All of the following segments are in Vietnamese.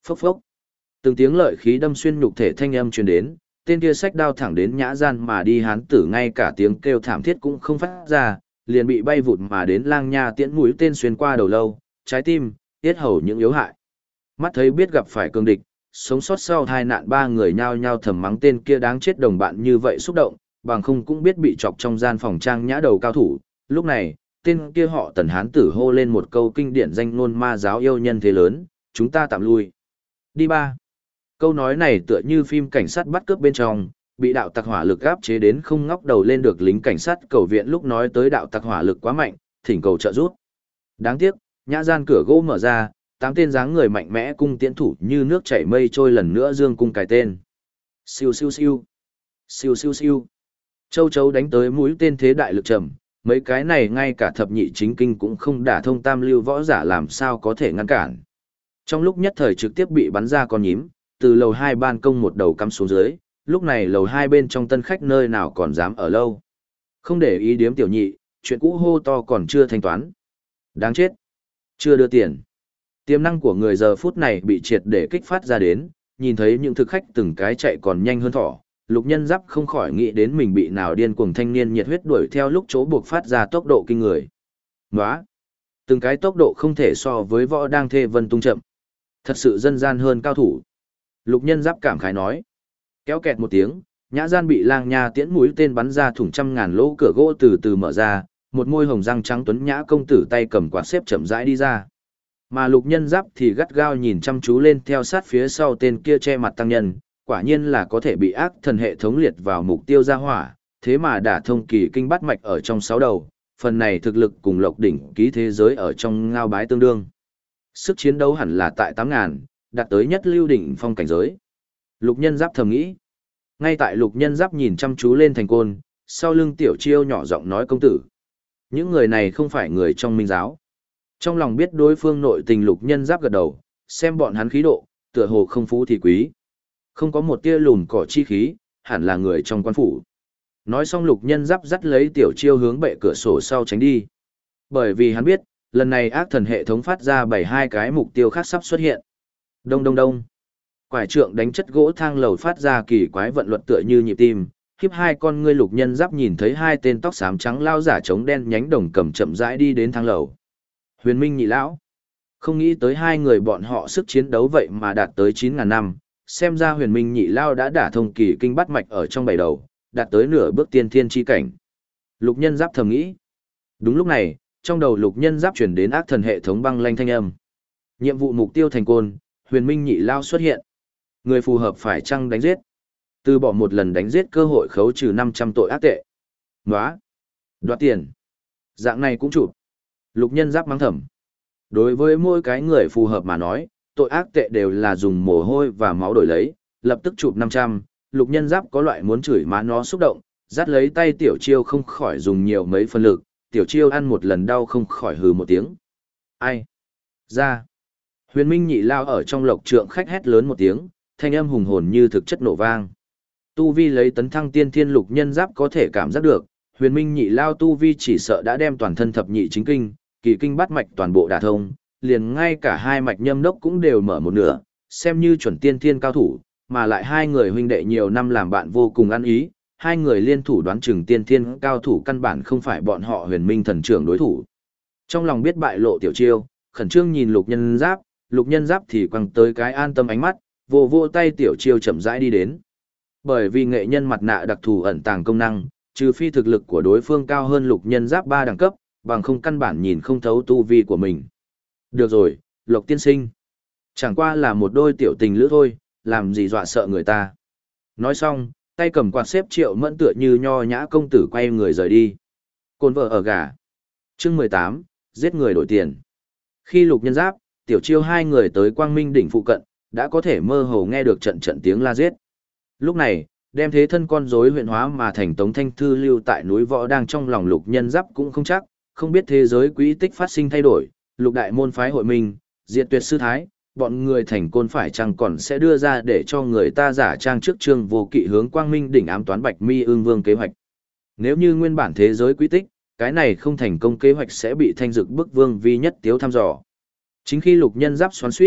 Phốc phốc. Từng tiếng lợi khí đâm xuyên nhục thể thanh âm truyền đến, tên kia xách đao thẳng đến nhã gian mà đi hán tử ngay cả tiếng kêu thảm thiết cũng không phát ra, liền bị bay vụt mà đến lang nha tiễn mũi tên xuyên qua đầu lâu, trái tim, tiết hầu những yếu hại. Mắt thấy biết gặp phải cương địch, sống sót sau tai nạn ba người nhao nhao thầm mắng tên kia đáng chết đồng bạn như vậy xúc động, bằng không cũng biết bị chọc trong gian phòng trang nhã đầu cao thủ. Lúc này, tên kia họ Tần hán tử hô lên một câu kinh điển danh ngôn ma giáo yêu nhân thế lớn, chúng ta tạm lui. Đi ba. Câu nói này tựa như phim cảnh sát bắt cướp bên trong, bị đạo tặc hỏa lực áp chế đến không ngóc đầu lên được lính cảnh sát cầu viện lúc nói tới đạo tặc hỏa lực quá mạnh, thỉnh cầu trợ giúp. Đáng tiếc, nhã gian cửa gỗ mở ra, 8 tên dáng người mạnh mẽ cung tiễn thủ như nước chảy mây trôi lần nữa dương cung cài tên. Siêu siêu siêu. Siêu siêu siêu. Châu chấu đánh tới mũi tên thế đại lực trầm, mấy cái này ngay cả thập nhị chính kinh cũng không đả thông tam lưu võ giả làm sao có thể ngăn cản. Trong lúc nhất thời trực tiếp bị bắn ra con nhím, từ lầu 2 ban công một đầu cắm xuống dưới, lúc này lầu 2 bên trong tân khách nơi nào còn dám ở lâu. Không để ý điếm tiểu nhị, chuyện cũ hô to còn chưa thanh toán. Đáng chết. Chưa đưa tiền. Tiềm năng của người giờ phút này bị triệt để kích phát ra đến, nhìn thấy những thực khách từng cái chạy còn nhanh hơn thỏ. Lục Nhân Giáp không khỏi nghĩ đến mình bị nào điên cuồng thanh niên nhiệt huyết đuổi theo lúc chỗ buộc phát ra tốc độ kinh người. Nóa! Từng cái tốc độ không thể so với võ đang thê vân tung chậm. Thật sự dân gian hơn cao thủ. Lục Nhân Giáp cảm khái nói. Kéo kẹt một tiếng, nhã gian bị lang nha tiễn mũi tên bắn ra thủng trăm ngàn lỗ cửa gỗ từ từ mở ra, một môi hồng răng trắng tuấn nhã công tử tay cầm quạt xếp chậm rãi đi ra. Mà Lục Nhân Giáp thì gắt gao nhìn chăm chú lên theo sát phía sau tên kia che mặt tăng nhân, quả nhiên là có thể bị ác thần hệ thống liệt vào mục tiêu ra hỏa, thế mà đả thông kỳ kinh bát mạch ở trong 6 đầu, phần này thực lực cùng Lộc đỉnh ký thế giới ở trong ngao bái tương đương. Sức chiến đấu hẳn là tại 8.000, đạt tới nhất lưu đỉnh phong cảnh giới. Lục Nhân Giáp thầm nghĩ. Ngay tại Lục Nhân Giáp nhìn chăm chú lên thành côn, sau lưng Tiểu Chiêu nhỏ giọng nói công tử. Những người này không phải người trong minh giáo. Trong lòng biết đối phương nội tình Lục Nhân Giáp gật đầu, xem bọn hắn khí độ, tựa hồ không phú thì quý. Không có một tia lùn cỏ chi khí, hẳn là người trong quan phủ. Nói xong Lục Nhân Giáp dắt lấy Tiểu Chiêu hướng bệ cửa sổ sau tránh đi. Bởi vì hắn biết, lần này ác thần hệ thống phát ra 72 cái mục tiêu khác sắp xuất hiện. Đông đông đông. Quải trượng đánh chất gỗ thang lầu phát ra kỳ quái vận luật tựa như nhịp tim, khiếp hai con ngươi Lục Nhân Giáp nhìn thấy hai tên tóc xám trắng lao giả chống đen nhánh đồng cầm chậm rãi đi đến thang lầu. Huyền Minh nhị lão. Không nghĩ tới hai người bọn họ sức chiến đấu vậy mà đạt tới 9.000 năm, xem ra Huyền Minh nhị lao đã đả thông kỳ kinh bát mạch ở trong bảy đầu, đạt tới nửa bước tiên thiên chi cảnh. Lục Nhân Giáp thầm nghĩ. Đúng lúc này, trong đầu Lục Nhân Giáp chuyển đến ác thần hệ thống băng lanh thanh âm. Nhiệm vụ mục tiêu thành côn, Huyền Minh nhị lao xuất hiện. Người phù hợp phải chăng đánh giết? Từ bỏ một lần đánh giết cơ hội khấu trừ 500 tội ác tệ. Nóa! Đoạt tiền! Dạng này cũng chụp. Lục Nhân Giáp mắng thầm. Đối với mỗi cái người phù hợp mà nói, tội ác tệ đều là dùng mồ hôi và máu đổi lấy, lập tức chụp 500, Lục Nhân Giáp có loại muốn chửi má nó xúc động, dắt lấy tay Tiểu Chiêu không khỏi dùng nhiều mấy phân lực, Tiểu Chiêu ăn một lần đau không khỏi hừ một tiếng. Ai? Ra! Huyền Minh nhị lao ở trong lộc trượng khách hét lớn một tiếng, thanh âm hùng hồn như thực chất nổ vang. Tu vi lấy tấn thăng tiên thiên Lục Nhân Giáp có thể cảm giác được, Huyền Minh nhị lao tu vi chỉ sợ đã đem toàn thân thập nhị chính kinh, kỳ kinh bát mạch toàn bộ đả thông, liền ngay cả hai mạch nhâm đốc cũng đều mở một nửa, xem như chuẩn tiên thiên cao thủ, mà lại hai người huynh đệ nhiều năm làm bạn vô cùng ăn ý, hai người liên thủ đoán chừng tiên thiên cao thủ căn bản không phải bọn họ Huyền Minh thần trưởng đối thủ. Trong lòng biết bại lộ Tiểu Chiêu, khẩn trương nhìn Lục Nhân Giáp thì quăng tới cái an tâm ánh mắt, vô vô tay Tiểu Chiêu chậm rãi đi đến. Bởi vì nghệ nhân mặt nạ đặc thù ẩn tàng công năng, trừ phi thực lực của đối phương cao hơn Lục Nhân Giáp 3 đẳng cấp, bằng không căn bản nhìn không thấu tu vi của mình. Được rồi, Lộc tiên sinh. Chẳng qua là một đôi tiểu tình lữ thôi, làm gì dọa sợ người ta. Nói xong, tay cầm quạt xếp Triệu Mẫn tựa như nho nhã công tử quay người rời đi. Côn vợ ở gà. Chương 18, giết người đổi tiền. Khi Lục Nhân Giáp, Tiểu Chiêu hai người tới Quang Minh đỉnh phụ cận, đã có thể mơ hồ nghe được trận trận tiếng la giết. Lúc này, đem thế thân con rối huyện hóa mà thành Tống Thanh Thư lưu tại núi Võ đang trong lòng Lục Nhân Giáp cũng không chắc, không biết thế giới quỹ tích phát sinh thay đổi, Lục đại môn phái hội minh, diệt tuyệt sư thái, bọn người thành côn phải chăng còn sẽ đưa ra để cho người ta giả trang trước Trương Vô Kỵ hướng Quang Minh đỉnh ám toán Bạch Mi Ương Vương kế hoạch. Nếu như nguyên bản thế giới quỹ tích, cái này không thành công kế hoạch sẽ bị Thanh Dực bức Vương vi nhất tiếu thăm dò. Chính khi Lục Nhân Giáp xoắn xuýt,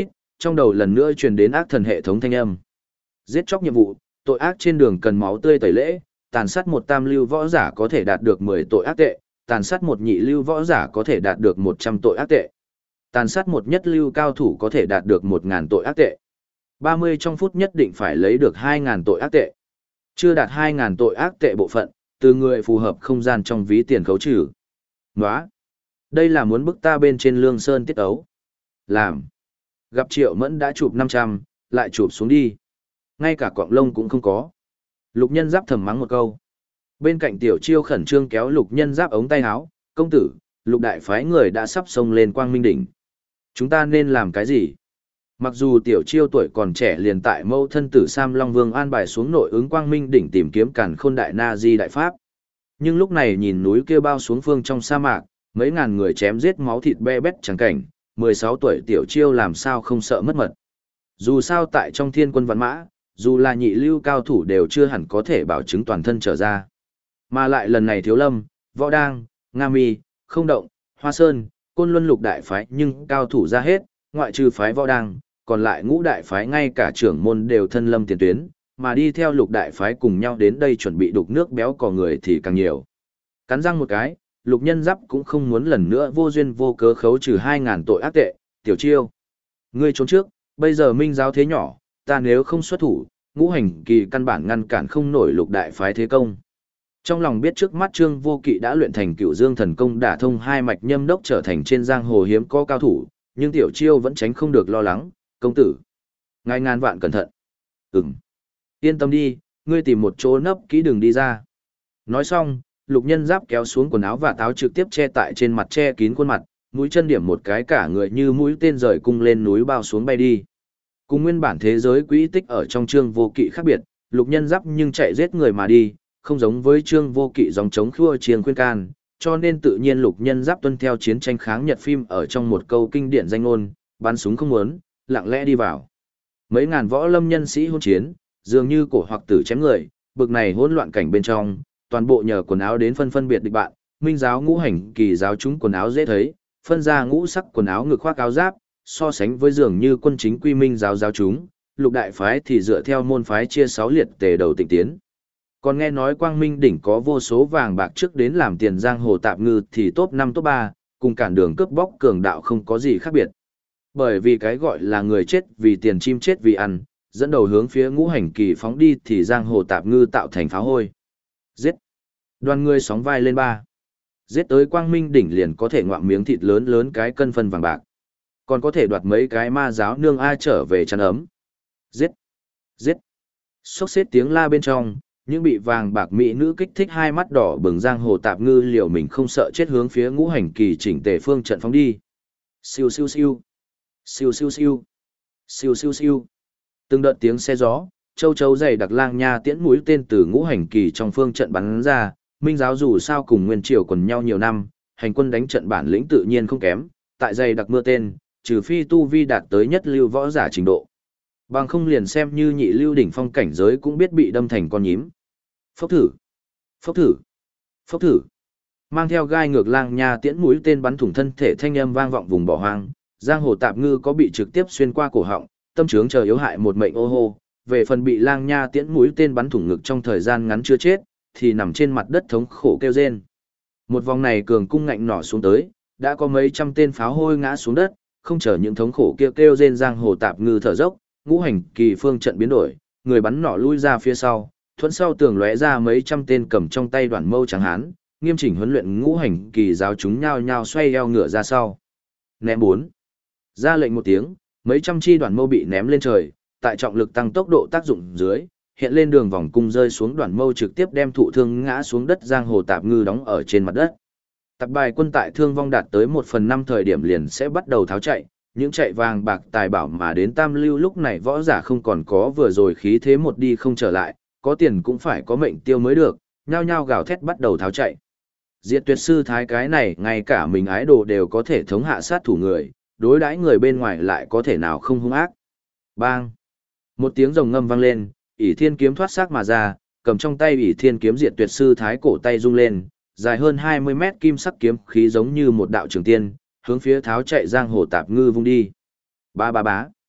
trong đầu lần nữa truyền đến ác thần hệ thống thanh âm. Giết chóc nhiệm vụ, tội ác trên đường cần máu tươi tẩy lễ, tàn sát một tam lưu võ giả có thể đạt được 10 tội ác tệ, tàn sát một nhị lưu võ giả có thể đạt được 100 tội ác tệ. Tàn sát một nhất lưu cao thủ có thể đạt được 1000 tội ác tệ. 30 trong phút nhất định phải lấy được 2000 tội ác tệ. Chưa đạt 2000 tội ác tệ bộ phận, từ người phù hợp không gian trong ví tiền khấu trừ. Nóa! Đây là muốn bức ta bên trên Lương Sơn tiết ấu. Làm! Gặp Triệu Mẫn đã chụp 500, lại chụp xuống đi. Ngay cả quạng lông cũng không có. Lục Nhân Giáp thầm mắng một câu. Bên cạnh Tiểu Chiêu khẩn trương kéo Lục Nhân Giáp ống tay áo, công tử, Lục đại phái người đã sắp xông lên Quang Minh đỉnh. Chúng ta nên làm cái gì? Mặc dù Tiểu Chiêu tuổi còn trẻ liền tại mâu thân tử Sam Long Vương an bài xuống nội ứng Quang Minh đỉnh tìm kiếm Càn Khôn đại na di đại pháp. Nhưng lúc này nhìn núi kia bao xuống phương trong sa mạc, mấy ngàn người chém giết máu thịt be bét chẳng cảnh, 16 tuổi Tiểu Chiêu làm sao không sợ mất mật. Dù sao tại trong thiên quân văn mã, dù là nhị lưu cao thủ đều chưa hẳn có thể bảo chứng toàn thân trở ra. Mà lại lần này Thiếu Lâm, Võ Đang, Nga Mi, Không Động, Hoa Sơn, Côn Luân lục đại phái nhưng cao thủ ra hết, ngoại trừ phái Võ Đang, còn lại ngũ đại phái ngay cả trưởng môn đều thân lâm tiền tuyến, mà đi theo lục đại phái cùng nhau đến đây chuẩn bị đục nước béo cò người thì càng nhiều. Cắn răng một cái, Lục Nhân Giáp cũng không muốn lần nữa vô duyên vô cớ khấu trừ 2000 tội ác tệ, Tiểu Chiêu. Ngươi trốn trước, bây giờ minh giáo thế nhỏ, ta nếu không xuất thủ, ngũ hành kỳ căn bản ngăn cản không nổi lục đại phái thế công. Trong lòng biết trước mắt Trương Vô Kỵ đã luyện thành Cựu Dương thần công đả thông hai mạch nhâm đốc trở thành trên giang hồ hiếm có cao thủ, nhưng Tiểu Chiêu vẫn tránh không được lo lắng, công tử. Ngài ngàn vạn cẩn thận. Yên tâm đi, ngươi tìm một chỗ nấp kỹ đừng đi ra. Nói xong, Lục Nhân Giáp kéo xuống quần áo và táo trực tiếp che tại trên mặt che kín khuôn mặt, mũi chân điểm một cái cả người như mũi tên rời cung lên núi bao xuống bay đi. Cùng nguyên bản thế giới quỹ tích ở trong Trương Vô Kỵ khác biệt, Lục Nhân Giáp nhưng chạy giết người mà đi, không giống với Trương Vô Kỵ dòng chống khua chiêng khuyên can, cho nên tự nhiên Lục Nhân Giáp tuân theo chiến tranh kháng Nhật phim ở trong một câu kinh điển danh ngôn, bắn súng không muốn, lặng lẽ đi vào. Mấy ngàn võ lâm nhân sĩ hôn chiến, dường như cổ hoặc tử chém người, bực này hỗn loạn cảnh bên trong, toàn bộ nhờ quần áo đến phân biệt địch bạn, minh giáo ngũ hành kỳ giáo chúng quần áo dễ thấy, phân ra ngũ sắc quần áo ngực khoác áo giáp, so sánh với dường như quân chính quy minh giáo giáo chúng, lục đại phái thì dựa theo môn phái chia 6 liệt tề đầu tịnh tiến. Còn nghe nói Quang Minh đỉnh có vô số vàng bạc trước đến làm tiền giang hồ tạp ngư thì top 5 top 3, cùng cản đường cướp bóc cường đạo không có gì khác biệt. Bởi vì cái gọi là người chết vì tiền chim chết vì ăn, dẫn đầu hướng phía ngũ hành kỳ phóng đi thì giang hồ tạp ngư tạo thành pháo hôi. Giết! Đoàn người sóng vai lên ba. Giết tới Quang Minh đỉnh liền có thể ngoạm miếng thịt lớn lớn cái cân phân vàng bạc. Còn có thể đoạt mấy cái ma giáo nương ai trở về chăn ấm. Giết! Giết! Xốc xếp tiếng la bên trong, những bị vàng bạc mỹ nữ kích thích hai mắt đỏ bừng giang hồ tạp ngư liều mình không sợ chết hướng phía ngũ hành kỳ chỉnh tề phương trận phóng đi. Siêu siêu siêu! Siêu siêu siêu! Siêu siêu siêu! Từng đợt tiếng xe gió, châu chấu dày đặc lang nha tiễn mũi tên từ ngũ hành kỳ trong phương trận bắn ra, minh giáo dù sao cùng nguyên triều quần nhau nhiều năm, hành quân đánh trận bản lĩnh tự nhiên không kém, tại dày đặc mưa tên, trừ phi tu vi đạt tới nhất lưu võ giả trình độ. Bằng không liền xem như nhị lưu đỉnh phong cảnh giới cũng biết bị đâm thành con nhím. Phốc thử! Phốc thử! Phốc thử! Mang theo gai ngược lang nha tiễn mũi tên bắn thủng thân thể thanh âm vang vọng vùng bỏ hoang, giang hồ tạp ngư có bị trực tiếp xuyên qua cổ họng, tâm trướng chờ yếu hại một mệnh ô hô, về phần bị lang nha tiễn mũi tên bắn thủng ngực trong thời gian ngắn chưa chết, thì nằm trên mặt đất thống khổ kêu rên. Một vòng này cường cung ngạnh nỏ xuống tới, đã có mấy trăm tên pháo hôi ngã xuống đất, không chờ những thống khổ kêu rên giang hồ tạp ngư thở dốc, ngũ hành kỳ phương trận biến đổi, người bắn nỏ lui ra phía sau, thuẫn sau tường lóe ra mấy trăm tên cầm trong tay đoạn mâu trắng hán, nghiêm chỉnh huấn luyện ngũ hành kỳ giáo chúng nhao nhao xoay eo ngựa ra sau. Ném 4. Ra lệnh một tiếng, mấy trăm chi đoạn mâu bị ném lên trời, tại trọng lực tăng tốc độ tác dụng dưới, hiện lên đường vòng cung rơi xuống đoạn mâu trực tiếp đem thụ thương ngã xuống đất giang hồ tạp ngư đóng ở trên mặt đất. Tạp bài quân tại thương vong đạt tới 1/5 thời điểm liền sẽ bắt đầu tháo chạy, những chạy vàng bạc tài bảo mà đến tam lưu lúc này võ giả không còn có vừa rồi khí thế một đi không trở lại, có tiền cũng phải có mệnh tiêu mới được, nhao nhao gào thét bắt đầu tháo chạy. Diệt Tuyệt sư thái cái này ngay cả mình ái đồ đều có thể thống hạ sát thủ người, đối đãi người bên ngoài lại có thể nào không hung ác. Bang! Một tiếng rồng ngâm vang lên, ỷ thiên kiếm thoát xác mà ra, cầm trong tay ỷ thiên kiếm Diệt Tuyệt sư thái cổ tay rung lên, dài hơn 20 mét kim sắc kiếm khí giống như một đạo trường tiên, hướng phía tháo chạy giang hồ tạp ngư vung đi. Ba ba bá.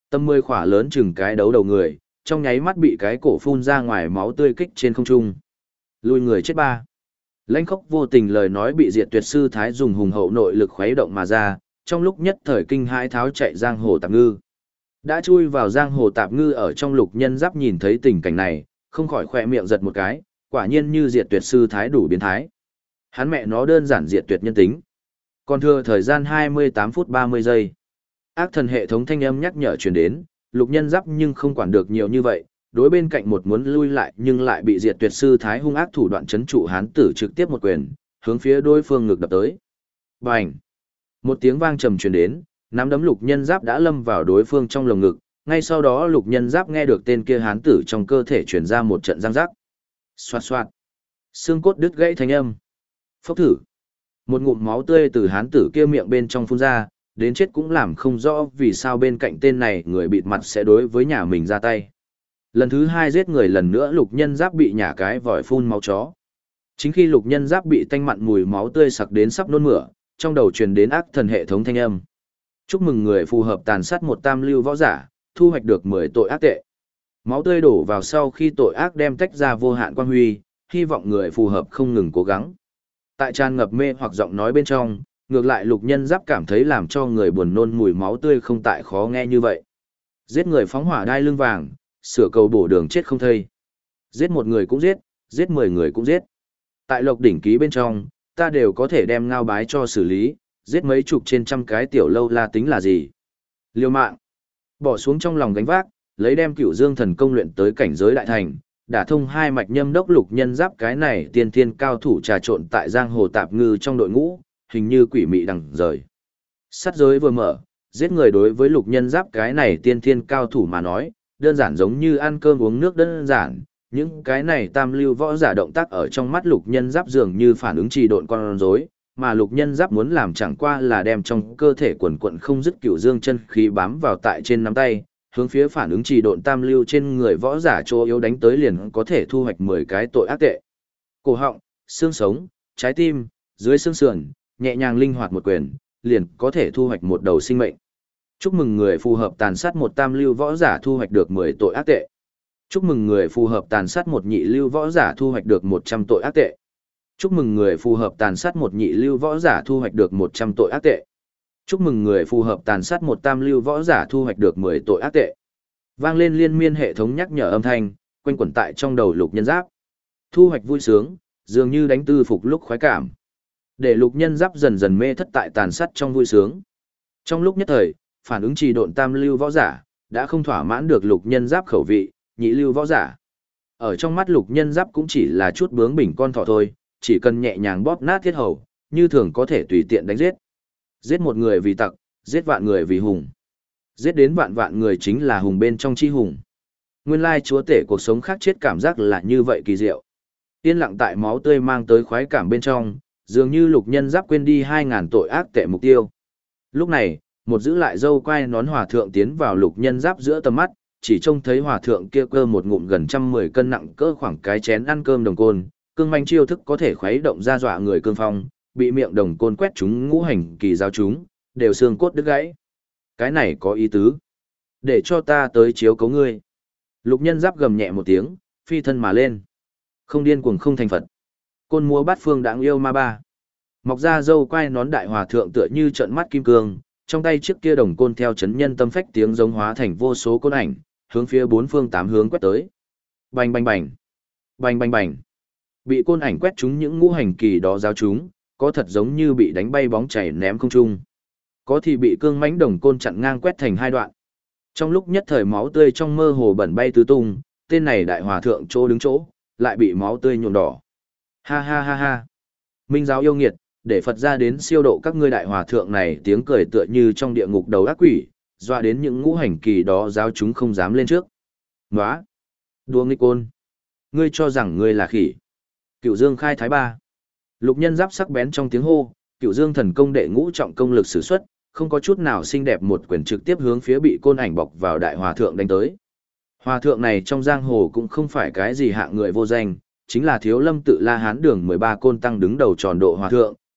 Tầm 10 khỏa lớn chừng cái đấu đầu người, trong nháy mắt bị cái cổ phun ra ngoài máu tươi kích trên không trung. Lui người chết ba. Lãnh Khốc vô tình lời nói bị Diệt Tuyệt sư thái dùng hùng hậu nội lực khuấy động mà ra, trong lúc nhất thời kinh hãi tháo chạy giang hồ tạp ngư. Đã chui vào giang hồ tạp ngư ở trong Lục Nhân Giáp nhìn thấy tình cảnh này, không khỏi khỏe miệng giật một cái, quả nhiên như Diệt Tuyệt sư thái đủ biến thái. Hắn mẹ nó đơn giản diệt tuyệt nhân tính. Còn thừa thời gian 28 phút 30 giây. Ác thần hệ thống thanh âm nhắc nhở truyền đến, Lục Nhân Giáp nhưng không quản được nhiều như vậy, đối bên cạnh một muốn lui lại nhưng lại bị Diệt Tuyệt sư thái hung ác thủ đoạn chấn trụ hán tử trực tiếp một quyền, hướng phía đối phương ngực đập tới. Bành! Một tiếng vang trầm truyền đến, nắm đấm Lục Nhân Giáp đã lâm vào đối phương trong lồng ngực, ngay sau đó Lục Nhân Giáp nghe được tên kia hán tử trong cơ thể truyền ra một trận răng rắc. Xoạt xoạt! Xương cốt đứt gãy thanh âm. Phốc thử! Một ngụm máu tươi từ hán tử kia miệng bên trong phun ra, đến chết cũng làm không rõ vì sao bên cạnh tên này người bịt mặt sẽ đối với nhà mình ra tay. Lần thứ hai giết người lần nữa Lục Nhân Giáp bị nhả cái vòi phun máu chó. Chính khi Lục Nhân Giáp bị tanh mặn mùi máu tươi sặc đến sắp nôn mửa, trong đầu truyền đến ác thần hệ thống thanh âm. Chúc mừng người phù hợp tàn sát một tam lưu võ giả, thu hoạch được 10 tội ác tệ. Máu tươi đổ vào sau khi tội ác đem tách ra vô hạn quang huy, hy vọng người phù hợp không ngừng cố gắng. Tại tràn ngập mê hoặc giọng nói bên trong, ngược lại Lục Nhân Giáp cảm thấy làm cho người buồn nôn mùi máu tươi không tại khó nghe như vậy. Giết người phóng hỏa đai lưng vàng, sửa cầu bổ đường chết không thây. Giết một người cũng giết, giết 10 người cũng giết. Tại Lộc đỉnh ký bên trong, ta đều có thể đem ngao bái cho xử lý, giết mấy chục trên trăm cái tiểu lâu la tính là gì. Liêu mạng. Bỏ xuống trong lòng gánh vác, lấy đem Cửu Dương thần công luyện tới cảnh giới đại thành, đả thông hai mạch nhâm đốc Lục Nhân Giáp cái này tiên thiên cao thủ trà trộn tại giang hồ tạp ngư trong đội ngũ, hình như quỷ mị đằng rời. Sắt giới vừa mở, giết người đối với Lục Nhân Giáp cái này tiên thiên cao thủ mà nói, đơn giản giống như ăn cơm uống nước đơn giản, những cái này tam lưu võ giả động tác ở trong mắt Lục Nhân Giáp dường như phản ứng trì độn con rối, mà Lục Nhân Giáp muốn làm chẳng qua là đem trong cơ thể quần quận không dứt Cửu Dương chân khí bám vào tại trên nắm tay, hướng phía phản ứng trì độn tam lưu trên người võ giả chỗ yếu đánh tới liền có thể thu hoạch 10 cái tội ác tệ. Cổ họng, xương sống, trái tim, dưới xương sườn, nhẹ nhàng linh hoạt một quyền, liền có thể thu hoạch một đầu sinh mệnh. Chúc mừng người phù hợp tàn sát một tam lưu võ giả thu hoạch được 10 tội ác tệ. Chúc mừng người phù hợp tàn sát một nhị lưu võ giả thu hoạch được 100 tội ác tệ. Chúc mừng người phù hợp tàn sát một nhị lưu võ giả thu hoạch được 100 tội ác tệ. Chúc mừng người phù hợp tàn sát một tam lưu võ giả thu hoạch được 10 tội ác tệ. Vang lên liên miên hệ thống nhắc nhở âm thanh, quanh quẩn tại trong đầu Lục Nhân Giáp. Thu hoạch vui sướng, dường như đánh tư phục lúc khoái cảm. Để Lục Nhân Giáp dần dần mê thất tại tàn sát trong vui sướng. Trong lúc nhất thời, phản ứng trì độn tam lưu võ giả đã không thỏa mãn được Lục Nhân Giáp khẩu vị, nhị lưu võ giả. Ở trong mắt Lục Nhân Giáp cũng chỉ là chút bướng bỉnh con thỏ thôi, chỉ cần nhẹ nhàng bóp nát thiết hầu, như thường có thể tùy tiện đánh giết. Giết một người vì tặc, giết vạn người vì hùng. Giết đến vạn vạn người chính là hùng bên trong chi hùng. Nguyên lai chúa tể cuộc sống khác chết cảm giác là như vậy kỳ diệu. Yên lặng tại máu tươi mang tới khoái cảm bên trong, dường như Lục Nhân Giáp quên đi 2000 tội ác tệ mục tiêu. Lúc này, một giữ lại dâu quai nón hòa thượng tiến vào Lục Nhân Giáp giữa tầm mắt, chỉ trông thấy hòa thượng kia cơ một ngụm gần 110 cân nặng cỡ khoảng cái chén ăn cơm đồng côn, cương manh chiêu thức có thể khuấy động ra dọa người cương phong, bị miệng đồng côn quét chúng ngũ hành kỳ giáo chúng, đều xương cốt đứt gãy. Cái này có ý tứ. Để cho ta tới chiếu cấu ngươi. Lục Nhân Giáp gầm nhẹ một tiếng, phi thân mà lên. Không điên cuồng không thành Phật. Côn múa bát phương đãng yêu ma ba. Mọc ra dâu quai nón đại hòa thượng tựa như trợn mắt kim cương, trong tay chiếc kia đồng côn theo chấn nhân tâm phách tiếng giống hóa thành vô số côn ảnh, hướng phía bốn phương tám hướng quét tới. Bành bành bành. Bành bành bành. Bị côn ảnh quét trúng những ngũ hành kỳ đó giáo chúng, có thật giống như bị đánh bay bóng chảy ném không trung. Có thì bị cương mãnh đồng côn chặn ngang quét thành hai đoạn. Trong lúc nhất thời máu tươi trong mơ hồ bẩn bay tứ tung, tên này đại hòa thượng chỗ đứng chỗ, lại bị máu tươi nhuộm đỏ. Ha ha ha ha. Minh giáo yêu nghiệt, để Phật ra đến siêu độ các ngươi đại hòa thượng này tiếng cười tựa như trong địa ngục đầu ác quỷ, dọa đến những ngũ hành kỳ đó giáo chúng không dám lên trước. Nóa! Đùa nghịch côn! Ngươi cho rằng ngươi là khỉ. Cửu Dương khai thái ba. Lục Nhân Giáp sắc bén trong tiếng hô, Cửu Dương thần công đệ ngũ trọng công lực sử xuất, không có chút nào xinh đẹp một quyền trực tiếp hướng phía bị côn ảnh bọc vào đại hòa thượng đánh tới. Hòa thượng này trong giang hồ cũng không phải cái gì hạng người vô danh, chính là Thiếu Lâm Tự La Hán Đường 13 côn tăng đứng đầu tròn độ hòa thượng,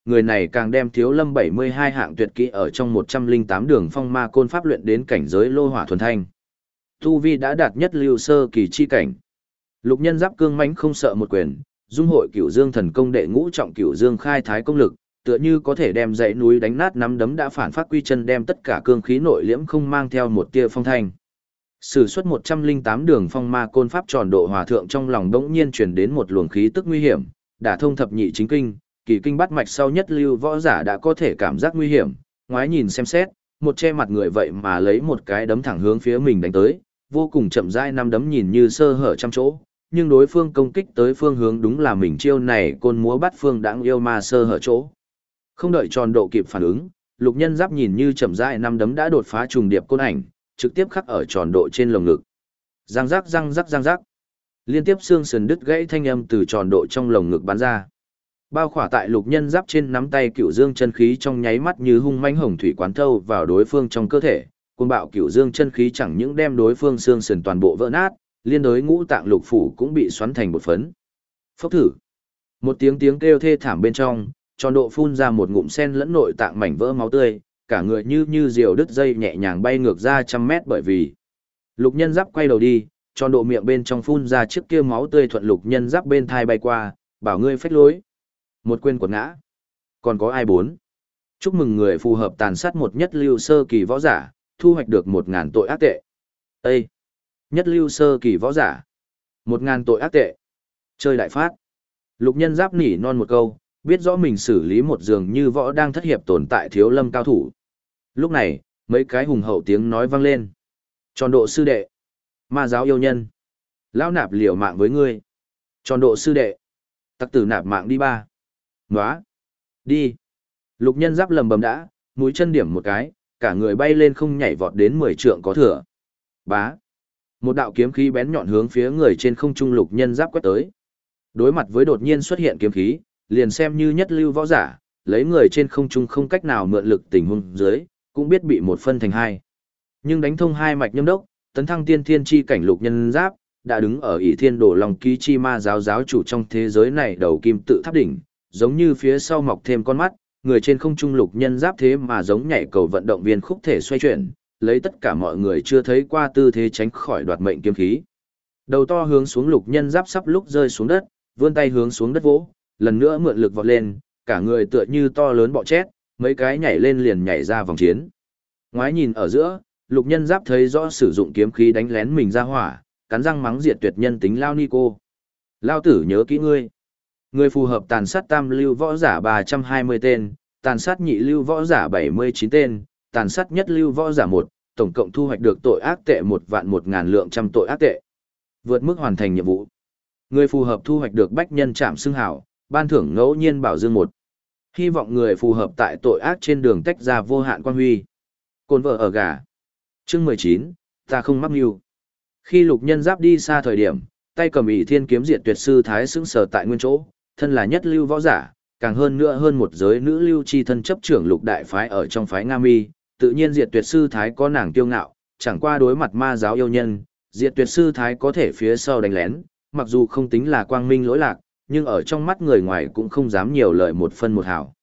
người này càng đem Thiếu Lâm 72 hạng tuyệt kỹ ở trong 108 đường phong ma côn pháp luyện đến cảnh giới lô hỏa thuần thanh. Tu vi đã đạt nhất lưu sơ kỳ chi cảnh. Lục Nhân Giáp cương mãnh không sợ một quyền, dung hội Cửu Dương thần công đệ ngũ trọng Cửu Dương khai thái công lực, tựa như có thể đem dãy núi đánh nát nắm đấm đã phản phát quy chân, đem tất cả cương khí nội liễm không mang theo một tia phong thanh. Sử xuất 108 đường phong ma côn pháp tròn độ hòa thượng, trong lòng đống nhiên truyền đến một luồng khí tức nguy hiểm, đả thông thập nhị chính kinh, kỳ kinh bắt mạch sau nhất lưu võ giả đã có thể cảm giác nguy hiểm, ngoái nhìn xem xét, một che mặt người vậy mà lấy một cái đấm thẳng hướng phía mình đánh tới, vô cùng chậm rãi, năm đấm nhìn như sơ hở trăm chỗ, nhưng đối phương công kích tới phương hướng đúng là mình chiêu này côn múa bắt phương đãng yêu ma sơ hở chỗ. Không đợi tròn độ kịp phản ứng, Lục Nhân Giáp nhìn như chậm rãi, năm đấm đã đột phá trùng điệp côn ảnh, trực tiếp khắc ở tròn độ trên lồng ngực. Răng rắc răng rắc răng rắc. Liên tiếp xương sườn đứt gãy thanh âm từ tròn độ trong lồng ngực bắn ra. Bao khỏa tại Lục Nhân Giáp trên nắm tay Cửu Dương chân khí trong nháy mắt như hung mãnh hồng thủy quán thâu vào đối phương trong cơ thể, cuồng bạo Cửu Dương chân khí chẳng những đem đối phương xương sườn toàn bộ vỡ nát, liên đối ngũ tạng lục phủ cũng bị xoắn thành bột phấn. Phốc thử. Một tiếng kêu thê thảm bên trong, tròn độ phun ra một ngụm sen lẫn nội tạng mảnh vỡ máu tươi, cả người như diều đứt dây nhẹ nhàng bay ngược ra trăm mét. Bởi vì Lục Nhân Giáp quay đầu đi, tròn độ miệng bên trong phun ra chiếc kia máu tươi thuận Lục Nhân Giáp bên thai bay qua, bảo ngươi phách lối. Một quên quật ngã. Còn có ai bốn? Chúc mừng người phù hợp tàn sát một nhất lưu sơ kỳ võ giả, thu hoạch được 1000 tội ác tệ. Ê! Nhất lưu sơ kỳ võ giả. 1000 tội ác tệ. Chơi đại phát. Lục Nhân Giáp nỉ non một câu, biết rõ mình xử lý một dường như võ đang thất hiệp tồn tại Thiếu Lâm cao thủ. Lúc này, mấy cái hùng hậu tiếng nói vang lên. Tròn độ sư đệ. Ma giáo yêu nhân. Lão nạp liều mạng với ngươi. Tròn độ sư đệ. Tặc tử nạp mạng đi ba. Nóa. Đi. Lục Nhân Giáp lầm bầm đã, mũi chân điểm một cái, cả người bay lên không nhảy vọt đến 10 trượng có thừa. Bá. Một đạo kiếm khí bén nhọn hướng phía người trên không trung Lục Nhân Giáp quét tới. Đối mặt với đột nhiên xuất hiện kiếm khí, liền xem như nhất lưu võ giả, lấy người trên không trung không cách nào mượn lực tình huống dưới, cũng biết bị một phân thành hai. Nhưng đánh thông hai mạch nhâm đốc, tấn thăng tiên thiên chi cảnh Lục Nhân Giáp, đã đứng ở ỷ thiên đổ lòng ký chi ma giáo giáo chủ trong thế giới này đầu kim tự tháp đỉnh, giống như phía sau mọc thêm con mắt, người trên không trung Lục Nhân Giáp thế mà giống nhảy cầu vận động viên khúc thể xoay chuyển, lấy tất cả mọi người chưa thấy qua tư thế tránh khỏi đoạt mệnh kiếm khí. Đầu to hướng xuống Lục Nhân Giáp sắp lúc rơi xuống đất, vươn tay hướng xuống đất vỗ, lần nữa mượn lực vọt lên, cả người tựa như to lớn bọ chết, mấy cái nhảy lên liền nhảy ra vòng chiến. Ngoái nhìn ở giữa, Lục Nhân Giáp thấy rõ sử dụng kiếm khí đánh lén mình ra hỏa, cắn răng mắng diệt tuyệt nhân tính lao ni cô. Lao tử nhớ kỹ ngươi. Người phù hợp tàn sát tam lưu võ giả 320 tên, tàn sát nhị lưu võ giả 79 tên, tàn sát nhất lưu võ giả 1, tổng cộng thu hoạch được tội ác tệ 1.100.000 lượng trăm tội ác tệ. Vượt mức hoàn thành nhiệm vụ. Người phù hợp thu hoạch được bách nhân trạm xưng hảo, ban thưởng ngẫu nhiên bảo dương 1. Hy vọng người phù hợp tại tội ác trên đường tách ra vô hạn quan huy. Côn vợ ở gà. Chương 19, ta không mắc mưu. Khi Lục Nhân Giáp đi xa thời điểm, tay cầm ỷ thiên kiếm diệt tuyệt sư thái sững sờ tại nguyên chỗ, thân là nhất lưu võ giả, càng hơn nữa hơn một giới nữ lưu chi thân chấp trưởng Lục đại phái ở trong phái Nga Mi, tự nhiên diệt tuyệt sư thái có nàng kiêu ngạo, chẳng qua đối mặt ma giáo yêu nhân, diệt tuyệt sư thái có thể phía sau đánh lén, mặc dù không tính là quang minh lỗi lạc, nhưng ở trong mắt người ngoài cũng không dám nhiều lời một phân một hào.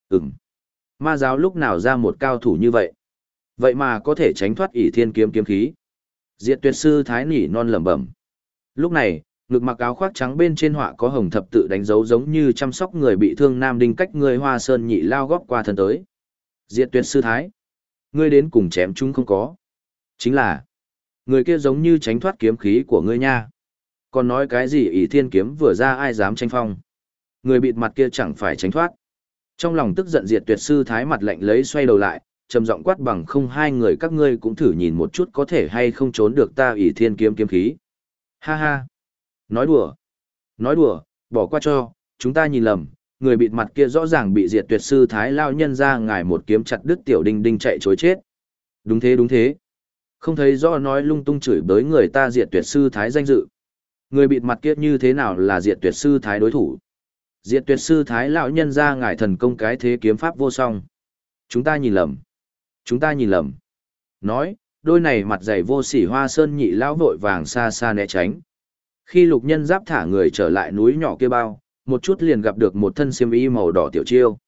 Ma giáo lúc nào ra một cao thủ như vậy? Vậy mà có thể tránh thoát ỷ thiên kiếm kiếm khí. Diệt tuyệt sư thái nỉ non lẩm bẩm. Lúc này, ngực mặc áo khoác trắng bên trên họa có hồng thập tự đánh dấu giống như chăm sóc người bị thương nam đinh cách người Hoa Sơn nhị lao góp qua thân tới. Diệt tuyệt sư thái. Ngươi đến cùng chém chúng không có. Chính là, người kia giống như tránh thoát kiếm khí của ngươi nha. Còn nói cái gì ỷ thiên kiếm vừa ra ai dám tranh phong. Người bịt mặt kia chẳng phải tránh thoát. Trong lòng tức giận diệt tuyệt sư thái mặt lạnh lấy xoay đầu lại, trầm giọng quát bằng không hai người các ngươi cũng thử nhìn một chút có thể hay không trốn được ta ỷ thiên kiếm kiếm khí. Ha ha. Nói đùa. Nói đùa, bỏ qua cho, chúng ta nhìn lầm, người bịt mặt kia rõ ràng bị diệt tuyệt sư thái lao nhân ra ngài một kiếm chặt đứt tiểu đinh đinh chạy chối chết. Đúng thế đúng thế. Không thấy rõ nói lung tung chửi bới người ta diệt tuyệt sư thái danh dự. Người bịt mặt kia như thế nào là diệt tuyệt sư thái đối thủ? Diệt tuyệt sư thái lão nhân ra ngài thần công cái thế kiếm pháp vô song. Chúng ta nhìn lầm. Chúng ta nhìn lầm. Nói, đôi này mặt dày vô sỉ Hoa Sơn nhị lão vội vàng xa xa né tránh. Khi Lục Nhân Giáp thả người trở lại núi nhỏ kia bao, một chút liền gặp được một thân xiêm y màu đỏ tiểu chiêu.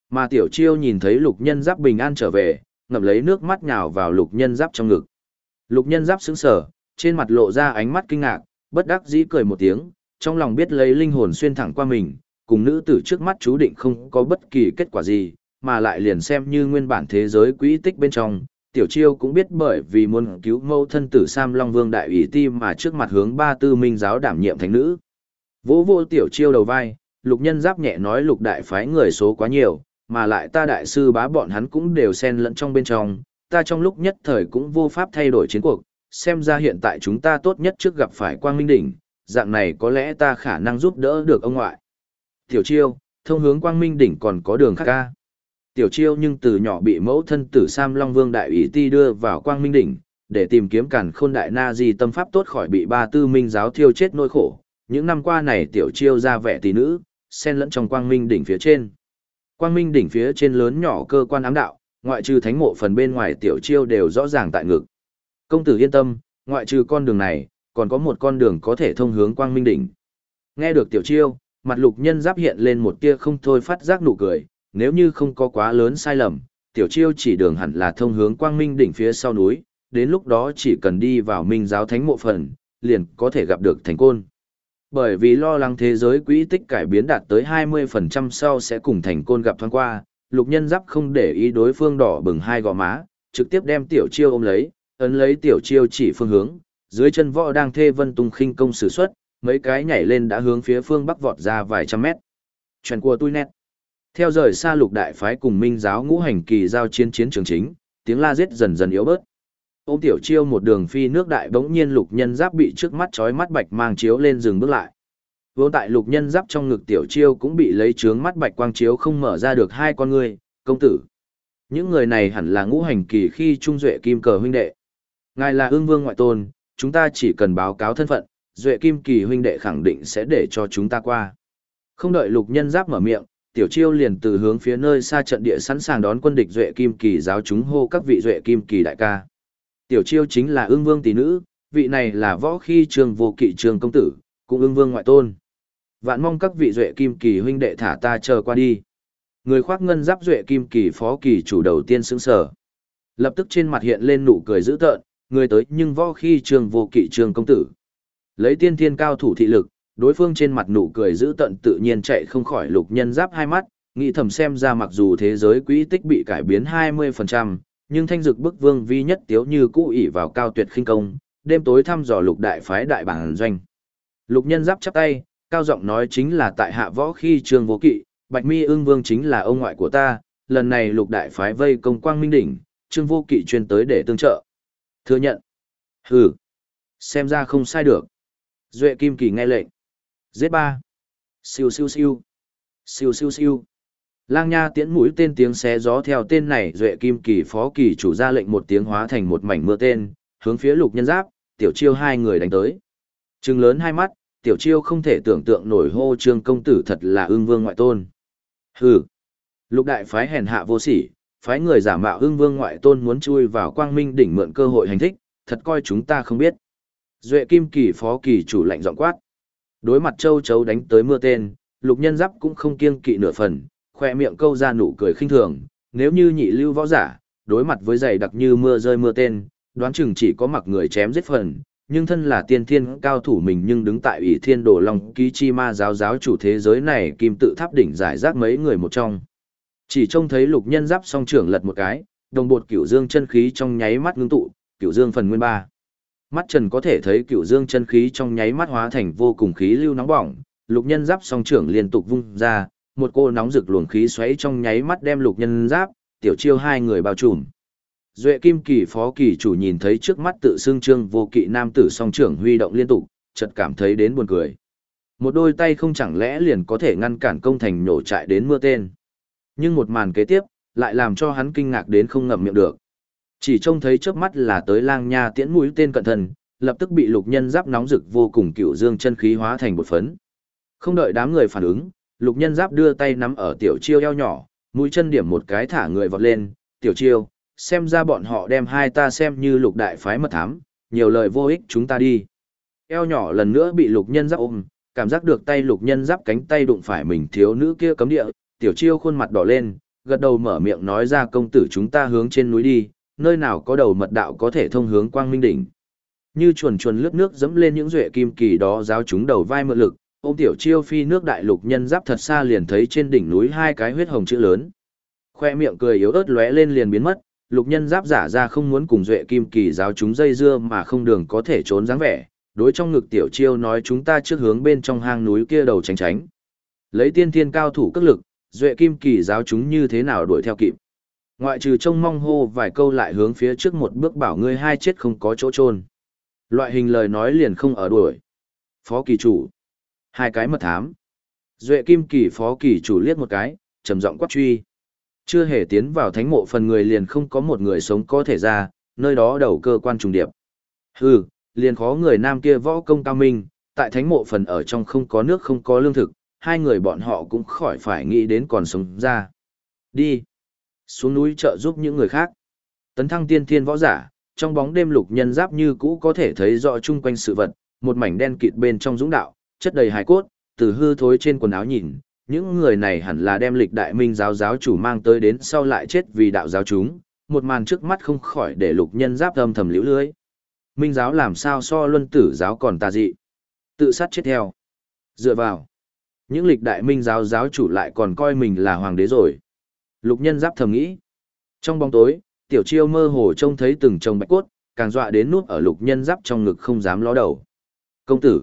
Mà Tiểu Chiêu nhìn thấy Lục Nhân Giáp bình an trở về, ngậm lấy nước mắt nhào vào Lục Nhân Giáp trong ngực. Lục Nhân Giáp sững sờ, trên mặt lộ ra ánh mắt kinh ngạc, bất đắc dĩ cười một tiếng, trong lòng biết lấy linh hồn xuyên thẳng qua mình, cùng nữ tử trước mắt chú định không có bất kỳ kết quả gì, mà lại liền xem như nguyên bản thế giới quỹ tích bên trong. Tiểu Chiêu cũng biết bởi vì muốn cứu mẫu thân tử Sam Long Vương đại ủy ti mà trước mặt hướng Ba Tư Minh giáo đảm nhiệm thánh nữ. Vỗ vô Tiểu Chiêu đầu vai, Lục Nhân Giáp nhẹ nói Lục đại phái người số quá nhiều, mà lại ta đại sư bá bọn hắn cũng đều xen lẫn trong bên trong, ta trong lúc nhất thời cũng vô pháp thay đổi chiến cuộc, xem ra hiện tại chúng ta tốt nhất trước gặp phải Quang Minh Đỉnh, dạng này có lẽ ta khả năng giúp đỡ được ông ngoại. Tiểu Chiêu, thông hướng Quang Minh Đỉnh còn có đường khác ca. Tiểu Chiêu nhưng từ nhỏ bị mẫu thân tử Sam Long Vương đại ủy ti đưa vào Quang Minh Đỉnh, để tìm kiếm Càn Khôn đại na di tâm pháp tốt khỏi bị Ba Tư Minh giáo thiêu chết nỗi khổ. Những năm qua này Tiểu Chiêu ra vẻ tỷ nữ, xen lẫn trong Quang Minh Đỉnh phía trên. Quang Minh Đỉnh phía trên lớn nhỏ cơ quan ám đạo, ngoại trừ thánh mộ phần bên ngoài Tiểu Chiêu đều rõ ràng tại ngực. Công tử yên tâm, ngoại trừ con đường này, còn có một con đường có thể thông hướng Quang Minh Đỉnh. Nghe được Tiểu Chiêu, mặt Lục Nhân Giáp hiện lên một tia không thôi phát giác nụ cười, nếu như không có quá lớn sai lầm, Tiểu Chiêu chỉ đường hẳn là thông hướng Quang Minh Đỉnh phía sau núi, đến lúc đó chỉ cần đi vào Minh giáo thánh mộ phần, liền có thể gặp được Thành Côn. Bởi vì lo lắng thế giới quỹ tích cải biến đạt tới 20% sau sẽ cùng Thành Côn gặp thoáng qua, Lục Nhân Giáp không để ý đối phương đỏ bừng hai gò má, trực tiếp đem Tiểu Chiêu ôm lấy, ấn lấy Tiểu Chiêu chỉ phương hướng, dưới chân võ đang thê vân tung khinh công sử xuất, mấy cái nhảy lên đã hướng phía phương bắc vọt ra vài trăm mét. Chuyện của tôi nét. Theo rời xa Lục đại phái cùng Minh giáo ngũ hành kỳ giao chiến chiến trường chính, tiếng la giết dần dần yếu bớt. Ôm Tiểu Chiêu một đường phi nước đại, bỗng nhiên Lục Nhân Giáp bị trước mắt chói mắt bạch mang chiếu lên dừng bước lại. Vô tại Lục Nhân Giáp trong ngực Tiểu Chiêu cũng bị lấy chướng mắt bạch quang chiếu không mở ra được hai con ngươi, công tử. Những người này hẳn là ngũ hành kỳ khi trung duệ kim cờ huynh đệ. Ngài là Ưng Vương ngoại tôn, chúng ta chỉ cần báo cáo thân phận, duệ kim kỳ huynh đệ khẳng định sẽ để cho chúng ta qua. Không đợi Lục Nhân Giáp mở miệng, Tiểu Chiêu liền từ hướng phía nơi xa trận địa sẵn sàng đón quân địch duệ kim kỳ giáo chúng hô các vị duệ kim kỳ đại ca. Tiểu Chiêu chính là Ưng Vương tỷ nữ, vị này là võ khi Trường Vô Kỵ Trường công tử, cũng Ưng Vương ngoại tôn. Vạn mong các vị duệ kim kỳ huynh đệ thả ta chờ qua đi. Người khoác ngân giáp duệ kim kỳ phó kỳ chủ đầu tiên sững sờ. Lập tức trên mặt hiện lên nụ cười dữ tợn, người tới nhưng võ khi Trường Vô Kỵ Trường công tử. Lấy tiên thiên cao thủ thị lực, đối phương trên mặt nụ cười dữ tợn tự nhiên chạy không khỏi Lục Nhân Giáp hai mắt, nghĩ thầm xem ra mặc dù thế giới quỹ tích bị cải biến 20%, nhưng thanh dực bức vương vi nhất tiếu như cũ ỷ vào cao tuyệt khinh công, đêm tối thăm dò Lục đại phái đại bản doanh. Lục Nhân Giáp chắp tay, cao giọng nói chính là tại hạ võ khi Trường Vô Kỵ, Bạch Mi Ưng Vương chính là ông ngoại của ta, lần này Lục đại phái vây công Quang Minh đỉnh, Trương Vô Kỵ chuyên tới để tương trợ. Thừa nhận. Hừ. Xem ra không sai được. Duệ Kim Kỳ nghe lệnh. Giết ba. Siêu siêu siêu. Siêu siêu siêu. Lang Nha tiễn mũi tên tiếng xé gió theo tên này Duệ Kim Kỳ phó kỳ chủ ra lệnh một tiếng hóa thành một mảnh mưa tên, hướng phía Lục Nhân Giáp, Tiểu Chiêu hai người đánh tới. Trừng lớn hai mắt, Tiểu Chiêu không thể tưởng tượng nổi hô Trương công tử thật là Ưng Vương ngoại tôn. Hừ. Lục đại phái hèn hạ vô sỉ, phái người giả mạo Ưng Vương ngoại tôn muốn chui vào Quang Minh đỉnh mượn cơ hội hành thích, thật coi chúng ta không biết. Duệ Kim Kỳ phó kỳ chủ lạnh giọng quát. Đối mặt châu chấu đánh tới mưa tên, Lục Nhân Giáp cũng không kiêng kỵ nửa phần, khoe miệng câu ra nụ cười khinh thường, nếu như nhị lưu võ giả, đối mặt với dày đặc như mưa rơi mưa tên, đoán chừng chỉ có mặc người chém giết phần, nhưng thân là tiên thiên cao thủ mình nhưng đứng tại Ủy Thiên Đồ Long Ký Chi Ma giáo giáo chủ thế giới này kim tự tháp đỉnh giải rác mấy người một trong. Chỉ trông thấy Lục Nhân Giáp song trưởng lật một cái, đồng bột Cửu Dương chân khí trong nháy mắt ngưng tụ, Cửu Dương phần nguyên ba. Mắt Trần có thể thấy Cửu Dương chân khí trong nháy mắt hóa thành vô cùng khí lưu nóng bỏng, Lục Nhân Giáp song trưởng liên tục vung ra, một cô nóng rực luồng khí xoáy trong nháy mắt đem Lục Nhân Giáp, Tiểu Chiêu hai người bao trùm. Duệ Kim Kỳ phó kỳ chủ nhìn thấy trước mắt tự xưng Trương Vô Kỵ nam tử song trưởng huy động liên tục, chợt cảm thấy đến buồn cười. Một đôi tay không chẳng lẽ liền có thể ngăn cản công thành nổ trại đến mưa tên. Nhưng một màn kế tiếp, lại làm cho hắn kinh ngạc đến không ngậm miệng được. Chỉ trông thấy trước mắt là tới Lang Nha tiễn mũi tên cận thân, lập tức bị Lục Nhân Giáp nóng rực vô cùng Cửu Dương chân khí hóa thành bột phấn. Không đợi đám người phản ứng, Lục Nhân Giáp đưa tay nắm ở Tiểu Chiêu eo nhỏ, mũi chân điểm một cái thả người vọt lên, Tiểu Chiêu, xem ra bọn họ đem hai ta xem như Lục đại phái mật thám, nhiều lời vô ích chúng ta đi. Eo nhỏ lần nữa bị Lục Nhân Giáp ôm, cảm giác được tay Lục Nhân Giáp cánh tay đụng phải mình thiếu nữ kia cấm địa, Tiểu Chiêu khuôn mặt đỏ lên, gật đầu mở miệng nói ra công tử chúng ta hướng trên núi đi, nơi nào có đầu mật đạo có thể thông hướng Quang Minh đỉnh. Như chuồn chuồn lướt nước dẫm lên những duệ kim kỳ đó giáo chúng đầu vai mượn lực, ôm Tiểu Chiêu phi nước đại lục nhân giáp thật xa liền thấy trên đỉnh núi hai cái huyết hồng chữ lớn. Khoe miệng cười yếu ớt lóe lên liền biến mất, lục nhân giáp giả ra không muốn cùng duệ kim kỳ giáo chúng dây dưa mà không đường có thể trốn dáng vẻ, đối trong ngực Tiểu Chiêu nói chúng ta trước hướng bên trong hang núi kia đầu tránh tránh. Lấy tiên thiên cao thủ cất lực, duệ kim kỳ giáo chúng như thế nào đuổi theo kịp. Ngoại trừ trông mong hô vài câu lại hướng phía trước một bước bảo ngươi hai chết không có chỗ chôn. Loại hình lời nói liền không ở đuổi. Phó kỳ chủ. Hai cái mật thám. Duệ kim kỳ phó kỳ chủ liếc một cái, trầm giọng quát truy. Chưa hề tiến vào thánh mộ phần người liền không có một người sống có thể ra, nơi đó đầu cơ quan trùng điệp. Hừ, liền khó người nam kia võ công cao minh, tại thánh mộ phần ở trong không có nước không có lương thực, hai người bọn họ cũng khỏi phải nghĩ đến còn sống ra. Đi. Xuống núi trợ giúp những người khác. Tấn thăng tiên thiên võ giả, trong bóng đêm lục nhân giáp như cũ có thể thấy rõ chung quanh sự vật, một mảnh đen kịt bên trong dũng đạo, chất đầy hài cốt, từ hư thối trên quần áo nhìn, những người này hẳn là đem lịch đại minh giáo giáo chủ mang tới đến sau lại chết vì đạo giáo chúng, một màn trước mắt không khỏi để lục nhân giáp âm thầm liễu lưới. Minh giáo làm sao so luân tử giáo còn tà dị. Tự sát chết theo. Dựa vào. Những lịch đại minh giáo giáo chủ lại còn coi mình là hoàng đế rồi. Lục nhân giáp thầm nghĩ. Trong bóng tối, Tiểu Chiêu mơ hồ trông thấy từng chồng bạch cốt, càng dọa đến nút ở lục nhân giáp trong ngực không dám ló đầu. Công tử.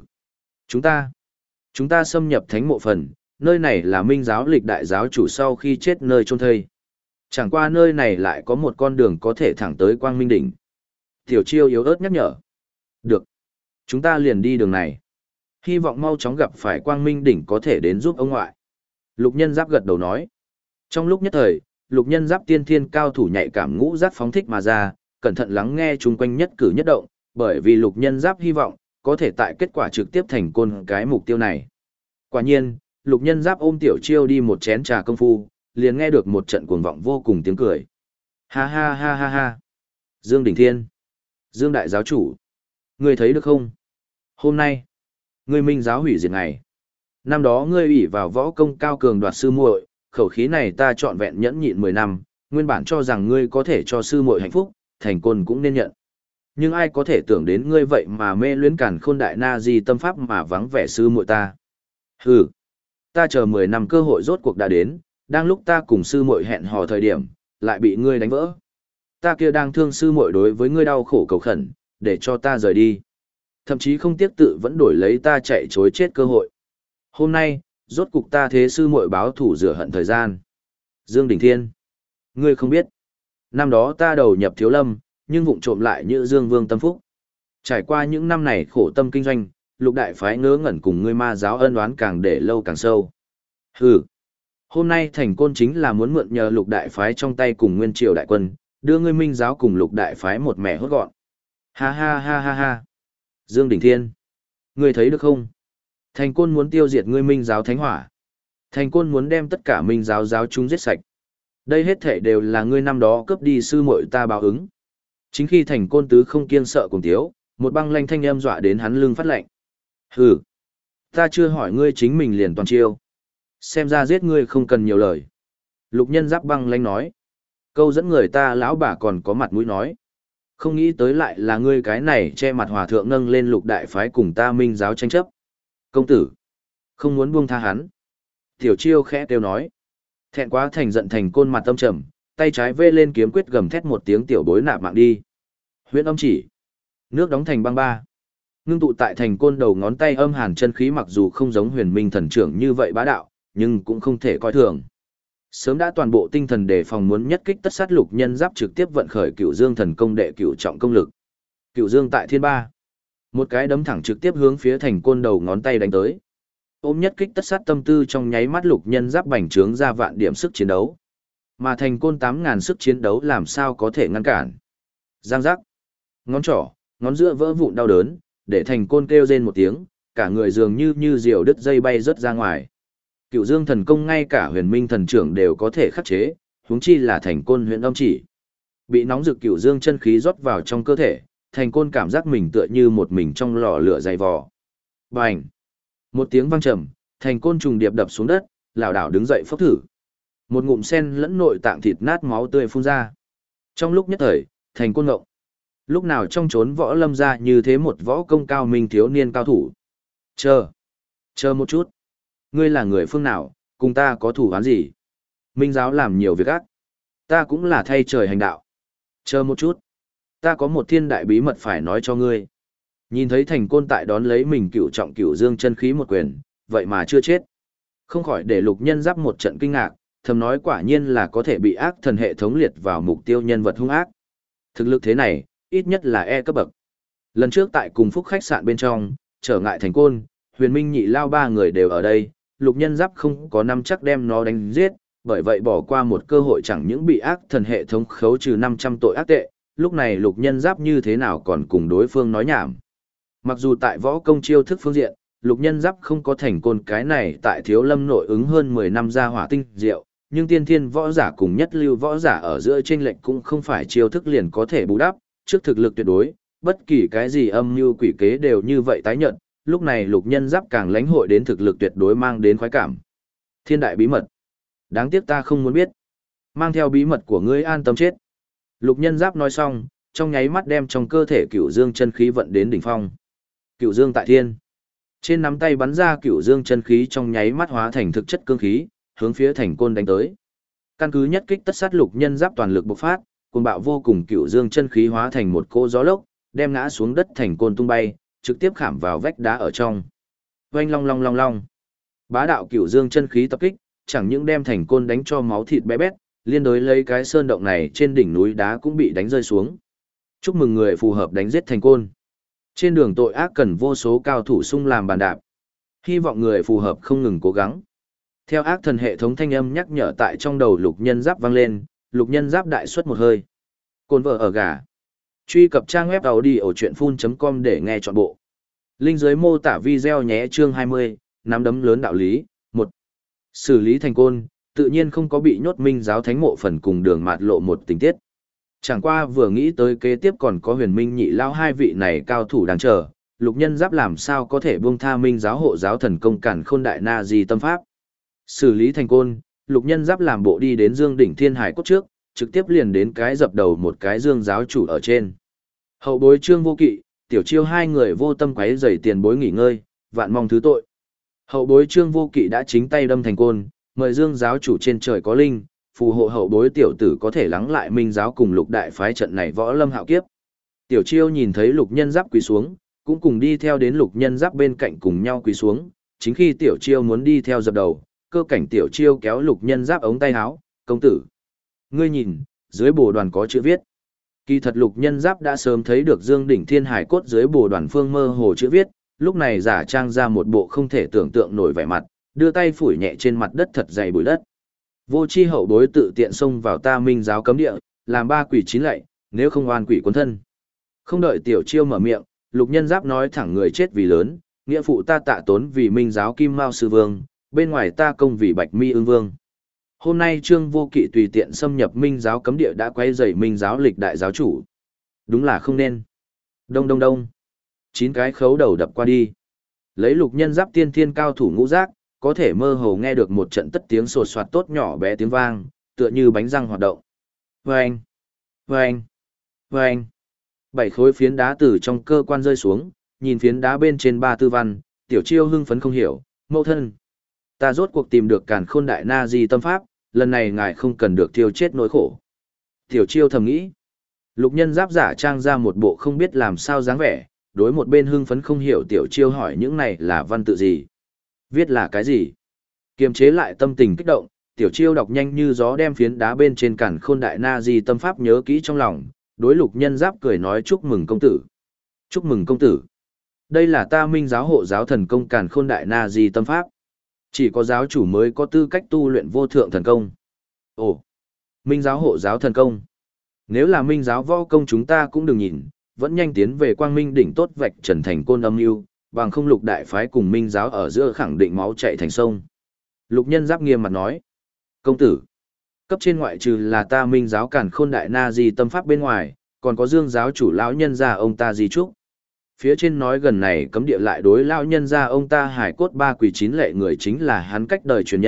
Chúng ta xâm nhập thánh mộ phần, nơi này là minh giáo lịch đại giáo chủ sau khi chết nơi chôn thây. Chẳng qua nơi này lại có một con đường có thể thẳng tới Quang Minh đỉnh. Tiểu Chiêu yếu ớt nhắc nhở. Được. Chúng ta liền đi đường này. Hy vọng mau chóng gặp phải Quang Minh đỉnh có thể đến giúp ông ngoại. Lục nhân giáp gật đầu nói. Trong lúc nhất thời, lục nhân giáp tiên thiên cao thủ nhạy cảm ngũ giác phóng thích mà ra, cẩn thận lắng nghe chung quanh nhất cử nhất động, bởi vì lục nhân giáp hy vọng có thể tại kết quả trực tiếp thành côn cái mục tiêu này. Quả nhiên, lục nhân giáp ôm Tiểu Chiêu đi một chén trà công phu, liền nghe được một trận cuồng vọng vô cùng tiếng cười. Ha ha ha ha ha. Dương Đỉnh Thiên. Dương Đại Giáo Chủ. Ngươi thấy được không? Hôm nay, ngươi minh giáo hủy diệt ngày. Năm đó ngươi ủy vào võ công cao cường đoạt sư muội, khẩu khí này ta trọn vẹn nhẫn nhịn 10 năm, nguyên bản cho rằng ngươi có thể cho sư muội hạnh phúc, thành côn cũng nên nhận. Nhưng ai có thể tưởng đến ngươi vậy mà mê luyến càn khôn đại na di tâm pháp mà vắng vẻ sư muội ta. Hừ, ta chờ 10 năm cơ hội rốt cuộc đã đến, đang lúc ta cùng sư muội hẹn hò thời điểm, lại bị ngươi đánh vỡ. Ta kia đang thương sư muội đối với ngươi đau khổ cầu khẩn, để cho ta rời đi. Thậm chí không tiếc tự vẫn đổi lấy ta chạy chối chết cơ hội. Hôm nay, rốt cục ta thế sư muội báo thủ rửa hận thời gian. Dương Đỉnh Thiên, ngươi không biết. Năm đó ta đầu nhập thiếu lâm, nhưng vụng trộm lại như Dương Vương tâm phúc. Trải qua những năm này khổ tâm kinh doanh, lục đại phái ngớ ngẩn cùng ngươi ma giáo ân oán càng để lâu càng sâu. Hừ, hôm nay thành côn chính là muốn mượn nhờ lục đại phái trong tay cùng nguyên triều đại quân, đưa ngươi minh giáo cùng lục đại phái một mẻ hốt gọn. Ha ha ha ha ha. Dương Đỉnh Thiên, ngươi thấy được không? Thành côn muốn tiêu diệt ngươi minh giáo thánh hỏa. Thành côn muốn đem tất cả minh giáo giáo chúng giết sạch. Đây hết thể đều là ngươi năm đó cướp đi sư muội ta báo ứng. Chính khi thành côn tứ không kiêng sợ cùng tiếu, một băng lanh thanh âm dọa đến hắn lưng phát lạnh. Hừ, ta chưa hỏi ngươi chính mình liền toàn chiêu. Xem ra giết ngươi không cần nhiều lời. Lục nhân giáp băng lanh nói. Câu dẫn người ta lão bà còn có mặt mũi nói. Không nghĩ tới lại là ngươi cái này che mặt hòa thượng nâng lên lục đại phái cùng ta minh giáo tranh chấp. Công tử, không muốn buông tha hắn. Tiểu Chiêu khẽ kêu nói. Thẹn quá thành giận thành côn mặt tâm trầm, tay trái vê lên kiếm quyết gầm thét một tiếng tiểu bối nạp mạng đi. Huyễn âm chỉ. Nước đóng thành băng ba. Ngưng tụ tại thành côn đầu ngón tay âm hàn chân khí mặc dù không giống huyền minh thần trưởng như vậy bá đạo, nhưng cũng không thể coi thường. Sớm đã toàn bộ tinh thần đề phòng muốn nhất kích tất sát lục nhân giáp trực tiếp vận khởi Cửu Dương thần công đệ cửu trọng công lực. Cửu Dương tại thiên ba. Một cái đấm thẳng trực tiếp hướng phía thành côn đầu ngón tay đánh tới. Ôm nhất kích tất sát tâm tư trong nháy mắt lục nhân giáp bành trướng ra vạn điểm sức chiến đấu. Mà thành côn 8.000 sức chiến đấu làm sao có thể ngăn cản. Giang giác. Ngón trỏ, ngón giữa vỡ vụn đau đớn, để thành côn kêu rên một tiếng, cả người dường như diều đứt dây bay rớt ra ngoài. Cửu Dương thần công ngay cả huyền minh thần trưởng đều có thể khắc chế, huống chi là thành côn huyền âm chỉ. Bị nóng rực Cửu Dương chân khí rót vào trong cơ thể, thành côn cảm giác mình tựa như một mình trong lò lửa dày vò. Bành! Một tiếng vang trầm, thành côn trùng điệp đập xuống đất, lảo đảo đứng dậy phốc thử. Một ngụm sen lẫn nội tạng thịt nát máu tươi phun ra. Trong lúc nhất thời, thành côn ngộng. Lúc nào trong chốn võ lâm ra như thế một võ công cao minh thiếu niên cao thủ. Chờ một chút. Ngươi là người phương nào, cùng ta có thủ án gì? Minh giáo làm nhiều việc ác. Ta cũng là thay trời hành đạo. Chờ một chút. Ta có một thiên đại bí mật phải nói cho ngươi. Nhìn thấy thành côn tại đón lấy mình cựu trọng cựu dương chân khí một quyền, vậy mà chưa chết. Không khỏi để Lục Nhân Giáp một trận kinh ngạc, thầm nói quả nhiên là có thể bị ác thần hệ thống liệt vào mục tiêu nhân vật hung ác. Thực lực thế này, ít nhất là E cấp bậc. Lần trước tại cùng phúc khách sạn bên trong, trở ngại thành côn, Huyền Minh Nhị Lao ba người đều ở đây, Lục Nhân Giáp không có năm chắc đem nó đánh giết, bởi vậy bỏ qua một cơ hội chẳng những bị ác thần hệ thống khấu trừ 500 tội ác tệ, lúc này Lục Nhân Giáp như thế nào còn cùng đối phương nói nhảm. Mặc dù tại võ công chiêu thức phương diện, Lục Nhân Giáp không có thành côn cái này tại Thiếu Lâm nội ứng hơn 10 năm ra hỏa tinh diệu, nhưng tiên thiên võ giả cùng nhất lưu võ giả ở giữa chênh lệch cũng không phải chiêu thức liền có thể bù đắp, trước thực lực tuyệt đối, bất kỳ cái gì âm mưu quỷ kế đều như vậy tái nhận, lúc này Lục Nhân Giáp càng lãnh hội đến thực lực tuyệt đối mang đến khoái cảm. Thiên đại bí mật. Đáng tiếc ta không muốn biết. Mang theo bí mật của ngươi an tâm chết. Lục Nhân Giáp nói xong, trong nháy mắt đem trong cơ thể Cửu Dương chân khí vận đến đỉnh phong. Cửu Dương tại thiên. Trên nắm tay bắn ra Cửu Dương chân khí trong nháy mắt hóa thành thực chất cương khí, hướng phía thành côn đánh tới. Căn cứ nhất kích tất sát Lục Nhân Giáp toàn lực bộc phát, cuồng bạo vô cùng Cửu Dương chân khí hóa thành một cỗ gió lốc, đem ngã xuống đất thành côn tung bay, trực tiếp khảm vào vách đá ở trong. Oanh long long long long. Bá đạo Cửu Dương chân khí tập kích, chẳng những đem thành côn đánh cho máu thịt bé bét, liên đối lấy cái sơn động này trên đỉnh núi đá cũng bị đánh rơi xuống. Chúc mừng người phù hợp đánh giết thành côn. Trên đường tội ác cần vô số cao thủ sung làm bàn đạp. Hy vọng người phù hợp không ngừng cố gắng. Theo ác thần hệ thống thanh âm nhắc nhở tại trong đầu Lục Nhân Giáp vang lên, Lục Nhân Giáp đại xuất một hơi. Côn vợ ở gà. Truy cập trang web audiochuyenphun.com để nghe trọn bộ. Link dưới mô tả video nhé. Chương 20, nắm đấm lớn đạo lý. 1. Xử lý thành côn, tự nhiên không có bị nhốt Minh giáo thánh mộ phần cùng đường mạt lộ một tình tiết. Chẳng qua vừa nghĩ tới kế tiếp còn có Huyền Minh Nhị Lao hai vị này cao thủ đang chờ, Lục Nhân Giáp làm sao có thể buông tha Minh giáo hộ giáo thần công Càn Khôn Đại Na Di tâm pháp. Xử lý thành côn, Lục Nhân Giáp làm bộ đi đến Dương đỉnh Thiên Hải cốt trước, trực tiếp liền đến cái dập đầu một cái Dương giáo chủ ở trên. Hậu bối Trương Vô Kỵ, Tiểu Chiêu hai người vô tâm quấy rầy tiền bối nghỉ ngơi, vạn mong thứ tội. Hậu bối Trương Vô Kỵ đã chính tay đâm thành côn, mời Dương giáo chủ trên trời có linh, phù hộ hậu bối tiểu tử có thể lắng lại Minh giáo cùng Lục đại phái trận này võ lâm hạo kiếp. Tiểu Chiêu nhìn thấy Lục Nhân Giáp quỳ xuống, cũng cùng đi theo đến Lục Nhân Giáp bên cạnh cùng nhau quỳ xuống, chính khi Tiểu Chiêu muốn đi theo dập đầu, cơ cảnh Tiểu Chiêu kéo Lục Nhân Giáp ống tay áo, "Công tử, ngươi nhìn, dưới bồ đoàn có chữ viết." Kỳ thật Lục Nhân Giáp đã sớm thấy được Dương đỉnh Thiên Hải cốt dưới bồ đoàn phương mơ hồ chữ viết, lúc này giả trang ra một bộ không thể tưởng tượng nổi vẻ mặt, đưa tay phủi nhẹ trên mặt đất thật dày bụi đất. Vô chi hậu bối tự tiện xông vào ta Minh giáo cấm địa, làm ba quỷ chín lạy, nếu không oan quỷ cuốn thân. Không đợi Tiểu Chiêu mở miệng, Lục Nhân Giáp nói thẳng người chết vì lớn, nghĩa phụ ta tạ tốn vì Minh giáo Kim Mao sư vương, bên ngoài ta công vì Bạch Mi ương vương. Hôm nay Trương Vô Kỵ tùy tiện xâm nhập Minh giáo cấm địa đã quấy rầy Minh giáo lịch đại giáo chủ. Đúng là không nên. Đông đông đông. 9 cái khấu đầu đập qua đi. Lấy Lục Nhân Giáp tiên thiên cao thủ ngũ giác, có thể mơ hồ nghe được một trận tất tiếng sột soạt tốt nhỏ bé tiếng vang, tựa như bánh răng hoạt động. Vâng! Vâng! Vâng! 7 khối phiến đá từ trong cơ quan rơi xuống, nhìn phiến đá bên trên ba tư văn, Tiểu Chiêu hưng phấn không hiểu, "Mẫu thân, ta rốt cuộc tìm được Càn Khôn Đại Na Di tâm pháp, lần này ngài không cần được thiêu chết nỗi khổ." Tiểu Chiêu thầm nghĩ. Lục Nhân Giáp giả trang ra một bộ không biết làm sao dáng vẻ, đối một bên hưng phấn không hiểu Tiểu Chiêu hỏi những này là văn tự gì. Viết là cái gì? Kiềm chế lại tâm tình kích động, Tiểu Chiêu đọc nhanh như gió đem phiến đá bên trên Càn Khôn Đại Na Di tâm pháp nhớ kỹ trong lòng, đối Lục Nhân Giáp cười nói chúc mừng công tử. Chúc mừng công tử. Đây là ta Minh giáo hộ giáo thần công Càn Khôn Đại Na Di tâm pháp. Chỉ có giáo chủ mới có tư cách tu luyện vô thượng thần công. Ồ, Minh giáo hộ giáo thần công. Nếu là Minh giáo võ công chúng ta cũng đừng nhìn, vẫn nhanh tiến về Quang Minh đỉnh tốt vạch trần thành côn âm mưu, bằng không Lục đại phái cùng Minh giáo ở giữa khẳng định máu chảy thành sông. Lục Nhân Giáp nghiêm mặt nói, công tử, cấp trên ngoại trừ là ta Minh giáo Càn Khôn Đại Na Di tâm pháp bên ngoài, còn có Dương giáo chủ lão nhân gia ông ta di trúc. Phía trên nói gần này cấm địa lại đối lão nhân gia ông ta hải cốt ba quỷ chín lệ người chính là hắn cách đời truyền nhân,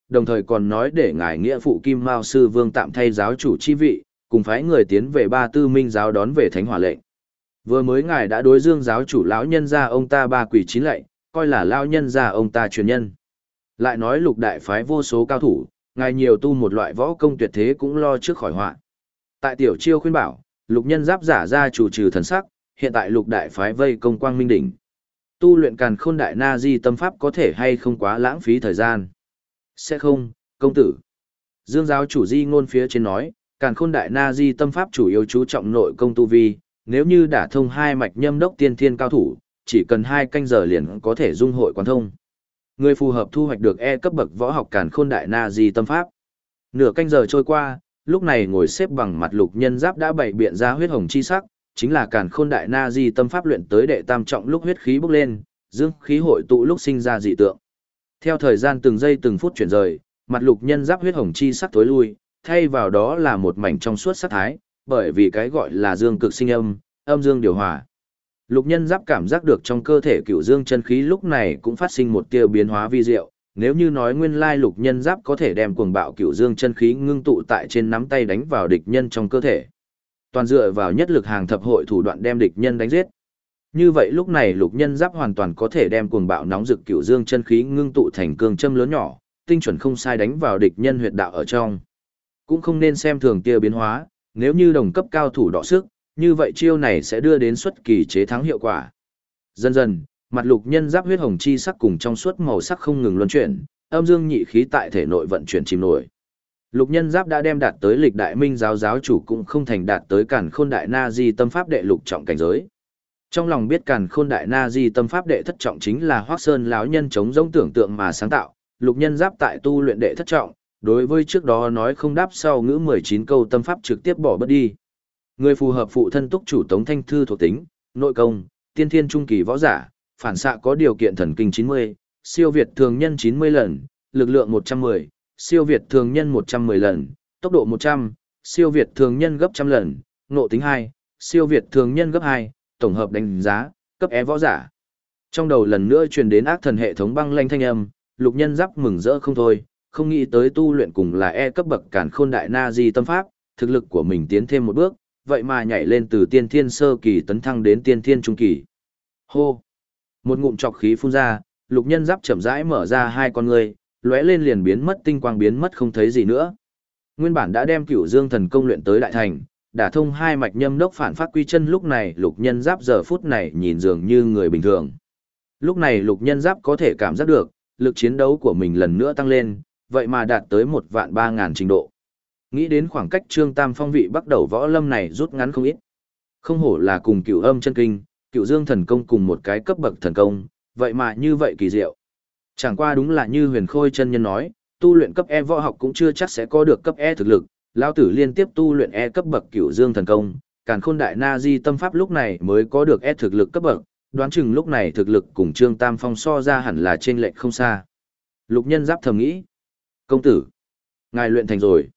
đồng thời còn nói để ngài nghĩa phụ Kim Mao sư vương tạm thay giáo chủ chi vị, cùng phái người tiến về Ba Tư Minh giáo đón về thánh hỏa lệnh. Vừa mới ngài đã đối Dương giáo chủ lão nhân gia ông ta ba quỷ chín lạy, coi là lão nhân gia ông ta truyền nhân. Lại nói Lục đại phái vô số cao thủ, ngài nhiều tu một loại võ công tuyệt thế cũng lo trước khỏi họa. Tại tiểu chiêu khuyên bảo, Lục Nhân Giáp giả ra chủ trừ thần sắc, hiện tại Lục đại phái vây công Quang Minh đỉnh. Tu luyện Càn Khôn Đại Na Di tâm pháp có thể hay không quá lãng phí thời gian? Sẽ không, công tử. Dương giáo chủ di ngôn phía trên nói, Càn Khôn Đại Na Di tâm pháp chủ yếu chú trọng nội công tu vi, nếu như đả thông hai mạch nhâm đốc tiên thiên cao thủ, chỉ cần 2 canh giờ liền có thể dung hội quán thông. Người phù hợp thu hoạch được E cấp bậc võ học Càn Khôn Đại Na Di tâm pháp. Nửa canh giờ trôi qua, lúc này ngồi xếp bằng mặt Lục Nhân Giáp đã bày biện ra huyết hồng chi sắc, chính là Càn Khôn Đại Na Di tâm pháp luyện tới đệ tam trọng lúc huyết khí bốc lên, dương khí hội tụ lúc sinh ra dị tượng. Theo thời gian từng giây từng phút chuyển rời, mặt Lục Nhân Giáp huyết hồng chi sắc tối lui, thay vào đó là một mảnh trong suốt sắc thái, bởi vì cái gọi là dương cực sinh âm, âm dương điều hòa. Lục Nhân Giáp cảm giác được trong cơ thể cửu dương chân khí lúc này cũng phát sinh một tia biến hóa vi diệu, nếu như nói nguyên lai Lục Nhân Giáp có thể đem cuồng bạo cửu dương chân khí ngưng tụ tại trên nắm tay đánh vào địch nhân trong cơ thể. Toàn dựa vào nhất lực hàng thập hội thủ đoạn đem địch nhân đánh giết. Như vậy lúc này Lục Nhân Giáp hoàn toàn có thể đem cuồng bạo nóng rực cửu dương chân khí ngưng tụ thành cương châm lớn nhỏ, tinh chuẩn không sai đánh vào địch nhân huyệt đạo ở trong. Cũng không nên xem thường tia biến hóa, nếu như đồng cấp cao thủ đọ sức, như vậy chiêu này sẽ đưa đến xuất kỳ chế thắng hiệu quả. Dần dần, mặt Lục Nhân Giáp huyết hồng chi sắc cùng trong suốt màu sắc không ngừng luân chuyển, âm dương nhị khí tại thể nội vận chuyển chìm nổi. Lục Nhân Giáp đã đem đạt tới lịch đại minh giáo giáo chủ cũng không thành đạt tới Càn Khôn Đại Na Di tâm pháp đệ lục trọng cảnh giới. Trong lòng biết Càn Khôn Đại Na Di tâm pháp đệ thất trọng chính là Hoắc Sơn lão nhân chống giống tưởng tượng mà sáng tạo, Lục Nhân Giáp tại tu luyện đệ thất trọng, đối với trước đó nói không đáp sau ngữ 19 câu tâm pháp trực tiếp bỏ bớt đi. Người phù hợp phụ thân túc chủ Tống Thanh Thư thuộc tính, nội công, tiên thiên trung kỳ võ giả, phản xạ có điều kiện thần kinh 90, siêu việt thường nhân 90 lần, lực lượng 110, siêu việt thường nhân 110 lần, tốc độ 100, siêu việt thường nhân gấp trăm lần, ngộ tính 2, siêu việt thường nhân gấp 2, tổng hợp đánh giá, cấp E võ giả. Trong đầu lần nữa truyền đến ác thần hệ thống băng lanh thanh âm, Lục Nhân Giáp mừng rỡ không thôi, không nghĩ tới tu luyện cùng là E cấp bậc Càn Khôn Đại Na Di tâm pháp, thực lực của mình tiến thêm một bước, vậy mà nhảy lên từ tiên thiên sơ kỳ tấn thăng đến tiên thiên trung kỳ. Hô! Một ngụm trọc khí phun ra, Lục Nhân Giáp chậm rãi mở ra hai con ngươi, lóe lên liền biến mất, tinh quang biến mất không thấy gì nữa. Nguyên bản đã đem Cửu Dương thần công luyện tới đại thành, đả thông hai mạch nhâm đốc phản phát quy chân, lúc này Lục Nhân Giáp giờ phút này nhìn dường như người bình thường. Lúc này Lục Nhân Giáp có thể cảm giác được, lực chiến đấu của mình lần nữa tăng lên, vậy mà đạt tới 1.300.000 trình độ. Nghĩ đến khoảng cách Trương Tam Phong vị bắt đầu võ lâm này rút ngắn không ít. Không hổ là cùng Cửu Âm chân kinh, Cửu Dương thần công cùng một cái cấp bậc thần công, vậy mà như vậy kỳ diệu. Chẳng qua đúng là như Huyền Khôi chân nhân nói, tu luyện cấp E võ học cũng chưa chắc sẽ có được cấp E thực lực, lão tử liên tiếp tu luyện E cấp bậc Cửu Dương thần công, Càn Khôn Đại Na Di tâm pháp lúc này mới có được E thực lực cấp bậc, đoán chừng lúc này thực lực cùng Trương Tam Phong so ra hẳn là chênh lệch không xa. Lục Nhân Giáp thầm nghĩ, công tử, ngài luyện thành rồi.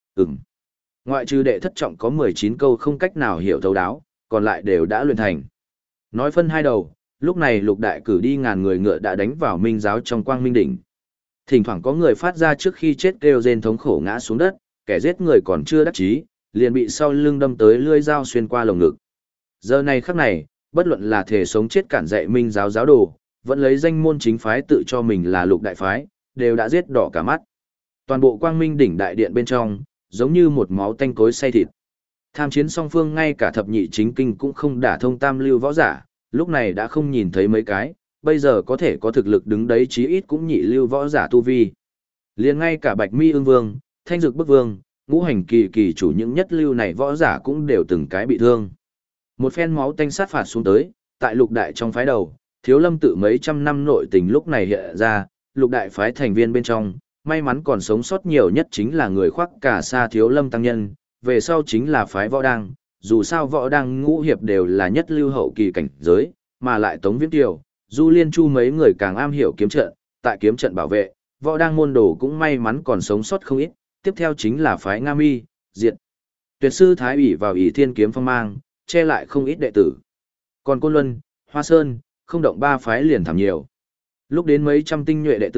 Ngoại trừ đệ thất trọng có 19 câu không cách nào hiểu thấu đáo, còn lại đều đã luyện thành. Nói phân hai đầu, lúc này Lục đại cử đi ngàn người ngựa đã đánh vào minh giáo trong Quang Minh đỉnh. Thỉnh thoảng có người phát ra trước khi chết kêu rên thống khổ ngã xuống đất, kẻ giết người còn chưa đắc chí, liền bị sau lưng đâm tới lưỡi dao xuyên qua lồng ngực. Giờ này khắc này, bất luận là thể sống chết cản dạy minh giáo giáo đồ, vẫn lấy danh môn chính phái tự cho mình là Lục đại phái, đều đã giết đỏ cả mắt. Toàn bộ Quang Minh đỉnh đại điện bên trong, giống như một máu tanh cối xay thịt. Tham chiến song phương ngay cả thập nhị chính kinh cũng không đả thông tam lưu võ giả, lúc này đã không nhìn thấy mấy cái, bây giờ có thể có thực lực đứng đấy chí ít cũng nhị lưu võ giả tu vi. Liền ngay cả Bạch Mi Ưng Vương, Thanh Dực Bức Vương, Ngũ Hành Kỳ Kỳ chủ những nhất lưu này võ giả cũng đều từng cái bị thương. Một phen máu tanh sát phạt xuống tới, tại Lục đại trong phái đầu, Thiếu Lâm tự mấy trăm năm nội tình lúc này hiện ra, Lục đại phái thành viên bên trong, may mắn còn sống sót nhiều nhất chính là người khoác cả sa Thiếu Lâm tăng nhân, về sau chính là phái Võ Đăng, dù sao Võ Đăng ngũ hiệp đều là nhất lưu hậu kỳ cảnh giới, mà lại Tống Viễn Kiều, Du Liên Chu mấy người càng am hiểu kiếm trận, tại kiếm trận bảo vệ, Võ Đăng môn đồ cũng may mắn còn sống sót không ít, tiếp theo chính là phái Nga Mi, Diệt. Tuyệt sư Thái ủy vào ỷ Thiên kiếm phong mang, che lại không ít đệ tử. Còn Côn Luân, Hoa Sơn, không động ba phái liền thảm nhiều. Lúc đến mấy trăm tinh nhuệ đệ tử,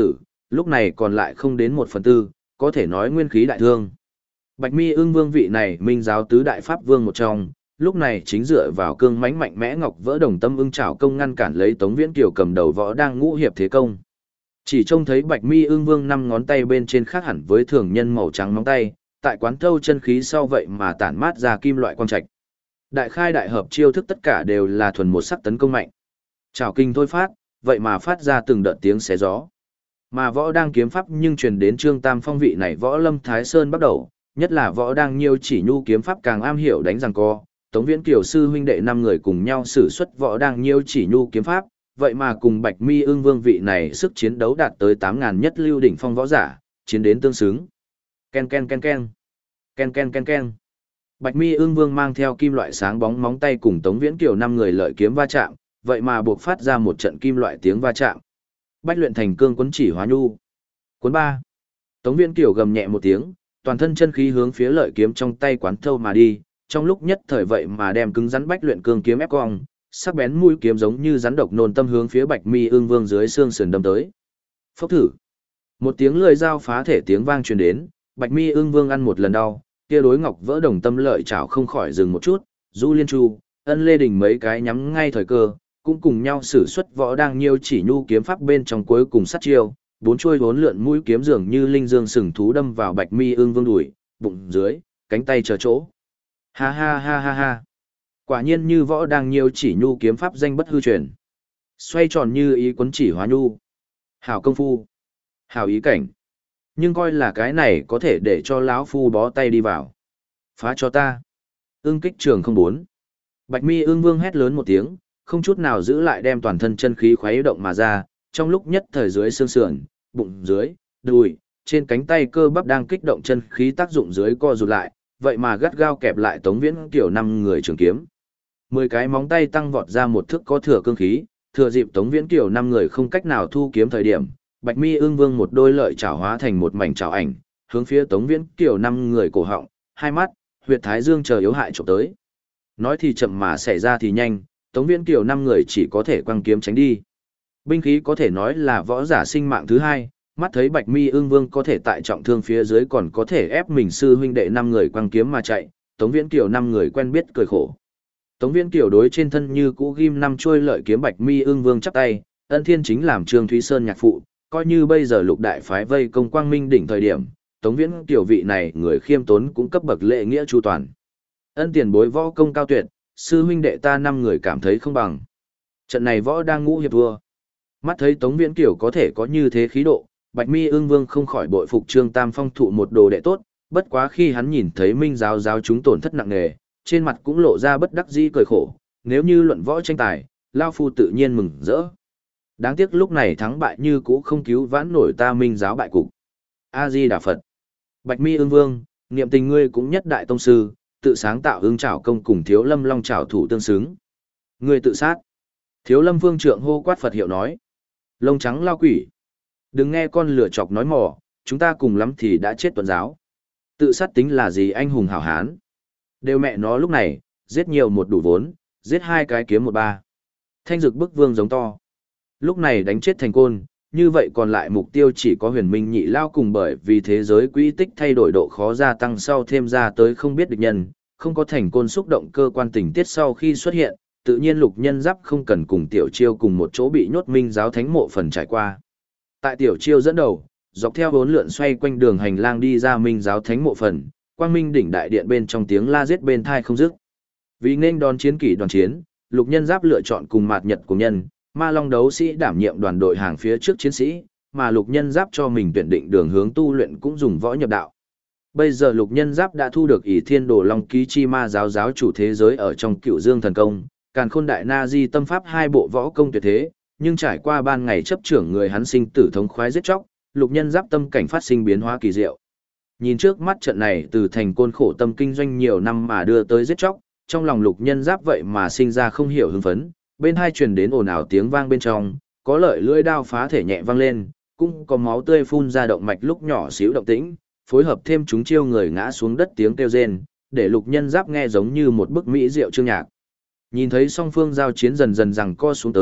lúc này còn lại không đến 1/4, có thể nói nguyên khí đại thương. Bạch Mi Ưng Vương vị này minh giáo tứ đại pháp vương một trong, lúc này chính dựa vào cương mãnh mạnh mẽ ngọc vỡ đồng tâm ưng trảo công ngăn cản lấy Tống Viễn Kiều cầm đầu võ đang ngũ hiệp thế công. Chỉ trông thấy Bạch Mi Ưng Vương 5 ngón tay bên trên khác hẳn với thường nhân màu trắng móng tay, tại quán thâu chân khí sau vậy mà tản mát ra kim loại quang trạch. Đại khai đại hợp chiêu thức tất cả đều là thuần một sắc tấn công mạnh. Trảo kinh thôi phát, vậy mà phát ra từng đợt tiếng xé gió. Mà võ đang kiếm pháp nhưng truyền đến Trương Tam Phong vị này võ lâm Thái Sơn bắt đầu, nhất là võ đang nhiêu chỉ nhu kiếm pháp càng am hiểu đánh giằng co. Tống Viễn Kiều sư huynh đệ 5 người cùng nhau sử xuất võ đang nhiêu chỉ nhu kiếm pháp, vậy mà cùng Bạch Mi Ưng Vương vị này sức chiến đấu đạt tới 8.000 nhất lưu đỉnh phong võ giả, chiến đến tương xứng. Ken ken ken ken. Ken ken ken ken. Bạch Mi Ưng Vương mang theo kim loại sáng bóng móng tay cùng Tống Viễn Kiều 5 người lợi kiếm va chạm, vậy mà buộc phát ra một trận kim loại tiếng va chạm. Bách luyện thành cương quấn chỉ hóa nhu. Cuốn 3. Tống Viễn Kiều gầm nhẹ một tiếng, toàn thân chân khí hướng phía lợi kiếm trong tay quán thâu mà đi, trong lúc nhất thời vậy mà đem cứng rắn bách luyện cương kiếm ép cong, sắc bén mũi kiếm giống như rắn độc nôn tâm hướng phía Bạch Mi Ưng Vương dưới xương sườn đâm tới. Phốc thử. Một tiếng lưỡi dao phá thể tiếng vang truyền đến, Bạch Mi Ưng Vương ăn một lần đau, kia đối ngọc vỡ đồng tâm lợi chảo không khỏi dừng một chút, Du Liên Chu, Ân Lê Đình mấy cái nhắm ngay thời cơ, cũng cùng nhau sử xuất võ đang nhiêu chỉ nhu kiếm pháp bên trong cuối cùng sát chiêu, bốn chuôi vốn lượn mũi kiếm dường như linh dương sừng thú đâm vào Bạch Mi Ưng Vương đùi, bụng dưới, cánh tay chờ chỗ. Ha ha ha ha ha. Quả nhiên như võ đang nhiêu chỉ nhu kiếm pháp danh bất hư truyền. Xoay tròn như ý quấn chỉ hóa nhu. Hảo công phu. Hảo ý cảnh. Nhưng coi là cái này có thể để cho lão phu bó tay đi vào. Phá cho ta. Ưng kích trường 04. Bạch Mi Ưng Vương hét lớn một tiếng, không chút nào giữ lại đem toàn thân chân khí khuấy động mà ra, trong lúc nhất thời dưới xương sườn, bụng dưới, đùi, trên cánh tay cơ bắp đang kích động chân khí tác dụng dưới co rụt lại, vậy mà gắt gao kẹp lại Tống Viễn Kiều 5 người trường kiếm. 10 cái móng tay tăng vọt ra một thước có thừa cương khí, thừa dịp Tống Viễn Kiều 5 người không cách nào thu kiếm thời điểm, Bạch Mi Ưng Vương một đôi lợi chảo hóa thành một mảnh chảo ảnh, hướng phía Tống Viễn Kiều 5 người cổ họng, hai mắt, huyệt thái dương chờ yếu hại chụp tới. Nói thì chậm mà xảy ra thì nhanh, Tống Viễn Kiều 5 người chỉ có thể quăng kiếm tránh đi. Binh khí có thể nói là võ giả sinh mạng thứ hai, mắt thấy Bạch Mi Ưng Vương có thể tại trọng thương phía dưới còn có thể ép mình sư huynh đệ 5 người quăng kiếm mà chạy, Tống Viễn Kiều 5 người quen biết cười khổ. Tống Viễn Kiều đối trên thân như cũ ghim 5 chuôi lợi kiếm Bạch Mi Ưng Vương chắp tay, Ân Thiên chính làm Trương Thúy Sơn nhạc phụ, coi như bây giờ lục đại phái vây công Quang Minh đỉnh thời điểm, Tống Viễn Kiều vị này người khiêm tốn cũng cấp bậc lễ nghĩa chu toàn. Ân tiền bối võ công cao tuyệt, sư huynh đệ ta 5 người cảm thấy không bằng. Trận này võ đang ngũ hiệp thua. Mắt thấy Tống Viễn Kiều có thể có như thế khí độ, Bạch Mi Ưng Vương không khỏi bội phục Trương Tam Phong thụ một đồ đệ tốt, bất quá khi hắn nhìn thấy Minh giáo chúng tổn thất nặng nề, trên mặt cũng lộ ra bất đắc dĩ cười khổ, nếu như luận võ tranh tài, lao phu tự nhiên mừng rỡ. Đáng tiếc lúc này thắng bại như cũ không cứu vãn nổi ta Minh giáo bại cục. A Di Đà Phật. Bạch Mi Ưng Vương, niệm tình ngươi cũng nhất đại tông sư, tự sáng tạo Ưng Trảo công cùng Thiếu Lâm Long Trảo thủ tương xứng. Ngươi tự sát. Thiếu Lâm Vương trượng hô quát Phật hiệu nói. Lông trắng lao quỷ. Đừng nghe con lửa chọc nói mỏ, chúng ta cùng lắm thì đã chết tuần giáo. Tự sát tính là gì anh hùng hảo hán. Đều mẹ nó lúc này, giết nhiều một đủ vốn, giết 2 cái kiếm 1-3. Thanh Dực bức vương giống to. Lúc này đánh chết thành côn, như vậy còn lại mục tiêu chỉ có Huyền Minh Nhị Lao cùng bởi vì thế giới quỹ tích thay đổi độ khó gia tăng sau thêm ra tới không biết địch nhân, không có thành côn xúc động cơ quan tình tiết sau khi xuất hiện, tự nhiên Lục Nhân Giáp không cần cùng Tiểu Chiêu cùng một chỗ bị nhốt Minh giáo thánh mộ phần trải qua. Tại Tiểu Chiêu dẫn đầu, dọc theo 4 lượn xoay quanh đường hành lang đi ra Minh giáo thánh mộ phần, Quang Minh đỉnh đại điện bên trong tiếng la giết bên thai không dứt. Vì nên đón chiến kỷ đoàn chiến, Lục Nhân Giáp lựa chọn cùng Mạt Nhật cùng nhân, Ma Long đấu sĩ đảm nhiệm đoàn đội hàng phía trước chiến sĩ, mà Lục Nhân Giáp cho mình tuyển định đường hướng tu luyện cũng dùng võ nhập đạo. Bây giờ Lục Nhân Giáp đã thu được ỷ Thiên Đồ Long ký chi ma giáo chủ thế giới ở trong Cựu Dương thần công, Càn Khôn Đại Na Di tâm pháp 2 bộ võ công tuyệt thế, nhưng trải qua ban ngày chấp trưởng người hắn sinh tử thống khoái giết chóc, Lục Nhân Giáp tâm cảnh phát sinh biến hóa kỳ diệu. Nhìn trước mắt trận này từ thành côn khổ tâm kinh doanh nhiều năm mà đưa tới giết chóc, trong lòng Lục Nhân Giáp vậy mà sinh ra không hiểu hưng phấn, bên hai truyền đến ồn ào tiếng vang bên trong, có lợi lưỡi đao phá thể nhẹ vang lên, cũng có máu tươi phun ra động mạch lúc nhỏ xíu động tĩnh, phối hợp thêm chúng chiêu người ngã xuống đất tiếng kêu rên, để Lục Nhân Giáp nghe giống như một bức mỹ diệu chương nhạc. Nhìn thấy song phương giao chiến dần dần giằng co xuống tới,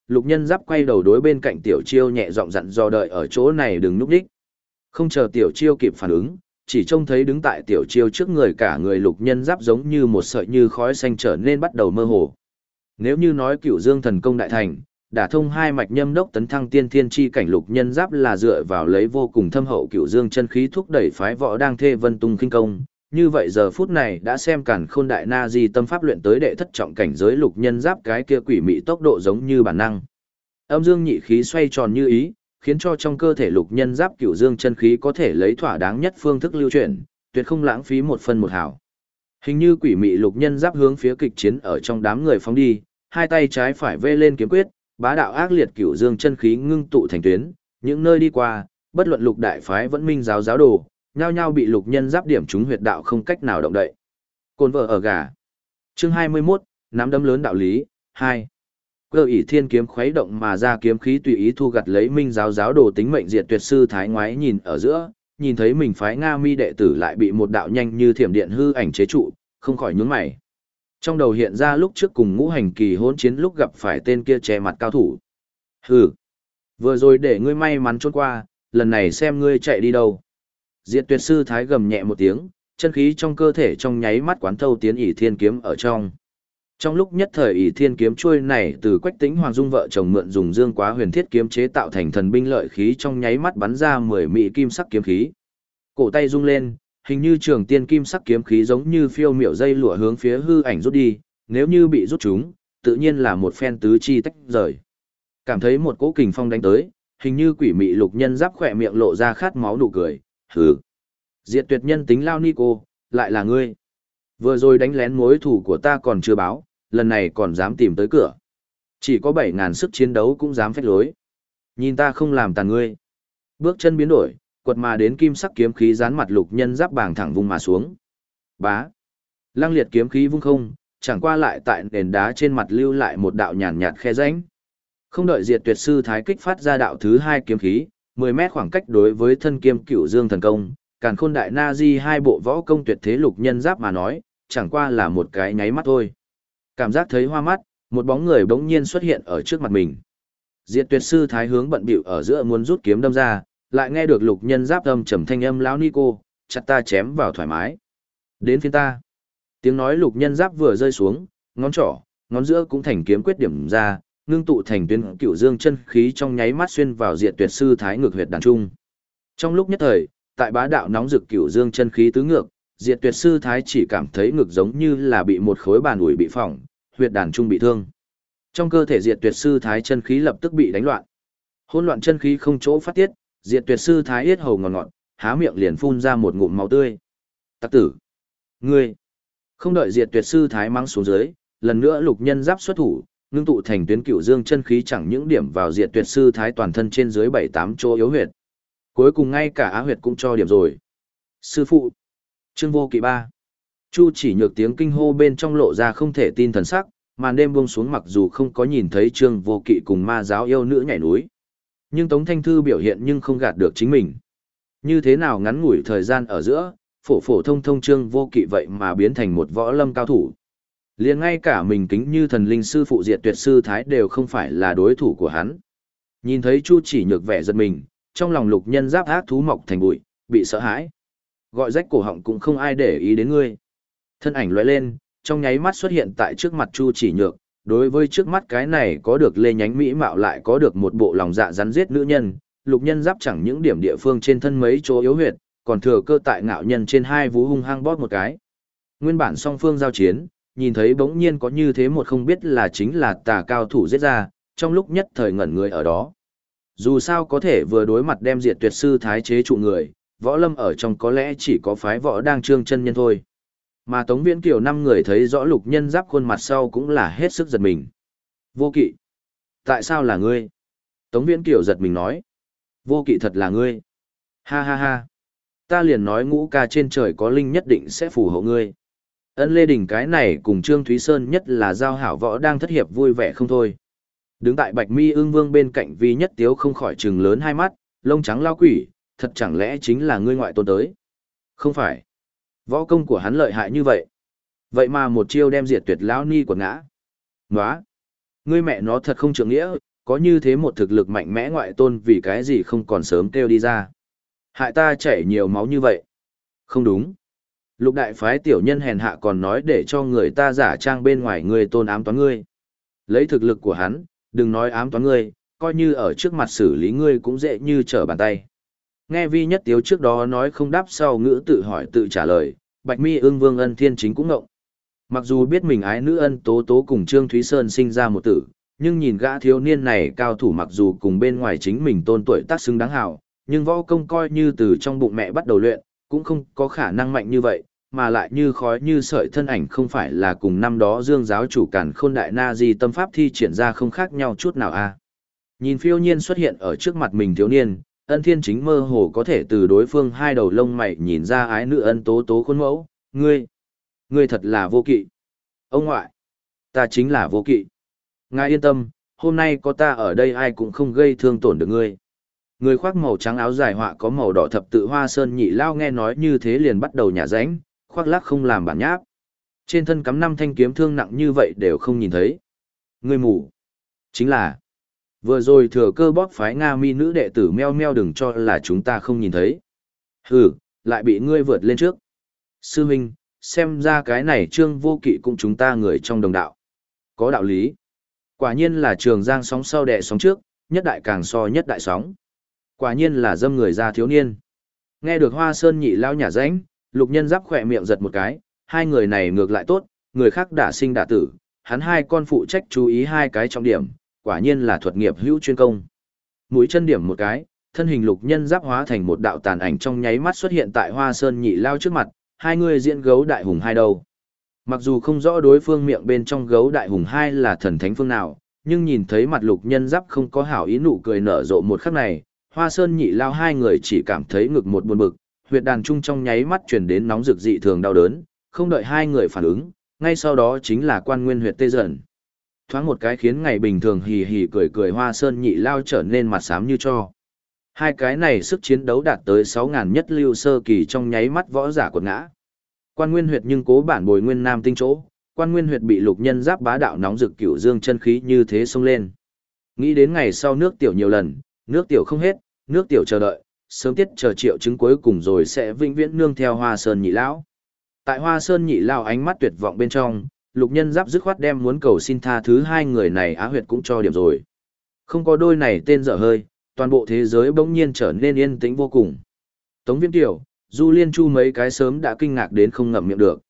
Lục Nhân Giáp quay đầu đối bên cạnh Tiểu Chiêu nhẹ giọng dặn dò đợi ở chỗ này đừng núp đích. Không chờ Tiểu Chiêu kịp phản ứng, chỉ trông thấy đứng tại Tiểu Chiêu trước người cả người Lục Nhân Giáp giống như một sợi như khói xanh trở nên bắt đầu mơ hồ. Nếu như nói Cửu Dương thần công đại thành, đả thông hai mạch nhâm đốc tấn thăng tiên thiên chi cảnh Lục Nhân Giáp là dựa vào lấy vô cùng thâm hậu Cửu Dương chân khí thúc đẩy phái võ đang thê Vân Tung khinh công. Như vậy giờ phút này đã xem Càn Khôn Đại Na Di tâm pháp luyện tới đệ thất trọng cảnh giới Lục Nhân Giáp cái kia quỷ mị tốc độ giống như bản năng. Âm dương nhị khí xoay tròn như ý, khiến cho trong cơ thể Lục Nhân Giáp Cửu Dương chân khí có thể lấy thỏa đáng nhất phương thức lưu chuyển, tuyệt không lãng phí một phân một hào. Hình như quỷ mị Lục Nhân Giáp hướng phía kịch chiến ở trong đám người phóng đi, hai tay trái phải vê lên kiếm quyết, bá đạo ác liệt Cửu Dương chân khí ngưng tụ thành tuyến, những nơi đi qua, bất luận Lục đại phái vẫn minh giáo giáo đồ, nhao nhao bị Lục Nhân Giáp điểm trúng huyệt đạo không cách nào động đậy. Cồn vợ ở gà. Chương 21, nắm đấm lớn đạo lý, 2. Cơ ỷ thiên kiếm khuấy động mà ra kiếm khí tùy ý thu gặt lấy minh giáo giáo đồ tính mệnh diệt tuyệt sư thái ngoái nhìn ở giữa, nhìn thấy mình phái Nga Mi đệ tử lại bị một đạo nhanh như thiểm điện hư ảnh chế trụ, không khỏi nhướng mày. Trong đầu hiện ra lúc trước cùng ngũ hành kỳ hỗn chiến lúc gặp phải tên kia che mặt cao thủ. Hừ, vừa rồi để ngươi may mắn trốn qua, lần này xem ngươi chạy đi đâu. Diệt tuyệt sư thái gầm nhẹ một tiếng, chân khí trong cơ thể trong nháy mắt quán thâu tiến ỷ thiên kiếm ở trong. Trong lúc nhất thời ỷ thiên kiếm chuôi này từ Quách Tĩnh Hoàng Dung vợ chồng mượn dùng dương quá huyền thiết kiếm chế tạo thành thần binh lợi khí trong nháy mắt bắn ra 10 mỹ kim sắc kiếm khí. Cổ tay rung lên, hình như trường tiên kim sắc kiếm khí giống như phiêu miểu dây lụa hướng phía hư ảnh rút đi, nếu như bị rút chúng, tự nhiên là một phen tứ chi tách rời. Cảm thấy một cỗ kình phong đánh tới, hình như quỷ mị Lục Nhân Giáp khỏe miệng lộ ra khát máu nụ cười, hừ. Diệt tuyệt nhân tính lao ni cô, lại là ngươi. Vừa rồi đánh lén mối thủ của ta còn chưa báo, lần này còn dám tìm tới cửa. Chỉ có 7.000 sức chiến đấu cũng dám phách lối. Nhìn ta không làm tàn ngươi. Bước chân biến đổi, quật mà đến kim sắc kiếm khí dán mặt Lục Nhân Giáp bàng thẳng vung mà xuống. Bá. Lăng liệt kiếm khí vung không, chẳng qua lại tại nền đá trên mặt lưu lại một đạo nhàn nhạt khe rãnh. Không đợi diệt tuyệt sư thái kích phát ra đạo thứ hai kiếm khí, 10 mét khoảng cách đối với thân kiêm Cửu Dương thần công, Càn Khôn Đại Na Di hai bộ võ công tuyệt thế Lục Nhân Giáp mà nói, chẳng qua là một cái nháy mắt thôi. Cảm giác thấy hoa mắt, một bóng người bỗng nhiên xuất hiện ở trước mặt mình. Diệt tuyệt sư thái hướng bận bịu ở giữa muốn rút kiếm đâm ra, lại nghe được Lục Nhân Giáp âm trầm thanh âm lão ni cô, chặt ta chém vào thoải mái. Đến phiên ta. Tiếng nói Lục Nhân Giáp vừa rơi xuống, ngón trỏ, ngón giữa cũng thành kiếm quyết điểm ra, ngưng tụ thành tuyến Cửu Dương chân khí trong nháy mắt xuyên vào diệt tuyệt sư thái ngược huyệt đàn trung. Trong lúc nhất thời, tại bá đạo nóng rực Cửu Dương chân khí tứ ngược, diệt tuyệt sư thái chỉ cảm thấy ngực giống như là bị một khối bàn ủi bị phỏng, huyệt đàn trung bị thương. Trong cơ thể diệt tuyệt sư thái chân khí lập tức bị đánh loạn. Hỗn loạn chân khí không chỗ phát tiết, diệt tuyệt sư thái yết hầu ngọt ngọt, há miệng liền phun ra một ngụm máu tươi. Tặc tử! Ngươi! Không đợi diệt tuyệt sư thái mắng xuống dưới, lần nữa Lục Nhân Giáp xuất thủ, ngưng tụ thành tuyến Cửu Dương chân khí chẳng những điểm vào diệt tuyệt sư thái toàn thân trên dưới 7-8 chỗ yếu huyệt. Cuối cùng ngay cả á huyệt cũng cho điểm rồi. Sư phụ! Trương Vô Kỵ 3. Chu Chỉ Nhược tiếng kinh hô bên trong lộ ra không thể tin thần sắc, màn đêm buông xuống mặc dù không có nhìn thấy Trương Vô Kỵ cùng ma giáo yêu nữ nhảy núi. Nhưng Tống Thanh Thư biểu hiện nhưng không gạt được chính mình. Như thế nào ngắn ngủi thời gian ở giữa, phổ phổ thông thông Trương Vô Kỵ vậy mà biến thành một võ lâm cao thủ. Liền ngay cả mình kính như thần linh sư phụ diệt tuyệt sư thái đều không phải là đối thủ của hắn. Nhìn thấy Chu Chỉ Nhược vẻ giật mình, trong lòng Lục Nhân Giáp ác thú mọc thành bụi, bị sợ hãi. Gọi rách cổ họng cũng không ai để ý đến ngươi. Thân ảnh lóe lên, trong nháy mắt xuất hiện tại trước mặt Chu Chỉ Nhược, đối với trước mắt cái này có được lê nhánh mỹ mạo lại có được một bộ lòng dạ rắn giết nữ nhân, Lục Nhân Giáp chẳng những điểm địa phương trên thân mấy chỗ yếu huyệt, còn thừa cơ tại ngạo nhân trên hai vú hung hăng bóp một cái. Nguyên bản song phương giao chiến, nhìn thấy bỗng nhiên có như thế một không biết là chính là tà cao thủ giết ra, trong lúc nhất thời ngẩn người ở đó. Dù sao có thể vừa đối mặt đem diệt tuyệt sư thái chế trụ người, võ lâm ở trong có lẽ chỉ có phái võ đang trương chân nhân thôi. Mà Tống Viễn Kiều 5 người thấy rõ Lục Nhân Giáp khuôn mặt sau cũng là hết sức giật mình. Vô Kỵ! Tại sao là ngươi? Tống Viễn Kiều giật mình nói. Vô Kỵ thật là ngươi. Ha ha ha. Ta liền nói Ngũ ca trên trời có linh nhất định sẽ phù hộ ngươi. Ân Lê Đình cái này cùng Trương Thúy Sơn nhất là giao hảo võ đang thất hiệp vui vẻ không thôi. Đứng tại Bạch Mi Ưng Vương bên cạnh Vi Nhất Tiếu không khỏi trừng lớn hai mắt, lông trắng lao quỷ, thật chẳng lẽ chính là ngươi ngoại tôn tới? Không phải. Võ công của hắn lợi hại như vậy. Vậy mà một chiêu đem diệt tuyệt lão ni quật ngã. Nóa. Ngươi mẹ nó thật không trượng nghĩa, có như thế một thực lực mạnh mẽ ngoại tôn vì cái gì không còn sớm kêu đi ra. Hại ta chảy nhiều máu như vậy. Không đúng. Lục đại phái tiểu nhân hèn hạ còn nói để cho người ta giả trang bên ngoài người tôn ám toán ngươi. Lấy thực lực của hắn, đừng nói ám toán ngươi, coi như ở trước mặt xử lý ngươi cũng dễ như trở bàn tay. Nghe Vi Nhất Tiếu trước đó nói không đáp sau ngữ tự hỏi tự trả lời, Bạch Mi Ưng Vương Ân Thiên Chính cũng ngộng. Mặc dù biết mình ái nữ Ân Tố Tố cùng Trương Thúy Sơn sinh ra một tử, nhưng nhìn gã thiếu niên này cao thủ mặc dù cùng bên ngoài chính mình tôn tuổi tác xứng đáng hảo, nhưng võ công coi như từ trong bụng mẹ bắt đầu luyện, cũng không có khả năng mạnh như vậy, mà lại như khói như sợi thân ảnh không phải là cùng năm đó Dương giáo chủ Càn Khôn Đại Na Di tâm pháp thi triển ra không khác nhau chút nào a. Nhìn phiêu nhiên xuất hiện ở trước mặt mình thiếu niên, Ân Thiên Chính mơ hồ có thể từ đối phương hai đầu lông mày nhìn ra ái nữ Ân Tố Tố khuôn mẫu, ngươi thật là vô kỵ. Ông ngoại, ta chính là vô kỵ. Ngài yên tâm, hôm nay có ta ở đây ai cũng không gây thương tổn được ngươi. Người khoác màu trắng áo dài họa có màu đỏ thập tự Hoa Sơn Nhị Lao nghe nói như thế liền bắt đầu nhả ránh, khoác lác không làm bản nháp. Trên thân cắm 5 thanh kiếm thương nặng như vậy đều không nhìn thấy. Ngươi mù. Chính là, vừa rồi thừa cơ bóp phái Nga mi nữ đệ tử meo meo đừng cho là chúng ta không nhìn thấy. Hừ, lại bị ngươi vượt lên trước. Sư huynh, xem ra cái này Trương Vô Kỵ cũng chúng ta người trong đồng đạo. Có đạo lý. Quả nhiên là Trường Giang sóng sau đẻ sóng trước, nhất đại càng so nhất đại sóng. Quả nhiên là dâm người ra thiếu niên. Nghe được Hoa Sơn Nhị Lao nhả ránh, Lục Nhân Giáp khỏe miệng giật một cái, hai người này ngược lại tốt, người khác đả sinh đả tử, hắn hai con phụ trách chú ý hai cái trọng điểm, quả nhiên là thuật nghiệp hữu chuyên công. Mũi chân điểm một cái, thân hình Lục Nhân Giáp hóa thành một đạo tàn ảnh trong nháy mắt xuất hiện tại Hoa Sơn Nhị Lao trước mặt, hai người diễn gấu đại hùng hai đầu. Mặc dù không rõ đối phương miệng bên trong gấu đại hùng hai là thần thánh phương nào, nhưng nhìn thấy mặt Lục Nhân Giáp không có hảo ý nụ cười nở rộ một khắc này, Hoa Sơn Nhị Lao hai người chỉ cảm thấy ngực một buồn bực, huyệt đàn trung trong nháy mắt truyền đến nóng rực dị thường đau đớn, không đợi hai người phản ứng, ngay sau đó chính là quan nguyên huyệt tê dần. Thoáng một cái khiến ngày bình thường hì hì cười cười Hoa Sơn Nhị Lao trở nên mặt xám như tro. Hai cái này sức chiến đấu đạt tới 6.000 nhất lưu sơ kỳ trong nháy mắt võ giả quật ngã. Quan nguyên huyệt nhưng cố bản bồi nguyên nam tinh chỗ, quan nguyên huyệt bị Lục Nhân Giáp bá đạo nóng rực cửu dương chân khí như thế xông lên. Nghĩ đến ngày sau nước tiểu nhiều lần, nước tiểu không hết, nước tiểu chờ đợi, sớm tiết chờ triệu chứng cuối cùng rồi sẽ vĩnh viễn nương theo Hoa Sơn Nhị Lão. Tại Hoa Sơn Nhị Lão ánh mắt tuyệt vọng bên trong, Lục Nhân Giáp dứt khoát đem muốn cầu xin tha thứ hai người này á huyệt cũng cho điểm rồi. Không có đôi này tên dở hơi, toàn bộ thế giới bỗng nhiên trở nên yên tĩnh vô cùng. Tống Viễn Tiểu, Du Liên Chu mấy cái sớm đã kinh ngạc đến không ngậm miệng được.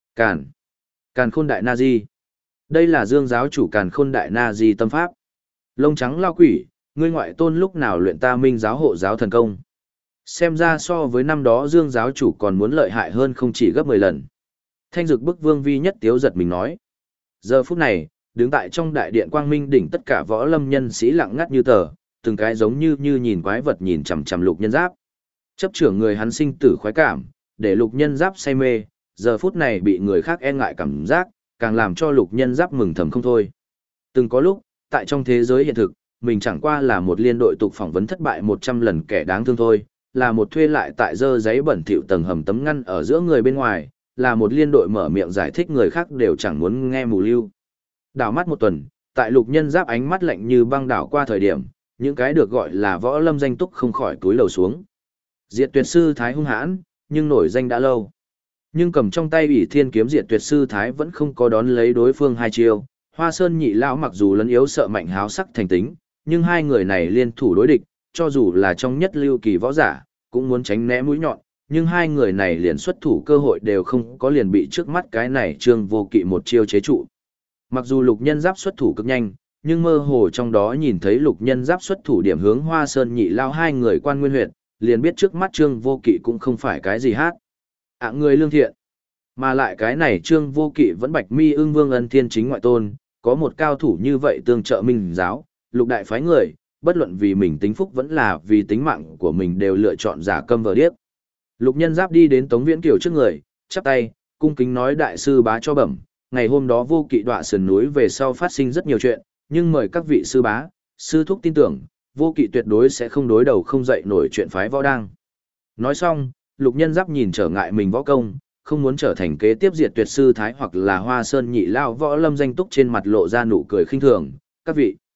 Càn Khôn Đại Na Di. Đây là Dương giáo chủ Càn Khôn Đại Na Di tâm pháp. Lông trắng lao quỷ, ngươi ngoại tôn lúc nào luyện ta Minh giáo hộ giáo thần công. Xem ra so với năm đó Dương giáo chủ còn muốn lợi hại hơn không chỉ gấp 10 lần. Thanh Dực bức Vương Vi Nhất Tiếu giật mình nói. Giờ phút này, đứng tại trong đại điện Quang Minh đỉnh tất cả võ lâm nhân sĩ lặng ngắt như tờ, từng cái giống như nhìn quái vật nhìn chằm chằm Lục Nhân Giáp. Chấp trưởng người hắn sinh tử khoái cảm, để Lục Nhân Giáp say mê, giờ phút này bị người khác e ngại cảm giác, càng làm cho Lục Nhân Giáp mừng thầm không thôi. Từng có lúc, tại trong thế giới hiện thực, mình chẳng qua là một liên đội tục phỏng vấn thất bại 100 lần kẻ đáng thương thôi, là một thuê lại tại dơ giấy bẩn thỉu tầng hầm tấm ngăn ở giữa người bên ngoài, là một liên đội mở miệng giải thích người khác đều chẳng muốn nghe mù lưu. Đảo mắt một tuần, tại Lục Nhân Giáp ánh mắt lạnh như băng đảo qua thời điểm, những cái được gọi là võ lâm danh túc không khỏi túi lầu xuống. Diệt Tuyệt sư Thái hung hãn, nhưng nổi danh đã lâu. Nhưng cầm trong tay Ủy Thiên kiếm Diệt Tuyệt sư Thái vẫn không có đón lấy đối phương hai chiêu. Hoa Sơn Nhị Lão mặc dù lấn yếu sợ mạnh háo sắc thành tính, nhưng hai người này liên thủ đối địch, cho dù là trong nhất lưu kỳ võ giả, cũng muốn tránh né mũi nhọn, nhưng hai người này liền xuất thủ cơ hội đều không có liền bị trước mắt cái này Trương Vô Kỵ một chiêu chế trụ. Mặc dù Lục Nhân Giáp xuất thủ cực nhanh, nhưng mơ hồ trong đó nhìn thấy Lục Nhân Giáp xuất thủ điểm hướng Hoa Sơn Nhị Lão hai người quan nguyên huyệt, liền biết trước mắt Trương Vô Kỵ cũng không phải cái gì hát. Người lương thiện. Mà lại cái này Trương Vô Kỵ vẫn Bạch Mi Ưng Vương Ân Thiên Chính ngoại tôn, có một cao thủ như vậy tương trợ Minh giáo, Lục đại phái người, bất luận vì mình tính phúc vẫn là vì tính mạng của mình đều lựa chọn giả câm vờ điếc. Lục Nhân Giáp đi đến Tống Viễn Kiều trước người, chắp tay, cung kính nói đại sư bá cho bẩm, ngày hôm đó Vô Kỵ đọa sườn núi về sau phát sinh rất nhiều chuyện, nhưng mời các vị sư bá, sư thúc tin tưởng, Vô Kỵ tuyệt đối sẽ không đối đầu không dậy nổi chuyện phái võ đang. Nói xong, Lục Nhân Giáp nhìn trở ngại mình võ công, không muốn trở thành kế tiếp Diệt Tuyệt sư Thái hoặc là Hoa Sơn Nhị Lao võ lâm danh túc trên mặt lộ ra nụ cười khinh thường, các vị.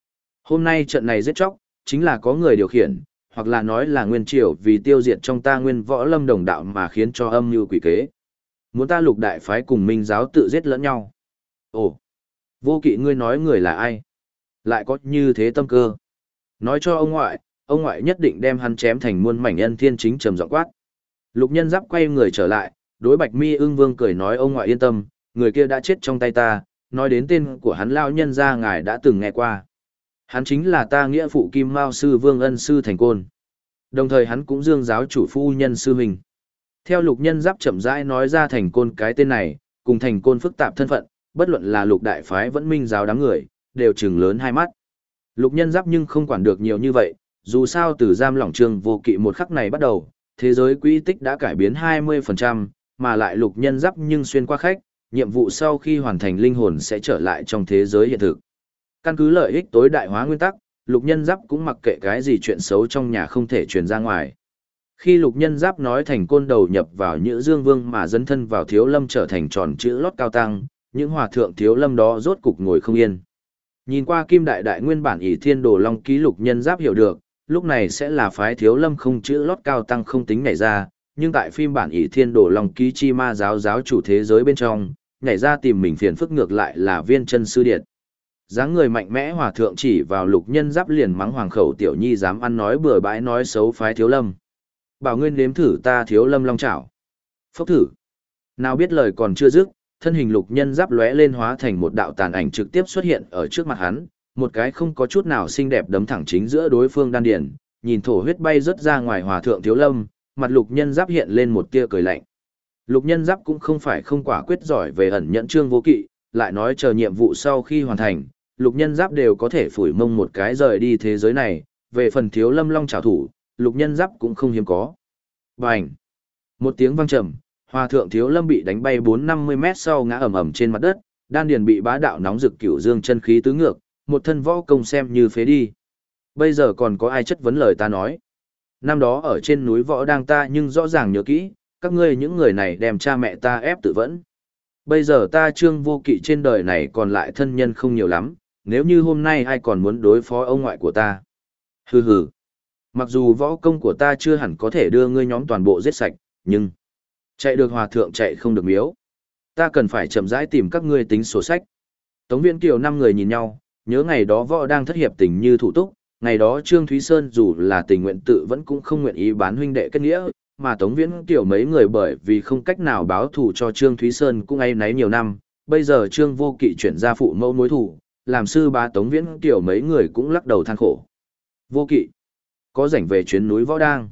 Hôm nay trận này giết chóc, chính là có người điều khiển, hoặc là nói là nguyên triều vì tiêu diệt trong ta nguyên võ lâm đồng đạo mà khiến cho âm mưu quỷ kế. Muốn ta Lục đại phái cùng Minh giáo tự giết lẫn nhau. Ồ, Vô Kỵ ngươi nói người là ai? Lại có như thế tâm cơ. Nói cho ông ngoại nhất định đem hắn chém thành muôn mảnh. Ân Thiên Chính trầm giọng quát. Lục Nhân Giáp quay người trở lại, đối Bạch Mi Ưng Vương cười nói ông ngoại yên tâm, người kia đã chết trong tay ta, nói đến tên của hắn lao nhân ra ngài đã từng nghe qua. Hắn chính là ta nghĩa phụ Kim Mao sư Vương Ân sư Thành Côn. Đồng thời hắn cũng Dương giáo chủ phu nhân sư huynh. Theo Lục Nhân Giáp chậm rãi nói ra Thành Côn cái tên này, cùng Thành Côn phức tạp thân phận, bất luận là Lục đại phái vẫn Minh giáo đám người, đều trừng lớn hai mắt. Lục Nhân Giáp nhưng không quản được nhiều như vậy, dù sao từ giam lỏng Trương Vô Kỵ một khắc này bắt đầu, thế giới quỹ tích đã cải biến 20%, mà lại Lục Nhân Giáp nhưng xuyên qua khách, nhiệm vụ sau khi hoàn thành linh hồn sẽ trở lại trong thế giới hiện thực. Căn cứ lợi ích tối đại hóa nguyên tắc, Lục Nhân Giáp cũng mặc kệ cái gì chuyện xấu trong nhà không thể truyền ra ngoài. Khi Lục Nhân Giáp nói Thành Côn đầu nhập vào Nhữ Dương Vương mà dấn thân vào Thiếu Lâm trở thành tròn chữ lót cao tăng, những hòa thượng Thiếu Lâm đó rốt cục ngồi không yên. Nhìn qua Kim Đại Đại nguyên bản ỷ Thiên Đồ Long ký Lục Nhân Giáp hiểu được, lúc này sẽ là phái Thiếu Lâm không chữ lót cao tăng không tính nhảy ra, nhưng tại phim bản ỷ Thiên Đồ Long ký chi ma giáo giáo chủ thế giới bên trong, nhảy ra tìm mình phiền phức ngược lại là Viên Chân Sư Điệt. Dáng người mạnh mẽ hòa thượng chỉ vào Lục Nhân Giáp liền mắng hoàng khẩu tiểu nhi dám ăn nói bừa bãi nói xấu phái Thiếu Lâm. Bảo ngươi nếm thử ta Thiếu Lâm long chảo. Phốc thử. Nào biết lời còn chưa dứt, thân hình Lục Nhân Giáp lóe lên hóa thành một đạo tàn ảnh trực tiếp xuất hiện ở trước mặt hắn, một cái không có chút nào xinh đẹp đấm thẳng chính giữa đối phương đan điền, nhìn thổ huyết bay rớt ra ngoài hòa thượng Thiếu Lâm, mặt Lục Nhân Giáp hiện lên một tia cười lạnh. Lục Nhân Giáp cũng không phải không quả quyết giỏi về ẩn nhẫn Trương Vô Kỵ, lại nói chờ nhiệm vụ sau khi hoàn thành, Lục Nhân Giáp đều có thể phủi mông một cái rời đi thế giới này, về phần Thiếu Lâm long trảo thủ, Lục Nhân Giáp cũng không hiếm có. Bành! Một tiếng vang trầm, hòa thượng Thiếu Lâm bị đánh bay 4-50 mét sau ngã ầm ầm trên mặt đất, đan điền bị bá đạo nóng rực cửu dương chân khí tứ ngược, một thân võ công xem như phế đi. Bây giờ còn có ai chất vấn lời ta nói? Năm đó ở trên núi võ đang ta nhưng rõ ràng nhớ kỹ, các ngươi những người này đem cha mẹ ta ép tự vẫn. Bây giờ ta Trương Vô Kỵ trên đời này còn lại thân nhân không nhiều lắm, nếu như hôm nay ai còn muốn đối phó ông ngoại của ta. Hừ hừ. Mặc dù võ công của ta chưa hẳn có thể đưa ngươi nhóm toàn bộ giết sạch, nhưng chạy được hòa thượng chạy không được miếu. Ta cần phải chậm rãi tìm các ngươi tính sổ sách. Tống Viễn Kiều 5 người nhìn nhau, nhớ ngày đó võ đang thất hiệp tình như thủ túc, ngày đó Trương Thúy Sơn dù là tình nguyện tự vẫn cũng không nguyện ý bán huynh đệ kết nghĩa, mà Tống Viễn Kiều mấy người bởi vì không cách nào báo thù cho Trương Thúy Sơn cũng áy náy nhiều năm, bây giờ Trương Vô Kỵ chuyển ra phụ mẫu mối thù, làm sư bá Tống Viễn Kiều mấy người cũng lắc đầu than khổ. Vô Kỵ, có rảnh về chuyến núi võ đang.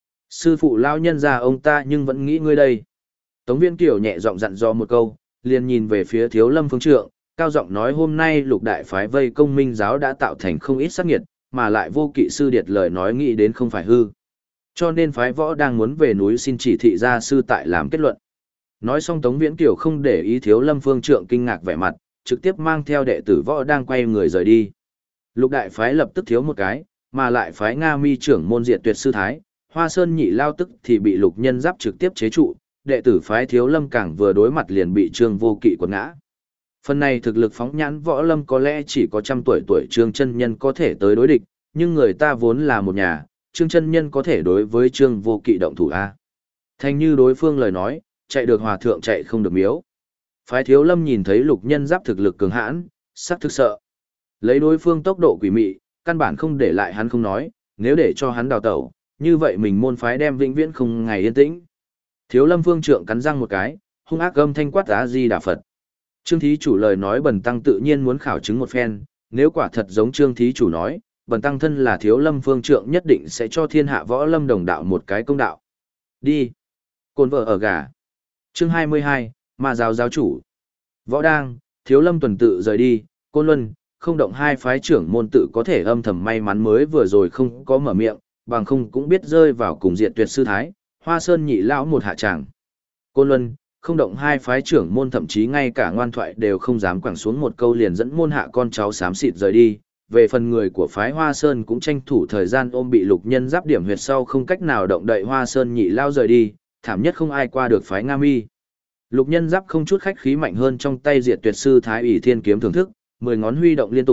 Sư phụ lao nhân ra ông ta nhưng vẫn nghĩ ngươi đây. Tống Viễn Kiều nhẹ giọng dặn dò một câu, liền nhìn về phía Thiếu Lâm phương trượng, cao giọng nói hôm nay Lục đại phái vây công Minh giáo đã tạo thành không ít sát nghiệt, mà lại Vô Kỵ sư điệt lời nói nghĩ đến không phải hư. Cho nên phái võ đang muốn về núi xin chỉ thị gia sư tại làm kết luận. Nói xong Tống Viễn Kiều không để ý Thiếu Lâm phương trượng kinh ngạc vẻ mặt, trực tiếp mang theo đệ tử võ đang quay người rời đi. Lục đại phái lập tức thiếu một cái, mà lại phái Nga Mi trưởng môn Diệt Tuyệt sư thái, Hoa Sơn nhị lao tức thì bị Lục Nhân Giáp trực tiếp chế trụ, đệ tử phái Thiếu Lâm càng vừa đối mặt liền bị Trương Vô Kỵ quật ngã. Phần này thực lực phóng nhãn võ lâm có lẽ chỉ có 100 tuổi Trương chân nhân có thể tới đối địch, nhưng người ta vốn là một nhà, Trương chân nhân có thể đối với Trương Vô Kỵ động thủ a. Thành như đối phương lời nói, chạy được hòa thượng chạy không được miếu. Phái Thiếu Lâm nhìn thấy Lục Nhân Giáp thực lực cường hãn, sắc thực sợ. Lấy đối phương tốc độ quỷ mị, căn bản không để lại hắn không nói, nếu để cho hắn đào tẩu, như vậy mình môn phái đem vĩnh viễn không ngày yên tĩnh. Thiếu Lâm phương trượng cắn răng một cái, hung ác gầm thanh quát A Di Đà Phật. Trương thí chủ lời nói bần tăng tự nhiên muốn khảo chứng một phen, nếu quả thật giống Trương thí chủ nói, bần tăng thân là Thiếu Lâm phương trượng nhất định sẽ cho thiên hạ võ lâm đồng đạo một cái công đạo. Đi. Côn vợ ở gà. Chương 22, Ma giáo giáo chủ. Võ đang, Thiếu Lâm tuần tự rời đi, Côn Luân, không động hai phái trưởng môn tự có thể âm thầm may mắn mới vừa rồi không có mở miệng, bằng không cũng biết rơi vào cùng Diệt Tuyệt sư thái, Hoa Sơn nhị lão một hạ tràng. Côn Luân, không động hai phái trưởng môn thậm chí ngay cả ngoan thoại đều không dám quẳng xuống một câu liền dẫn môn hạ con cháu xám xịt rời đi. Về phần người của phái Hoa Sơn cũng tranh thủ thời gian ôm bị Lục Nhân Giáp điểm huyệt sau không cách nào động đậy Hoa Sơn nhị lao rời đi, thảm nhất không ai qua được phái Nga Mi. Lục Nhân Giáp không chút khách khí mạnh hơn trong tay Diệt Tuyệt sư thái ủy thiên kiếm thưởng thức, 10 ngón huy động liên tục,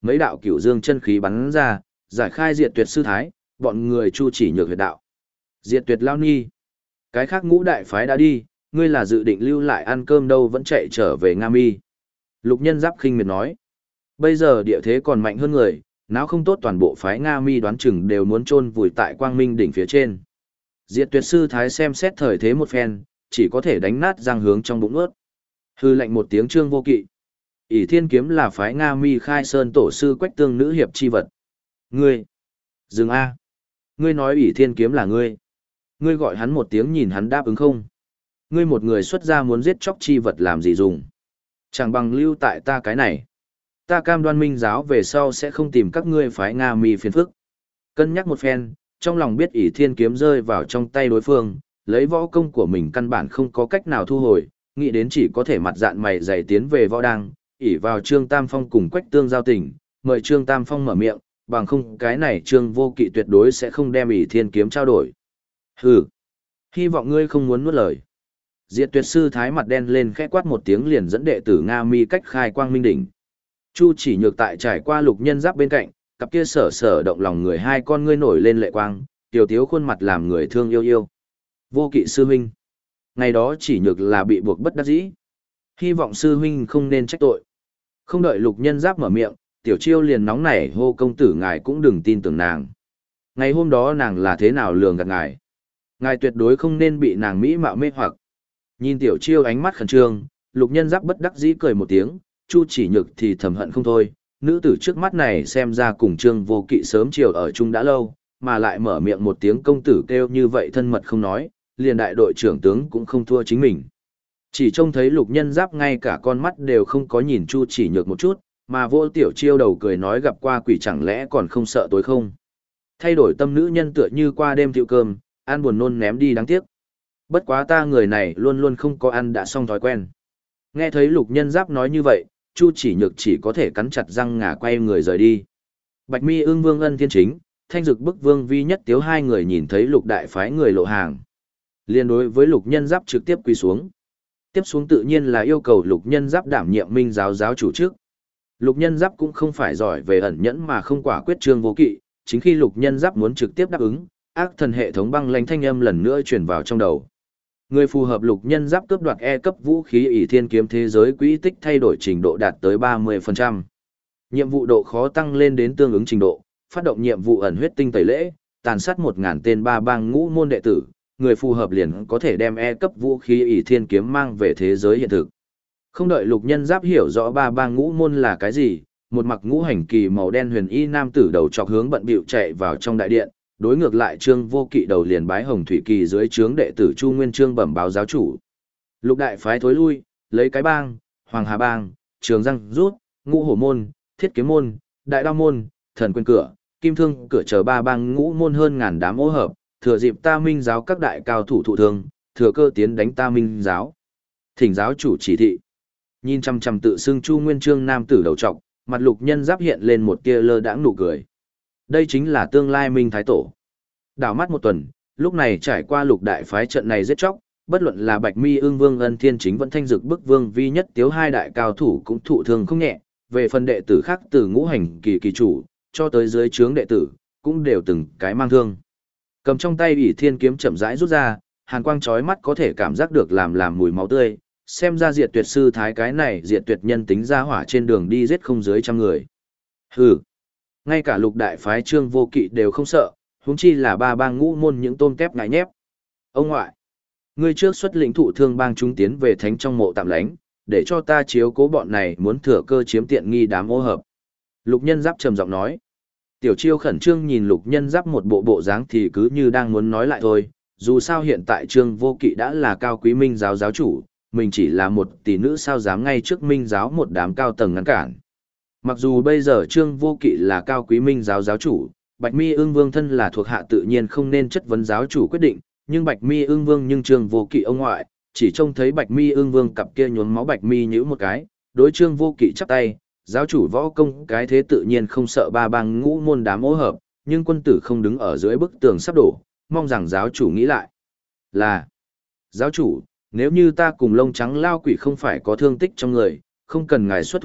mấy đạo cửu dương chân khí bắn ra, giải khai diệt tuyệt sư thái, bọn người Chu Chỉ Nhược huyệt đạo. Diệt tuyệt lao ni. Cái khác ngũ đại phái đã đi, ngươi là dự định lưu lại ăn cơm đâu vẫn chạy trở về Nga Mi. Lục Nhân Giáp khinh miệt nói. Bây giờ địa thế còn mạnh hơn người, nếu không tốt toàn bộ phái Nga Mi đoán chừng đều muốn chôn vùi tại Quang Minh đỉnh phía trên. Diệt tuyệt sư thái xem xét thời thế một phen, chỉ có thể đánh nát răng hướng trong bụng ướt. Hư lệnh một tiếng Trương Vô Kỵ. ỷ Thiên kiếm là phái Nga Mi khai sơn tổ sư Quách Tương nữ hiệp chi vật. Ngươi. Dừng A. Ngươi nói ỷ Thiên kiếm là ngươi. Ngươi gọi hắn một tiếng nhìn hắn đáp ứng không? Ngươi một người xuất gia muốn giết chóc chi vật làm gì dùng? Chẳng bằng lưu tại ta cái này. Ta cam đoan minh giáo về sau sẽ không tìm các ngươi phái Nga Mi phiền phức. Cân nhắc một phen, trong lòng biết ỷ Thiên kiếm rơi vào trong tay đối phương, lấy võ công của mình căn bản không có cách nào thu hồi, nghĩ đến chỉ có thể mặt dạn mày dày tiến về võ đăng, ỷ vào Trương Tam Phong cùng Quách Tương giao tình, mời Trương Tam Phong mở miệng, bằng không cái này Trương Vô Kỵ tuyệt đối sẽ không đem ỷ Thiên kiếm trao đổi. Hừ, hy vọng ngươi không muốn nuốt lời. Diệt tuyệt sư thái mặt đen lên khẽ quát một tiếng liền dẫn đệ tử Nga Mi cách khai Quang Minh đỉnh. Chu Chỉ Nhược tại trải qua Lục Nhân Giáp bên cạnh, cặp kia sở sở động lòng người hai con ngươi nổi lên lệ quang, tiểu tiếu khuôn mặt làm người thương yêu yêu. Vô Kỵ sư huynh, ngày đó Chỉ Nhược là bị buộc bất đắc dĩ. Hy vọng sư huynh không nên trách tội. Không đợi Lục Nhân Giáp mở miệng, Tiểu Chiêu liền nóng nảy hô công tử ngài cũng đừng tin tưởng nàng. Ngày hôm đó nàng là thế nào lường gạt ngài? Ngài tuyệt đối không nên bị nàng mỹ mạo mê hoặc. Nhìn Tiểu Chiêu ánh mắt khẩn trương, Lục Nhân Giáp bất đắc dĩ cười một tiếng, Chu Chỉ Nhược thì thầm hận không thôi. Nữ tử trước mắt này xem ra cùng Trương Vô Kỵ sớm chiều ở chung đã lâu, mà lại mở miệng một tiếng công tử kêu như vậy thân mật không nói, liền đại đội trưởng tướng cũng không thua chính mình. Chỉ trông thấy Lục Nhân Giáp ngay cả con mắt đều không có nhìn Chu Chỉ Nhược một chút, mà vô Tiểu Chiêu đầu cười nói gặp qua quỷ chẳng lẽ còn không sợ tối không. Thay đổi tâm nữ nhân tựa như qua đêm tiệu cơm, ăn buồn nôn ném đi đáng tiếc. Bất quá ta người này luôn luôn không có ăn đã xong thói quen. Nghe thấy Lục Nhân Giáp nói như vậy, Chu Chỉ Nhược chỉ có thể cắn chặt răng ngà quay người rời đi. Bạch Mi Ưng Vương Ân Thiên Chính, Thanh Dực Bức Vương Vi Nhất Tiếu hai người nhìn thấy Lục đại phái người lộ hàng, liên đối với Lục Nhân Giáp trực tiếp quỳ xuống. Tiếp xuống tự nhiên là yêu cầu Lục Nhân Giáp đảm nhiệm minh giáo giáo chủ trước. Lục Nhân Giáp cũng không phải giỏi về ẩn nhẫn mà không quả quyết Trương Vô Kỵ, chính khi Lục Nhân Giáp muốn trực tiếp đáp ứng, ác thần hệ thống băng lãnh thanh âm lần nữa truyền vào trong đầu. Người phù hợp Lục Nhân Giáp cướp đoạt E cấp vũ khí ỷ Thiên kiếm thế giới quỹ tích thay đổi trình độ đạt tới 30%. Nhiệm vụ độ khó tăng lên đến tương ứng trình độ, phát động nhiệm vụ ẩn huyết tinh tẩy lễ, tàn sát 1000 tên ba bang ngũ môn đệ tử, người phù hợp liền có thể đem E cấp vũ khí ỷ Thiên kiếm mang về thế giới hiện thực. Không đợi Lục Nhân Giáp hiểu rõ ba bang ngũ môn là cái gì, một mặc ngũ hành kỳ màu đen huyền y nam tử đầu chọc hướng bận bịu chạy vào trong đại điện, đối ngược lại Trương Vô Kỵ đầu liền bái Hồng Thủy Kỳ dưới trướng đệ tử Chu Nguyên Chương bẩm báo giáo chủ. Lục đại phái thối lui, lấy cái bang, Hoàng Hà bang, Trường Răng rút, Ngũ Hổ môn, Thiết Kiếm môn, Đại Đao môn, Thần Quyền cửa, Kim Thương cửa chờ ba bang ngũ môn hơn ngàn đám ô hợp, thừa dịp ta minh giáo các đại cao thủ thụ thương, thừa cơ tiến đánh ta minh giáo. Thỉnh giáo chủ chỉ thị. Nhìn chăm chăm tự xưng Chu Nguyên Chương nam tử đầu trọc, mặt Lục Nhân Giáp hiện lên một tia lơ đãng nụ cười. Đây chính là tương lai minh thái tổ. Đảo mắt một tuần, lúc này trải qua Lục đại phái trận này giết chóc, bất luận là Bạch Mi Ưng Vương Ân Thiên Chính vẫn Thanh Dực Bức Vương Vi Nhất Tiếu hai đại cao thủ cũng thụ thương không nhẹ, về phần đệ tử khác từ ngũ hành kỳ kỳ chủ cho tới dưới trướng đệ tử, cũng đều từng cái mang thương. Cầm trong tay ỷ Thiên kiếm chậm rãi rút ra, hàn quang chói mắt có thể cảm giác được làm mùi máu tươi, xem ra diệt tuyệt sư thái cái này diệt tuyệt nhân tính ra hỏa trên đường đi giết không dưới trăm người. Hừ, ngay cả Lục đại phái Trương Vô Kỵ đều không sợ, huống chi là ba bang ngũ môn những tôm tép ngại nhép. Ông ngoại, ngươi trước xuất lĩnh thụ thương bang chúng tiến về thánh trong mộ tạm lánh, để cho ta chiếu cố bọn này muốn thừa cơ chiếm tiện nghi đám ô hợp. Lục Nhân Giáp trầm giọng nói. Tiểu Chiêu khẩn trương nhìn Lục Nhân Giáp một bộ dáng thì cứ như đang muốn nói lại thôi, dù sao hiện tại Trương Vô Kỵ đã là cao quý minh giáo giáo chủ, mình chỉ là một tỷ nữ sao dám ngay trước minh giáo một đám cao tầng ngăn cản. Mặc dù bây giờ Trương Vô Kỵ là cao quý minh giáo giáo chủ, Bạch Mi Ưng Vương thân là thuộc hạ tự nhiên không nên chất vấn giáo chủ quyết định, nhưng Bạch Mi Ưng Vương nhưng Trương Vô Kỵ ông ngoại, chỉ trông thấy Bạch Mi Ưng Vương cặp kia nhuốm máu Bạch Mi nhíu một cái, đối Trương Vô Kỵ chắp tay, giáo chủ võ công cái thế tự nhiên không sợ ba bang ngũ môn đám ô hợp, nhưng quân tử không đứng ở dưới bức tường sắp đổ, mong rằng giáo chủ nghĩ lại. Là, giáo chủ, nếu như ta cùng lông trắng lao quỷ không phải có thương tích trong người, không cần ngài xuất thủ,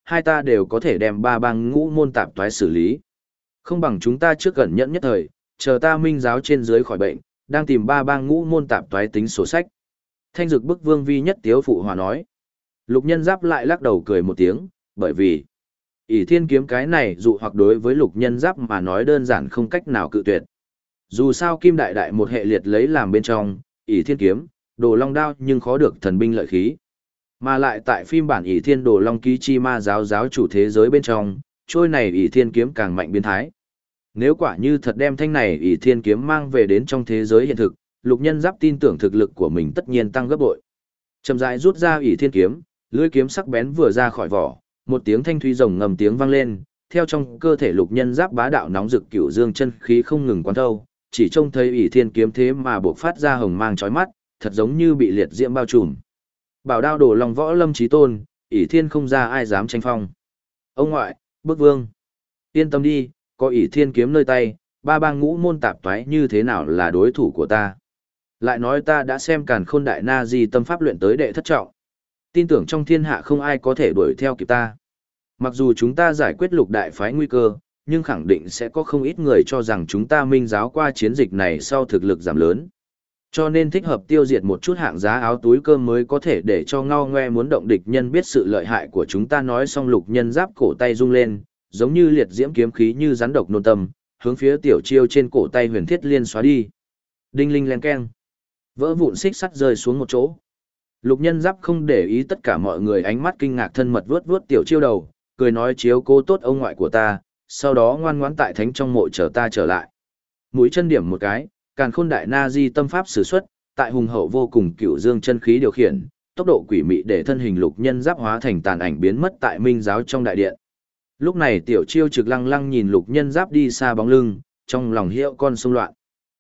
hai ta đều có thể đem ba bang ngũ môn tạp toái xử lý. Không bằng chúng ta trước gần nhẫn nhất thời, chờ ta minh giáo trên dưới khỏi bệnh, đang tìm ba bang ngũ môn tạp toái tính sổ sách. Thanh Dực bức Vương Vi nhất tiếu phụ hòa nói. Lục Nhân Giáp lại lắc đầu cười một tiếng, bởi vì ỷ thiên kiếm cái này dụ hoặc đối với Lục Nhân Giáp mà nói đơn giản không cách nào cự tuyệt. Dù sao Kim Đại Đại một hệ liệt lấy làm bên trong, ỷ thiên kiếm, đồ long đao nhưng khó được thần binh lợi khí. Mà lại tại phim bản ỷ thiên đồ long ký chi ma giáo giáo chủ thế giới bên trong, trôi này ỷ thiên kiếm càng mạnh biến thái. Nếu quả như thật đem thanh này ỷ thiên kiếm mang về đến trong thế giới hiện thực, Lục Nhân Giáp tin tưởng thực lực của mình tất nhiên tăng gấp bội. Chậm rãi rút ra ỷ thiên kiếm, lưỡi kiếm sắc bén vừa ra khỏi vỏ, một tiếng thanh thúy rồng ngầm tiếng vang lên, theo trong cơ thể Lục Nhân Giáp bá đạo nóng rực cửu dương chân khí không ngừng quán thâu, chỉ trông thấy ỷ thiên kiếm thế mà bộc phát ra hồng mang chói mắt, thật giống như bị liệt diễm bao trùm. Bảo đao đổ lòng võ lâm chí tôn, ỷ thiên không ra ai dám tranh phong. Ông ngoại, Bức Vương, yên tâm đi, có ỷ thiên kiếm nơi tay, ba bang ngũ môn tạp toái như thế nào là đối thủ của ta. Lại nói ta đã xem Càn Khôn Đại Na Di tâm pháp luyện tới đệ thất trọng. Tin tưởng trong thiên hạ không ai có thể đuổi theo kịp ta. Mặc dù chúng ta giải quyết lục đại phái nguy cơ, nhưng khẳng định sẽ có không ít người cho rằng chúng ta minh giáo qua chiến dịch này sau thực lực giảm lớn. Cho nên thích hợp tiêu diệt một chút hạng giá áo túi cơm mới có thể để cho ngao ngoe muốn động địch nhân biết sự lợi hại của chúng ta. Nói xong Lục Nhân Giáp cổ tay rung lên, giống như liệt diễm kiếm khí như rắn độc nôn tâm, hướng phía Tiểu Chiêu trên cổ tay Huyền Thiết Liên xóa đi. Đinh linh len keng. Vỡ vụn xích sắt rơi xuống một chỗ. Lục Nhân Giáp không để ý tất cả mọi người ánh mắt kinh ngạc, thân mật vuốt vuốt Tiểu Chiêu đầu, cười nói chiếu cố tốt ông ngoại của ta, sau đó ngoan ngoãn tại thánh trong mộ chờ ta trở lại. Mũi chân điểm một cái, Càn Khôn Đại Na Di tâm pháp sử xuất, tại hùng hậu vô cùng cửu dương chân khí điều khiển, tốc độ quỷ mị để thân hình Lục Nhân Giáp hóa thành tàn ảnh biến mất tại minh giáo trong đại điện. Lúc này Tiểu Chiêu trực lăng lăng nhìn Lục Nhân Giáp đi xa bóng lưng, trong lòng hiệu con sông loạn.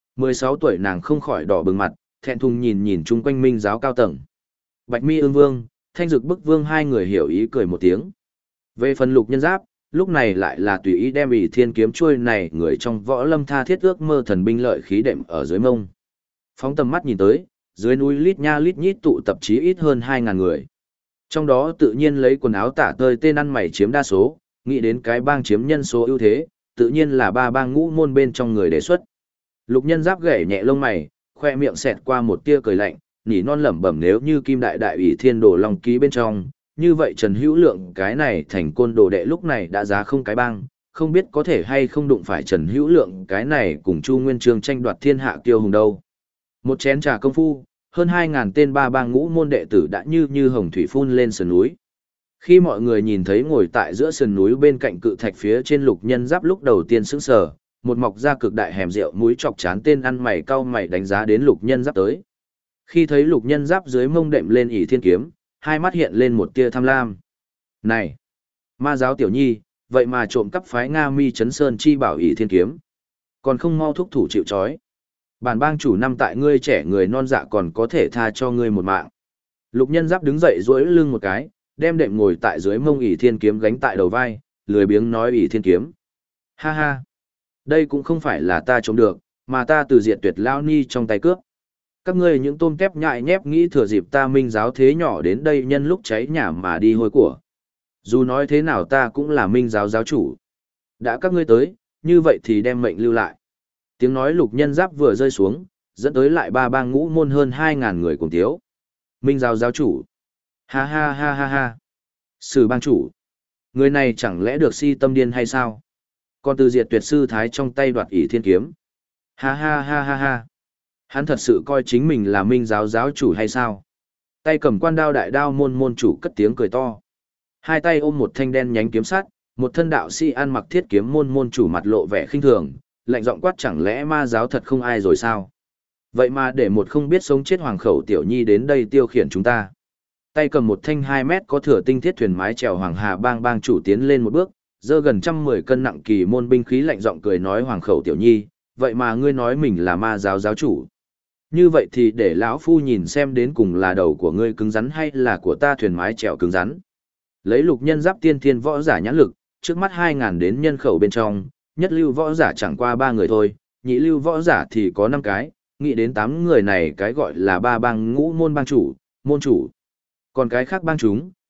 16 tuổi nàng không khỏi đỏ bừng mặt, thẹn thùng nhìn nhìn chung quanh minh giáo cao tầng. Bạch Mi Ương Vương, Thanh Dực Bức Vương hai người hiểu ý cười một tiếng. Về phần Lục Nhân Giáp, lúc này lại là tùy ý đem ỷ thiên kiếm chuôi này người trong võ lâm tha thiết ước mơ thần binh lợi khí đệm ở dưới mông. Phóng tầm mắt nhìn tới, dưới núi lít nha lít nhít tụ tập chí ít hơn 2.000 người. Trong đó tự nhiên lấy quần áo tả tơi tên ăn mày chiếm đa số, nghĩ đến cái bang chiếm nhân số ưu thế, tự nhiên là ba bang ngũ môn bên trong người đề xuất. Lục Nhân Giáp gảy nhẹ lông mày, khoe miệng xẹt qua một tia cười lạnh, nỉ non lẩm bẩm nếu như Kim Đại Đại ủy thiên đồ long ký bên trong, như vậy Trần Hữu Lượng cái này thành côn đồ đệ lúc này đã giá không cái bang, không biết có thể hay không đụng phải Trần Hữu Lượng cái này cùng Chu Nguyên Chương tranh đoạt thiên hạ kiêu hùng đâu. Một chén trà công phu, hơn 2.000 tên ba bang ngũ môn đệ tử đã như hồng thủy phun lên sườn núi. Khi mọi người nhìn thấy ngồi tại giữa sườn núi bên cạnh cự thạch phía trên Lục Nhân Giáp lúc đầu tiên sững sờ, một mọc ra cực đại hẻm rượu mũi chọc chán tên ăn mày cau mày đánh giá đến Lục Nhân Giáp tới. Khi thấy Lục Nhân Giáp dưới mông đệm lên ỷ thiên kiếm, hai mắt hiện lên một tia tham lam. Này, ma giáo tiểu nhi, vậy mà trộm cắp phái Nga Mi Chấn Sơn chi bảo ỷ thiên kiếm, còn không mau thúc thủ chịu trói. Bản bang chủ năm tại ngươi trẻ người non dạ còn có thể tha cho ngươi một mạng. Lục Nhân Giáp đứng dậy duỗi lưng một cái, đem đệm ngồi tại dưới mông ỷ thiên kiếm gánh tại đầu vai, lười biếng nói ỷ thiên kiếm. Ha ha, đây cũng không phải là ta trộm được, mà ta từ Diệt Tuyệt Lao Ni trong tay cướp. Các ngươi những tôm tép nhại nhép nghĩ thừa dịp ta minh giáo thế nhỏ đến đây nhân lúc cháy nhà mà đi hôi của. Dù nói thế nào ta cũng là minh giáo giáo chủ. Đã các ngươi tới, như vậy thì đem mệnh lưu lại. Tiếng nói Lục Nhân Giáp vừa rơi xuống, dẫn tới lại ba bang ngũ môn hơn 2.000 người cùng tiếu. Minh giáo giáo chủ. Ha ha ha ha ha. Sử bang chủ. Người này chẳng lẽ được si tâm điên hay sao? Còn từ Diệt Tuyệt sư thái trong tay đoạt ỷ thiên kiếm. Ha ha ha ha ha. Hắn thật sự coi chính mình là minh giáo giáo chủ hay sao? Tay cầm quan đao đại đao môn chủ cất tiếng cười to. Hai tay ôm một thanh đen nhánh kiếm sắt, một thân đạo sĩ ăn mặc thiết kiếm môn chủ mặt lộ vẻ khinh thường, lạnh giọng quát chẳng lẽ ma giáo thật không ai rồi sao? Vậy mà để một không biết sống chết hoàng khẩu tiểu nhi đến đây tiêu khiển chúng ta. Tay cầm một thanh 2 mét có thừa tinh thiết thuyền mái chèo Hoàng Hà bang chủ tiến lên một bước, giơ gần 110 cân nặng kỳ môn binh khí lạnh giọng cười nói hoàng khẩu tiểu nhi, vậy mà ngươi nói mình là ma giáo giáo chủ. Như vậy thì để lão phu nhìn xem đến cùng là đầu của ngươi cứng rắn hay là của ta thuyền mái chèo cứng rắn. Lấy Lục Nhân Giáp tiên thiên võ giả nhãn lực, trước mắt 2.000 đến nhân khẩu bên trong, nhất lưu võ giả chẳng qua 3 người thôi, nhị lưu võ giả thì có 5 cái, nghĩ đến 8 người này cái gọi là ba bang ngũ môn bang chủ, môn chủ. Còn cái khác bang chúng,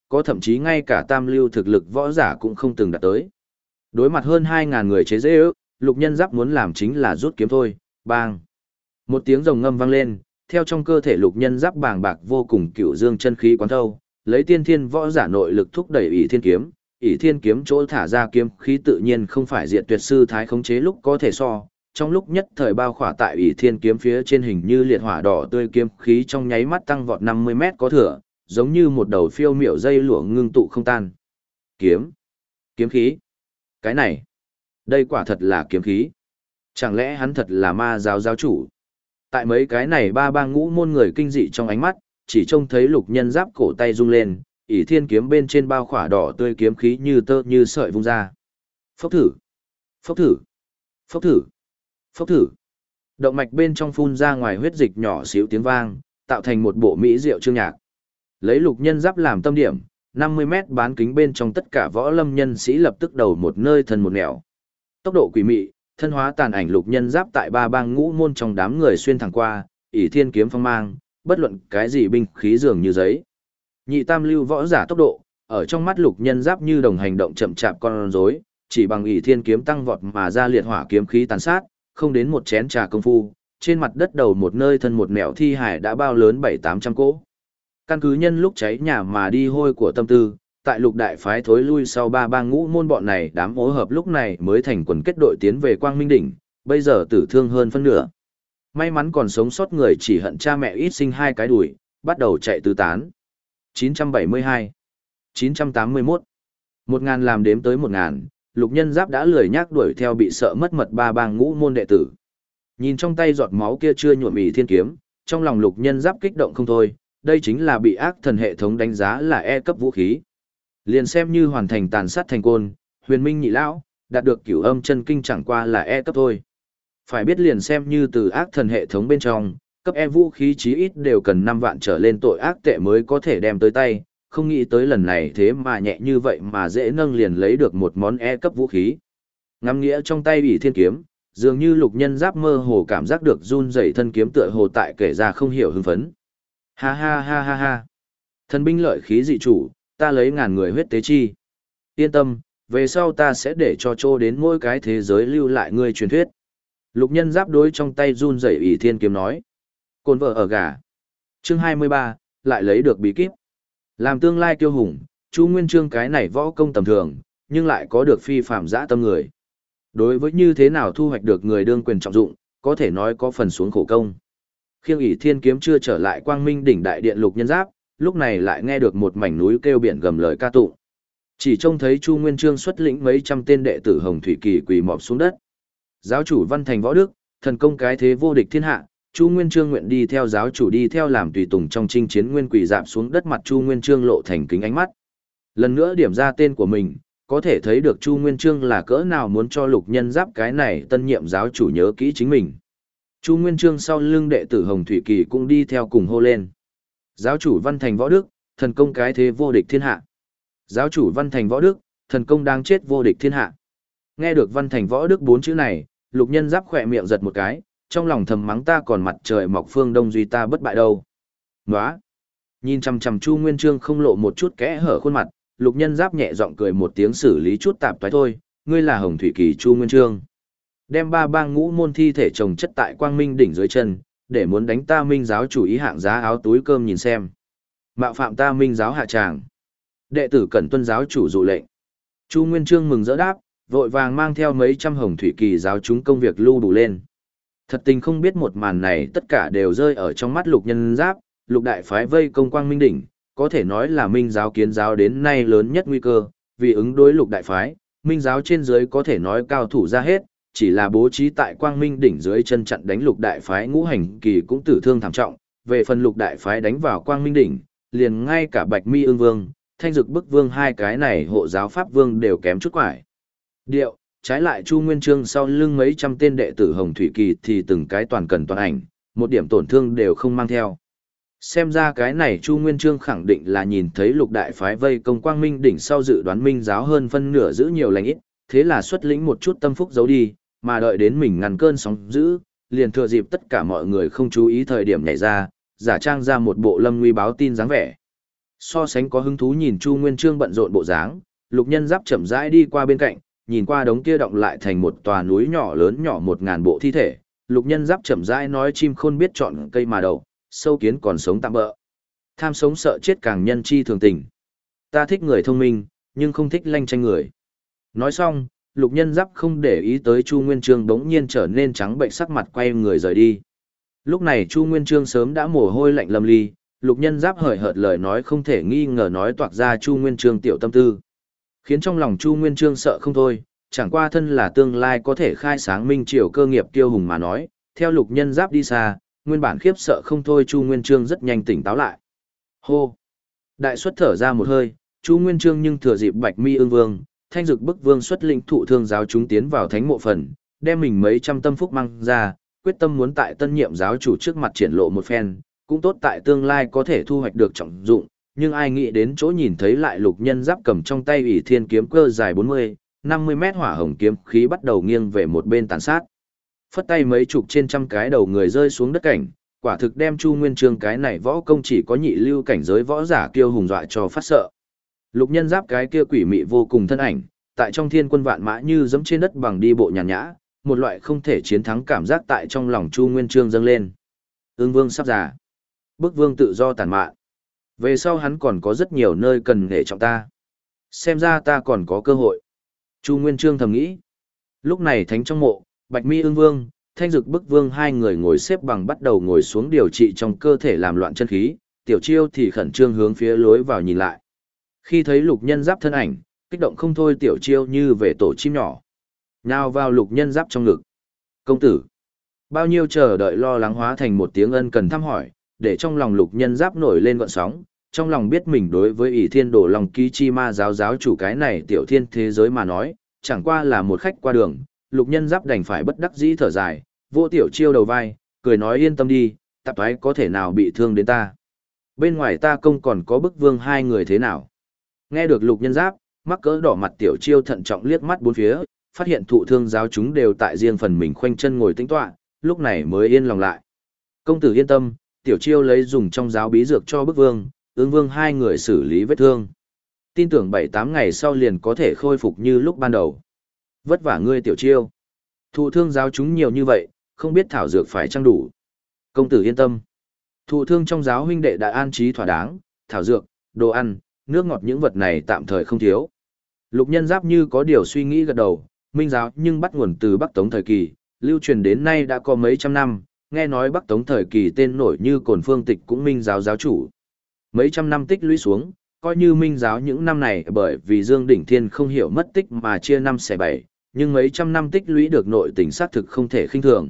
có thậm chí ngay cả tam lưu thực lực võ giả cũng không từng đạt tới. Đối mặt hơn 2.000 người chế dễ ước, Lục Nhân Giáp muốn làm chính là rút kiếm thôi, bang. Một tiếng rồng ngâm vang lên, theo trong cơ thể Lục Nhân Giáp bàng bạc vô cùng cựu dương chân khí quán thâu, lấy tiên thiên võ giả nội lực thúc đẩy ỷ thiên kiếm chỗ thả ra kiếm khí tự nhiên không phải diệt tuyệt sư thái khống chế lúc có thể so, trong lúc nhất thời bao khỏa tại ỷ thiên kiếm phía trên hình như liệt hỏa đỏ tươi kiếm khí trong nháy mắt tăng vọt 50 mét có thừa, giống như một đầu phiêu miểu dây lụa ngưng tụ không tan. Kiếm khí. Cái này, đây quả thật là kiếm khí. Chẳng lẽ hắn thật là ma giáo giáo chủ? Tại mấy cái này ba bang ngũ môn người kinh dị trong ánh mắt, chỉ trông thấy Lục Nhân Giáp cổ tay rung lên, ỷ thiên kiếm bên trên bao khỏa đỏ tươi kiếm khí như tơ như sợi vung ra. Phốc thử, phốc thử, phốc thử, phốc thử. Động mạch bên trong phun ra ngoài huyết dịch nhỏ xíu tiếng vang, tạo thành một bộ mỹ diệu chương nhạc. Lấy Lục Nhân Giáp làm tâm điểm, 50 mét bán kính bên trong tất cả võ lâm nhân sĩ lập tức đầu một nơi thân một nẻo. Tốc độ quỷ mị, thân hóa tàn ảnh Lục Nhân Giáp tại ba bang ngũ môn trong đám người xuyên thẳng qua, ỷ thiên kiếm phong mang, bất luận cái gì binh khí dường như giấy. Nhị tam lưu võ giả tốc độ, ở trong mắt Lục Nhân Giáp như đồng hành động chậm chạp con rối, chỉ bằng ỷ thiên kiếm tăng vọt mà ra liệt hỏa kiếm khí tàn sát, không đến một chén trà công phu, trên mặt đất đầu một nơi thân một nẻo thi hải đã bao lớn 700-800 cỗ. Căn cứ nhân lúc cháy nhà mà đi hôi của tâm tư, tại Lục đại phái thối lui sau ba bang ngũ môn bọn này đám mối hợp lúc này mới thành quần kết đội tiến về Quang Minh đỉnh, bây giờ tử thương hơn phân nửa. May mắn còn sống sót người chỉ hận cha mẹ ít sinh hai cái đùi, bắt đầu chạy tứ tán. 972, 981, 1000 làm đếm tới 1000, Lục Nhân Giáp đã lười nhác đuổi theo bị sợ mất mật ba bang ngũ môn đệ tử. Nhìn trong tay giọt máu kia chưa nhuộm ỷ thiên kiếm, trong lòng Lục Nhân Giáp kích động không thôi, đây chính là bị ác thần hệ thống đánh giá là E cấp vũ khí. Liền xem như hoàn thành tàn sát thành côn, huyền minh nhị lão, đạt được cửu âm chân kinh chẳng qua là E cấp thôi. Phải biết liền xem như từ ác thần hệ thống bên trong, cấp E vũ khí chí ít đều cần 5 vạn trở lên tội ác tệ mới có thể đem tới tay, không nghĩ tới lần này thế mà nhẹ như vậy mà dễ nâng liền lấy được một món E cấp vũ khí. Ngắm nghĩa trong tay ỷ thiên kiếm, dường như Lục Nhân Giáp mơ hồ cảm giác được run rẩy thân kiếm tựa hồ tại kể ra không hiểu hưng phấn. Ha ha ha ha ha. Thần binh lợi khí dị chủ, ta lấy ngàn người huyết tế chi. Yên tâm, về sau ta sẽ để cho trô đến mỗi cái thế giới lưu lại ngươi truyền thuyết. Lục Nhân Giáp đối trong tay run rẩy ỷ thiên kiếm nói. Côn vợ ở gà. Chương 23, lại lấy được bí kíp. Làm tương lai kiêu hùng, Chu Nguyên Chương cái này võ công tầm thường, nhưng lại có được phi phạm dã tâm người. Đối với như thế nào thu hoạch được người đương quyền trọng dụng, có thể nói có phần xuống khổ công. Khiêng ỷ thiên kiếm chưa trở lại Quang Minh đỉnh đại điện Lục Nhân Giáp, lúc này lại nghe được một mảnh núi kêu biển gầm lời ca tụng. Chỉ trông thấy Chu Nguyên Chương xuất lĩnh mấy trăm tên đệ tử Hồng Thủy Kỳ quỳ mọp xuống đất. Giáo chủ Văn Thành Võ Đức, thần công cái thế vô địch thiên hạ, Chu Nguyên Chương nguyện đi theo giáo chủ đi theo làm tùy tùng trong chinh chiến nguyên quỳ dạp xuống đất, mặt Chu Nguyên Chương lộ thành kính ánh mắt. Lần nữa điểm ra tên của mình, có thể thấy được Chu Nguyên Chương là cỡ nào muốn cho Lục Nhân Giáp cái này tân nhiệm giáo chủ nhớ kỹ chính mình. Chu Nguyên Chương sau lưng đệ tử Hồng Thủy Kỳ cũng đi theo cùng hô lên. Giáo chủ Văn Thành Võ Đức, thần công cái thế vô địch thiên hạ. Giáo chủ Văn Thành Võ Đức, thần công đáng chết vô địch thiên hạ. Nghe được Văn Thành Võ Đức 4 chữ này, Lục Nhân Giáp khỏe miệng giật một cái, trong lòng thầm mắng ta còn mặt trời mọc phương đông duy ta bất bại đâu. Nóa! Nhìn chằm chằm Chu Nguyên Chương không lộ một chút kẽ hở khuôn mặt, Lục Nhân Giáp nhẹ giọng cười một tiếng xử lý chút tạp toái thôi, ngươi là Hồng Thủy Kỳ Chu Nguyên Chương. Đem ba bang ngũ môn thi thể chồng chất tại Quang Minh đỉnh dưới chân, để muốn đánh ta Minh giáo chủ ý hạng giá áo túi cơm nhìn xem. Mạo phạm ta Minh giáo hạ tràng. Đệ tử cần tuân giáo chủ dụ lệnh. Chu Nguyên Chương mừng rỡ đáp, vội vàng mang theo mấy trăm Hồng Thủy Kỳ giáo chúng công việc lưu đủ lên. Thật tình không biết một màn này tất cả đều rơi ở trong mắt Lục Nhân Giáp, Lục đại phái vây công Quang Minh đỉnh, có thể nói là Minh giáo kiến giáo đến nay lớn nhất nguy cơ, vì ứng đối Lục đại phái, Minh giáo trên dưới có thể nói cao thủ ra hết, chỉ là bố trí tại Quang Minh đỉnh dưới chân chặn đánh Lục đại phái Ngũ Hành Kỳ cũng tử thương thảm trọng, về phần Lục đại phái đánh vào Quang Minh đỉnh, liền ngay cả Bạch Mi Ưng Vương, Thanh Dực Bức Vương hai cái này hộ giáo pháp vương đều kém chút quải. Điệu, trái lại Chu Nguyên Chương sau lưng mấy trăm tên đệ tử Hồng Thủy Kỳ thì từng cái toàn cần toàn ảnh, một điểm tổn thương đều không mang theo. Xem ra cái này Chu Nguyên Chương khẳng định là nhìn thấy Lục đại phái vây công Quang Minh đỉnh sau dự đoán Minh giáo hơn phân nửa giữ nhiều lành ít, thế là xuất lĩnh một chút tâm phúc giấu đi, mà đợi đến mình ngăn cơn sóng dữ, liền thừa dịp tất cả mọi người không chú ý thời điểm nhảy ra, giả trang ra một bộ lâm nguy báo tin dáng vẻ. So sánh có hứng thú nhìn Chu Nguyên Chương bận rộn bộ dáng, Lục Nhân Giáp chậm rãi đi qua bên cạnh, nhìn qua đống kia động lại thành một tòa núi nhỏ lớn nhỏ 1000 bộ thi thể, Lục Nhân Giáp chậm rãi nói chim khôn biết chọn cây mà đậu, sâu kiến còn sống tạm bỡ. Tham sống sợ chết càng nhân chi thường tình. Ta thích người thông minh, nhưng không thích lanh chanh người. Nói xong, Lục Nhân Giáp không để ý tới Chu Nguyên Chương bỗng nhiên trở nên trắng bệnh sắc mặt quay người rời đi. Lúc này Chu Nguyên Chương sớm đã mồ hôi lạnh lâm ly, Lục Nhân Giáp hời hợt lời nói không thể nghi ngờ nói toạc ra Chu Nguyên Chương tiểu tâm tư. Khiến trong lòng Chu Nguyên Chương sợ không thôi, chẳng qua thân là tương lai có thể khai sáng minh triều cơ nghiệp kiêu hùng mà nói, theo Lục Nhân Giáp đi xa, nguyên bản khiếp sợ không thôi Chu Nguyên Chương rất nhanh tỉnh táo lại. Hô! Đại xuất thở ra một hơi, Chu Nguyên Chương nhưng thừa dịp Bạch Mi Ưng Vương, Thanh Dực Bức Vương xuất lĩnh thụ thương giáo chúng tiến vào thánh mộ phần, đem mình mấy trăm tâm phúc mang ra, quyết tâm muốn tại tân nhiệm giáo chủ trước mặt triển lộ một phen, cũng tốt tại tương lai có thể thu hoạch được trọng dụng, nhưng ai nghĩ đến chỗ nhìn thấy lại Lục Nhân Giáp cầm trong tay Ỷ Thiên kiếm cơ dài 40-50 mét hỏa hồng kiếm khí bắt đầu nghiêng về một bên tàn sát. Phất tay mấy chục trên trăm cái đầu người rơi xuống đất cảnh, quả thực đem Chu Nguyên Chương cái này võ công chỉ có nhị lưu cảnh giới võ giả kiêu hùng dọa cho phát sợ. Lục Nhân Giáp cái kia quỷ mị vô cùng thân ảnh, tại trong thiên quân vạn mã như giẫm trên đất bằng đi bộ nhàn nhã, một loại không thể chiến thắng cảm giác tại trong lòng Chu Nguyên Chương dâng lên. Ưng Vương sắp già, Bức Vương tự do tàn mạn. Về sau hắn còn có rất nhiều nơi cần để trọng ta. Xem ra ta còn có cơ hội. Chu Nguyên Chương thầm nghĩ. Lúc này thánh trong mộ, Bạch Mi Ưng Vương, Thanh Dực Bức Vương hai người ngồi xếp bằng bắt đầu ngồi xuống điều trị trong cơ thể làm loạn chân khí, Tiểu Chiêu thì khẩn trương hướng phía lối vào nhìn lại. Khi thấy Lục Nhân Giáp thân ảnh, kích động không thôi Tiểu Chiêu như về tổ chim nhỏ. Nhào vào Lục Nhân Giáp trong ngực. Công tử. Bao nhiêu chờ đợi lo lắng hóa thành một tiếng ân cần thăm hỏi, để trong lòng Lục Nhân Giáp nổi lên gợn sóng, trong lòng biết mình đối với ỷ thiên đổ lòng ký chi ma giáo chủ cái này tiểu thiên thế giới mà nói, chẳng qua là một khách qua đường, Lục Nhân Giáp đành phải bất đắc dĩ thở dài, vô Tiểu Chiêu đầu vai, cười nói yên tâm đi, tạp thoái có thể nào bị thương đến ta. Bên ngoài ta công còn có Bức Vương hai người thế nào. Nghe được Lục Nhân Giáp, mắc cỡ đỏ mặt Tiểu Chiêu thận trọng liếc mắt bốn phía, phát hiện thụ thương giáo chúng đều tại riêng phần mình khoanh chân ngồi tĩnh tọa, lúc này mới yên lòng lại. Công tử yên tâm, Tiểu Chiêu lấy dùng trong giáo bí dược cho Bức Vương, Ưng Vương hai người xử lý vết thương. Tin tưởng 7-8 ngày sau liền có thể khôi phục như lúc ban đầu. Vất vả ngươi Tiểu Chiêu. Thụ thương giáo chúng nhiều như vậy, không biết thảo dược phải chăng đủ. Công tử yên tâm. Thụ thương trong giáo huynh đệ đã an trí thỏa đáng, thảo dược, đồ ăn, nước ngọt những vật này tạm thời không thiếu. Lục Nhân Giáp như có điều suy nghĩ gật đầu, Minh giáo nhưng bắt nguồn từ Bắc Tống thời kỳ, lưu truyền đến nay đã có mấy trăm năm, nghe nói Bắc Tống thời kỳ tên nổi như Cổn Phương Tịch cũng Minh giáo giáo chủ. Mấy trăm năm tích lũy xuống, coi như Minh giáo những năm này bởi vì Dương Đỉnh Thiên không hiểu mất tích mà chia năm xẻ bảy, nhưng mấy trăm năm tích lũy được nội tình xác thực không thể khinh thường.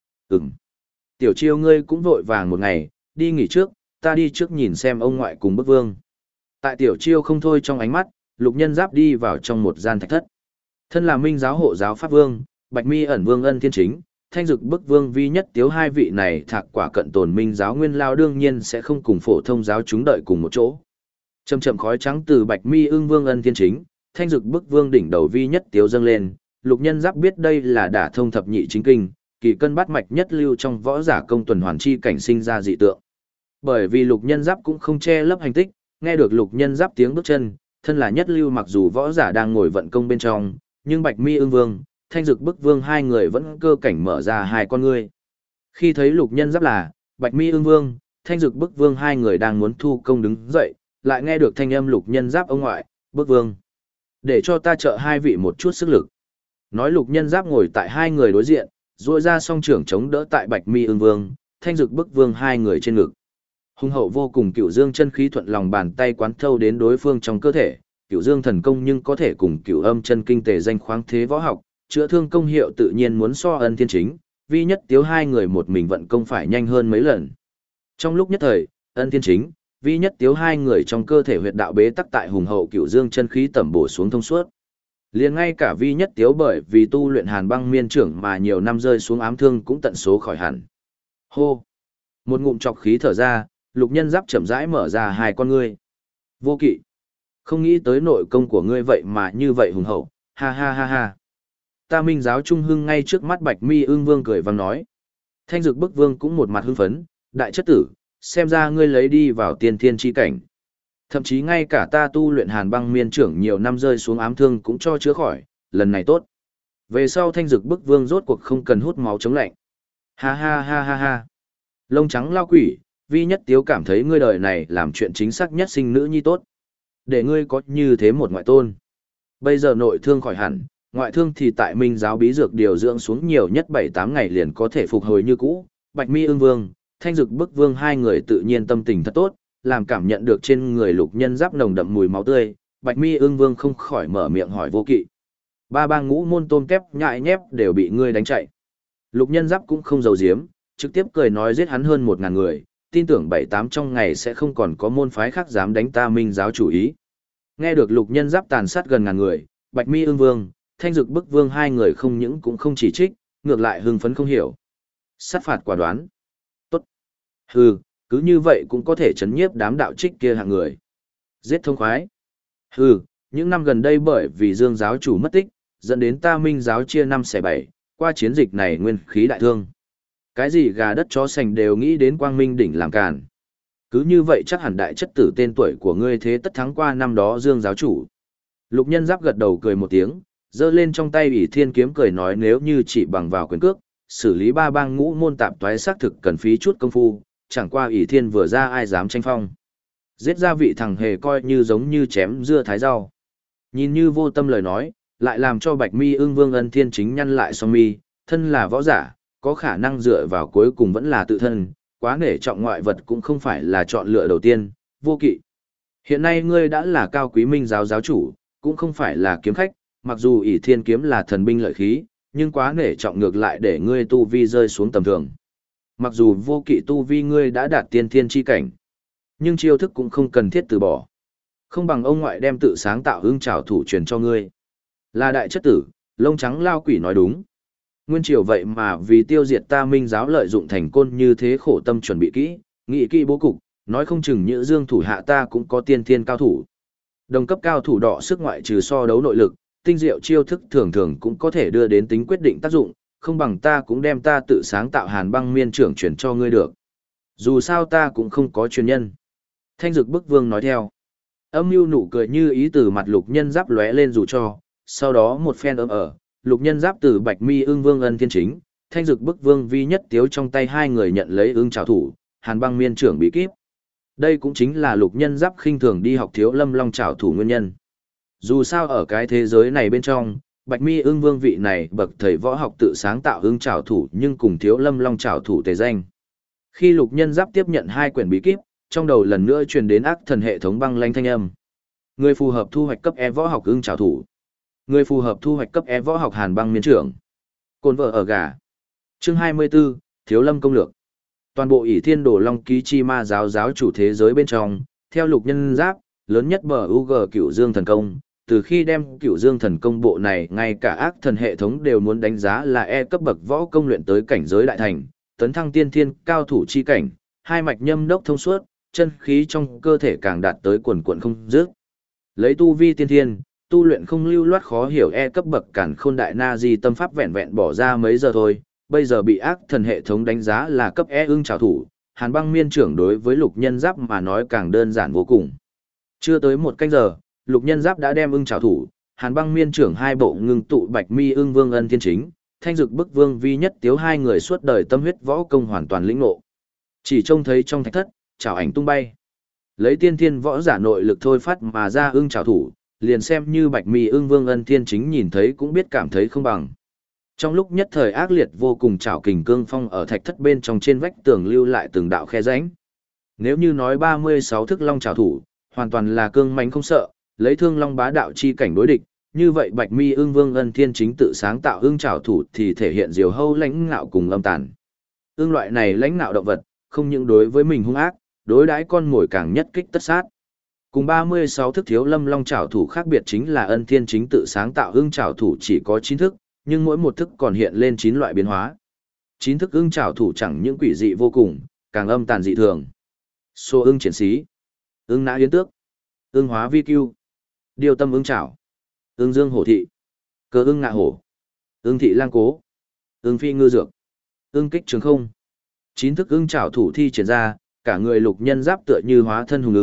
Tiểu Chiêu ngươi cũng vội vàng một ngày, đi nghỉ trước, ta đi trước nhìn xem ông ngoại cùng Bức Vương. Tại Tiểu Chiêu không thôi trong ánh mắt, Lục Nhân Giáp đi vào trong một gian thạch thất. Thân là Minh giáo hộ giáo pháp vương, Bạch Mi ẩn vương Ân Thiên Chính, Thanh Dực Bức Vương Vi Nhất Tiếu hai vị này thạc quả cận tồn Minh giáo nguyên lao đương nhiên sẽ không cùng phổ thông giáo chúng đợi cùng một chỗ. Chậm chậm khói trắng từ Bạch Mi Ưng Vương Ân Thiên Chính, Thanh Dực Bức Vương đỉnh đầu Vi Nhất Tiếu dâng lên, Lục Nhân Giáp biết đây là đả thông thập nhị chính kinh, kỳ cân bát mạch nhất lưu trong võ giả công tuần hoàn chi cảnh sinh ra dị tượng. Bởi vì Lục Nhân Giáp cũng không che lấp hành tích, nghe được Lục Nhân Giáp tiếng bước chân, thân là nhất lưu mặc dù võ giả đang ngồi vận công bên trong, nhưng Bạch Mi Ưng Vương, Thanh Dực Bức Vương hai người vẫn cơ cảnh mở ra hai con ngươi. Khi thấy Lục Nhân Giáp là Bạch Mi Ưng Vương, Thanh Dực Bức Vương hai người đang muốn thu công đứng dậy, lại nghe được thanh âm Lục Nhân Giáp ông ngoại, Bức Vương. Để cho ta trợ hai vị một chút sức lực. Nói Lục Nhân Giáp ngồi tại hai người đối diện, duỗi ra song trưởng chống đỡ tại Bạch Mi Ưng Vương, Thanh Dực Bức Vương hai người trên ngực. Hùng hậu vô cùng Cửu Dương chân khí thuận lòng bàn tay quán thâu đến đối phương trong cơ thể, Cửu Dương thần công nhưng có thể cùng Cửu Âm chân kinh tề danh khoáng thế võ học, chữa thương công hiệu tự nhiên muốn so Ân Thiên Chính, Vi Nhất Tiếu hai người một mình vận công phải nhanh hơn mấy lần. Trong lúc nhất thời, Ân Thiên Chính, Vi Nhất Tiếu hai người trong cơ thể huyệt đạo bế tắc tại hùng hậu Cửu Dương chân khí tẩm bổ xuống thông suốt. Liền ngay cả Vi Nhất Tiếu bởi vì tu luyện Hàn Băng Miên trưởng mà nhiều năm rơi xuống ám thương cũng tận số khỏi hẳn. Hô! Một ngụm trọc khí thở ra, Lục Nhân Giáp chậm rãi mở ra hai con ngươi. Vô Kỵ! Không nghĩ tới nội công của ngươi vậy mà như vậy hùng hậu, ha ha ha ha. Ta Minh giáo trung hưng ngay trước mắt Bạch Mi Ưng Vương cười vang nói. Thanh Dực Bức Vương cũng một mặt hưng phấn, đại chất tử, xem ra ngươi lấy đi vào tiên thiên chi cảnh. Thậm chí ngay cả ta tu luyện hàn băng miên trưởng nhiều năm rơi xuống ám thương cũng cho chữa khỏi, lần này tốt. Về sau thanh dực bức vương rốt cuộc không cần hút máu chống lạnh. Ha ha ha ha ha. Lông trắng lao quỷ, vi nhất tiếu cảm thấy ngươi đời này làm chuyện chính xác nhất sinh nữ nhi tốt. Để ngươi có như thế một ngoại tôn. Bây giờ nội thương khỏi hẳn, ngoại thương thì tại minh giáo bí dược điều dưỡng xuống nhiều nhất 7-8 ngày liền có thể phục hồi như cũ. Bạch mi ưng vương, thanh dực bức vương hai người tự nhiên tâm tình thật tốt, làm cảm nhận được trên người lục nhân giáp nồng đậm mùi máu tươi. Bạch mi ưng vương không khỏi mở miệng hỏi Vô Kỵ. Ba bang ngũ môn tôm kép nhại nhép đều bị ngươi đánh chạy. Lục nhân giáp cũng không giấu giếm, trực tiếp cười nói giết hắn hơn 1000 người, tin tưởng 7-8 trong ngày sẽ không còn có môn phái khác dám đánh ta minh giáo chủ ý. Nghe được lục nhân giáp tàn sát gần 1000 người, Bạch mi ưng vương, thanh dực bức vương hai người không những cũng không chỉ trích, ngược lại hưng phấn không hiểu. Sát phạt quả đoán. Tốt. Hừ, cứ như vậy cũng có thể chấn nhiếp đám đạo trích kia hạng người. Giết thông khoái. Hừ, những năm gần đây bởi vì Dương giáo chủ mất tích, dẫn đến ta minh giáo chia 5/7, qua chiến dịch này nguyên khí đại thương. Cái gì gà đất chó sành đều nghĩ đến Quang Minh đỉnh làm càn. Cứ như vậy chắc hẳn đại chất tử tên tuổi của ngươi thế tất thắng qua năm đó Dương giáo chủ. Lục nhân giáp gật đầu cười một tiếng, giơ lên trong tay ỷ thiên kiếm cười nói nếu như chỉ bằng vào quyền cước, xử lý ba bang ngũ môn tạp toái xác thực cần phí chút công phu, chẳng qua ỷ thiên vừa ra ai dám tranh phong. Giết ra vị thằng hề coi như giống như chém dưa thái rau. Nhìn như vô tâm lời nói, lại làm cho Bạch mi ưng vương Ân Thiên Chính nhăn lại song mi, thân là võ giả, có khả năng dựa vào cuối cùng vẫn là tự thân, quá nể trọng ngoại vật cũng không phải là chọn lựa đầu tiên, Vô Kỵ. Hiện nay ngươi đã là cao quý minh giáo giáo chủ, cũng không phải là kiếm khách, mặc dù ỷ thiên kiếm là thần binh lợi khí, nhưng quá nể trọng ngược lại để ngươi tu vi rơi xuống tầm thường. Mặc dù Vô Kỵ tu vi ngươi đã đạt tiên thiên chi cảnh, nhưng chiêu thức cũng không cần thiết từ bỏ. Không bằng ông ngoại đem tự sáng tạo hương trảo thủ truyền cho ngươi. Là đại chất tử, lông trắng lao quỷ nói đúng. Nguyên triều vậy mà vì tiêu diệt ta minh giáo lợi dụng thành côn như thế khổ tâm chuẩn bị kỹ, nghị kỹ bố cục, nói không chừng Nhữ Dương thủ hạ ta cũng có tiên thiên cao thủ. Đồng cấp cao thủ đọ sức ngoại trừ so đấu nội lực, tinh diệu chiêu thức thường thường cũng có thể đưa đến tính quyết định tác dụng, không bằng ta cũng đem ta tự sáng tạo hàn băng miên trưởng truyền cho ngươi được. Dù sao ta cũng không có chuyên nhân. Thanh dực bức vương nói theo. Âm mưu nụ cười như ý từ mặt lục nhân giáp lóe lên dù cho, sau đó một phen lục nhân giáp từ Bạch mi ưng vương Ân Thiên Chính, thanh dực bức vương vi nhất tiếu trong tay hai người nhận lấy ưng trảo thủ, hàn băng miên trưởng bí kíp. Đây cũng chính là lục nhân giáp khinh thường đi học Thiếu Lâm Long trảo thủ nguyên nhân. Dù sao ở cái thế giới này bên trong, Bạch mi ưng vương vị này bậc thầy võ học tự sáng tạo ưng trảo thủ nhưng cùng Thiếu Lâm Long trảo thủ tề danh. Khi lục nhân giáp tiếp nhận hai quyển bí kíp, trong đầu lần nữa truyền đến ác thần hệ thống băng lanh thanh âm. Người phù hợp thu hoạch cấp E võ học ưng trảo thủ. Người phù hợp thu hoạch cấp E võ học hàn băng miên trưởng. Côn vợ ở gà. Chương 24, Thiếu Lâm công lược. Toàn bộ ỷ thiên đồ long ký chi ma giáo giáo chủ thế giới bên trong, theo lục nhân giáp, lớn nhất bờ UG Cửu Dương thần công. Từ khi đem Cửu Dương thần công bộ này ngay cả ác thần hệ thống đều muốn đánh giá là E cấp bậc võ công luyện tới cảnh giới đại thành, tấn thăng tiên thiên cao thủ chi cảnh, hai mạch nhâm đốc thông suốt, chân khí trong cơ thể càng đạt tới quần quần không dứt. Lấy tu vi tiên thiên, tu luyện không lưu loát khó hiểu E cấp bậc cản khôn đại na di tâm pháp vẹn vẹn bỏ ra mấy giờ thôi, bây giờ bị ác thần hệ thống đánh giá là cấp E ưng trảo thủ, hàn băng miên trưởng đối với lục nhân giáp mà nói càng đơn giản vô cùng. Chưa tới một canh giờ, lục nhân giáp đã đem ưng trảo thủ, hàn băng miên trưởng hai bộ ngưng tụ Bạch mi ưng vương Ân Thiên Chính, thanh dực bức vương vi nhất tiếu hai người suốt đời tâm huyết võ công hoàn toàn lĩnh ngộ. Chỉ trông thấy trong thạch thất, chảo ảnh tung bay. Lấy tiên thiên võ giả nội lực thôi phát mà ra ưng trảo thủ, liền xem như Bạch mi ưng vương Ân Thiên Chính nhìn thấy cũng biết cảm thấy không bằng. Trong lúc nhất thời ác liệt vô cùng chảo kình cương phong ở thạch thất bên trong trên vách tường lưu lại từng đạo khe rãnh. Nếu như nói 36 thức long trảo thủ, hoàn toàn là cương mãnh không sợ, lấy thương long bá đạo chi cảnh đối địch, như vậy Bạch mi ưng vương Ân Thiên Chính tự sáng tạo ưng trảo thủ thì thể hiện diều hâu lãnh ngạo cùng âm tàn. Ưng loại này lãnh ngạo động vật, không những đối với mình hung ác, đối đãi con mồi càng nhất kích tất sát. Cùng 36 thức Thiếu Lâm Long trảo thủ khác biệt chính là Ân Thiên Chính tự sáng tạo ưng trảo thủ chỉ có 9 thức, nhưng mỗi một thức còn hiện lên 9 loại biến hóa. 9 thức ưng trảo thủ chẳng những quỷ dị vô cùng, càng âm tàn dị thường. Xô ưng triển xí, ưng nã yến tước, ưng hóa vi cưu, điều tâm ưng trảo, ưng dương hổ thị, cơ ưng ngạ hổ, ưng thị lang cố, ưng phi ngư dược, ưng kích trường không. 9 thức ưng trảo thủ thi triển ra, cả người lục nhân giáp tựa như hóa thân hùng ưng,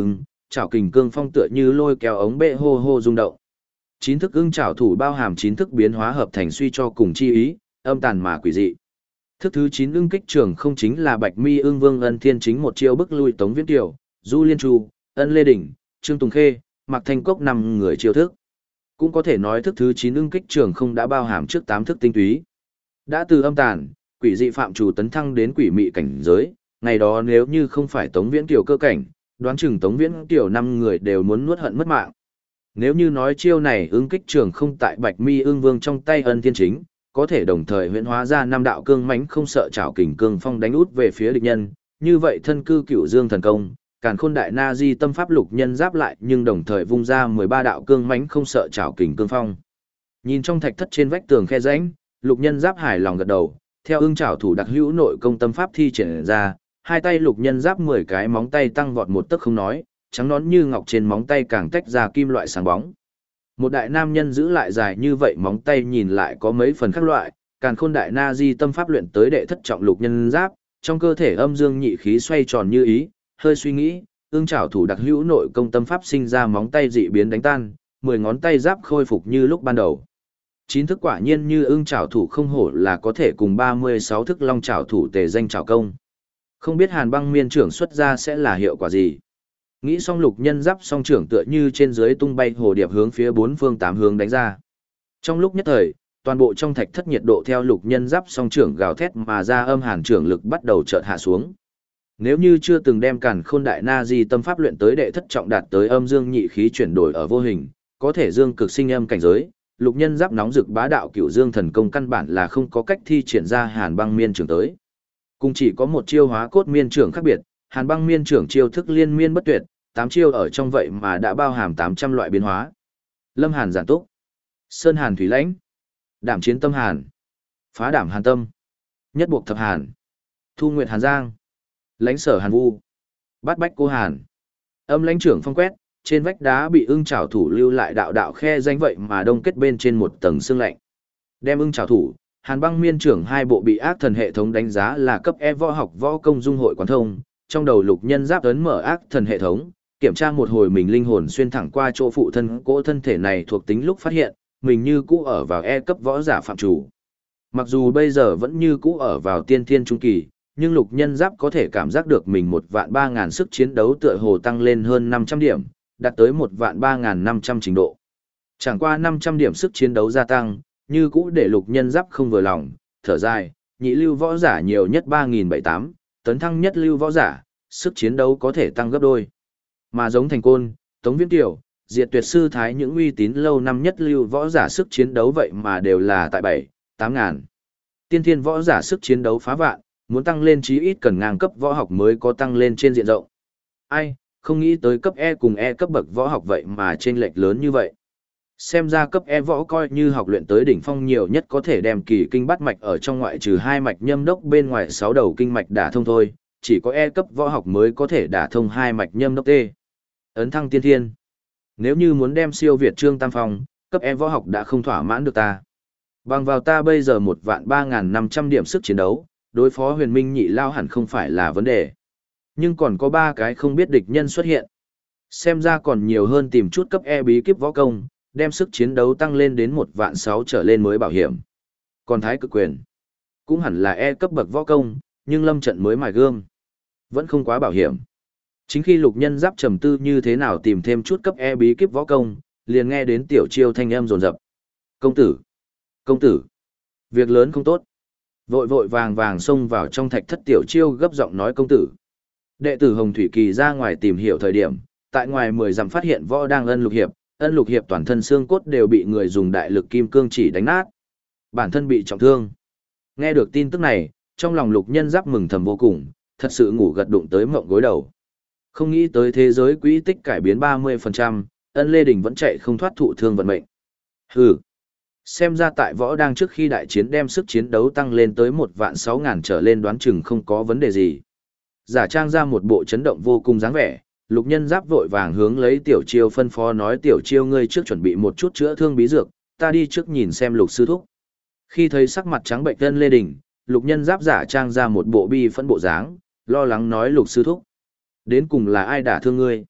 chảo kình cương phong tựa như lôi kéo ống bệ hô hô rung động. Chín thức ưng chảo thủ bao hàm chín thức biến hóa hợp thành suy cho cùng chi ý, âm tàn mà quỷ dị. Thức thứ 9 ưng kích trường không chính là Bạch Mi ưng vương Ân Thiên chính một chiêu bức lui Tống Viễn Kiều, Du Liên Chu, Ân Lê Đỉnh, Trương Tùng Khê, Mạc Thanh Cốc 5 người chiêu thức. Cũng có thể nói thức thứ 9 ưng kích trường không đã bao hàm trước 8 thức tinh túy. Đã từ âm tàn, quỷ dị phạm chủ tấn thăng đến quỷ mị cảnh giới, ngày đó nếu như không phải Tống Viễn Kiều cơ cảnh, đoán chừng Tống Viễn Kiều 5 người đều muốn nuốt hận mất mạng. Nếu như nói chiêu này ưng kích trường không tại Bạch Mi ưng vương trong tay Ân Thiên chính, có thể đồng thời huyễn hóa ra 5 đạo cương mãnh không sợ chảo kình cương phong đánh út về phía địch nhân, như vậy thân cư Cửu Dương thần công, Càn Khôn Đại Na Di tâm pháp lục nhân giáp lại nhưng đồng thời vung ra 13 đạo cương mãnh không sợ chảo kình cương phong. Nhìn trong thạch thất trên vách tường khe rãnh, lục nhân giáp hài lòng gật đầu, theo ưng chảo thủ đặc hữu nội công tâm pháp thi triển ra, hai tay lục nhân giáp 10 cái móng tay tăng vọt một tấc không nói, trắng nõn như ngọc trên móng tay càng tách ra kim loại sáng bóng. Một đại nam nhân giữ lại dài như vậy móng tay nhìn lại có mấy phần khác loại, Càn Khôn Đại Na Di tâm pháp luyện tới đệ thất trọng lục nhân giáp, trong cơ thể âm dương nhị khí xoay tròn như ý, hơi suy nghĩ, ương chảo thủ đặc hữu nội công tâm pháp sinh ra móng tay dị biến đánh tan, 10 ngón tay giáp khôi phục như lúc ban đầu. Chín thức quả nhiên như ương chảo thủ không hổ là có thể cùng 36 thức long chảo thủ tề danh chảo công. Không biết Hàn Băng Miên trưởng xuất ra sẽ là hiệu quả gì. Nghĩ xong lục nhân giáp song trưởng tựa như trên dưới tung bay hồ điệp hướng phía bốn phương tám hướng đánh ra. Trong lúc nhất thời, toàn bộ trong thạch thất nhiệt độ theo lục nhân giáp song trưởng gào thét mà ra âm hàn trưởng lực bắt đầu chợt hạ xuống. Nếu như chưa từng đem Càn Khôn Đại Na Di tâm pháp luyện tới đệ thất trọng đạt tới âm dương nhị khí chuyển đổi ở vô hình, có thể dương cực sinh âm cảnh giới, lục nhân giáp nóng rực bá đạo cửu dương thần công căn bản là không có cách thi triển ra Hàn Băng Miên trưởng tới. Cùng chỉ có một chiêu hóa cốt miên trưởng khác biệt, Hàn Băng Miên trưởng chiêu thức liên miên bất tuyệt, 8 chiêu ở trong vậy mà đã bao hàm 800 loại biến hóa. Lâm Hàn giản túc, Sơn Hàn thủy lãnh, Đảm chiến tâm hàn, Phá đảm hàn tâm, Nhất buộc thập hàn, Thu nguyệt hàn giang, Lãnh sở hàn vu, Bát bách cô hàn. Âm lãnh trưởng phong quét, trên vách đá bị ưng chảo thủ lưu lại đạo đạo khe danh vậy mà đông kết bên trên một tầng xương lạnh. Đem ưng chảo thủ, Hàn Băng Miên trưởng hai bộ bị ác thần hệ thống đánh giá là cấp E võ học võ công dung hội quán thông, trong đầu lục nhân giáp ấn mở ác thần hệ thống, kiểm tra một hồi mình linh hồn xuyên thẳng qua chỗ phụ thân cỗ thân thể này thuộc tính lúc phát hiện, mình như cũ ở vào E cấp võ giả phạm chủ. Mặc dù bây giờ vẫn như cũ ở vào tiên thiên trung kỳ, nhưng lục nhân giáp có thể cảm giác được mình 1.300.000 sức chiến đấu tựa hồ tăng lên hơn 500 điểm, đạt tới 1.3.500 trình độ. Chẳng qua 500 điểm sức chiến đấu gia tăng, như cũ để lục nhân giáp không vừa lòng, thở dài, nhị lưu võ giả nhiều nhất 3.700, tấn thăng nhất lưu võ giả, sức chiến đấu có thể tăng gấp đôi. Mà giống Thành Côn, Tống Viễn Kiều, Diệt Tuyệt Sư Thái những uy tín lâu năm nhất lưu võ giả sức chiến đấu vậy mà đều là tại 7-8 ngàn. Tiên thiên võ giả sức chiến đấu phá vạn, muốn tăng lên chí ít cần ngang cấp võ học mới có tăng lên trên diện rộng. Ai, không nghĩ tới cấp E cùng E cấp bậc võ học vậy mà chênh lệch lớn như vậy. Xem ra cấp E võ coi như học luyện tới đỉnh phong nhiều nhất có thể đem kỳ kinh bát mạch ở trong ngoại trừ 2 mạch nhâm đốc bên ngoài 6 đầu kinh mạch đả thông thôi, chỉ có E cấp võ học mới có thể đả thông 2 mạch nhâm đốc tê. Ấn thăng tiên thiên. Nếu như muốn đem siêu việt Trương Tam Phong, cấp E võ học đã không thỏa mãn được ta. Bằng vào ta bây giờ 1.3.500 điểm sức chiến đấu, đối phó Huyền Minh nhị lao hẳn không phải là vấn đề. Nhưng còn có 3 cái không biết địch nhân xuất hiện. Xem ra còn nhiều hơn tìm chút cấp E bí kíp võ công, đem sức chiến đấu tăng lên đến 1.600.000 trở lên mới bảo hiểm. Còn Thái Cực Quyền, cũng hẳn là E cấp bậc võ công, nhưng lâm trận mới mài gươm, vẫn không quá bảo hiểm. Chính khi lục nhân giáp trầm tư như thế nào tìm thêm chút cấp E bí kíp võ công, liền nghe đến tiểu chiêu thanh âm rồn rập. Công tử! Công tử! Việc lớn không tốt. Vội vội vàng vàng xông vào trong thạch thất tiểu chiêu gấp giọng nói công tử. Đệ tử Hồng Thủy Kỳ ra ngoài tìm hiểu thời điểm, tại ngoài 10 dặm phát hiện võ đang ân lục hiệp toàn thân xương cốt đều bị người dùng đại lực kim cương chỉ đánh nát. Bản thân bị trọng thương. Nghe được tin tức này, trong lòng lục nhân giáp mừng thầm vô cùng, thật sự ngủ gật đụng tới mộng gối đầu. Không nghĩ tới thế giới quỹ tích cải biến 30%, Ân Lê Đình vẫn chạy không thoát thụ thương vận mệnh. Hừ. Xem ra tại võ đang trước khi đại chiến đem sức chiến đấu tăng lên tới 1.600.000 trở lên đoán chừng không có vấn đề gì. Giả trang ra một bộ chấn động vô cùng dáng vẻ, lục nhân giáp vội vàng hướng lấy tiểu chiêu phân phó nói tiểu chiêu ngươi trước chuẩn bị một chút chữa thương bí dược, ta đi trước nhìn xem lục sư thúc. Khi thấy sắc mặt trắng bệnh Ân Lê Đình, lục nhân giáp giả trang ra một bộ bi phẫn bộ dáng, lo lắng nói lục sư thúc. Đến cùng là ai đả thương ngươi?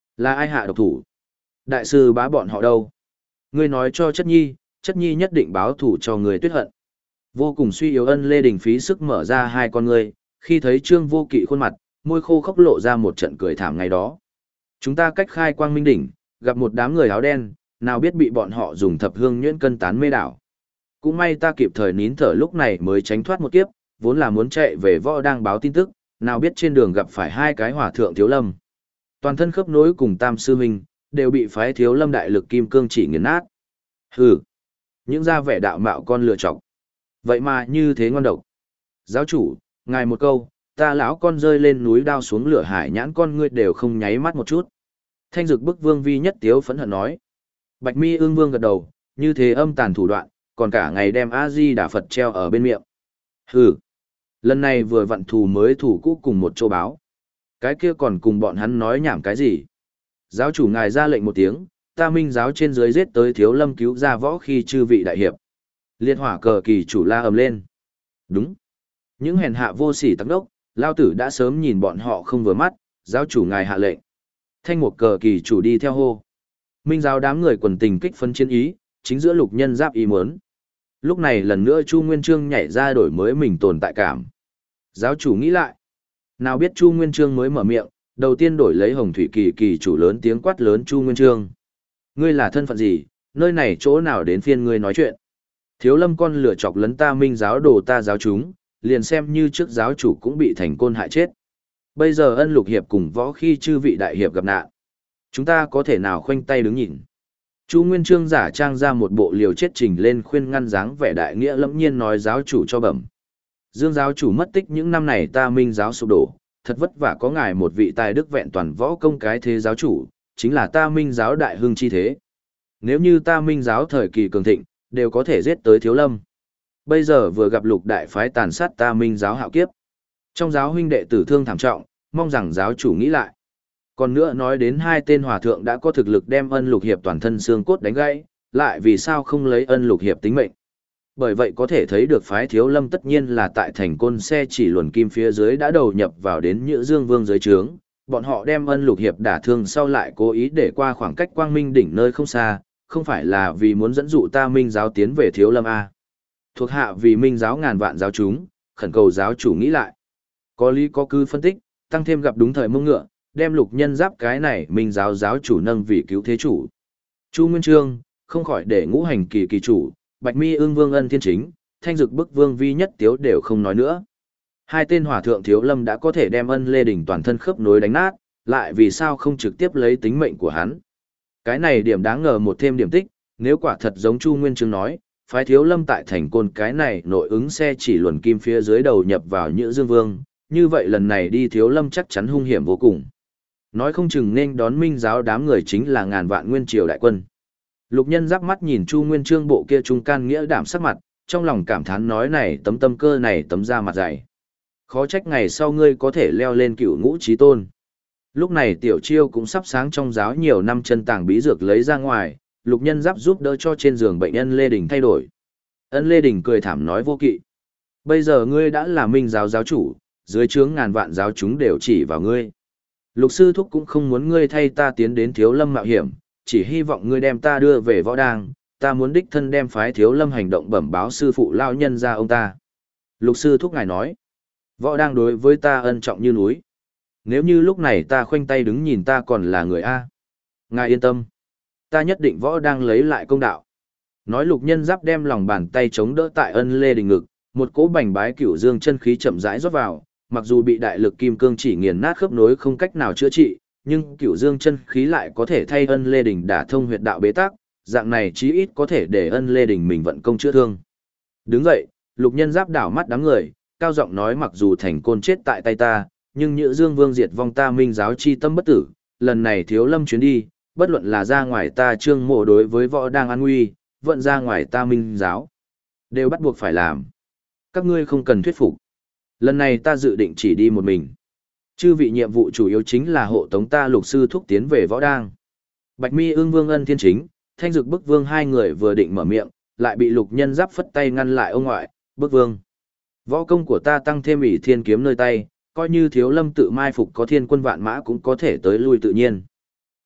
Là ai hạ độc thủ? Đại sư bá bọn họ đâu? Ngươi nói cho chất nhi nhất định báo thủ cho người tuyết hận. Vô cùng suy yếu Ân Lê Đình phí sức mở ra hai con ngươi, khi thấy Trương Vô Kỵ khuôn mặt, môi khô khốc lộ ra một trận cười thảm ngày đó. Chúng ta cách khai quang minh đỉnh, gặp một đám người áo đen, nào biết bị bọn họ dùng thập hương nhuyễn cân tán mê đảo. Cũng may ta kịp thời nín thở lúc này mới tránh thoát một kiếp, vốn là muốn chạy về võ đang báo tin tức, nào biết trên đường gặp phải hai cái hỏa thượng thiếu lâm. Toàn thân khớp nối cùng tam sư huynh, đều bị phái thiếu lâm đại lực kim cương chỉ nghiền nát. Hừ, những ra vẻ đạo mạo con lựa chọc. Vậy mà như thế ngon độc. Giáo chủ, ngài một câu, ta lão con rơi lên núi đao xuống lửa hải nhãn con ngươi đều không nháy mắt một chút. Thanh dực bức vương vi nhất tiếu phẫn hận nói. Bạch mi ương vương gật đầu, như thế âm tàn thủ đoạn, còn cả ngày đem A-di Đà Phật treo ở bên miệng. Hừ, lần này vừa vặn thù mới thủ cũ cùng một châu báo. Cái kia còn cùng bọn hắn nói nhảm cái gì? Giáo chủ ngài ra lệnh một tiếng, ta minh giáo trên dưới giết tới thiếu lâm cứu ra võ khi chư vị đại hiệp. Liệt hỏa cờ kỳ chủ la ầm lên. Đúng. Những hèn hạ vô sỉ tắc đốc, lao tử đã sớm nhìn bọn họ không vừa mắt, giáo chủ ngài hạ lệnh. Thanh một cờ kỳ chủ đi theo hô. Minh giáo đám người quần tình kích phấn chiến ý, chính giữa lục nhân giáp ý muốn. Lúc này lần nữa Chu Nguyên Chương nhảy ra đổi mới mình tồn tại cảm. Giáo chủ nghĩ lại. Nào biết Chu Nguyên Chương mới mở miệng, đầu tiên đổi lấy Hồng Thủy Kỳ kỳ chủ lớn tiếng quát lớn Chu Nguyên Chương. Ngươi là thân phận gì, nơi này chỗ nào đến phiên ngươi nói chuyện. Thiếu lâm con lửa chọc lấn ta minh giáo đồ ta giáo chúng, liền xem như trước giáo chủ cũng bị thành côn hại chết. Bây giờ Ân Lục Hiệp cùng võ khi chư vị đại hiệp gặp nạn. Chúng ta có thể nào khoanh tay đứng nhìn. Chu Nguyên Chương giả trang ra một bộ liều chết trình lên khuyên ngăn dáng vẻ đại nghĩa lẫm nhiên nói giáo chủ cho bẩm. Dương giáo chủ mất tích những năm này ta minh giáo sụp đổ, thật vất vả có ngài một vị tài đức vẹn toàn võ công cái thế giáo chủ, chính là ta minh giáo đại hưng chi thế. Nếu như ta minh giáo thời kỳ cường thịnh, đều có thể giết tới thiếu lâm. Bây giờ vừa gặp lục đại phái tàn sát ta minh giáo hạo kiếp. Trong giáo huynh đệ tử thương thảm trọng, mong rằng giáo chủ nghĩ lại. Còn nữa nói đến hai tên hòa thượng đã có thực lực đem Ân Lục Hiệp toàn thân xương cốt đánh gãy, lại vì sao không lấy Ân Lục Hiệp tính mệnh. Bởi vậy có thể thấy được phái thiếu lâm tất nhiên là tại thành côn xe chỉ luồn kim phía dưới đã đầu nhập vào đến Nhữ Dương Vương dưới trướng. Bọn họ đem Ân Lục Hiệp đả thương sau lại cố ý để qua khoảng cách quang minh đỉnh nơi không xa, không phải là vì muốn dẫn dụ ta minh giáo tiến về thiếu lâm A. Thuộc hạ vì minh giáo ngàn vạn giáo chúng, khẩn cầu giáo chủ nghĩ lại. Có lý có cứ phân tích, tăng thêm gặp đúng thời mông ngựa, đem lục nhân giáp cái này minh giáo giáo chủ nâng vì cứu thế chủ. Chu Nguyên Chương, không khỏi để ngũ hành kỳ kỳ chủ, Bạch Mi ương vương Ân Thiên Chính, Thanh Dực bức vương vi nhất tiếu đều không nói nữa. Hai tên hỏa thượng thiếu lâm đã có thể đem Ân Lê Đình toàn thân khớp nối đánh nát, lại vì sao không trực tiếp lấy tính mệnh của hắn. Cái này điểm đáng ngờ một thêm điểm tích, nếu quả thật giống Chu Nguyên Chương nói, phái thiếu lâm tại thành côn cái này nội ứng xe chỉ luồn kim phía dưới đầu nhập vào Nhữ Dương Vương, như vậy lần này đi thiếu lâm chắc chắn hung hiểm vô cùng. Nói không chừng nên đón minh giáo đám người chính là ngàn vạn nguyên triều đại quân. Lục nhân giáp mắt nhìn Chu Nguyên Chương bộ kia trung can nghĩa đảm sắc mặt, trong lòng cảm thán nói này tấm tâm cơ này tấm da mặt dày. Khó trách ngày sau ngươi có thể leo lên cựu ngũ chí tôn. Lúc này tiểu chiêu cũng sắp sáng trong giáo nhiều năm chân tàng bí dược lấy ra ngoài, lục nhân giáp giúp đỡ cho trên giường bệnh Ân Lê Đình thay đổi. Ân Lê Đình cười thảm nói vô kỵ. Bây giờ ngươi đã là minh giáo giáo chủ, dưới trướng ngàn vạn giáo chúng đều chỉ vào ngươi. Lục sư thúc cũng không muốn ngươi thay ta tiến đến thiếu lâm mạo hiểm, chỉ hy vọng ngươi đem ta đưa về võ đang, ta muốn đích thân đem phái thiếu lâm hành động bẩm báo sư phụ lao nhân ra ông ta. Lục sư thúc ngài nói, võ đang đối với ta ân trọng như núi. Nếu như lúc này ta khoanh tay đứng nhìn ta còn là người A. Ngài yên tâm, ta nhất định võ đang lấy lại công đạo. Nói lục nhân giáp đem lòng bàn tay chống đỡ tại Ân Lê Đình ngực, một cỗ bành bái cửu dương chân khí chậm rãi rót vào, mặc dù bị đại lực kim cương chỉ nghiền nát khớp nối không cách nào chữa trị, nhưng cửu dương chân khí lại có thể thay Ân Lê Đình đả thông huyệt đạo bế tắc, dạng này chí ít có thể để Ân Lê Đình mình vận công chữa thương. Đứng dậy, lục nhân giáp đảo mắt đám người, cao giọng nói mặc dù thành côn chết tại tay ta, nhưng Nhữ Dương Vương diệt vong ta minh giáo chi tâm bất tử, lần này thiếu lâm chuyến đi, bất luận là ra ngoài ta Trương Mộ đối với võ đang an nguy, vẫn ra ngoài ta minh giáo, đều bắt buộc phải làm. Các ngươi không cần thuyết phục. Lần này ta dự định chỉ đi một mình. Chư vị nhiệm vụ chủ yếu chính là hộ tống ta lục sư thúc tiến về võ đang. Bạch Mi ương vương Ân Thiên Chính, Thanh Dực bức vương hai người vừa định mở miệng, lại bị lục nhân giáp phất tay ngăn lại ông ngoại, bức vương. Võ công của ta tăng thêm ỷ thiên kiếm nơi tay, coi như thiếu lâm tự mai phục có thiên quân vạn mã cũng có thể tới lui tự nhiên.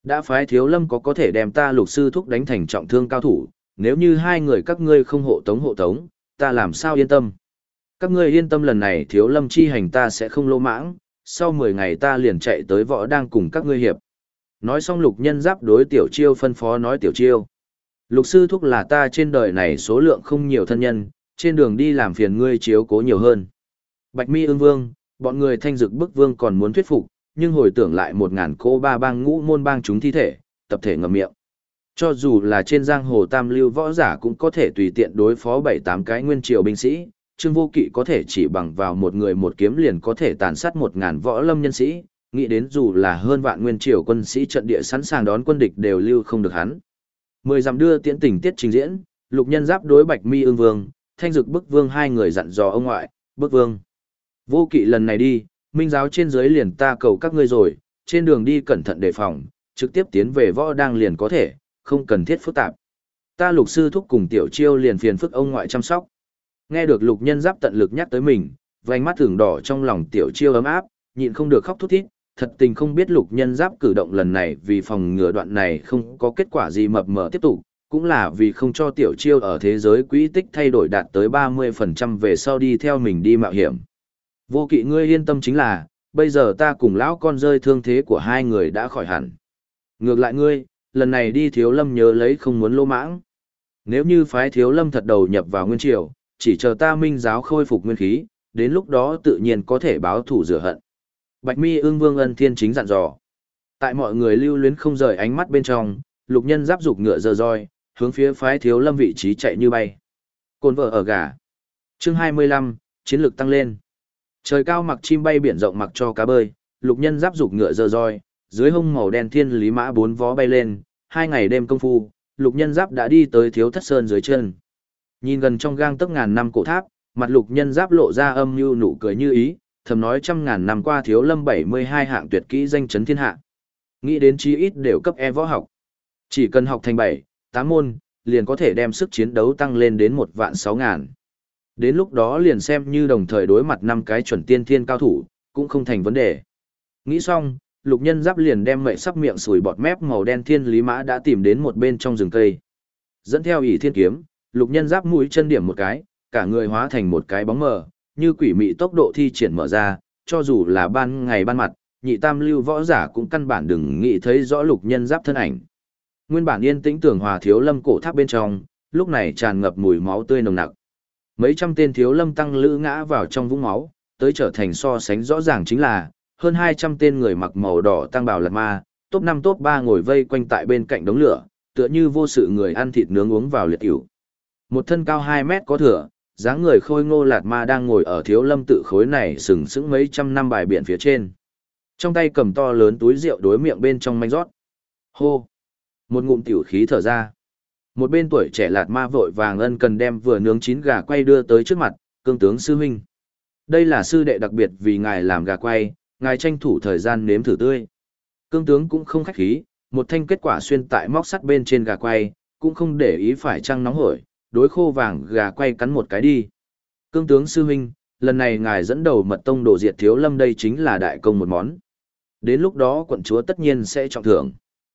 Đã phái Thiếu Lâm có thể đem ta Lục sư thúc đánh thành trọng thương cao thủ, nếu như hai người các ngươi không hộ tống, ta làm sao yên tâm. Các ngươi yên tâm, lần này Thiếu Lâm chi hành ta sẽ không lỗ mãng, sau 10 ngày ta liền chạy tới Võ Đang cùng các ngươi hiệp. Nói xong Lục Nhân Giáp đối Tiểu Chiêu phân phó nói: Tiểu Chiêu, Lục sư thúc là ta trên đời này số lượng không nhiều thân nhân, trên đường đi làm phiền ngươi chiếu cố nhiều hơn. Bạch Mi Ưng Vương, bọn người Thanh Dực Bức Vương còn muốn thuyết phục, nhưng hồi tưởng lại 1000 cô ba bang ngũ môn bang chúng thi thể, tập thể ngậm miệng. Cho dù là trên giang hồ tam lưu võ giả cũng có thể tùy tiện đối phó 7-8 cái nguyên triều binh sĩ, Trương Vô Kỵ có thể chỉ bằng vào một người một kiếm liền có thể tàn sát 1000 võ lâm nhân sĩ, nghĩ đến dù là hơn vạn nguyên triều quân sĩ trận địa sẵn sàng đón quân địch đều lưu không được hắn. 10 dặm đưa tiễn tình tiết trình diễn, Lục Nhân Giáp đối Bạch Mi Ưng Vương, Thanh Dực Bức Vương hai người dặn dò ông ngoại: Bức Vương, Vô Kỵ lần này đi, minh giáo trên dưới liền ta cầu các ngươi rồi, trên đường đi cẩn thận đề phòng, trực tiếp tiến về Võ Đang liền có thể, không cần thiết phức tạp. Ta Lục sư thúc cùng Tiểu Chiêu liền phiền phức ông ngoại chăm sóc. Nghe được Lục Nhân Giáp tận lực nhắc tới mình, vành mắt thường đỏ trong lòng Tiểu Chiêu ấm áp, nhịn không được khóc thút thít, thật tình không biết Lục Nhân Giáp cử động lần này vì phòng ngừa đoạn này không có kết quả gì mập mờ tiếp tục, cũng là vì không cho Tiểu Chiêu ở thế giới quỹ tích thay đổi đạt tới 30% về sau đi theo mình đi mạo hiểm. Vô Kỵ ngươi yên tâm, chính là, bây giờ ta cùng lão con rơi thương thế của hai người đã khỏi hẳn. Ngược lại ngươi, lần này đi Thiếu Lâm nhớ lấy không muốn lô mãng. Nếu như phái Thiếu Lâm thật đầu nhập vào Nguyên Triều, chỉ chờ ta minh giáo khôi phục nguyên khí, đến lúc đó tự nhiên có thể báo thù rửa hận. Bạch Mi Ưng Vương Ân Thiên chính dặn dò. Tại mọi người lưu luyến không rời ánh mắt bên trong, Lục Nhân Giáp giục ngựa giơ roi, hướng phía phái Thiếu Lâm vị trí chạy như bay. Cồn vợ ở gà. Chương 25, chiến lược tăng lên. Trời cao mặc chim bay, biển rộng mặc cho cá bơi, Lục Nhân Giáp giục ngựa giơ roi, dưới hông màu đen thiên lý mã 4 vó bay lên, 2 ngày đêm công phu, Lục Nhân Giáp đã đi tới Thiếu Thất Sơn dưới chân. Nhìn gần trong gang tấc ngàn năm cổ tháp, mặt Lục Nhân Giáp lộ ra âm nhu nụ cười như ý, thầm nói 100.000 năm qua Thiếu Lâm 72 hạng tuyệt kỹ danh chấn thiên hạ. Nghĩ đến chí ít đều cấp E võ học. Chỉ cần học thành 7-8 môn, liền có thể đem sức chiến đấu tăng lên đến 1.600.000. Đến lúc đó liền xem như đồng thời đối mặt 5 cái chuẩn tiên thiên cao thủ, cũng không thành vấn đề. Nghĩ xong, Lục Nhân Giáp liền đem mệ sắp miệng sùi bọt mép màu đen thiên lý mã đã tìm đến một bên trong rừng cây. Dẫn theo ỷ thiên kiếm, Lục Nhân Giáp mũi chân điểm một cái, cả người hóa thành một cái bóng mờ, như quỷ mị tốc độ thi triển mở ra, cho dù là ban ngày ban mặt, nhị tam lưu võ giả cũng căn bản đừng nghĩ thấy rõ Lục Nhân Giáp thân ảnh. Nguyên bản yên tĩnh Tường Hòa Thiếu Lâm cổ tháp bên trong, lúc này tràn ngập mùi máu tươi nồng nặc. Mấy trăm tên Thiếu Lâm tăng lữ ngã vào trong vũng máu, tới trở thành so sánh rõ ràng chính là hơn 200 tên người mặc màu đỏ tăng bào lạt ma, top 5 top 3 ngồi vây quanh tại bên cạnh đống lửa, tựa như vô sự người ăn thịt nướng uống vào liệt ỉu. Một thân cao 2 mét có thừa, dáng người khôi ngô lạt ma đang ngồi ở Thiếu Lâm tự khối này sừng sững mấy trăm năm bài biển phía trên. Trong tay cầm to lớn túi rượu đối miệng bên trong manh rót. Hô! Một ngụm tiểu khí thở ra. Một bên tuổi trẻ lạt ma vội vàng ân cần đem vừa nướng chín gà quay đưa tới trước mặt, Cương tướng sư huynh. Đây là sư đệ đặc biệt vì ngài làm gà quay, ngài tranh thủ thời gian nếm thử tươi. Cương tướng cũng không khách khí, một thanh kết quả xuyên tại móc sắt bên trên gà quay, cũng không để ý phải chăng nóng hổi, đối khô vàng gà quay cắn một cái đi. Cương tướng sư huynh, lần này ngài dẫn đầu mật tông đổ diệt Thiếu Lâm, đây chính là đại công một món. Đến lúc đó quận chúa tất nhiên sẽ trọng thưởng.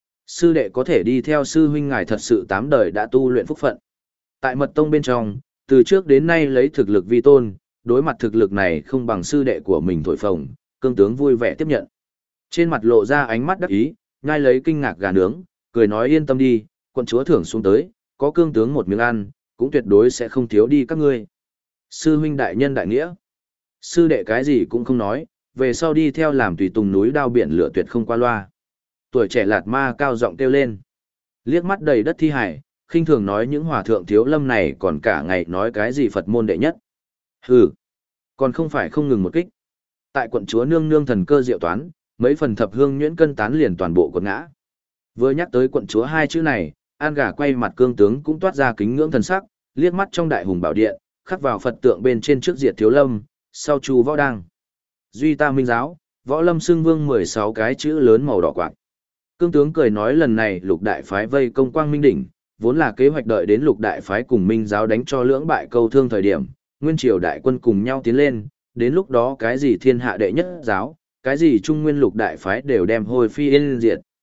Sư đệ có thể đi theo sư huynh ngài thật sự 8 đời đã tu luyện phúc phận. Tại mật tông bên trong, từ trước đến nay lấy thực lực vi tôn, đối mặt thực lực này không bằng sư đệ của mình thổi phồng, Cương tướng vui vẻ tiếp nhận. Trên mặt lộ ra ánh mắt đắc ý, nhai lấy kinh ngạc gà nướng, cười nói yên tâm đi, quận chúa thưởng xuống tới, có Cương tướng một miếng ăn, cũng tuyệt đối sẽ không thiếu đi các ngươi. Sư huynh đại nhân đại nghĩa. Sư đệ cái gì cũng không nói, về sau đi theo làm tùy tùng núi đao biển lửa tuyệt không qua loa. Tuổi trẻ lạt ma cao giọng kêu lên. Liếc mắt đầy đất thi hải, khinh thường nói những hòa thượng Thiếu Lâm này còn cả ngày nói cái gì Phật môn đệ nhất. Hừ, còn không phải không ngừng một kích. Tại quận chúa nương nương thần cơ diệu toán, mấy phần thập hương nhuyễn cân tán liền toàn bộ quật ngã. Vừa nhắc tới quận chúa hai chữ này, An gà quay mặt Cương tướng cũng toát ra kính ngưỡng thần sắc, liếc mắt trong đại hùng bảo điện, khắc vào Phật tượng bên trên trước diệt Thiếu Lâm, sau chu võ đang. Duy ta minh giáo, võ lâm xưng vương 16 cái chữ lớn màu đỏ quạt. Cương tướng cười nói lần này lục đại phái vây công Quang Minh đỉnh, vốn là kế hoạch đợi đến lục đại phái cùng minh giáo đánh cho lưỡng bại câu thương thời điểm, nguyên triều đại quân cùng nhau tiến lên, đến lúc đó cái gì thiên hạ đệ nhất giáo, cái gì trung nguyên lục đại phái đều đem hồi phi yên diệt.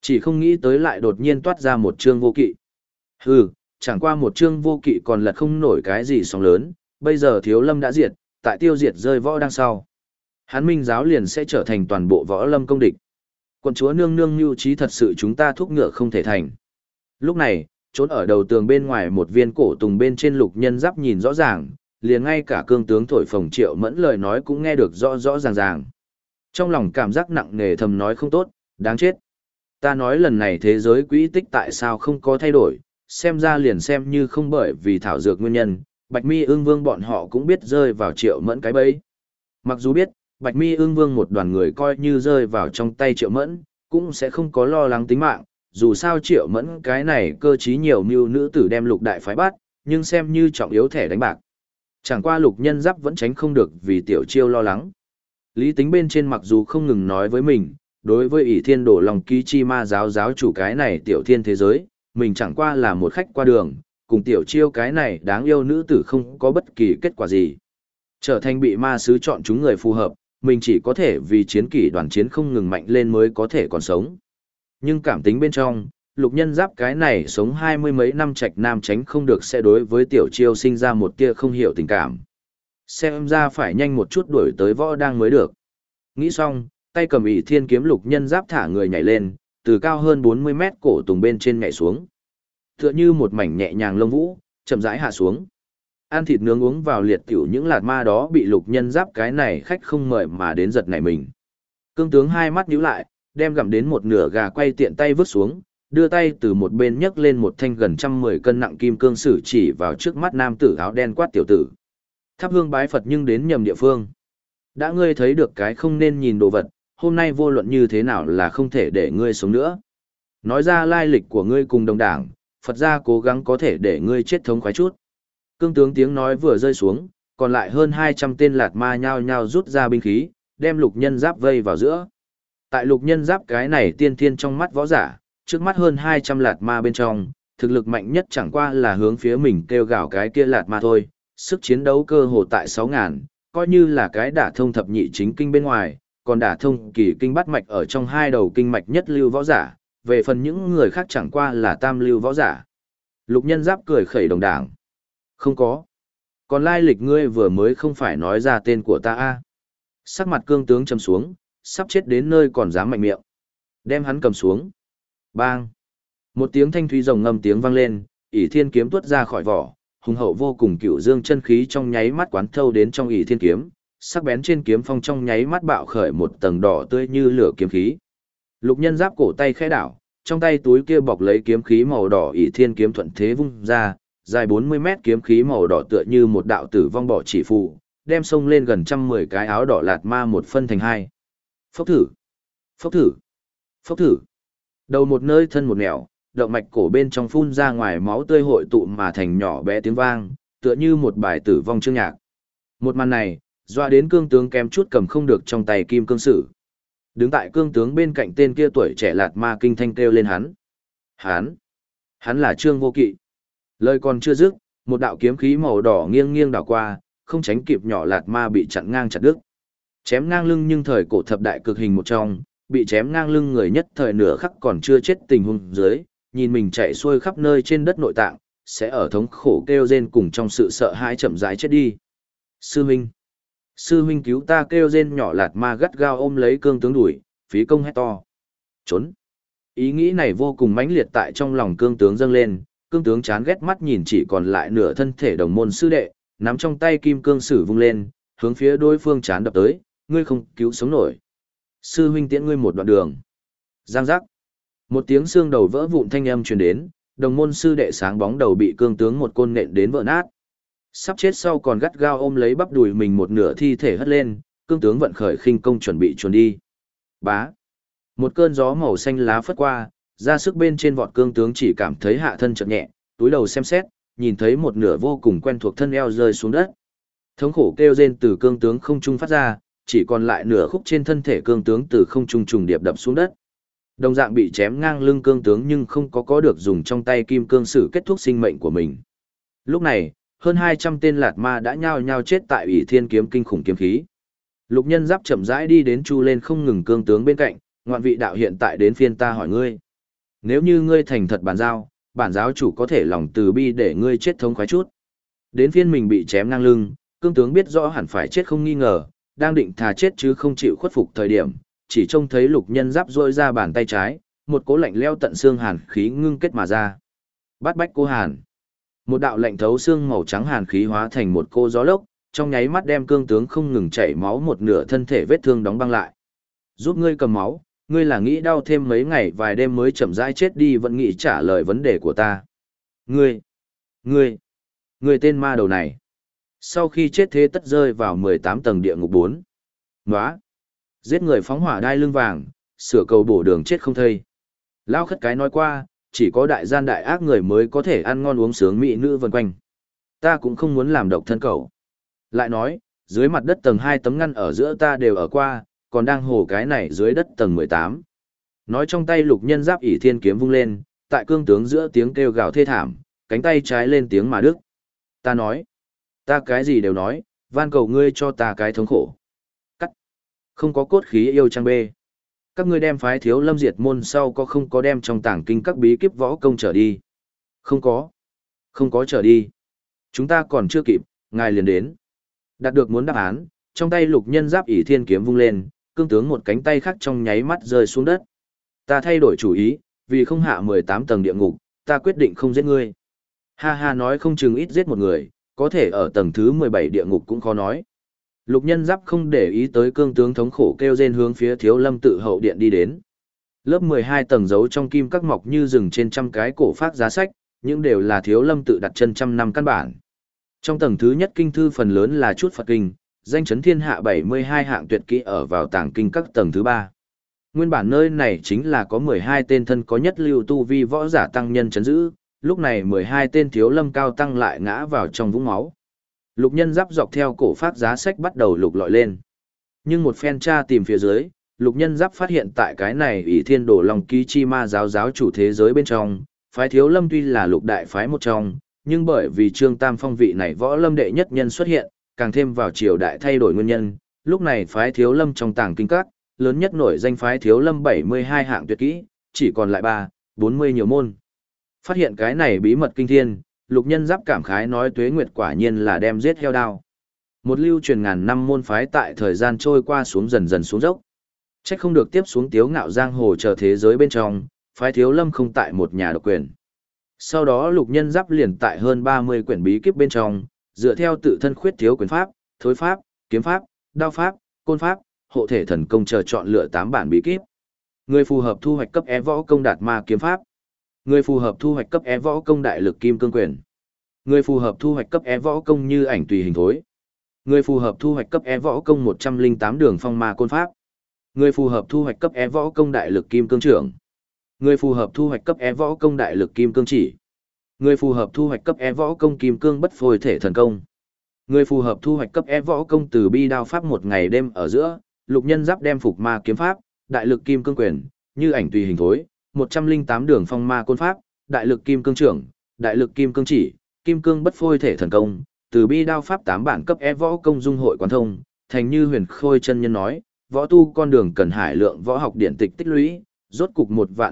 Chỉ không nghĩ tới lại đột nhiên toát ra một chương vô kỵ. Hừ, chẳng qua một chương vô kỵ còn lật không nổi cái gì sóng lớn, bây giờ Thiếu Lâm đã diệt, tại tiêu diệt rơi võ đăng sau. Hán Minh giáo liền sẽ trở thành toàn bộ võ lâm công địch. Quận chúa nương nương nhu trí thật sự chúng ta thúc ngựa không thể thành. Lúc này, trốn ở đầu tường bên ngoài một viên cổ tùng bên trên Lục Nhân Giáp nhìn rõ ràng, liền ngay cả cương tướng thổi phồng Triệu Mẫn lời nói cũng nghe được rõ rõ ràng ràng. Trong lòng cảm giác nặng nề thầm nói không tốt, đáng chết. Ta nói lần này thế giới quỹ tích tại sao không có thay đổi, xem ra liền xem như không bởi vì thảo dược nguyên nhân, Bạch Mi Ưng Vương bọn họ cũng biết rơi vào Triệu Mẫn cái bẫy. Mặc dù biết, Bạch Mi Ưng Vương một đoàn người coi như rơi vào trong tay Triệu Mẫn, cũng sẽ không có lo lắng tính mạng, dù sao Triệu Mẫn cái này cơ trí nhiều mưu nữ tử đem Lục đại phái bắt, nhưng xem như trọng yếu thẻ đánh bạc. Chẳng qua Lục Nhân Giáp vẫn tránh không được vì tiểu chiêu lo lắng. Lý tính bên trên mặc dù không ngừng nói với mình, đối với ỷ thiên đổ lòng ký chi ma giáo giáo chủ cái này tiểu thiên thế giới, mình chẳng qua là một khách qua đường, cùng tiểu chiêu cái này đáng yêu nữ tử không có bất kỳ kết quả gì. Trở thành bị ma sứ chọn chúng người phù hợp, mình chỉ có thể vì chiến kỷ đoàn chiến không ngừng mạnh lên mới có thể còn sống. Nhưng cảm tính bên trong, Lục Nhân Giáp cái này sống 20 mấy năm trạch nam tránh không được sẽ đối với tiểu chiêu sinh ra một tia không hiểu tình cảm. Xem ra phải nhanh một chút đuổi tới võ đang mới được. Nghĩ xong, tay cầm ỷ thiên kiếm Lục Nhân Giáp thả người nhảy lên, từ cao hơn 40 mét cổ tùng bên trên nhảy xuống. Tựa như một mảnh nhẹ nhàng lông vũ, chậm rãi hạ xuống. Ăn thịt nướng uống vào liệt tiểu những lạt ma đó bị Lục Nhân Giáp cái này khách không mời mà đến giật nảy mình. Cương tướng hai mắt nhíu lại, đem gặm đến một nửa gà quay tiện tay vứt xuống, đưa tay từ một bên nhấc lên một thanh gần 110 cân nặng kim cương sử chỉ vào trước mắt nam tử áo đen quát tiểu tử. Thắp hương bái Phật nhưng đến nhầm địa phương. Đã ngươi thấy được cái không nên nhìn đồ vật, hôm nay vô luận như thế nào là không thể để ngươi sống nữa. Nói ra lai lịch của ngươi cùng đồng đảng, Phật gia cố gắng có thể để ngươi chết thống khoái chút. Cương tướng tiếng nói vừa rơi xuống, còn lại hơn 200 tên lạt ma nhao nhao rút ra binh khí, đem Lục Nhân Giáp vây vào giữa. Tại Lục Nhân Giáp cái này tiên thiên trong mắt võ giả, trước mắt hơn 200 lạt ma bên trong, thực lực mạnh nhất chẳng qua là hướng phía mình kêu gào cái kia lạt ma thôi, sức chiến đấu cơ hồ tại 6.000, coi như là cái đả thông thập nhị chính kinh bên ngoài, còn đả thông kỳ kinh bát mạch ở trong hai đầu kinh mạch nhất lưu võ giả, về phần những người khác chẳng qua là tam lưu võ giả. Lục Nhân Giáp cười khẩy đồng đảng. Không có. Còn lai lịch ngươi vừa mới không phải nói ra tên của ta a? Sắc mặt cương tướng trầm xuống, sắp chết đến nơi còn dám mạnh miệng. Đem hắn cầm xuống. Bang. Một tiếng thanh thúy rồng ngâm tiếng vang lên, ỷ thiên kiếm tuốt ra khỏi vỏ, hùng hậu vô cùng cựu dương chân khí trong nháy mắt quán thâu đến trong ỷ thiên kiếm, sắc bén trên kiếm phong trong nháy mắt bạo khởi một tầng đỏ tươi như lửa kiếm khí. Lục Nhân Giáp cổ tay khẽ đảo, trong tay túi kia bọc lấy kiếm khí màu đỏ ỷ thiên kiếm thuận thế vung ra, dài 40 mét kiếm khí màu đỏ tựa như một đạo tử vong bỏ chỉ phù, đem xông lên gần 110 cái áo đỏ lạt ma một phân thành hai. Phốc thử, phốc thử, phốc thử. Đầu một nơi thân một nẻo, động mạch cổ bên trong phun ra ngoài máu tươi hội tụ mà thành nhỏ bé tiếng vang, tựa như một bài tử vong chương nhạc. Một màn này, doa đến cương tướng kém chút cầm không được trong tay kim cương sử. Đứng tại cương tướng bên cạnh tên kia tuổi trẻ lạt ma kinh thanh kêu lên hắn. Hắn là Trương Vô Kỵ. Lời còn chưa dứt, một đạo kiếm khí màu đỏ nghiêng nghiêng đảo qua, không tránh kịp nhỏ lạt ma bị chặn ngang chặt đứt. Chém ngang lưng nhưng thời cổ thập đại cực hình một trong, bị chém ngang lưng người nhất thời nửa khắc còn chưa chết tình huống dưới, nhìn mình chạy xuôi khắp nơi trên đất nội tạng, sẽ ở thống khổ kêu rên cùng trong sự sợ hãi chậm rãi chết đi. Sư huynh cứu ta, kêu rên nhỏ lạt ma gắt gao ôm lấy cương tướng đuổi, phí công hét to. Trốn. Ý nghĩ này vô cùng mãnh liệt tại trong lòng cương tướng dâng lên, cương tướng chán ghét mắt nhìn chỉ còn lại nửa thân thể đồng môn sư đệ, nắm trong tay kim cương sử vung lên, hướng phía đối phương chán đập tới, ngươi không cứu sống nổi. Sư huynh tiễn ngươi một đoạn đường. Giang giác. Một tiếng xương đầu vỡ vụn thanh âm truyền đến, đồng môn sư đệ sáng bóng đầu bị cương tướng một côn nện đến vỡ nát. Sắp chết sau còn gắt gao ôm lấy bắp đùi mình một nửa thi thể hất lên, cương tướng vận khởi khinh công chuẩn bị chuồn đi. Bá. Một cơn gió màu xanh lá phất qua, ra sức bên trên vọt cương tướng chỉ cảm thấy hạ thân chợt nhẹ, túi đầu xem xét, nhìn thấy một nửa vô cùng quen thuộc thân eo rơi xuống đất. Thống khổ kêu rên từ cương tướng không trung phát ra, chỉ còn lại nửa khúc trên thân thể cương tướng từ không trung trùng điệp đập xuống đất. Đồng dạng bị chém ngang lưng cương tướng nhưng không có được dùng trong tay kim cương sử kết thúc sinh mệnh của mình. Lúc này, hơn 200 tên lạt ma đã nhao nhao chết tại ỷ thiên kiếm kinh khủng kiếm khí. Lục Nhân Giáp chậm rãi đi đến chu lên không ngừng cương tướng bên cạnh, ngoạn vị đạo hiện tại đến phiên ta hỏi ngươi. Nếu như ngươi thành thật bàn giao, bản giáo chủ có thể lòng từ bi để ngươi chết thống khoái chút. Đến phiên mình bị chém ngang lưng, cương tướng biết rõ hẳn phải chết không nghi ngờ, đang định thà chết chứ không chịu khuất phục thời điểm, chỉ trông thấy Lục Nhân Giáp rỗi ra bàn tay trái, một cỗ lạnh leo tận xương hàn khí ngưng kết mà ra. Bát Bách Cô Hàn. Một đạo lạnh thấu xương màu trắng hàn khí hóa thành một cô gió lốc, trong nháy mắt đem cương tướng không ngừng chảy máu một nửa thân thể vết thương đóng băng lại. Giúp ngươi cầm máu, ngươi là nghĩ đau thêm mấy ngày vài đêm mới chậm rãi chết đi vẫn nghĩ trả lời vấn đề của ta. Ngươi tên ma đầu này. Sau khi chết thế tất rơi vào 18 tầng địa ngục 4. Nóa. Giết người phóng hỏa đai lưng vàng, sửa cầu bổ đường chết không thây. Lao khất cái nói qua, chỉ có đại gian đại ác người mới có thể ăn ngon uống sướng mỹ nữ vần quanh. Ta cũng không muốn làm độc thân cậu. Lại nói, dưới mặt đất tầng 2 tấm ngăn ở giữa ta đều ở qua, còn đang hồ cái này dưới đất tầng 18. Nói trong tay Lục Nhân Giáp ỷ thiên kiếm vung lên, tại cương tướng giữa tiếng kêu gào thê thảm, cánh tay trái lên tiếng mà đức. Ta nói, ta cái gì đều nói, van cầu ngươi cho ta cái thống khổ. Cắt. Không có cốt khí yêu trang bê. Các ngươi đem phái Thiếu Lâm diệt môn sau có không có đem trong tàng kinh các bí kíp võ công trở đi? Không có. Không có trở đi. Chúng ta còn chưa kịp, ngài liền đến. Đạt được muốn đáp án, trong tay Lục Nhân Giáp ỷ thiên kiếm vung lên, cương tướng một cánh tay khác trong nháy mắt rơi xuống đất. Ta thay đổi chủ ý, vì không hạ 18 tầng địa ngục, ta quyết định không giết ngươi. Ha ha, nói không chừng ít giết một người, có thể ở tầng thứ 17 địa ngục cũng khó nói. Lục Nhân Giáp không để ý tới cương tướng thống khổ kêu rên hướng phía Thiếu Lâm tự hậu điện đi đến. Lớp 12 tầng giấu trong kim các mọc như rừng trên trăm cái cổ phác giá sách, những đều là Thiếu Lâm tự đặt chân trăm năm căn bản. Trong tầng thứ nhất kinh thư phần lớn là chút Phật kinh, danh chấn thiên hạ 72 hạng tuyệt kỹ ở vào tàng kinh các tầng thứ 3. Nguyên bản nơi này chính là có 12 tên thân có nhất lưu tu vi võ giả tăng nhân chấn giữ, lúc này 12 tên Thiếu Lâm cao tăng lại ngã vào trong vũng máu. Lục Nhân Giáp dọc theo cổ phác giá sách bắt đầu lục lọi lên. Nhưng một phen tra tìm phía dưới, Lục Nhân Giáp phát hiện tại cái này ỷ thiên đổ lòng ký chi ma giáo giáo chủ thế giới bên trong, phái Thiếu Lâm tuy là lục đại phái một trong, nhưng bởi vì Trương Tam Phong vị này võ lâm đệ nhất nhân xuất hiện, càng thêm vào triều đại thay đổi nguyên nhân, lúc này phái Thiếu Lâm trong tàng kinh các, lớn nhất nổi danh phái Thiếu Lâm 72 hạng tuyệt kỹ, chỉ còn lại 40 nhiều môn. Phát hiện cái này bí mật kinh thiên, Lục Nhân Giáp cảm khái nói Tuế Nguyệt quả nhiên là đem giết heo đao. Một lưu truyền ngàn năm môn phái tại thời gian trôi qua xuống dần dần xuống dốc. Trách không được tiếp xuống tiếu ngạo giang hồ chờ thế giới bên trong, phái Thiếu Lâm không tại một nhà độc quyền. Sau đó Lục Nhân Giáp liền tại hơn 30 quyển bí kíp bên trong, dựa theo tự thân khuyết thiếu quyền pháp, thối pháp, kiếm pháp, đao pháp, côn pháp, hộ thể thần công chờ chọn lựa 8 bản bí kíp. Người phù hợp thu hoạch cấp E võ công đạt ma kiếm pháp. Người phù hợp thu hoạch cấp E võ công đại lực kim cương quyền. Người phù hợp thu hoạch cấp E võ công như ảnh tùy hình thối. Người phù hợp thu hoạch cấp E võ công 108 đường phong ma côn pháp. Người phù hợp thu hoạch cấp E võ công đại lực kim cương trưởng. Người phù hợp thu hoạch cấp E võ công đại lực kim cương chỉ. Người phù hợp thu hoạch cấp E võ công kim cương bất phôi thể thần công. Người phù hợp thu hoạch cấp E võ công từ bi đao pháp một ngày đêm ở giữa, Lục Nhân Giáp đem phục ma kiếm pháp, đại lực kim cương quyền, như ảnh tùy hình thối, 108 đường phong ma côn pháp, đại lực kim cương trưởng, đại lực kim cương chỉ, kim cương bất phôi thể thần công, từ bi đao pháp 8 bản cấp E võ công dung hội quán thông, thành như huyền khôi chân nhân nói, võ tu con đường cần hải lượng võ học điển tịch tích lũy, rốt cục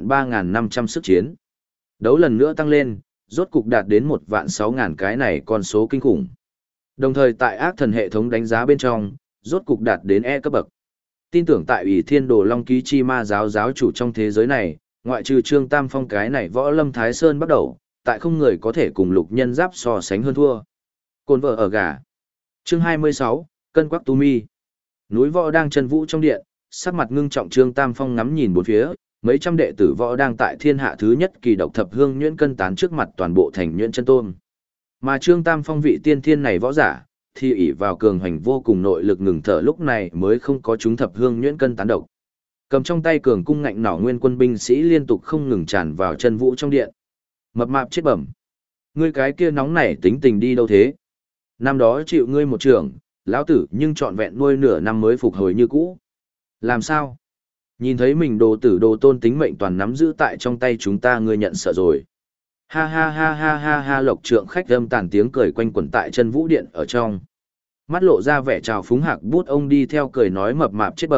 1.3500 sức chiến. Đấu lần nữa tăng lên, rốt cục đạt đến 1.6000 cái này con số kinh khủng. Đồng thời tại ác thần hệ thống đánh giá bên trong, rốt cục đạt đến E cấp bậc. Tin tưởng tại Ủy Thiên Đồ Long Ký Chi Ma giáo giáo chủ trong thế giới này, ngoại trừ Trương Tam Phong cái này võ lâm Thái Sơn bắt đầu, tại không người có thể cùng Lục Nhân Giáp so sánh hơn thua. Côn vợ ở gà. Chương 26, Cân Quắc Tu Mi. Núi võ đang chân vũ trong điện, sắc mặt ngưng trọng Trương Tam Phong ngắm nhìn bốn phía, mấy trăm đệ tử võ đang tại thiên hạ thứ nhất kỳ độc thập hương nhuyễn cân tán trước mặt toàn bộ thành nhuyễn chân tôn. Mà Trương Tam Phong vị tiên thiên này võ giả, thì ỷ vào cường hành vô cùng nội lực ngừng thở lúc này mới không có chúng thập hương nhuyễn cân tán độc. Cầm trong tay cường cung ngạnh nỏ nguyên quân binh sĩ liên tục không ngừng tràn vào chân vũ trong điện. Mập mạp chết bẩm. Ngươi cái kia nóng nảy tính tình đi đâu thế? Năm đó chịu ngươi một trường, lão tử nhưng trọn vẹn nuôi nửa năm mới phục hồi như cũ. Làm sao? Nhìn thấy mình đồ tử đồ tôn tính mệnh toàn nắm giữ tại trong tay chúng ta, ngươi nhận sợ rồi. Ha ha ha ha ha ha, Lộc Trượng khách âm tàn tiếng cười quanh quẩn tại chân vũ điện ở trong. Mắt lộ ra vẻ trào phúng hạc bút ông đi theo cười nói mập mạp chết bẩm,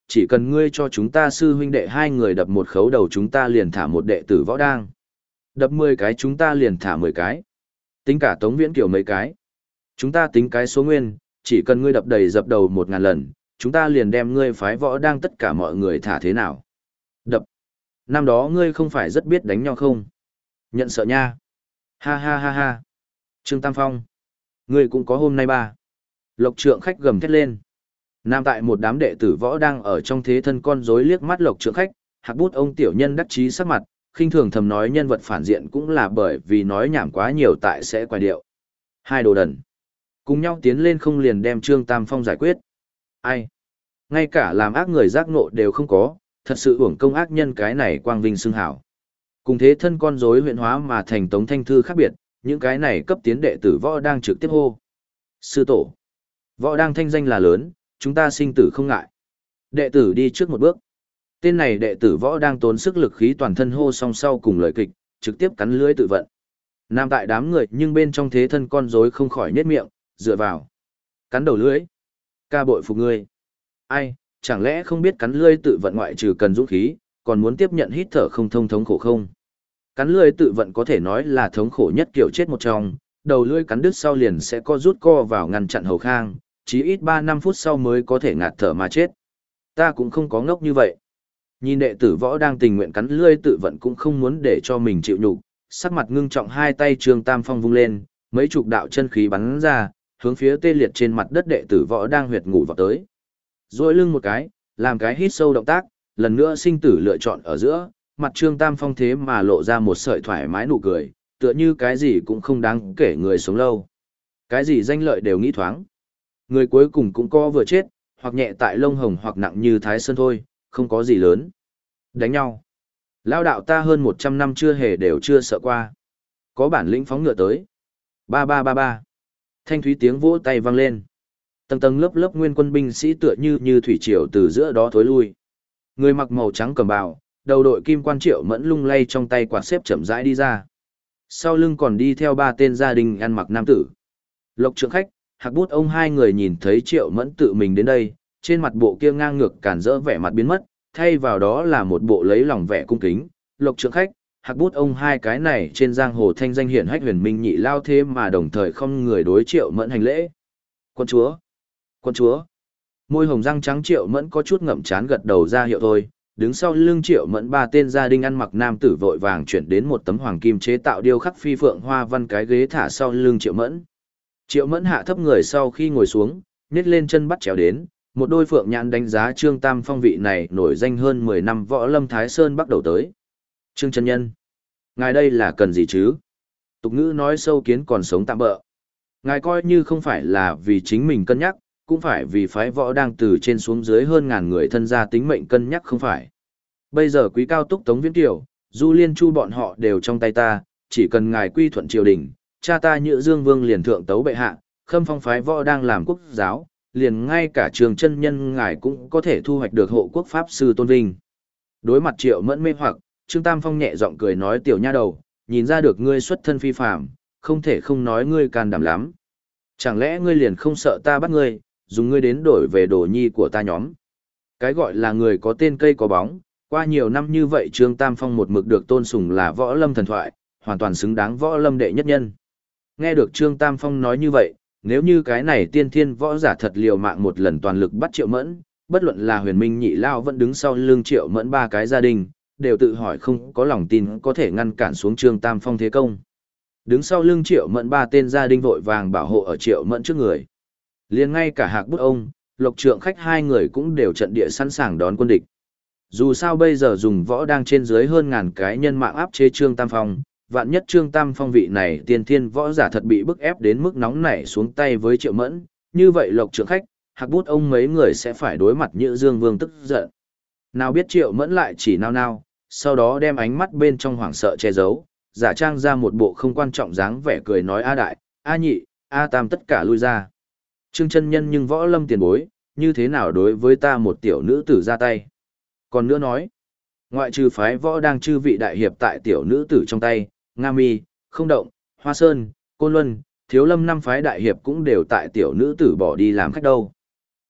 chỉ cần ngươi cho chúng ta sư huynh đệ hai người đập một khấu đầu chúng ta liền thả một đệ tử võ đang. Đập 10 cái chúng ta liền thả 10 cái. Tính cả Tống Viễn Kiều mấy cái. Chúng ta tính cái số nguyên, chỉ cần ngươi đập đầy dập đầu 1000 lần, chúng ta liền đem ngươi phái võ đang tất cả mọi người thả thế nào. Đập. Năm đó ngươi không phải rất biết đánh nhau không? Nhận sợ nha. Ha ha ha ha. Trương Tam Phong. Ngươi cũng có hôm nay ba. Lộc Trượng Khách gầm thét lên. Nam tại một đám đệ tử võ đang ở trong thế thân con rối liếc mắt Lộc Trượng Khách, Hạc Bút ông tiểu nhân đắc chí sắc mặt, khinh thường thầm nói nhân vật phản diện cũng là bởi vì nói nhảm quá nhiều tại sẽ quay điệu. Hai đồ đần. Cùng nhau tiến lên không liền đem Trương Tam Phong giải quyết. Ai? Ngay cả làm ác người giác ngộ đều không có, thật sự uổng công ác nhân cái này quang vinh xưng hảo. Cùng thế thân con rối huyện hóa mà thành Tống Thanh Thư khác biệt, những cái này cấp tiến đệ tử võ đang trực tiếp hô. Sư tổ. Võ đang thanh danh là lớn, chúng ta sinh tử không ngại. Đệ tử đi trước một bước. Tên này đệ tử võ đang tốn sức lực khí toàn thân hô song sau cùng lời kịch, trực tiếp cắn lưỡi tự vận. Nam tại đám người nhưng bên trong thế thân con rối không khỏi nhếch miệng, dựa vào. Cắn đầu lưỡi. Ca bội phục ngươi. Ai, chẳng lẽ không biết cắn lưỡi tự vận ngoại trừ cần dũng khí, còn muốn tiếp nhận hít thở không thông thống khổ không? Cắn lưỡi tự vận có thể nói là thống khổ nhất kiểu chết một trong, đầu lưỡi cắn đứt sau liền sẽ co rút co vào ngăn chặn hầu khang, chí ít 3-5 phút sau mới có thể ngạt thở mà chết. Ta cũng không có ngốc như vậy. Nhìn đệ tử võ đang tình nguyện cắn lưỡi tự vận cũng không muốn để cho mình chịu nhục, sắc mặt ngưng trọng hai tay Trương Tam Phong vung lên, mấy chục đạo chân khí bắn ra, hướng phía tê liệt trên mặt đất đệ tử võ đang huyệt ngủ vào tới. Duỗi lưng một cái, làm cái hít sâu động tác, lần nữa sinh tử lựa chọn ở giữa, mặt Trương Tam Phong thế mà lộ ra một sợi thoải mái nụ cười, tựa như cái gì cũng không đáng kể người sống lâu. Cái gì danh lợi đều nghĩ thoáng. Người cuối cùng cũng có vừa chết, hoặc nhẹ tại lông hồng hoặc nặng như Thái Sơn thôi, không có gì lớn. Đánh nhau. Lao đạo ta hơn 100 năm chưa hề đều chưa sợ qua. Có bản lĩnh phóng ngựa tới. Ba ba ba ba. Thanh thúy tiếng vỗ tay vang lên. Tầng tầng lớp lớp nguyên quân binh sĩ tựa như thủy triều từ giữa đó thối lui. Người mặc màu trắng cầm bào, đầu đội kim quan Triệu Mẫn lung lay trong tay quạt xếp chậm rãi đi ra. Sau lưng còn đi theo 3 tên gia đình ăn mặc nam tử. Lộc Trượng Khách, Hạc Bút ông hai người nhìn thấy Triệu Mẫn tự mình đến đây, trên mặt bộ kia ngang ngược cản rỡ vẻ mặt biến mất, thay vào đó là một bộ lấy lòng vẻ cung kính. Lộc Trượng Khách, Hạc Bút ông hai cái này trên giang hồ thanh danh hiển hách huyền minh nhị lao thế mà đồng thời không người đối Triệu Mẫn hành lễ. Quân chúa! Quân chúa! Môi hồng răng trắng Triệu Mẫn có chút ngậm chán gật đầu ra hiệu thôi, đứng sau lưng Triệu Mẫn 3 tên gia đình ăn mặc nam tử vội vàng chuyển đến một tấm hoàng kim chế tạo điêu khắc phi phượng hoa văn cái ghế thả sau lưng Triệu Mẫn. Triệu Mẫn hạ thấp người sau khi ngồi xuống, nhét lên chân bắt chéo đến, một đôi phượng nhãn đánh giá Trương Tam Phong vị này nổi danh hơn 10 năm võ lâm Thái Sơn bắt đầu tới. Trương chân nhân, ngài đây là cần gì chứ? Tục ngữ nói sâu kiến còn sống tạm bợ. Ngài coi như không phải là vì chính mình cân nhắc, cũng phải vì phái võ đang từ trên xuống dưới hơn ngàn người thân gia tính mệnh cân nhắc không phải. Bây giờ quý cao túc Tống Viễn Kiều, Du Liên Chu bọn họ đều trong tay ta, chỉ cần ngài quy thuận triều đình, cha ta Nhữ Dương Vương liền thượng tấu bệ hạ, khâm phong phái võ đang làm quốc giáo, liền ngay cả Trường chân nhân ngài cũng có thể thu hoạch được hộ quốc pháp sư tôn vinh. Đối mặt Triệu Mẫn mê hoặc, Trương Tam Phong nhẹ giọng cười nói tiểu nha đầu, nhìn ra được ngươi xuất thân phi phàm, không thể không nói ngươi can đảm lắm. Chẳng lẽ ngươi liền không sợ ta bắt ngươi, dùng ngươi đến đổi về đồ nhi của ta nhóm. Cái gọi là người có tên cây có bóng, qua nhiều năm như vậy Trương Tam Phong một mực được tôn sùng là võ lâm thần thoại, hoàn toàn xứng đáng võ lâm đệ nhất nhân. Nghe được Trương Tam Phong nói như vậy, nếu như cái này tiên thiên võ giả thật liều mạng một lần toàn lực bắt Triệu Mẫn, bất luận là huyền minh nhị lao vẫn đứng sau lưng Triệu Mẫn 3 cái gia đình, đều tự hỏi không có lòng tin có thể ngăn cản xuống Trương Tam Phong thế công. Đứng sau lưng Triệu Mẫn 3 tên gia đình vội vàng bảo hộ ở Triệu Mẫn trước người. Liền ngay cả Hạc Bút ông, Lộc Trượng Khách hai người cũng đều trận địa sẵn sàng đón quân địch. Dù sao bây giờ dùng võ đang trên dưới hơn ngàn cái nhân mạng áp chế Trương Tam Phong, vạn nhất Trương Tam Phong vị này tiên thiên võ giả thật bị bức ép đến mức nóng nảy xuống tay với Triệu Mẫn, như vậy Lộc Trượng Khách, Hạc Bút ông mấy người sẽ phải đối mặt Nhữ Dương Vương tức giận. Nào biết Triệu Mẫn lại chỉ nao nao, sau đó đem ánh mắt bên trong hoảng sợ che giấu, giả trang ra một bộ không quan trọng dáng vẻ cười nói A đại, A nhị, A tam tất cả lui ra. Trương chân nhân nhưng võ lâm tiền bối, như thế nào đối với ta một tiểu nữ tử ra tay. Còn nữa nói, ngoại trừ phái võ đang chư vị đại hiệp tại tiểu nữ tử trong tay, Nga Mi, Không Động, Hoa Sơn, Côn Luân, Thiếu Lâm 5 phái đại hiệp cũng đều tại tiểu nữ tử bỏ đi làm khách đâu.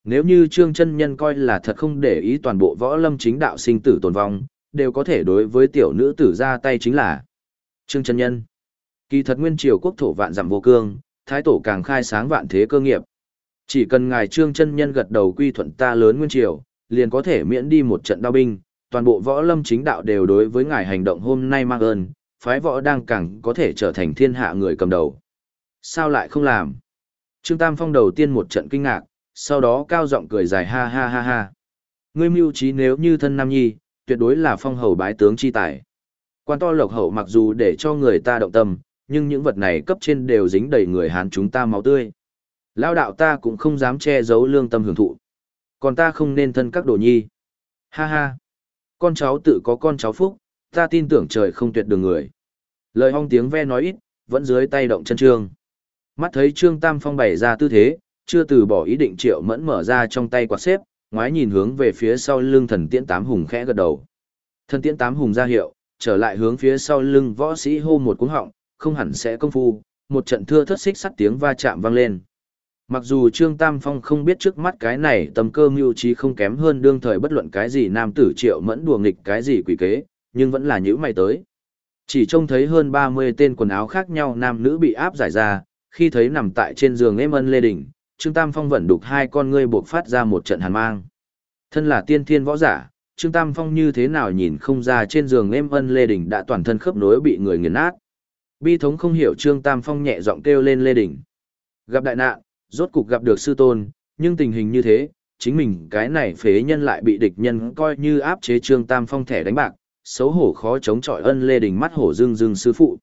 Nếu như Trương chân nhân coi là thật không để ý toàn bộ võ lâm chính đạo sinh tử tồn vong, đều có thể đối với tiểu nữ tử ra tay chính là Trương chân nhân. Kỳ thật nguyên triều quốc thổ vạn dặm vô cương, thái tổ càng khai sáng vạn thế cơ nghiệp. Chỉ cần ngài Trương chân nhân gật đầu quy thuận ta lớn nguyên triều, liền có thể miễn đi một trận đao binh, toàn bộ võ lâm chính đạo đều đối với ngài hành động hôm nay mang ơn, phái võ đang càng có thể trở thành thiên hạ người cầm đầu. Sao lại không làm? Trương Tam Phong đầu tiên một trận kinh ngạc, sau đó cao giọng cười dài ha ha ha ha. Ngươi mưu trí nếu như thân nam nhi, tuyệt đối là phong hầu bái tướng chi tài. Quan to lộc hậu mặc dù để cho người ta động tâm, nhưng những vật này cấp trên đều dính đầy người Hán chúng ta máu tươi. Lao đạo ta cũng không dám che giấu lương tâm hưởng thụ. Còn ta không nên thân các đồ nhi. Ha ha. Con cháu tự có con cháu phúc, ta tin tưởng trời không tuyệt đường người. Lời hong tiếng ve nói ít, vẫn dưới tay động chân Trương. Mắt thấy Trương Tam Phong bày ra tư thế, chưa từ bỏ ý định Triệu Mẫn mở ra trong tay quạt xếp, ngoái nhìn hướng về phía sau lưng thần tiễn tám hùng khẽ gật đầu. Thần tiễn tám hùng ra hiệu, trở lại hướng phía sau lưng võ sĩ hô một cú họng, không hẳn sẽ công phu, một trận thưa thất xích sắt tiếng va chạm vang lên. Mặc dù Trương Tam Phong không biết trước mắt cái này tầm cơ mưu trí không kém hơn đương thời bất luận cái gì nam tử Triệu Mẫn đùa nghịch cái gì quỷ kế, nhưng vẫn là nhíu mày tới. Chỉ trông thấy hơn 30 tên quần áo khác nhau nam nữ bị áp giải ra, khi thấy nằm tại trên giường êm ân Lê Đình, Trương Tam Phong vẫn đục hai con ngươi buộc phát ra một trận hàn mang. Thân là tiên thiên võ giả, Trương Tam Phong như thế nào nhìn không ra trên giường êm ân Lê Đình đã toàn thân khớp nối bị người nghiền nát. Bi thống không hiểu Trương Tam Phong nhẹ giọng kêu lên Lê Đình. Gặp đại nạn, rốt cục gặp được sư tôn, nhưng tình hình như thế, chính mình cái này phế nhân lại bị địch nhân coi như áp chế Trương Tam Phong thẻ đánh bạc, xấu hổ khó chống chọi ân Lê Đình mắt hổ dưng dưng sư phụ.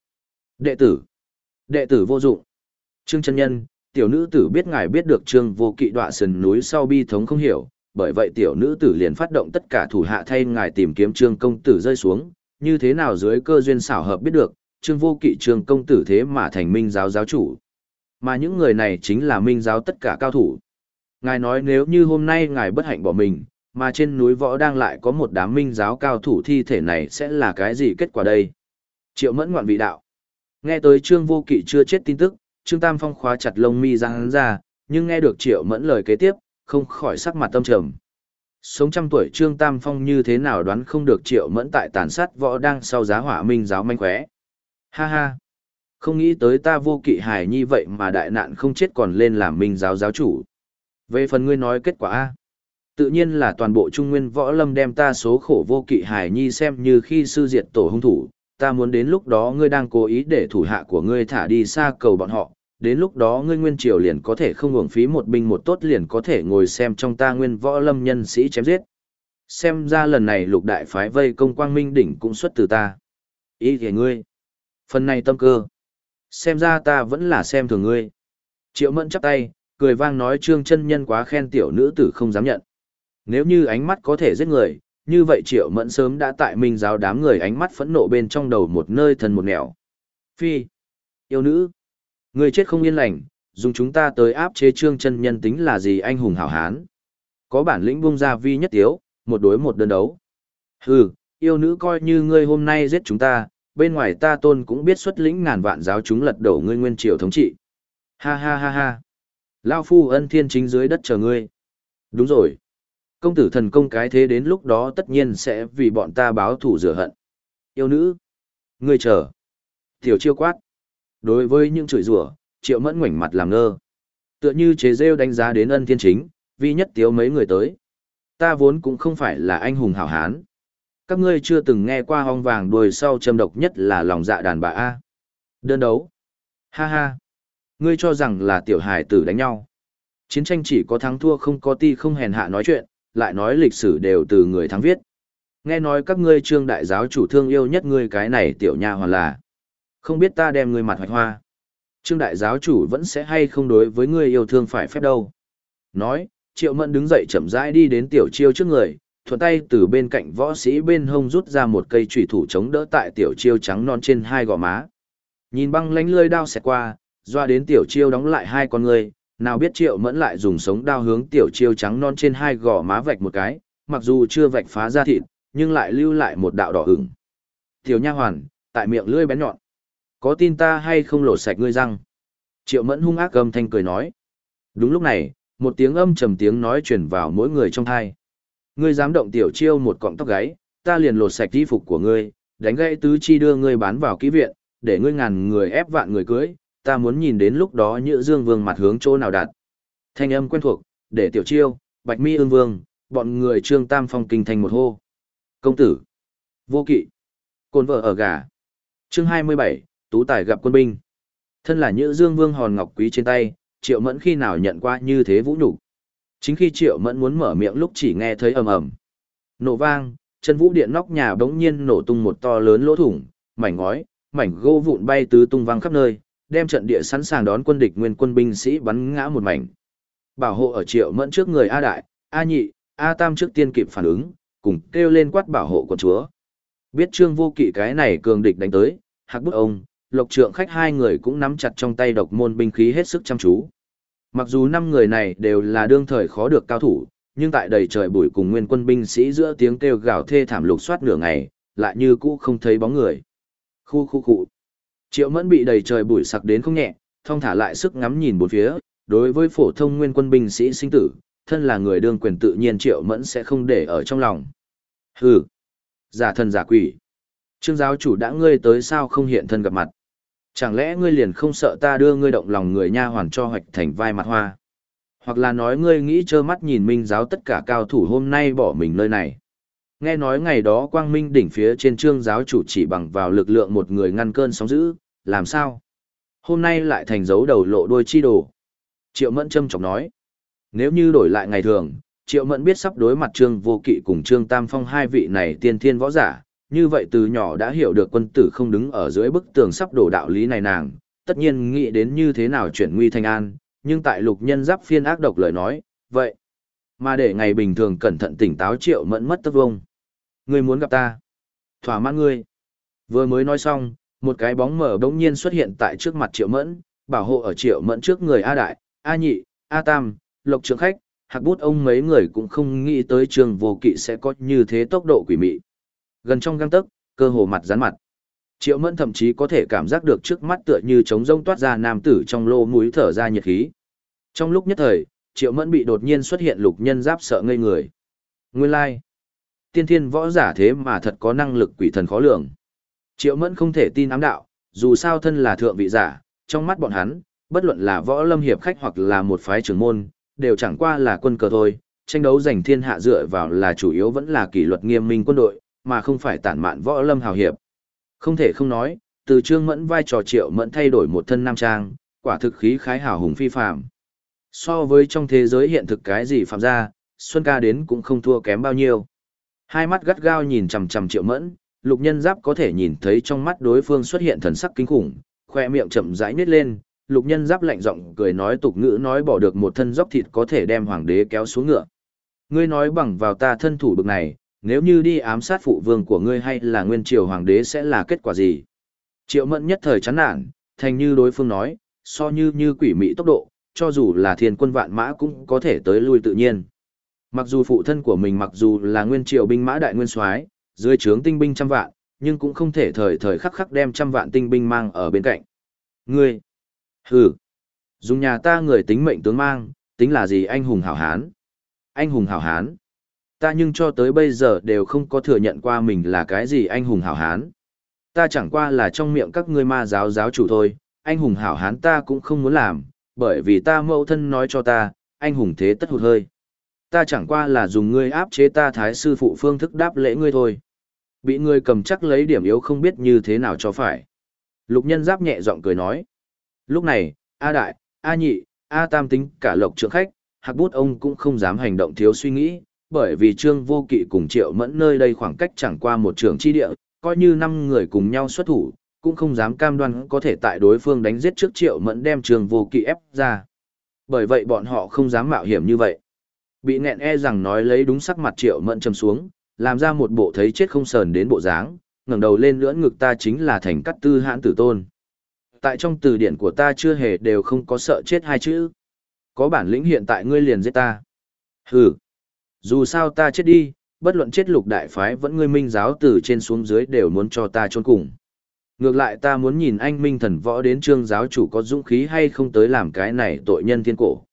Đệ tử vô dụng. Trương chân nhân, tiểu nữ tử biết ngài biết được Trương Vô Kỵ đọa sườn núi sau bi thống không hiểu, bởi vậy tiểu nữ tử liền phát động tất cả thủ hạ thay ngài tìm kiếm Trương công tử rơi xuống, như thế nào dưới cơ duyên xảo hợp biết được, Trương Vô Kỵ Trương công tử thế mà thành Minh giáo giáo chủ. Mà những người này chính là Minh giáo tất cả cao thủ. Ngài nói nếu như hôm nay ngài bất hạnh bỏ mình, mà trên núi võ đang lại có một đám Minh giáo cao thủ thi thể này sẽ là cái gì kết quả đây? Triệu Mẫn ngoạn vị đạo. Nghe tới Trương Vô Kỵ chưa chết tin tức, Trương Tam Phong khóa chặt lông mi răng hắn ra, nhưng nghe được Triệu Mẫn lời kế tiếp, không khỏi sắc mặt tâm trầm. Sống trăm tuổi Trương Tam Phong như thế nào đoán không được Triệu Mẫn tại tàn sát võ đang sau giá hỏa Minh giáo manh khóe. Ha ha, không nghĩ tới ta Vô Kỵ hài nhi vậy mà đại nạn không chết còn lên làm Minh giáo giáo chủ. Về phần ngươi nói kết quả A, tự nhiên là toàn bộ Trung Nguyên võ lâm đem ta số khổ Vô Kỵ hài nhi xem như khi sư diệt tổ hung thủ. Ta muốn đến lúc đó ngươi đang cố ý để thủ hạ của ngươi thả đi xa cầu bọn họ, đến lúc đó ngươi nguyên triều liền có thể không uổng phí một binh một tốt liền có thể ngồi xem trong ta nguyên võ lâm nhân sĩ chém giết. Xem ra lần này lục đại phái vây công Quang Minh đỉnh cũng xuất từ ta. Ý kìa ngươi. Phần này tâm cơ. Xem ra ta vẫn là xem thường ngươi. Triệu Mẫn chắp tay, cười vang nói Trương chân nhân quá khen tiểu nữ tử không dám nhận. Nếu như ánh mắt có thể giết người, như vậy Triệu Mẫn sớm đã tại Minh giáo đám người ánh mắt phẫn nộ bên trong đầu một nơi thần một nẻo. Phi. Yêu nữ. Người chết không yên lành, dùng chúng ta tới áp chế Trương chân nhân tính là gì anh hùng hảo hán. Có bản lĩnh bung ra vi nhất tiếu, một đối một đơn đấu. Hừ, yêu nữ coi như ngươi hôm nay giết chúng ta, bên ngoài ta tôn cũng biết xuất lĩnh ngàn vạn giáo chúng lật đổ ngươi nguyên triều thống trị. Ha ha ha ha. Lao phu ân thiên chính dưới đất chờ ngươi. Đúng rồi. Công tử thần công cái thế đến lúc đó tất nhiên sẽ vì bọn ta báo thù rửa hận. Yêu nữ. Ngươi chờ. Tiểu chiêu quát. Đối với những chửi rủa, Triệu Mẫn ngoảnh mặt làm ngơ. Tựa như chế rêu đánh giá đến ân thiên chính, vi nhất tiếu mấy người tới. Ta vốn cũng không phải là anh hùng hảo hán. Các ngươi chưa từng nghe qua hong vàng đuôi sau châm độc nhất là lòng dạ đàn bà A. Đơn đấu. Ha ha. Ngươi cho rằng là tiểu hài tử đánh nhau. Chiến tranh chỉ có thắng thua không có ti không hèn hạ nói chuyện, lại nói lịch sử đều từ người thắng viết. Nghe nói các ngươi Trương đại giáo chủ thương yêu nhất ngươi cái này tiểu nha hoàn là. Không biết ta đem ngươi mặt hoạch hoa. Trương đại giáo chủ vẫn sẽ hay không đối với ngươi yêu thương phải phép đâu. Nói, Triệu Mẫn đứng dậy chậm rãi đi đến tiểu chiêu trước người, thuận tay từ bên cạnh võ sĩ bên hông rút ra một cây chủy thủ chống đỡ tại tiểu chiêu trắng non trên hai gò má. Nhìn băng lánh lưỡi đao xẹt qua, doa đến tiểu chiêu đóng lại hai con ngươi, nào biết Triệu Mẫn lại dùng sống đao hướng tiểu chiêu trắng non trên hai gò má vạch một cái, mặc dù chưa vạch phá da thịt, nhưng lại lưu lại một đạo đỏ ửng. Tiểu nha hoàn, tại miệng lưỡi bén nhọn. Có tin ta hay không lột sạch ngươi răng? Triệu Mẫn hung ác âm thanh cười nói. Đúng lúc này, một tiếng âm trầm tiếng nói truyền vào mỗi người trong thai. Ngươi dám động tiểu chiêu một cọng tóc gáy, ta liền lột sạch y phục của ngươi, đánh gãy tứ chi đưa ngươi bán vào kỹ viện, để ngươi ngàn người ép vạn người cưới, ta muốn nhìn đến lúc đó Nhữ Dương Vương mặt hướng chỗ nào đặt. Thanh âm quen thuộc, để tiểu chiêu, Bạch Mi Ương Vương, bọn người Trương Tam Phong kinh thành một hô. Công tử, vô kỵ, côn vợ ở gà. Chương 27, Tú Tài gặp quân binh. Thân là Nhữ Dương Vương hòn ngọc quý trên tay, Triệu Mẫn khi nào nhận qua như thế vũ nhục. Chính khi Triệu Mẫn muốn mở miệng lúc chỉ nghe thấy ầm ầm nổ vang, chân vũ điện nóc nhà bỗng nhiên nổ tung một to lớn lỗ thủng, mảnh ngói, mảnh gỗ vụn bay tứ tung vang khắp nơi, đem trận địa sẵn sàng đón quân địch nguyên quân binh sĩ bắn ngã một mảnh. Bảo hộ ở Triệu Mẫn trước người A Đại, A Nhị, A Tam trước tiên kịp phản ứng, cùng kêu lên quát bảo hộ quận chúa. Biết Trương Vô Kỵ cái này cường địch đánh tới, Hạc Bút ông, Lộc Trượng Khách hai người cũng nắm chặt trong tay độc môn binh khí hết sức chăm chú. Mặc dù năm người này đều là đương thời khó được cao thủ, nhưng tại đầy trời bụi cùng nguyên quân binh sĩ giữa tiếng kêu gào thê thảm lục soát nửa ngày, lại như cũ không thấy bóng người. Khu. Triệu Mẫn bị đầy trời bụi sặc đến không nhẹ, thong thả lại sức ngắm nhìn bốn phía, đối với phổ thông nguyên quân binh sĩ sinh tử, thân là người đương quyền tự nhiên Triệu Mẫn sẽ không để ở trong lòng. Hừ, giả thần giả quỷ. Trương giáo chủ đã ngươi tới sao không hiện thân gặp mặt? Chẳng lẽ ngươi liền không sợ ta đưa ngươi động lòng người nha hoàn cho hoạch thành vai mặt hoa? Hoặc là nói ngươi nghĩ trơ mắt nhìn Minh giáo tất cả cao thủ hôm nay bỏ mình nơi này? Nghe nói ngày đó Quang Minh đỉnh phía trên Trương giáo chủ chỉ bằng vào lực lượng một người ngăn cơn sóng dữ, làm sao? Hôm nay lại thành dấu đầu lộ đuôi chi đồ. Triệu Mẫn châm chọc nói. Nếu như đổi lại ngày thường, Triệu Mẫn biết sắp đối mặt Trương Vô Kỵ cùng Trương Tam Phong hai vị này tiên thiên võ giả, như vậy từ nhỏ đã hiểu được quân tử không đứng ở dưới bức tường sắp đổ đạo lý này nàng, tất nhiên nghĩ đến như thế nào chuyển nguy thành an, nhưng tại Lục Nhân Giáp phiên ác độc lời nói, vậy mà để ngày bình thường cẩn thận tỉnh táo Triệu Mẫn mất tất vông. Ngươi muốn gặp ta? Thỏa mãn ngươi. Vừa mới nói xong, một cái bóng mờ bỗng nhiên xuất hiện tại trước mặt Triệu Mẫn, bảo hộ ở Triệu Mẫn trước người A Đại, A Nhị, A Tam, Lộc Trượng Khách, Hạc Bút ông mấy người cũng không nghĩ tới Trương Vô Kỵ sẽ có như thế tốc độ quỷ mị. Gần trong gang tấc, cơ hồ mặt dán mặt. Triệu Mẫn thậm chí có thể cảm giác được trước mắt tựa như trống rông toát ra nam tử trong lô mũi thở ra nhiệt khí. Trong lúc nhất thời, Triệu Mẫn bị đột nhiên xuất hiện Lục Nhân Giáp sợ ngây người. Nguyên lai, tiên thiên võ giả thế mà thật có năng lực quỷ thần khó lường. Triệu Mẫn không thể tin ám đạo, dù sao thân là thượng vị giả, trong mắt bọn hắn, bất luận là võ lâm hiệp khách hoặc là một phái trưởng môn, đều chẳng qua là quân cờ thôi, tranh đấu giành thiên hạ dựa vào là chủ yếu vẫn là kỷ luật nghiêm minh quân đội, mà không phải tản mạn võ lâm hào hiệp. Không thể không nói, từ Trương Mẫn vai trò Triệu Mẫn thay đổi một thân nam trang, quả thực khí khái hào hùng phi phàm. So với trong thế giới hiện thực cái gì phạm ra, Xuân ca đến cũng không thua kém bao nhiêu. Hai mắt gắt gao nhìn chằm chằm Triệu Mẫn, Lục Nhân Giáp có thể nhìn thấy trong mắt đối phương xuất hiện thần sắc kinh khủng, khoe miệng chậm rãi nhếch lên, Lục Nhân Giáp lạnh giọng cười nói tục ngữ nói bỏ được một thân dốc thịt có thể đem hoàng đế kéo xuống ngựa. Ngươi nói bằng vào ta thân thủ bực này, nếu như đi ám sát phụ vương của ngươi hay là nguyên triều hoàng đế sẽ là kết quả gì? Triệu Mẫn nhất thời chán nản, thành như đối phương nói, so như quỷ mị tốc độ, cho dù là thiên quân vạn mã cũng có thể tới lui tự nhiên. Mặc dù phụ thân của mình mặc dù là nguyên triều binh mã đại nguyên soái, dưới trướng tinh binh trăm vạn, nhưng cũng không thể thời thời khắc khắc đem trăm vạn tinh binh mang ở bên cạnh. Ngươi, hừ, dùng nhà ta người tính mệnh tướng mang, tính là gì anh hùng hảo hán? Anh hùng hảo hán? Ta nhưng cho tới bây giờ đều không có thừa nhận qua mình là cái gì anh hùng hảo hán. Ta chẳng qua là trong miệng các ngươi ma giáo giáo chủ thôi, anh hùng hảo hán ta cũng không muốn làm, bởi vì ta mẫu thân nói cho ta, anh hùng thế tất hụt hơi. Ta chẳng qua là dùng ngươi áp chế ta thái sư phụ phương thức đáp lễ ngươi thôi. Bị ngươi cầm chắc lấy điểm yếu không biết như thế nào cho phải. Lục Nhân Giáp nhẹ giọng cười nói. Lúc này, A Đại, A Nhị, A Tam tính cả Lộc Trượng Khách, Hạc Bút ông cũng không dám hành động thiếu suy nghĩ, bởi vì Trương Vô Kỵ cùng Triệu Mẫn nơi đây khoảng cách chẳng qua một trường chi địa, coi như 5 người cùng nhau xuất thủ, cũng không dám cam đoan có thể tại đối phương đánh giết trước Triệu Mẫn đem Trương Vô Kỵ ép ra. Bởi vậy bọn họ không dám mạo hiểm như vậy. Bị nghẹn rằng nói lấy đúng sắc mặt Triệu Mẫn trầm xuống, làm ra một bộ thấy chết không sờn đến bộ dáng, ngẩng đầu lên lưỡn ngực ta chính là Thành Cát Tư Hãn Tử Tôn. Tại trong từ điển của ta chưa hề đều không có sợ chết hai chữ. Có bản lĩnh hiện tại ngươi liền giết ta. Hừ. Dù sao ta chết đi, bất luận chết Lục đại phái vẫn ngươi Minh giáo từ trên xuống dưới đều muốn cho ta chôn cùng. Ngược lại ta muốn nhìn anh Minh thần võ đến Trương giáo chủ có dũng khí hay không tới làm cái này tội nhân thiên cổ.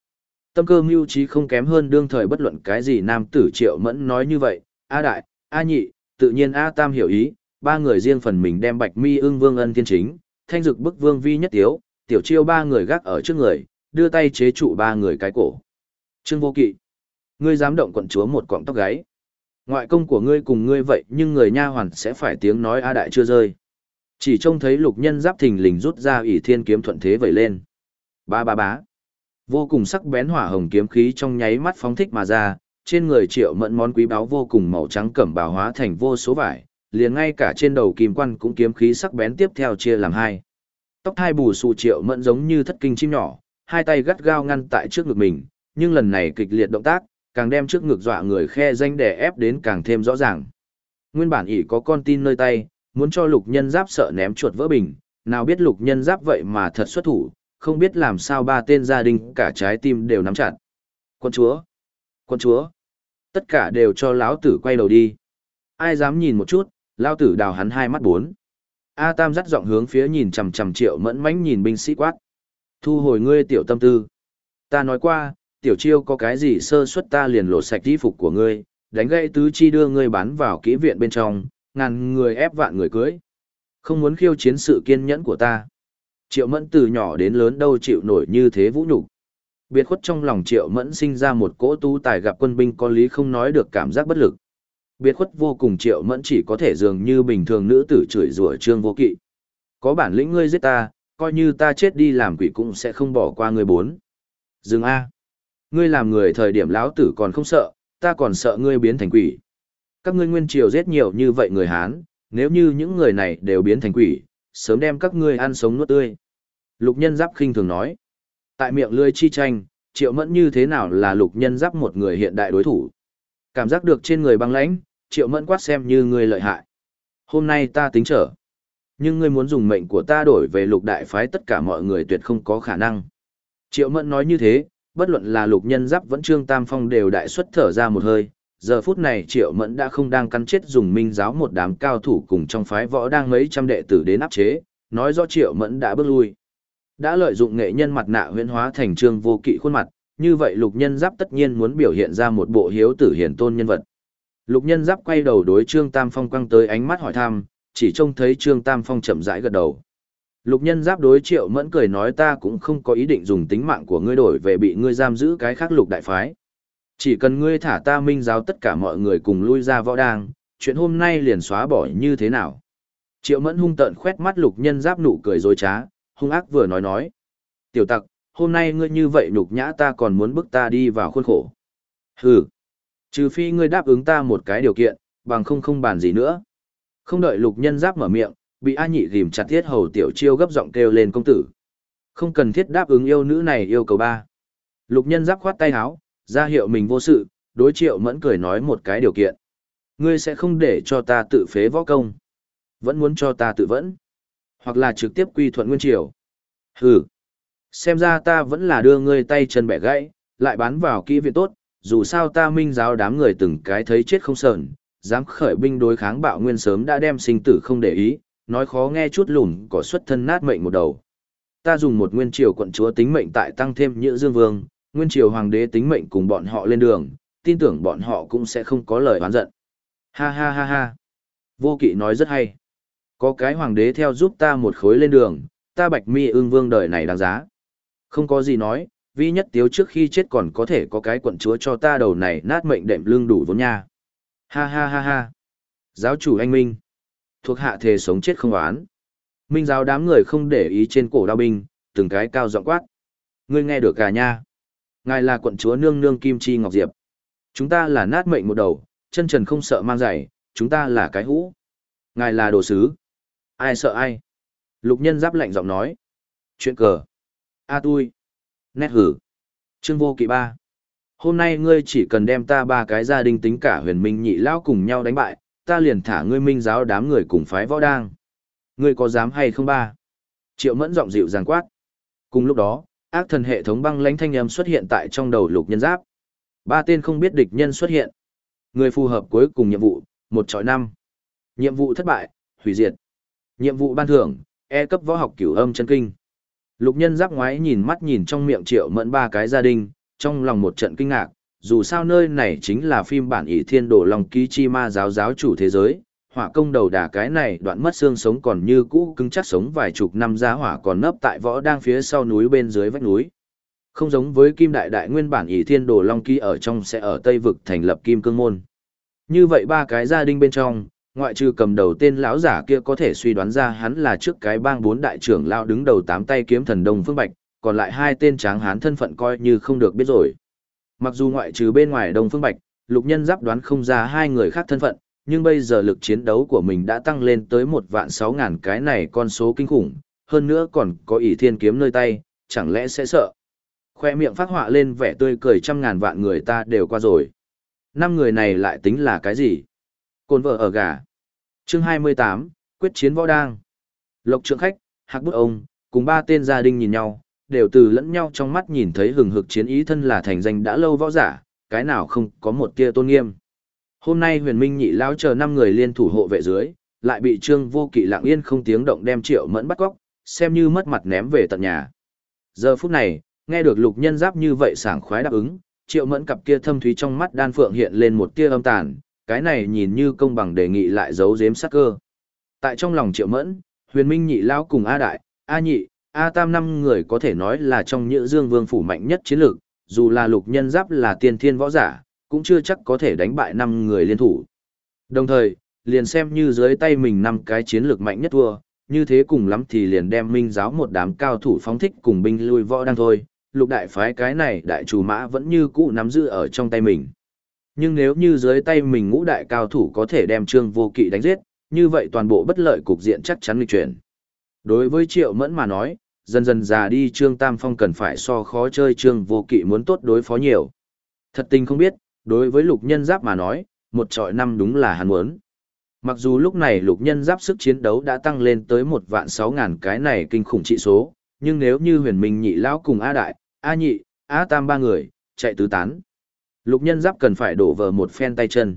Tâm cơ mưu trí không kém hơn đương thời bất luận cái gì nam tử Triệu Mẫn nói như vậy, A Đại, A Nhị, tự nhiên A Tam hiểu ý, ba người riêng phần mình đem Bạch Mi Ưng Vương Ân Thiên Chính, Thanh Dực Bức Vương Vi Nhất Tiếu, Tiểu Chiêu ba người gác ở trước người, đưa tay chế trụ ba người cái cổ. Trương Vô Kỵ, ngươi dám động quận chúa một cọng tóc gáy. Ngoại công của ngươi cùng ngươi vậy nhưng người nha hoàn sẽ phải tiếng nói A Đại chưa rơi. Chỉ trông thấy Lục Nhân Giáp thình lình rút ra ỷ thiên kiếm thuận thế vẩy lên. Ba ba bá. Vô cùng sắc bén hỏa hồng kiếm khí trong nháy mắt phóng thích mà ra, trên người Triệu Mẫn món quý báu vô cùng màu trắng cẩm bào hóa thành vô số vải, liền ngay cả trên đầu kim quan cũng kiếm khí sắc bén tiếp theo chia làm hai. Tóc hai bù xù Triệu Mẫn giống như thất kinh chim nhỏ, hai tay gắt gao ngăn tại trước ngực mình, nhưng lần này kịch liệt động tác, càng đem trước ngực dọa người khe danh đè ép đến càng thêm rõ ràng. Nguyên bản ỷ có con tin nơi tay, muốn cho Lục Nhân Giáp sợ ném chuột vỡ bình, nào biết Lục Nhân Giáp vậy mà thật xuất thủ, không biết làm sao ba tên gia đình cả trái tim đều nắm chặt. Quân chúa! Quân chúa! Tất cả đều cho lão tử quay đầu đi. Ai dám nhìn một chút, lão tử đào hắn hai mắt bốn. A Tam dắt giọng hướng phía nhìn chằm chằm Triệu Mẫn mãnh nhìn binh sĩ quát. Thu hồi ngươi tiểu tâm tư. Ta nói qua, tiểu chiêu có cái gì sơ suất ta liền lột sạch y phục của ngươi, đánh gãy tứ chi đưa ngươi bán vào kỹ viện bên trong, ngàn người ép vạn người cưới. Không muốn khiêu chiến sự kiên nhẫn của ta. Triệu Mẫn từ nhỏ đến lớn đâu chịu nổi như thế vũ nhục. Biệt khuất trong lòng Triệu Mẫn sinh ra một cỗ tú tài gặp quân binh có lý không nói được cảm giác bất lực. Biệt khuất vô cùng Triệu Mẫn chỉ có thể dường như bình thường nữ tử chửi rủa Trương Vô Kỵ. Có bản lĩnh ngươi giết ta, coi như ta chết đi làm quỷ cũng sẽ không bỏ qua ngươi bốn. Dừng A. Ngươi làm người thời điểm lão tử còn không sợ, ta còn sợ ngươi biến thành quỷ. Các ngươi nguyên triều giết nhiều như vậy người Hán, nếu như những người này đều biến thành quỷ, sớm đem các ngươi ăn sống nuốt tươi. Lục Nhân Giáp khinh thường nói. Tại miệng lưỡi chi tranh, Triệu Mẫn như thế nào là Lục Nhân Giáp một người hiện đại đối thủ. Cảm giác được trên người băng lãnh, Triệu Mẫn quát xem như ngươi lợi hại. Hôm nay ta tính trở. Nhưng ngươi muốn dùng mệnh của ta đổi về Lục đại phái tất cả mọi người tuyệt không có khả năng. Triệu Mẫn nói như thế, bất luận là Lục Nhân Giáp vẫn Trương Tam Phong đều đại xuất thở ra một hơi. Giờ phút này Triệu Mẫn đã không đang cắn chết dùng minh giáo một đám cao thủ cùng trong phái võ đang mấy trăm đệ tử đến áp chế, nói rõ Triệu Mẫn đã bước lui. Đã lợi dụng nghệ nhân mặt nạ huyễn hóa thành Trương Vô Kỵ khuôn mặt, như vậy Lục Nhân Giáp tất nhiên muốn biểu hiện ra một bộ hiếu tử hiển tôn nhân vật. Lục Nhân Giáp quay đầu đối Trương Tam Phong quăng tới ánh mắt hỏi thăm, chỉ trông thấy Trương Tam Phong chậm rãi gật đầu. Lục Nhân Giáp đối Triệu Mẫn cười nói ta cũng không có ý định dùng tính mạng của ngươi đổi về bị ngươi giam giữ cái khác Lục đại phái. Chỉ cần ngươi thả ta minh giáo tất cả mọi người cùng lui ra võ đang, chuyện hôm nay liền xóa bỏ như thế nào. Triệu Mẫn hung tợn khoét mắt Lục Nhân Giáp nụ cười dối trá, hung ác vừa nói. Tiểu tặc, hôm nay ngươi như vậy nhục nhã ta còn muốn bức ta đi vào khuôn khổ. Hừ, trừ phi ngươi đáp ứng ta một cái điều kiện, bằng không bàn gì nữa. Không đợi Lục Nhân Giáp mở miệng, bị A Nhị ghim chặt thiết hầu Tiểu Chiêu gấp giọng kêu lên công tử. Không cần thiết đáp ứng yêu nữ này yêu cầu ba. Lục Nhân Giáp khoát tay áo, ra hiệu mình vô sự, đối Triệu Mẫn cười nói một cái điều kiện. Ngươi sẽ không để cho ta tự phế võ công. Vẫn muốn cho ta tự vẫn. Hoặc là trực tiếp quy thuận nguyên triều. Hừ. Xem ra ta vẫn là đưa ngươi tay chân bẻ gãy, lại bán vào kỹ viện tốt, dù sao ta minh giáo đám người từng cái thấy chết không sờn, dám khởi binh đối kháng bạo nguyên sớm đã đem sinh tử không để ý, nói khó nghe chút lùn có xuất thân nát mệnh một đầu. Ta dùng một nguyên triều quận chúa tính mệnh tại tăng thêm Nhữ Dương Vương, nguyên triều hoàng đế tính mệnh cùng bọn họ lên đường, tin tưởng bọn họ cũng sẽ không có lời oán giận. Ha ha ha ha. Vô Kỵ nói rất hay. Có cái hoàng đế theo giúp ta một khối lên đường, ta Bạch Mi Ưng Vương đời này đáng giá. Không có gì nói, Vi Nhất Tiếu trước khi chết còn có thể có cái quận chúa cho ta đầu này nát mệnh đệm lương đủ vốn nha. Ha ha ha ha. Giáo chủ anh Minh. Thuộc hạ thề sống chết không oán. Minh giáo đám người không để ý trên cổ đao binh, từng cái cao giọng quát. Ngươi nghe được cả nha. Ngài là quận chúa nương nương Kim Chi Ngọc Diệp. Chúng ta là nát mệnh một đầu, chân trần không sợ mang giày, chúng ta là cái hũ. Ngài là đồ sứ. Ai sợ ai? Lục Nhân Giáp lạnh giọng nói. Chuyện cờ. A tui. Nét hử. Trương Vô Kỵ ba. Hôm nay ngươi chỉ cần đem ta ba cái gia đình tính cả Huyền Minh Nhị lão cùng nhau đánh bại, ta liền thả ngươi minh giáo đám người cùng phái võ đang. Ngươi có dám hay không ba? Triệu Mẫn giọng dịu dàng quát. Cùng lúc đó, ác thần hệ thống băng lãnh thanh âm xuất hiện tại trong đầu Lục Nhân Giáp. Ba tên không biết địch nhân xuất hiện. Người phù hợp cuối cùng nhiệm vụ, 1/5. Nhiệm vụ thất bại, hủy diệt. Nhiệm vụ ban thưởng, E cấp võ học cửu âm chân kinh. Lục Nhân Giáp ngoái nhìn mắt nhìn trong miệng Triệu Mẫn ba cái gia đình, trong lòng một trận kinh ngạc, dù sao nơi này chính là phim bản ỷ thiên đồ long ký chi ma giáo giáo chủ thế giới, hỏa công đầu đà cái này đoạn mất xương sống còn như cũ cứng chắc sống vài chục năm giá hỏa còn nấp tại võ đang phía sau núi bên dưới vách núi. Không giống với kim đại đại nguyên bản ỷ thiên đồ long ký ở trong sẽ ở Tây Vực thành lập kim cương môn. Như vậy ba cái gia đình bên trong, ngoại trừ cầm đầu tên lão giả kia có thể suy đoán ra hắn là trước cái bang bốn đại trưởng lão đứng đầu tám tay kiếm thần Đông Phương Bạch, còn lại hai tên tráng hán thân phận coi như không được biết rồi. Mặc dù ngoại trừ bên ngoài Đông Phương Bạch, Lục Nhân Giáp đoán không ra hai người khác thân phận, nhưng bây giờ lực chiến đấu của mình đã tăng lên tới 1.600.000 cái này con số kinh khủng, hơn nữa còn có ỷ thiên kiếm nơi tay, chẳng lẽ sẽ sợ. Khoe miệng phát họa lên vẻ tươi cười 100.000 vạn người ta đều qua rồi. 5 người này lại tính là cái gì? Côn vợ ở gà. Chương 28, quyết chiến võ đang. Lộc Trượng Khách, Hạc Bút Ông, cùng ba tên gia đình nhìn nhau, đều từ lẫn nhau trong mắt nhìn thấy hừng hực chiến ý thân là thành danh đã lâu võ giả, cái nào không có một tia tôn nghiêm. Hôm nay Huyền Minh Nhị lão chờ 5 người liên thủ hộ vệ dưới, lại bị Trương Vô Kỵ lặng yên không tiếng động đem Triệu Mẫn bắt cóc, xem như mất mặt ném về tận nhà. Giờ phút này, nghe được Lục Nhân Giáp như vậy sảng khoái đáp ứng, Triệu Mẫn cặp kia thâm thúy trong mắt đan phượng hiện lên một tia âm tàn, cái này nhìn như công bằng đề nghị lại giấu giếm sát cơ. Tại trong lòng Triệu Mẫn, Huyền Minh Nhị lão cùng A Đại, A Nhị, A Tam 5 người có thể nói là trong Nhữ Dương Vương phủ mạnh nhất chiến lược, dù là Lục Nhân Giáp là tiên thiên võ giả, cũng chưa chắc có thể đánh bại 5 người liên thủ. Đồng thời, liền xem như dưới tay mình 5 cái chiến lược mạnh nhất thua, như thế cùng lắm thì liền đem Minh giáo một đám cao thủ phóng thích cùng binh lui võ đang thôi, Lục đại phái cái này đại chủ mã vẫn như cũ nắm giữ ở trong tay mình. Nhưng nếu như dưới tay mình ngũ đại cao thủ có thể đem Trương Vô Kỵ đánh giết, như vậy toàn bộ bất lợi cục diện chắc chắn nghịch chuyển. Đối với Triệu Mẫn mà nói, dần dần già đi Trương Tam Phong cần phải so khó chơi Trương Vô Kỵ muốn tốt đối phó nhiều. Thật tình không biết, đối với Lục Nhân Giáp mà nói, một trọi năm đúng là hắn muốn. Mặc dù lúc này Lục Nhân Giáp sức chiến đấu đã tăng lên tới 1.600.000 cái này kinh khủng trị số, nhưng nếu như Huyền Minh Nhị lão cùng A Đại, A Nhị, A Tam 3 người, chạy tứ tán. Lục Nhân Giáp cần phải đổ vờ một phen tay chân.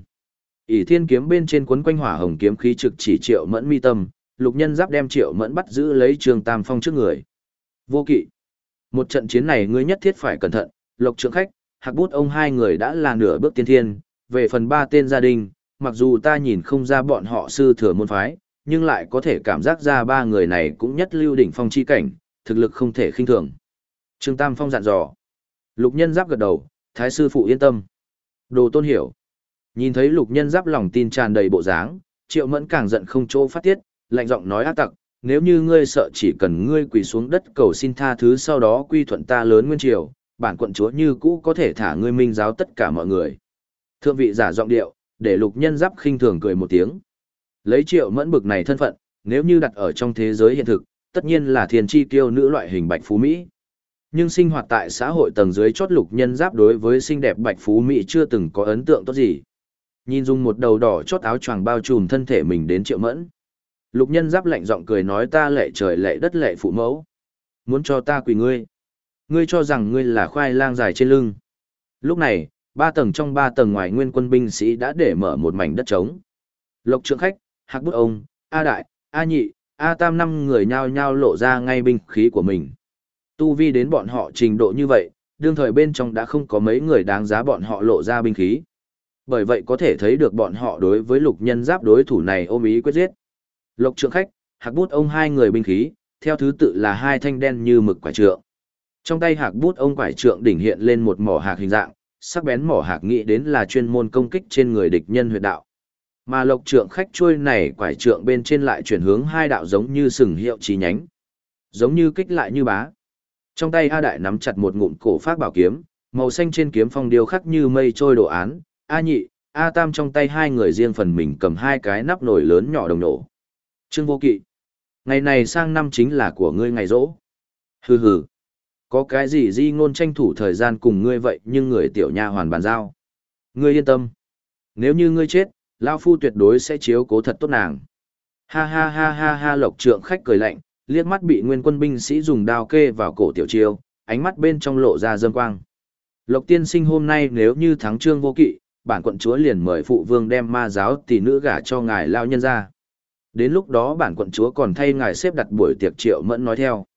ỷ thiên kiếm bên trên quấn quanh hỏa hồng kiếm khí trực chỉ Triệu Mẫn mi tâm, Lục Nhân Giáp đem Triệu Mẫn bắt giữ lấy Trương Tam Phong trước người. Vô Kỵ, một trận chiến này ngươi nhất thiết phải cẩn thận, Lộc Trượng Khách, Hạc Bút Ông hai người đã là nửa bước tiên thiên, về phần ba tên gia đình, mặc dù ta nhìn không ra bọn họ sư thừa môn phái, nhưng lại có thể cảm giác ra ba người này cũng nhất lưu đỉnh phong chi cảnh, thực lực không thể khinh thường. Trương Tam Phong dặn dò. Lục Nhân Giáp gật đầu, thái sư phụ yên tâm. Đồ Tôn hiểu. Nhìn thấy Lục Nhân Giáp lòng tin tràn đầy bộ dáng, Triệu Mẫn càng giận không chỗ phát tiết, lạnh giọng nói ác tặc, nếu như ngươi sợ chỉ cần ngươi quỳ xuống đất cầu xin tha thứ sau đó quy thuận ta lớn nguyên triều, bản quận chúa như cũ có thể thả ngươi Minh giáo tất cả mọi người. Thượng vị giả giọng điệu, để Lục Nhân Giáp khinh thường cười một tiếng. Lấy Triệu Mẫn bực này thân phận, nếu như đặt ở trong thế giới hiện thực, tất nhiên là thiên chi kiêu nữ loại hình Bạch Phú Mỹ. Nhưng sinh hoạt tại xã hội tầng dưới chót Lục Nhân Giáp đối với xinh đẹp Bạch Phú Mỹ chưa từng có ấn tượng tốt gì. Nhìn dùng một đầu đỏ chót áo choàng bao trùm thân thể mình đến Triệu Mẫn. Lục Nhân Giáp lạnh giọng cười nói ta lệ trời lệ đất lệ phụ mẫu. Muốn cho ta quỳ ngươi. Ngươi cho rằng ngươi là khoai lang dài trên lưng. Lúc này, 3 tầng trong 3 tầng ngoài nguyên quân binh sĩ đã để mở một mảnh đất trống. Lộc Trượng Khách, Hạc Bút Ông, A Đại, A Nhị, A Tam 5 người nhao nhao lộ ra ngay binh khí của mình. Tu vi đến bọn họ trình độ như vậy, đương thời bên trong đã không có mấy người đáng giá bọn họ lộ ra binh khí. Bởi vậy có thể thấy được bọn họ đối với Lục Nhân Giáp đối thủ này ôm ý quyết giết. Lộc Trượng Khách, Hạc Bút Ông hai người binh khí, theo thứ tự là hai thanh đen như mực quải trượng. Trong tay Hạc Bút Ông quải trượng đỉnh hiện lên một mỏ hạc hình dạng, sắc bén mỏ hạc nghĩ đến là chuyên môn công kích trên người địch nhân huyệt đạo. Mà Lộc Trượng Khách chuôi này quải trượng bên trên lại chuyển hướng hai đạo giống như sừng hiệu chí nhánh, giống như kích lại như bá. Trong tay A Đại nắm chặt một ngụm cổ phác bảo kiếm, màu xanh trên kiếm phong điêu khắc như mây trôi đồ án, A Nhị, A Tam trong tay hai người riêng phần mình cầm hai cái nắp nồi lớn nhỏ đồng nổ. Trương Vô Kỵ, ngày này sang năm chính là của ngươi ngày rỗ. Hừ hừ, có cái gì di ngôn tranh thủ thời gian cùng ngươi vậy nhưng người tiểu nha hoàn bàn giao. Ngươi yên tâm, nếu như ngươi chết, lão phu tuyệt đối sẽ chiếu cố thật tốt nàng. Ha ha ha ha ha. Lộc Trượng Khách cười lạnh, liếc mắt bị nguyên quân binh sĩ dùng đao kê vào cổ tiểu chiêu, ánh mắt bên trong lộ ra dâm quang. Lộc tiên sinh hôm nay nếu như thắng Trương Vô Kỵ, bản quận chúa liền mời phụ vương đem ma giáo tỷ nữ gả cho ngài lao nhân ra. Đến lúc đó bản quận chúa còn thay ngài xếp đặt buổi tiệc. Triệu Mẫn nói theo.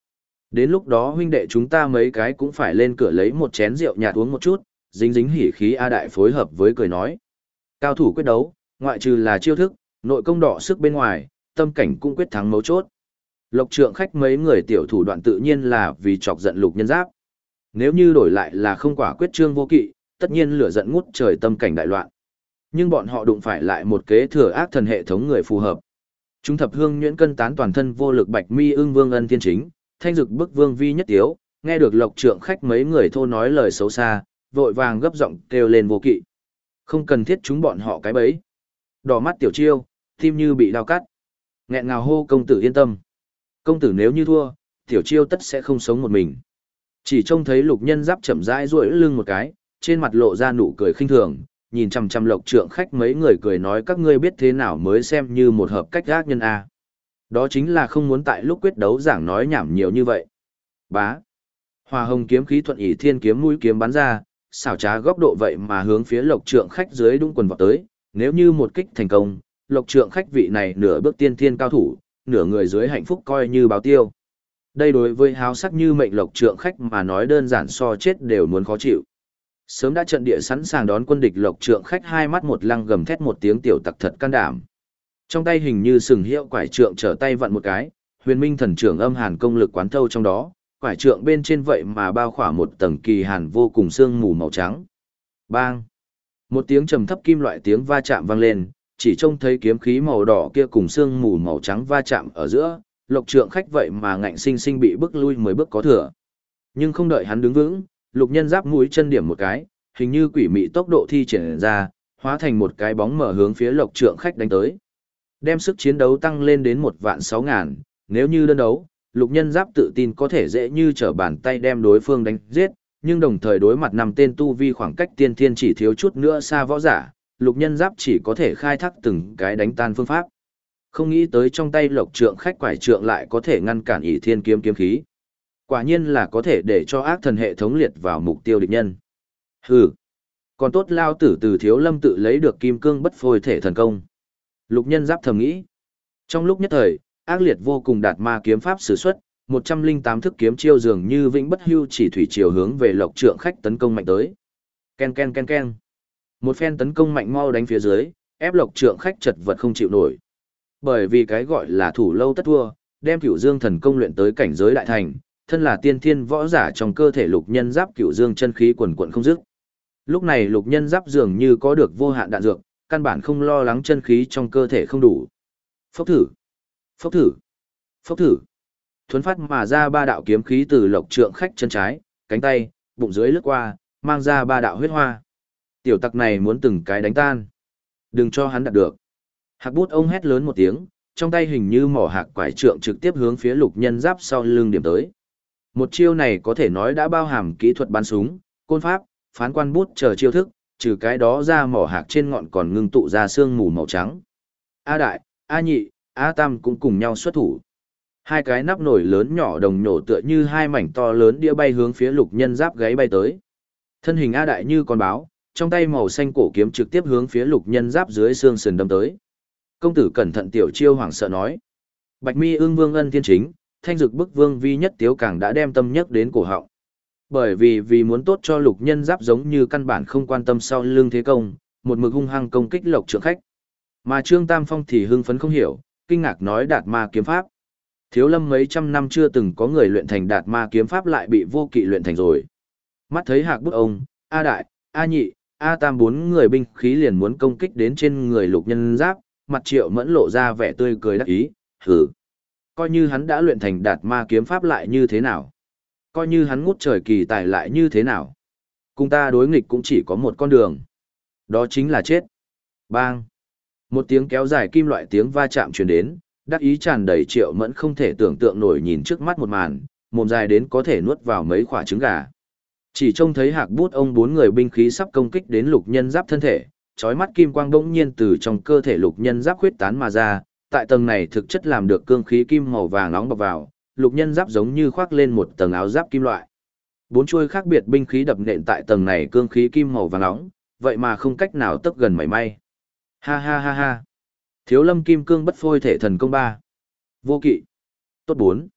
Đến lúc đó huynh đệ chúng ta mấy cái cũng phải lên cửa lấy một chén rượu nhạt uống một chút, dính dính hỉ khí A Đại phối hợp với cười nói. Cao thủ quyết đấu, ngoại trừ là chiêu thức, nội công đọ sức bên ngoài, tâm cảnh cũng quyết thắng mấu chốt. Lộc Trượng khách mấy người tiểu thủ đoạn tự nhiên là vì chọc giận Lục Nhân Giáp. Nếu như đổi lại là không quả quyết trương vô kỵ, tất nhiên lửa giận ngút trời tâm cảnh đại loạn. Nhưng bọn họ đụng phải lại một kế thừa ác thần hệ thống người phù hợp. Chúng thập hương nhuyễn cân tán toàn thân vô lực Bạch Mi Ưng Vương Ân Thiên Chính, thanh dực bức Vương Vi Nhất Tiếu, nghe được Lộc Trượng khách mấy người thô nói lời xấu xa, vội vàng gấp giọng kêu lên vô kỵ. Không cần thiết chúng bọn họ cái bẫy. Đỏ mắt tiểu chiêu, tim như bị đau cắt. Nghẹn ngào hô công tử yên tâm. Công tử nếu như thua, tiểu chiêu tất sẽ không sống một mình. Chỉ trông thấy Lục Nhân Giáp chậm rãi duỗi lưng một cái, trên mặt lộ ra nụ cười khinh thường, nhìn chằm chằm Lộc Trượng khách mấy người cười nói các ngươi biết thế nào mới xem như một hợp cách ác nhân a. Đó chính là không muốn tại lúc quyết đấu giảng nói nhảm nhiều như vậy. Bá. Hoa hồng kiếm khí thuận ỷ thiên kiếm mũi kiếm bắn ra, xảo trá góc độ vậy mà hướng phía Lộc Trượng khách dưới đung quần vọt tới, nếu như một kích thành công, Lộc Trượng khách vị này nửa bước tiên thiên cao thủ, nửa người dưới hạnh phúc coi như báo tiêu. Đây đối với háo sắc như mệnh Lộc Trượng khách mà nói đơn giản so chết đều muốn khó chịu. Sớm đã trận địa sẵn sàng đón quân địch Lộc Trượng khách hai mắt một lăng gầm thét một tiếng tiểu tặc thật can đảm. Trong tay hình như sừng hiệu quải trượng trở tay vặn một cái, huyền minh thần trưởng âm hàn công lực quán thâu trong đó, quải trượng bên trên vậy mà bao khỏa một tầng kỳ hàn vô cùng sương mù màu trắng. Bang! Một tiếng trầm thấp kim loại tiếng va chạm vang lên, chỉ trông thấy kiếm khí màu đỏ kia cùng sương mù màu trắng va chạm ở giữa, Lộc Trượng khách vậy mà ngạnh sinh sinh bị bước lui 10 bước có thừa. Nhưng không đợi hắn đứng vững, Lục Nhân Giáp mũi chân điểm một cái, hình như quỷ mị tốc độ thi triển ra, hóa thành một cái bóng mở hướng phía Lộc Trượng khách đánh tới. Đem sức chiến đấu tăng lên đến 1.600.000, nếu như đơn đấu, Lục Nhân Giáp tự tin có thể dễ như trở bàn tay đem đối phương đánh giết, nhưng đồng thời đối mặt 5 tên tu vi khoảng cách tiên thiên chỉ thiếu chút nữa xa võ giả, Lục Nhân Giáp chỉ có thể khai thác từng cái đánh tan phương pháp. Không nghĩ tới trong tay Lộc Trượng khách quải trượng lại có thể ngăn cản ỷ thiên kiếm kiếm khí. Quả nhiên là có thể để cho ác thần hệ thống liệt vào mục tiêu địch nhân. Hừ, còn tốt lao tử từ Thiếu Lâm tự lấy được kim cương bất phôi thể thần công. Lục Nhân Giáp thầm nghĩ. Trong lúc nhất thời, ác liệt vô cùng đạt ma kiếm pháp sử xuất, 108 thức kiếm chiêu dường như vĩnh bất hưu chỉ thủy chiều hướng về Lộc Trượng khách tấn công mạnh tới. Ken ken ken ken. Một phen tấn công mạnh mau đánh phía dưới, ép Lộc Trượng khách chật vật không chịu nổi. Bởi vì cái gọi là thủ lâu tất thua, đem Cửu Dương thần công luyện tới cảnh giới đại thành, thân là tiên thiên võ giả trong cơ thể Lục Nhân Giáp Cửu Dương chân khí quần quần không dứt. Lúc này Lục Nhân Giáp dường như có được vô hạn đạn dược, căn bản không lo lắng chân khí trong cơ thể không đủ. Phốc thử, phốc thử, phốc thử. Thuấn phát mà ra 3 đạo kiếm khí từ Lộc Trượng khách chân trái, cánh tay, bụng dưới lướt qua, mang ra 3 đạo huyết hoa. Tiểu tặc này muốn từng cái đánh tan. Đừng cho hắn đạt được. Hạc bút ông hét lớn một tiếng, trong tay hình như mỏ hạc quải trượng trực tiếp hướng phía Lục Nhân Giáp sau lưng điểm tới. Một chiêu này có thể nói đã bao hàm kỹ thuật bắn súng, côn pháp, phán quan bút chờ chiêu thức, trừ cái đó ra mỏ hạc trên ngọn còn ngưng tụ ra sương mù màu trắng. A Đại, A Nhị, A Tam cũng cùng nhau xuất thủ. Hai cái nắp nổi lớn nhỏ đồng nổ tựa như hai mảnh to lớn đĩa bay hướng phía Lục Nhân Giáp gáy bay tới. Thân hình A Đại như con báo, trong tay màu xanh cổ kiếm trực tiếp hướng phía Lục Nhân Giáp dưới xương sườn đâm tới. Công tử cẩn thận tiểu chiêu hoảng sợ nói. Bạch Mi Ưng Vương Ân Thiên Chính, thanh dực bức Vương Vi Nhất Tiếu càng đã đem tâm nhắc đến cổ họng. Bởi vì muốn tốt cho Lục Nhân Giáp giống như căn bản không quan tâm sau lưng thế công, một mực hung hăng công kích Lộc Trượng khách. Mà Trương Tam Phong thì hưng phấn không hiểu, kinh ngạc nói đạt ma kiếm pháp. Thiếu Lâm mấy trăm năm chưa từng có người luyện thành đạt ma kiếm pháp lại bị vô kỵ luyện thành rồi. Mắt thấy Hạc bút ông, A Đại, A Nhị, A Tam 4 người binh khí liền muốn công kích đến trên người Lục Nhân Giáp, mặt Triệu Mẫn lộ ra vẻ tươi cười đắc ý, hừ. Coi như hắn đã luyện thành đạt ma kiếm pháp lại như thế nào? Coi như hắn ngút trời kỳ tài lại như thế nào? Cùng ta đối nghịch cũng chỉ có một con đường. Đó chính là chết. Bang! Một tiếng kéo dài kim loại tiếng va chạm truyền đến, đắc ý tràn đầy Triệu Mẫn không thể tưởng tượng nổi nhìn trước mắt một màn, mồm dài đến có thể nuốt vào mấy quả trứng gà. Chỉ trông thấy Hạc bút ông 4 người binh khí sắp công kích đến Lục Nhân Giáp thân thể, chói mắt kim quang bỗng nhiên từ trong cơ thể Lục Nhân Giáp khuyết tán mà ra, tại tầng này thực chất làm được cương khí kim màu vàng nóng bọc vào, Lục Nhân Giáp giống như khoác lên một tầng áo giáp kim loại. 4 chuôi khác biệt binh khí đập nện tại tầng này cương khí kim màu vàng nóng, vậy mà không cách nào tấp gần mảy may. Ha ha ha ha. Thiếu Lâm kim cương bất phôi thể thần công 3. Vô kỵ. Tốt 4.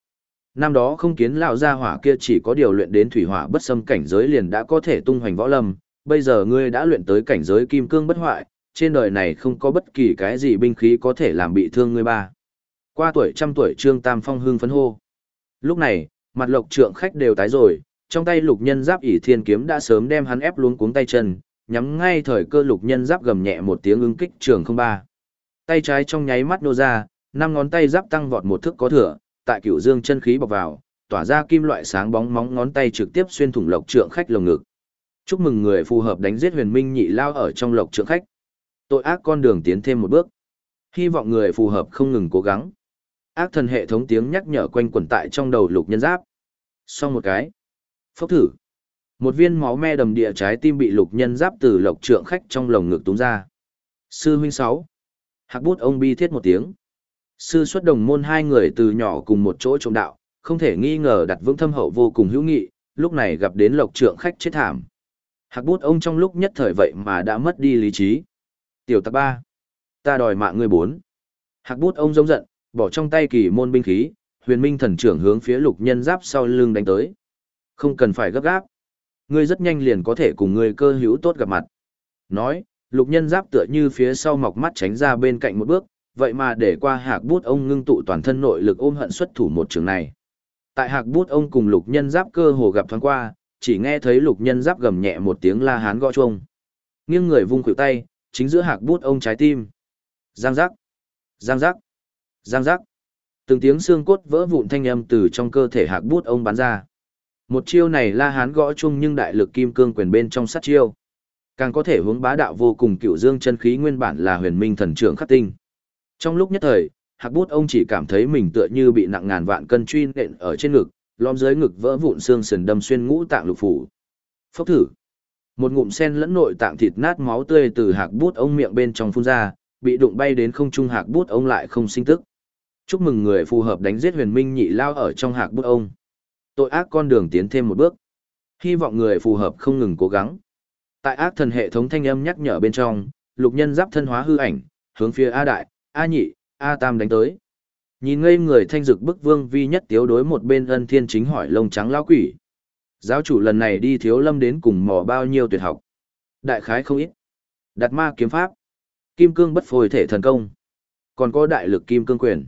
Năm đó không kiến lão gia hỏa kia chỉ có điều luyện đến thủy hỏa bất xâm cảnh giới liền đã có thể tung hoành võ lâm, bây giờ ngươi đã luyện tới cảnh giới kim cương bất hoại, trên đời này không có bất kỳ cái gì binh khí có thể làm bị thương ngươi ba. Qua tuổi trăm tuổi Trương Tam Phong hưng phấn hô. Lúc này, mặt Lộc Trượng khách đều tái rồi, trong tay Lục Nhân Giáp ỷ thiên kiếm đã sớm đem hắn ép luống cuống tay chân, nhắm ngay thời cơ Lục Nhân Giáp gầm nhẹ một tiếng ứng kích trường không ba. Tay trái trong nháy mắt nô ra, năm ngón tay giáp tăng vọt một thước có thừa, tại Cửu Dương chân khí bọc vào, tỏa ra kim loại sáng bóng móng ngón tay trực tiếp xuyên thủng Lộc Trượng khách lồng ngực. Chúc mừng người phù hợp đánh giết Huyền Minh Nhị Lao ở trong Lộc Trượng khách. Tội ác con đường tiến thêm một bước. Hy vọng người phù hợp không ngừng cố gắng. Ác thần hệ thống tiếng nhắc nhở quanh quẩn tại trong đầu Lục Nhân Giáp. Xong một cái. Phốc thử. Một viên máu me đầm địa trái tim bị Lục Nhân Giáp từ Lộc Trượng khách trong lồng ngực túm ra. Sư huynh 6. Hạc Bút ông bi thiết một tiếng. Sư xuất đồng môn hai người từ nhỏ cùng một chỗ trộm đạo, không thể nghi ngờ đặt vững thâm hậu vô cùng hữu nghị, lúc này gặp đến Lộc Trượng khách chết thảm. Hạc Bút ông trong lúc nhất thời vậy mà đã mất đi lý trí. Tiểu tặc 3. Ta đòi mạng ngươi 4. Hạc Bút ông giống giận, bỏ trong tay kỳ môn binh khí, Huyền Minh thần trưởng hướng phía Lục Nhân Giáp sau lưng đánh tới. Không cần phải gấp gáp. Ngươi rất nhanh liền có thể cùng ngươi cơ hữu tốt gặp mặt. Nói, Lục Nhân Giáp tựa như phía sau mọc mắt tránh ra bên cạnh một bước, vậy mà để qua Hạc Bút ông ngưng tụ toàn thân nội lực ôm hận xuất thủ một trường này. Tại Hạc Bút ông cùng Lục Nhân Giáp cơ hồ gặp thoáng qua, chỉ nghe thấy Lục Nhân Giáp gầm nhẹ một tiếng la hán gõ chuông. Nghiêng người vung khuỷu tay, chính giữa Hạc Bút ông trái tim. Giang giác, giang giác, giang giác. Từng tiếng xương cốt vỡ vụn thanh âm từ trong cơ thể Hạc Bút ông bắn ra. Một chiêu này la hán gõ chuông nhưng đại lực kim cương quyền bên trong sát chiêu. Càng có thể hướng bá đạo vô cùng Cửu Dương chân khí nguyên bản là Huyền Minh thần trưởng khắc tinh. Trong lúc nhất thời, Hạc Bút ông chỉ cảm thấy mình tựa như bị nặng ngàn vạn cân truy nện ở trên ngực, lõm dưới ngực vỡ vụn xương sườn đâm xuyên ngũ tạng lục phủ. Phốc thử. Một ngụm sen lẫn nội tạng thịt nát máu tươi từ Hạc Bút ông miệng bên trong phun ra, bị đụng bay đến không trung Hạc Bút ông lại không sinh tức. Chúc mừng người phù hợp đánh giết Huyền Minh Nhị Lao ở trong Hạc Bút ông. Tội ác con đường tiến thêm một bước. Hy vọng người phù hợp không ngừng cố gắng. Tại ác thần hệ thống thanh âm nhắc nhở bên trong, Lục Nhân Giáp thân hóa hư ảnh, hướng phía A Đại, A Nhị, A Tam đánh tới. Nhìn ngây người thanh dực bức Vương Vi Nhất tiếu đối một bên Ân Thiên Chính hỏi lông trắng lão quỷ. Giáo chủ lần này đi Thiếu Lâm đến cùng mò bao nhiêu tuyệt học? Đại khái không ít. Đạt ma kiếm pháp, kim cương bất phôi thể thần công, còn có đại lực kim cương quyền.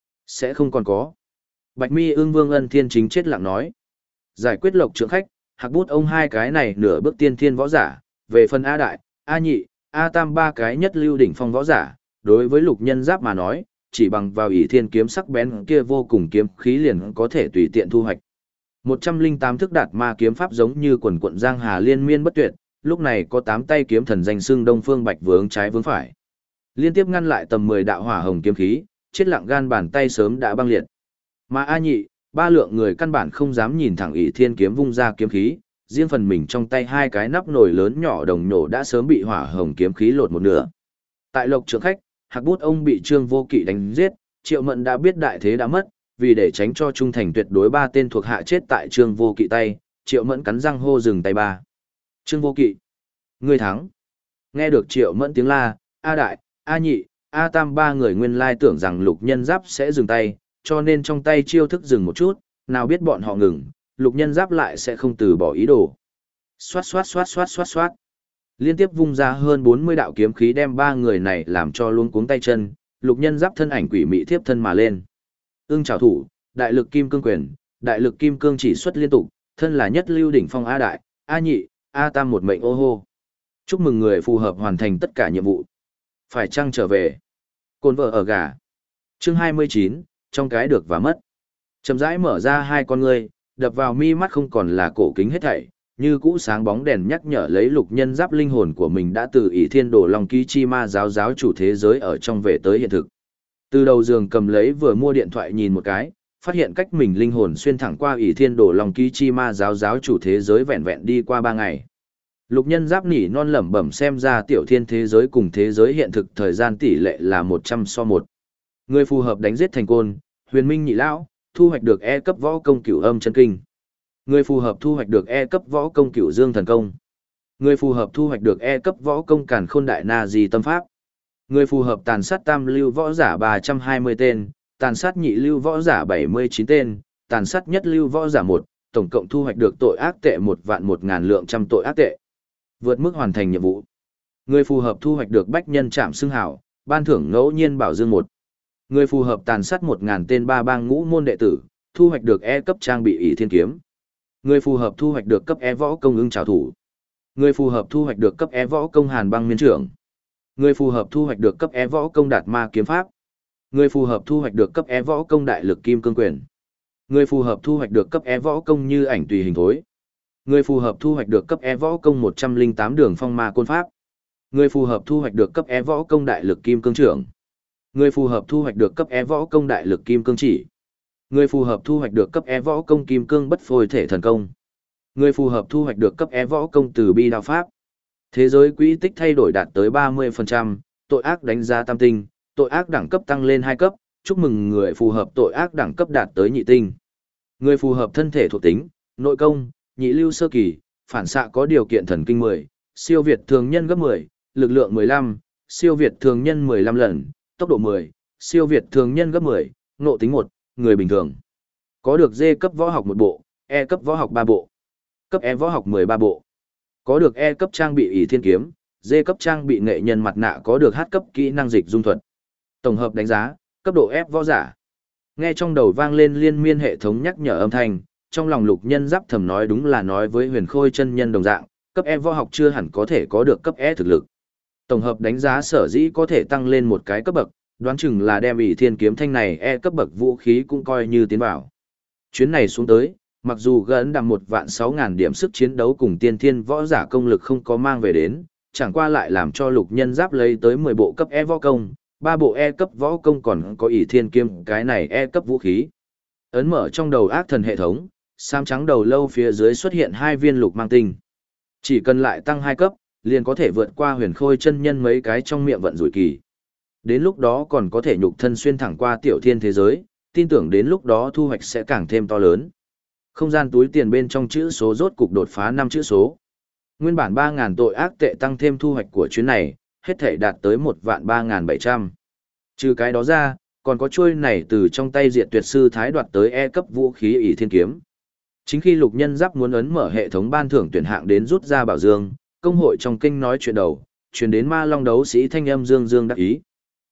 Sẽ không còn có. Bạch Mi Ưng Vương Ân Thiên Chính chết lặng nói. Giải quyết Lộc Trượng khách, Hạc Bút ông hai cái này nửa bước tiên thiên võ giả, về phần A Đại, A Nhị, A Tam ba cái nhất lưu đỉnh phong võ giả, đối với Lục Nhân Giáp mà nói, chỉ bằng vào ỷ thiên kiếm sắc bén kia vô cùng kiếm khí liền có thể tùy tiện thu hoạch. 108 thức đạt ma kiếm pháp giống như quần quận giang hà liên miên bất tuyệt, lúc này có 8 tay kiếm thần danh xưng Đông Phương Bạch vướng trái vướng phải. Liên tiếp ngăn lại tầm 10 đạo hỏa hồng kiếm khí, chết lặng gan bàn tay sớm đã băng liệt. Mà A Nhị, ba lượng người căn bản không dám nhìn thẳng ỷ thiên kiếm vung ra kiếm khí, riêng phần mình trong tay hai cái nắp nồi lớn nhỏ đồng nổ đã sớm bị hỏa hồng kiếm khí lột một nửa. Tại Lộc Trượng khách, Hạc Bút ông bị Trương Vô Kỵ đánh giết, Triệu Mẫn đã biết đại thế đã mất, vì để tránh cho trung thành tuyệt đối ba tên thuộc hạ chết tại Trương Vô Kỵ tay, Triệu Mẫn cắn răng hô dừng tay ba. Trương Vô Kỵ, ngươi thắng. Nghe được Triệu Mẫn tiếng la, A Đại, A Nhị, A Tam ba người nguyên lai tưởng rằng Lục Nhân Giáp sẽ dừng tay, cho nên trong tay chiêu thức dừng một chút, nào biết bọn họ ngừng, Lục Nhân Giáp lại sẽ không từ bỏ ý đồ. Xoát xoát xoát xoát xoát xoát. Liên tiếp vung ra hơn 40 đạo kiếm khí đem ba người này làm cho luống cuống tay chân, Lục Nhân Giáp thân ảnh quỷ mị thiếp thân mà lên. Ưng trảo thủ, đại lực kim cương quyền, đại lực kim cương chỉ xuất liên tục, thân là nhất lưu đỉnh phong A Đại, A Nhị, A Tam một mệnh ô hô. Chúc mừng người phù hợp hoàn thành tất cả nhiệm vụ. Phải chăng trở về? Côn vợ ở gà. Chương 29, trong cái được và mất. Chậm rãi mở ra hai con ngươi, đập vào mi mắt không còn là cổ kính hết thảy, như cũ sáng bóng đèn nhắc nhở lấy Lục Nhân Giáp linh hồn của mình đã từ ỷ thiên đổ long ký chi ma giáo chủ thế giới ở trong về tới hiện thực. Từ đầu giường cầm lấy vừa mua điện thoại nhìn một cái, phát hiện cách mình linh hồn xuyên thẳng qua ỷ thiên đổ long ký chi ma giáo chủ thế giới vẹn vẹn đi qua 3 ngày. Lục Nhân Giáp nỉ non lẩm bẩm xem ra tiểu thiên thế giới cùng thế giới hiện thực thời gian tỷ lệ là 100:1. Người phù hợp đánh giết thành côn, Huyền Minh Nhị Lão, thu hoạch được E cấp võ công Cửu Âm chân kinh. Người phù hợp thu hoạch được E cấp võ công Cửu Dương thần công. Người phù hợp thu hoạch được E cấp võ công Càn Khôn Đại Na Di tâm pháp. Người phù hợp tàn sát tam lưu võ giả 320 tên, tàn sát nhị lưu võ giả 79 tên, tàn sát nhất lưu võ giả một, tổng cộng thu hoạch được tội ác tệ 1.100.000 lượng trăm tội ác tệ. Vượt mức hoàn thành nhiệm vụ. Người phù hợp thu hoạch được bách nhân trạm xưng hảo, ban thưởng ngẫu nhiên bảo dương một. Người phù hợp tàn sát 1.000 tên ba bang ngũ môn đệ tử, thu hoạch được E cấp trang bị ỷ thiên kiếm. Người phù hợp thu hoạch được cấp E võ công ưng trảo thủ. Người phù hợp thu hoạch được cấp E võ công hàn băng miên trưởng. Người phù hợp thu hoạch được cấp E võ công đạt ma kiếm pháp. Người phù hợp thu hoạch được cấp E võ công đại lực kim cương quyền. Người phù hợp thu hoạch được cấp E võ công như ảnh tùy hình thối. Người phù hợp thu hoạch được cấp E võ công 108 đường phong ma côn pháp. Người phù hợp thu hoạch được cấp E võ công đại lực kim cương trưởng. Người phù hợp thu hoạch được cấp E võ công đại lực kim cương chỉ. Người phù hợp thu hoạch được cấp E võ công kim cương bất phôi thể thần công. Người phù hợp thu hoạch được cấp E võ công từ bi đao pháp. Thế giới quỹ tích thay đổi đạt tới 30%, tội ác đánh giá tam tinh, tội ác đẳng cấp tăng lên 2 cấp, chúc mừng người phù hợp tội ác đẳng cấp đạt tới nhị tinh. Người phù hợp thân thể thuộc tính, nội công, nhị lưu sơ kỳ, phản xạ có điều kiện thần kinh 10, siêu việt thường nhân gấp 10, lực lượng 15, siêu việt thường nhân 15 lần, tốc độ 10, siêu việt thường nhân gấp 10, ngộ tính 1, người bình thường. Có được D cấp võ học 1 bộ, E cấp võ học 3 bộ, cấp E võ học 13 bộ. Có được E cấp trang bị ỷ thiên kiếm, D cấp trang bị nghệ nhân mặt nạ, có được H cấp kỹ năng dịch dung thuật. Tổng hợp đánh giá, cấp độ F võ giả. Nghe trong đầu vang lên liên miên hệ thống nhắc nhở âm thanh, trong lòng Lục Nhân Giáp thầm nói đúng là nói với Huyền Khôi chân nhân đồng dạng, cấp E võ học chưa hẳn có thể có được cấp E thực lực. Tổng hợp đánh giá sở dĩ có thể tăng lên một cái cấp bậc, đoán chừng là đem ỷ thiên kiếm thanh này E cấp bậc vũ khí cũng coi như tiến vào. Chuyến này xuống tới, mặc dù gần đằng 1.600.000 điểm sức chiến đấu cùng tiên thiên võ giả công lực không có mang về đến, chẳng qua lại làm cho Lục Nhân Giáp lấy tới 10 bộ cấp E võ công, 3 bộ E cấp võ công, còn có ỷ thiên kiếm cái này E cấp vũ khí. Ấn mở trong đầu ác thần hệ thống, sam trắng đầu lâu phía dưới xuất hiện 2 viên lục mang tinh. Chỉ cần lại tăng 2 cấp, liền có thể vượt qua Huyền Khôi chân nhân mấy cái trong miệng vận rủi kỳ. Đến lúc đó còn có thể nhục thân xuyên thẳng qua tiểu thiên thế giới, tin tưởng đến lúc đó thu hoạch sẽ càng thêm to lớn. Không gian túi tiền bên trong chữ số rốt cục đột phá 5 chữ số. Nguyên bản 3.000 tội ác tệ tăng thêm thu hoạch của chuyến này, hết thể đạt tới 1.3.700. Trừ cái đó ra, còn có chuôi này từ trong tay Diệt Tuyệt sư thái đoạt tới E cấp vũ khí ỷ thiên kiếm. Chính khi Lục Nhân Giáp muốn ấn mở hệ thống ban thưởng tuyển hạng đến rút ra bảo dương, công hội trong kinh nói chuyện đầu, truyền đến Ma Long đấu sĩ thanh âm dương dương đắc ý.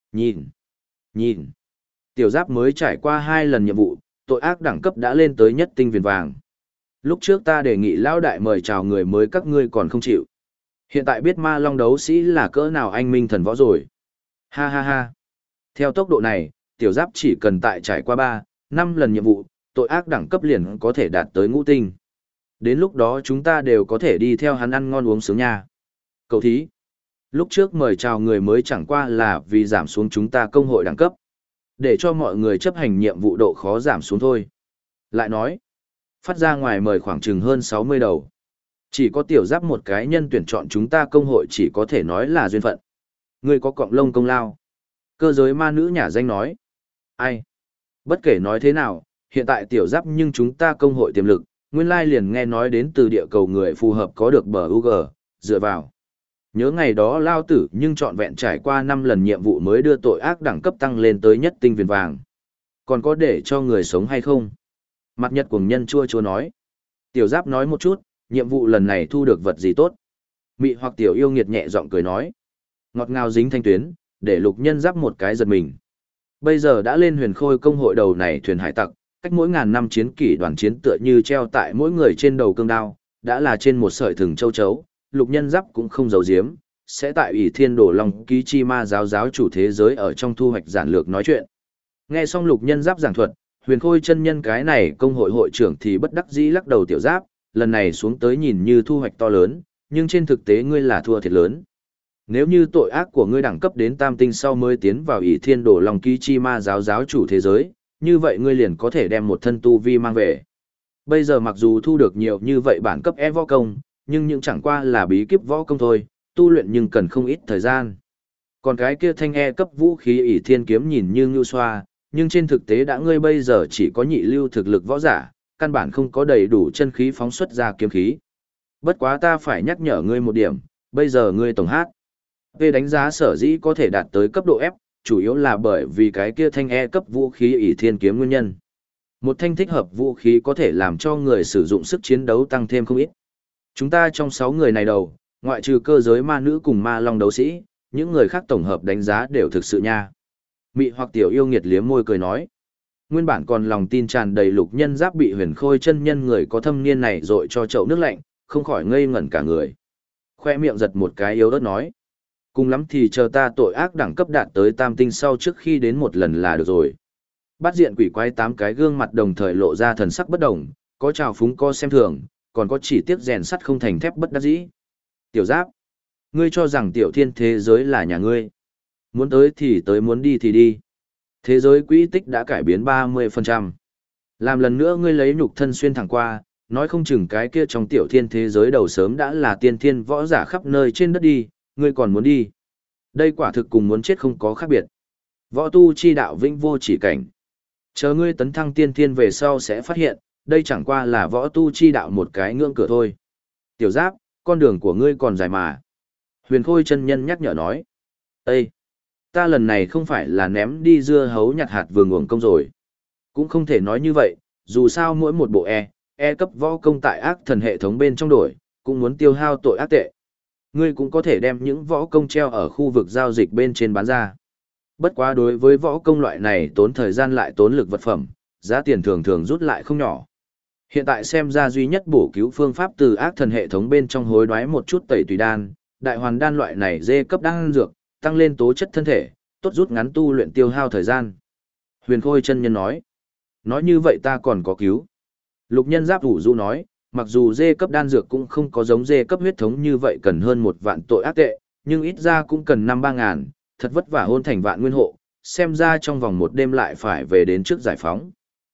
Nhìn. Tiểu Giáp mới trải qua 2 lần nhiệm vụ, tội ác đẳng cấp đã lên tới nhất tinh viền vàng. Lúc trước ta đề nghị lão đại mời chào người mới các ngươi còn không chịu. Hiện tại biết Ma Long đấu sĩ là cỡ nào anh minh thần võ rồi. Ha ha ha. Theo tốc độ này, Tiểu Giáp chỉ cần tại trải qua 3-5 lần nhiệm vụ, tội ác đẳng cấp liền có thể đạt tới ngũ tinh. Đến lúc đó chúng ta đều có thể đi theo hắn ăn ngon uống sướng nha. Cậu thí. Lúc trước mời chào người mới chẳng qua là vì giảm xuống chúng ta công hội đẳng cấp. Để cho mọi người chấp hành nhiệm vụ độ khó giảm xuống thôi. Lại nói, phát ra ngoài mời khoảng chừng hơn 60 đầu. Chỉ có Tiểu Giáp một cái nhân tuyển chọn chúng ta công hội chỉ có thể nói là duyên phận. Ngươi có cọng lông công lao. Cơ giới ma nữ nhả danh nói. Ai? Bất kể nói thế nào, hiện tại Tiểu Giáp nhưng chúng ta công hội tiềm lực, nguyên lai liền nghe nói đến từ địa cầu người phù hợp có được bờ UG, dựa vào. Nhớ ngày đó lao tử nhưng trọn vẹn trải qua 5 lần nhiệm vụ mới đưa tội ác đẳng cấp tăng lên tới nhất tinh viền vàng. Còn có để cho người sống hay không? Mặt Nhật Cuồng Nhân chua chua nói. Tiểu Giáp nói một chút, nhiệm vụ lần này thu được vật gì tốt? Mị hoặc Tiểu Yêu Nghiệt nhẹ giọng cười nói. Ngọt ngào dính thanh tuyến, để Lục Nhân Giáp một cái giật mình. Bây giờ đã lên Huyền Khôi công hội đầu này thuyền hải tặc, cách mỗi ngàn năm chiến kỷ đoàn chiến tựa như treo tại mỗi người trên đầu cương đao, đã là trên một sợi thừng châu chấu, Lục Nhân Giáp cũng không giấu giếm, sẽ tại ủy thiên đổ lòng ký chi ma giáo chủ thế giới ở trong thu hoạch giản lược nói chuyện. Nghe xong Lục Nhân Giáp giảng thuật, Huyền Khôi chân nhân cái này công hội hội trưởng thì bất đắc dĩ lắc đầu. Tiểu Giáp, lần này xuống tới nhìn như thu hoạch to lớn, nhưng trên thực tế ngươi là thua thiệt lớn. Nếu như tội ác của ngươi đẳng cấp đến tam tinh sau mới tiến vào ỷ thiên đổ lòng ký chi ma giáo chủ thế giới, như vậy ngươi liền có thể đem một thân tu vi mang về. Bây giờ mặc dù thu được nhiều như vậy bản cấp E võ công, nhưng những chẳng qua là bí kíp võ công thôi, tu luyện nhưng cần không ít thời gian. Còn cái kia thanh E cấp vũ khí ỷ thiên kiếm nhìn như ngưu xoa, nhưng trên thực tế đã ngươi bây giờ chỉ có nhị lưu thực lực võ giả, căn bản không có đầy đủ chân khí phóng xuất ra kiếm khí. Bất quá ta phải nhắc nhở ngươi một điểm, bây giờ ngươi tổng hát. Về đánh giá sở dĩ có thể đạt tới cấp độ F, chủ yếu là bởi vì cái kia thanh E cấp vũ khí ỷ thiên kiếm nguyên nhân. Một thanh thích hợp vũ khí có thể làm cho người sử dụng sức chiến đấu tăng thêm không ít. Chúng ta trong 6 người này đầu, ngoại trừ cơ giới ma nữ cùng ma long đấu sĩ, những người khác tổng hợp đánh giá đều thực sự nha. Mị hoặc tiểu yêu nghiệt liếm môi cười nói. Nguyên bản còn lòng tin tràn đầy Lục Nhân Giáp bị Huyền Khôi chân nhân người có thâm niên này dội cho chậu nước lạnh, không khỏi ngây ngẩn cả người. Khoe miệng giật một cái yếu ớt nói. Cùng lắm thì chờ ta tội ác đẳng cấp đạt tới tam tinh sau trước khi đến một lần là được rồi. Bát diện quỷ quái 8 cái gương mặt đồng thời lộ ra thần sắc bất đồng, có trào phúng co xem thường, còn có chỉ tiếc rèn sắt không thành thép bất đắc dĩ. Tiểu Giáp, ngươi cho rằng tiểu thiên thế giới là nhà ngươi. Muốn tới thì tới, muốn đi thì đi. Thế giới quỹ tích đã cải biến 30%. Làm lần nữa ngươi lấy nhục thân xuyên thẳng qua, nói không chừng cái kia trong tiểu thiên thế giới đầu sớm đã là tiên thiên võ giả khắp nơi trên đất đi, ngươi còn muốn đi. Đây quả thực cùng muốn chết không có khác biệt. Võ tu chi đạo vĩnh vô chỉ cảnh. Chờ ngươi tấn thăng tiên thiên về sau sẽ phát hiện, đây chẳng qua là võ tu chi đạo một cái ngưỡng cửa thôi. Tiểu Giáp, con đường của ngươi còn dài mà. Huyền Khôi chân nhân nhắc nhở nói. Ê! Ta lần này không phải là ném đi dưa hấu nhặt hạt vườn uổng công rồi. Cũng không thể nói như vậy, dù sao mỗi một bộ E cấp võ công tại ác thần hệ thống bên trong đổi, cũng muốn tiêu hao tội ác tệ. Ngươi cũng có thể đem những võ công treo ở khu vực giao dịch bên trên bán ra. Bất quá đối với võ công loại này tốn thời gian lại tốn lực vật phẩm, giá tiền thường thường rút lại không nhỏ. Hiện tại xem ra duy nhất bổ cứu phương pháp từ ác thần hệ thống bên trong hối đoái một chút tẩy tùy đan, đại hoàn đan loại này dê cấp đan dược, tăng lên tố chất thân thể, tốt rút ngắn tu luyện tiêu hao thời gian. Huyền Khôi chân nhân nói. Nói như vậy ta còn có cứu. Lục Nhân Giáp ủ rũ nói, mặc dù dê cấp đan dược cũng không có giống dê cấp huyết thống như vậy cần hơn 1 vạn tội ác tệ, nhưng ít ra cũng cần 5-3 ngàn, thật vất vả hôn thành vạn nguyên hộ, xem ra trong vòng 1 đêm lại phải về đến trước giải phóng.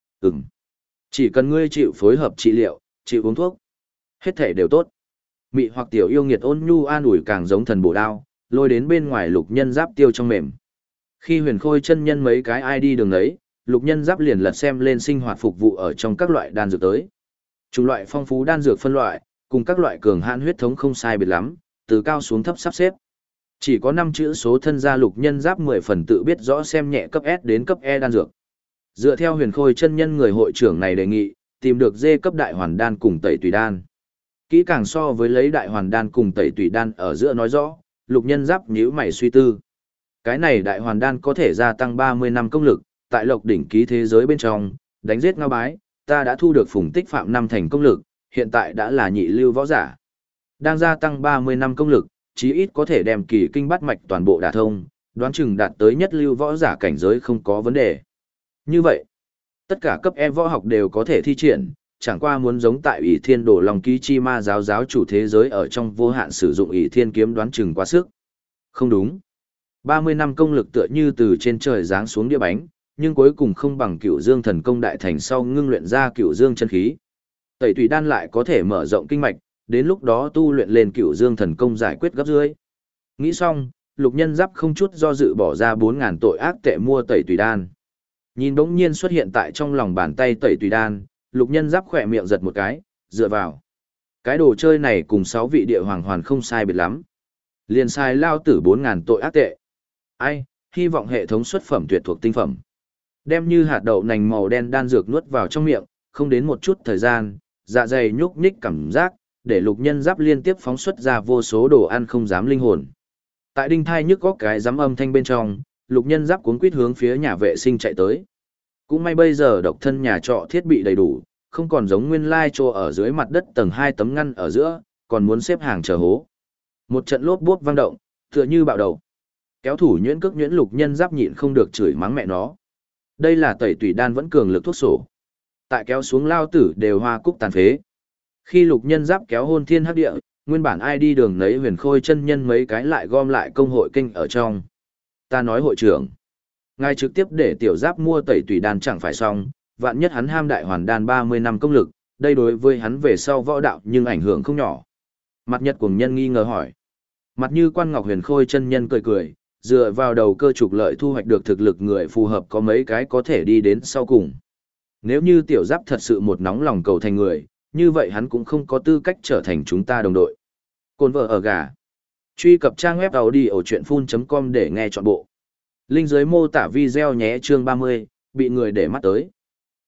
Chỉ cần ngươi chịu phối hợp trị liệu, chịu uống thuốc, hết thể đều tốt. Mị hoặc tiểu yêu nghiệt ôn nhu an ủi càng giống thần bổ đao, lôi đến bên ngoài Lục Nhân Giáp tiêu trong mềm. Khi Huyền Khôi chân nhân mấy cái ai đi đường đấy, Lục Nhân Giáp liền lật xem lên sinh hoạt phục vụ ở trong các loại đan dược tới. Chủng loại phong phú đan dược phân loại, cùng các loại cường hãn huyết thống không sai biệt lắm, từ cao xuống thấp sắp xếp. Chỉ có 5 chữ số thân gia Lục Nhân Giáp 10 phần tự biết rõ xem nhẹ cấp S đến cấp E đan dược. Dựa theo Huyền Khôi chân nhân người hội trưởng này đề nghị, tìm được D cấp đại hoàn đan cùng tẩy tùy đan. Kỹ càng so với lấy đại hoàn đan cùng tẩy tùy đan ở giữa nói rõ, Lục Nhân Giáp nhíu mày suy tư. Cái này đại hoàn đan có thể gia tăng 30 năm công lực, tại Lộc đỉnh ký thế giới bên trong, đánh giết ngao bái, ta đã thu được phùng tích phạm 5 thành công lực, hiện tại đã là nhị lưu võ giả. Đang gia tăng 30 năm công lực, chí ít có thể đem kỳ kinh bát mạch toàn bộ đả thông, đoán chừng đạt tới nhất lưu võ giả cảnh giới không có vấn đề. Như vậy, tất cả cấp E võ học đều có thể thi triển, chẳng qua muốn giống tại ỷ thiên đổ lòng ký chi ma giáo giáo chủ thế giới ở trong vô hạn sử dụng ỷ thiên kiếm đoán chừng quá sức. Không đúng. 30 năm công lực tựa như từ trên trời giáng xuống đĩa bánh, nhưng cuối cùng không bằng Cửu Dương thần công đại thành sau ngưng luyện ra Cửu Dương chân khí. Tẩy tùy đan lại có thể mở rộng kinh mạch, đến lúc đó tu luyện lên Cửu Dương thần công giải quyết gấp dưới. Nghĩ xong, Lục Nhân Giáp không chút do dự bỏ ra 4.000 tội ác tệ mua tẩy tùy đan. Nhìn bỗng nhiên xuất hiện tại trong lòng bàn tay tẩy tùy đan, Lục Nhân Giáp khỏe miệng giật một cái, dựa vào. Cái đồ chơi này cùng 6 vị địa hoàng hoàn không sai biệt lắm. Liền sai lao tử 4.000 tội ác tệ. Ai, hy vọng hệ thống xuất phẩm tuyệt thuộc tinh phẩm. Đem như hạt đậu nành màu đen đan dược nuốt vào trong miệng, không đến một chút thời gian, dạ dày nhúc nhích cảm giác, để Lục Nhân Giáp liên tiếp phóng xuất ra vô số đồ ăn không dám linh hồn. Tại đinh thai nhức góc cái giám âm thanh bên trong, Lục Nhân Giáp cuống quýt hướng phía nhà vệ sinh chạy tới. Cũng may bây giờ độc thân nhà trọ thiết bị đầy đủ, không còn giống nguyên lai trô ở dưới mặt đất tầng 2 tấm ngăn ở giữa, còn muốn xếp hàng chờ hố. Một trận lốp bốp vang động, tựa như bạo đầu. Kéo thủ nhuyễn cước nhuyễn Lục Nhân Giáp nhịn không được chửi mắng mẹ nó. Đây là tẩy tùy đan vẫn cường lực thuốc sổ. Tại kéo xuống lao tử đều hoa cúc tàn phế. Khi Lục Nhân Giáp kéo hôn thiên hắc địa, nguyên bản ai đi đường nấy Huyền Khôi chân nhân mấy cái lại gom lại công hội kinh ở trong. Ta nói hội trưởng, ngài trực tiếp để tiểu Giáp mua tẩy tùy đan chẳng phải xong, vạn nhất hắn ham đại hoàn đan 30 năm công lực, đây đối với hắn về sau võ đạo nhưng ảnh hưởng không nhỏ. Mặt Nhật Cuồng Nhân nghi ngờ hỏi. Mặt Như Quan Ngọc Huyền Khôi chân nhân cười cười, dựa vào đầu cơ trục lợi thu hoạch được thực lực người phù hợp có mấy cái có thể đi đến sau cùng. Nếu như tiểu Giáp thật sự một nóng lòng cầu thành người, như vậy hắn cũng không có tư cách trở thành chúng ta đồng đội. Côn vợ ở gà. Truy cập trang web audiochuyenphun.com để nghe trọn bộ. Link dưới mô tả video nhé chương 30, bị người để mắt tới.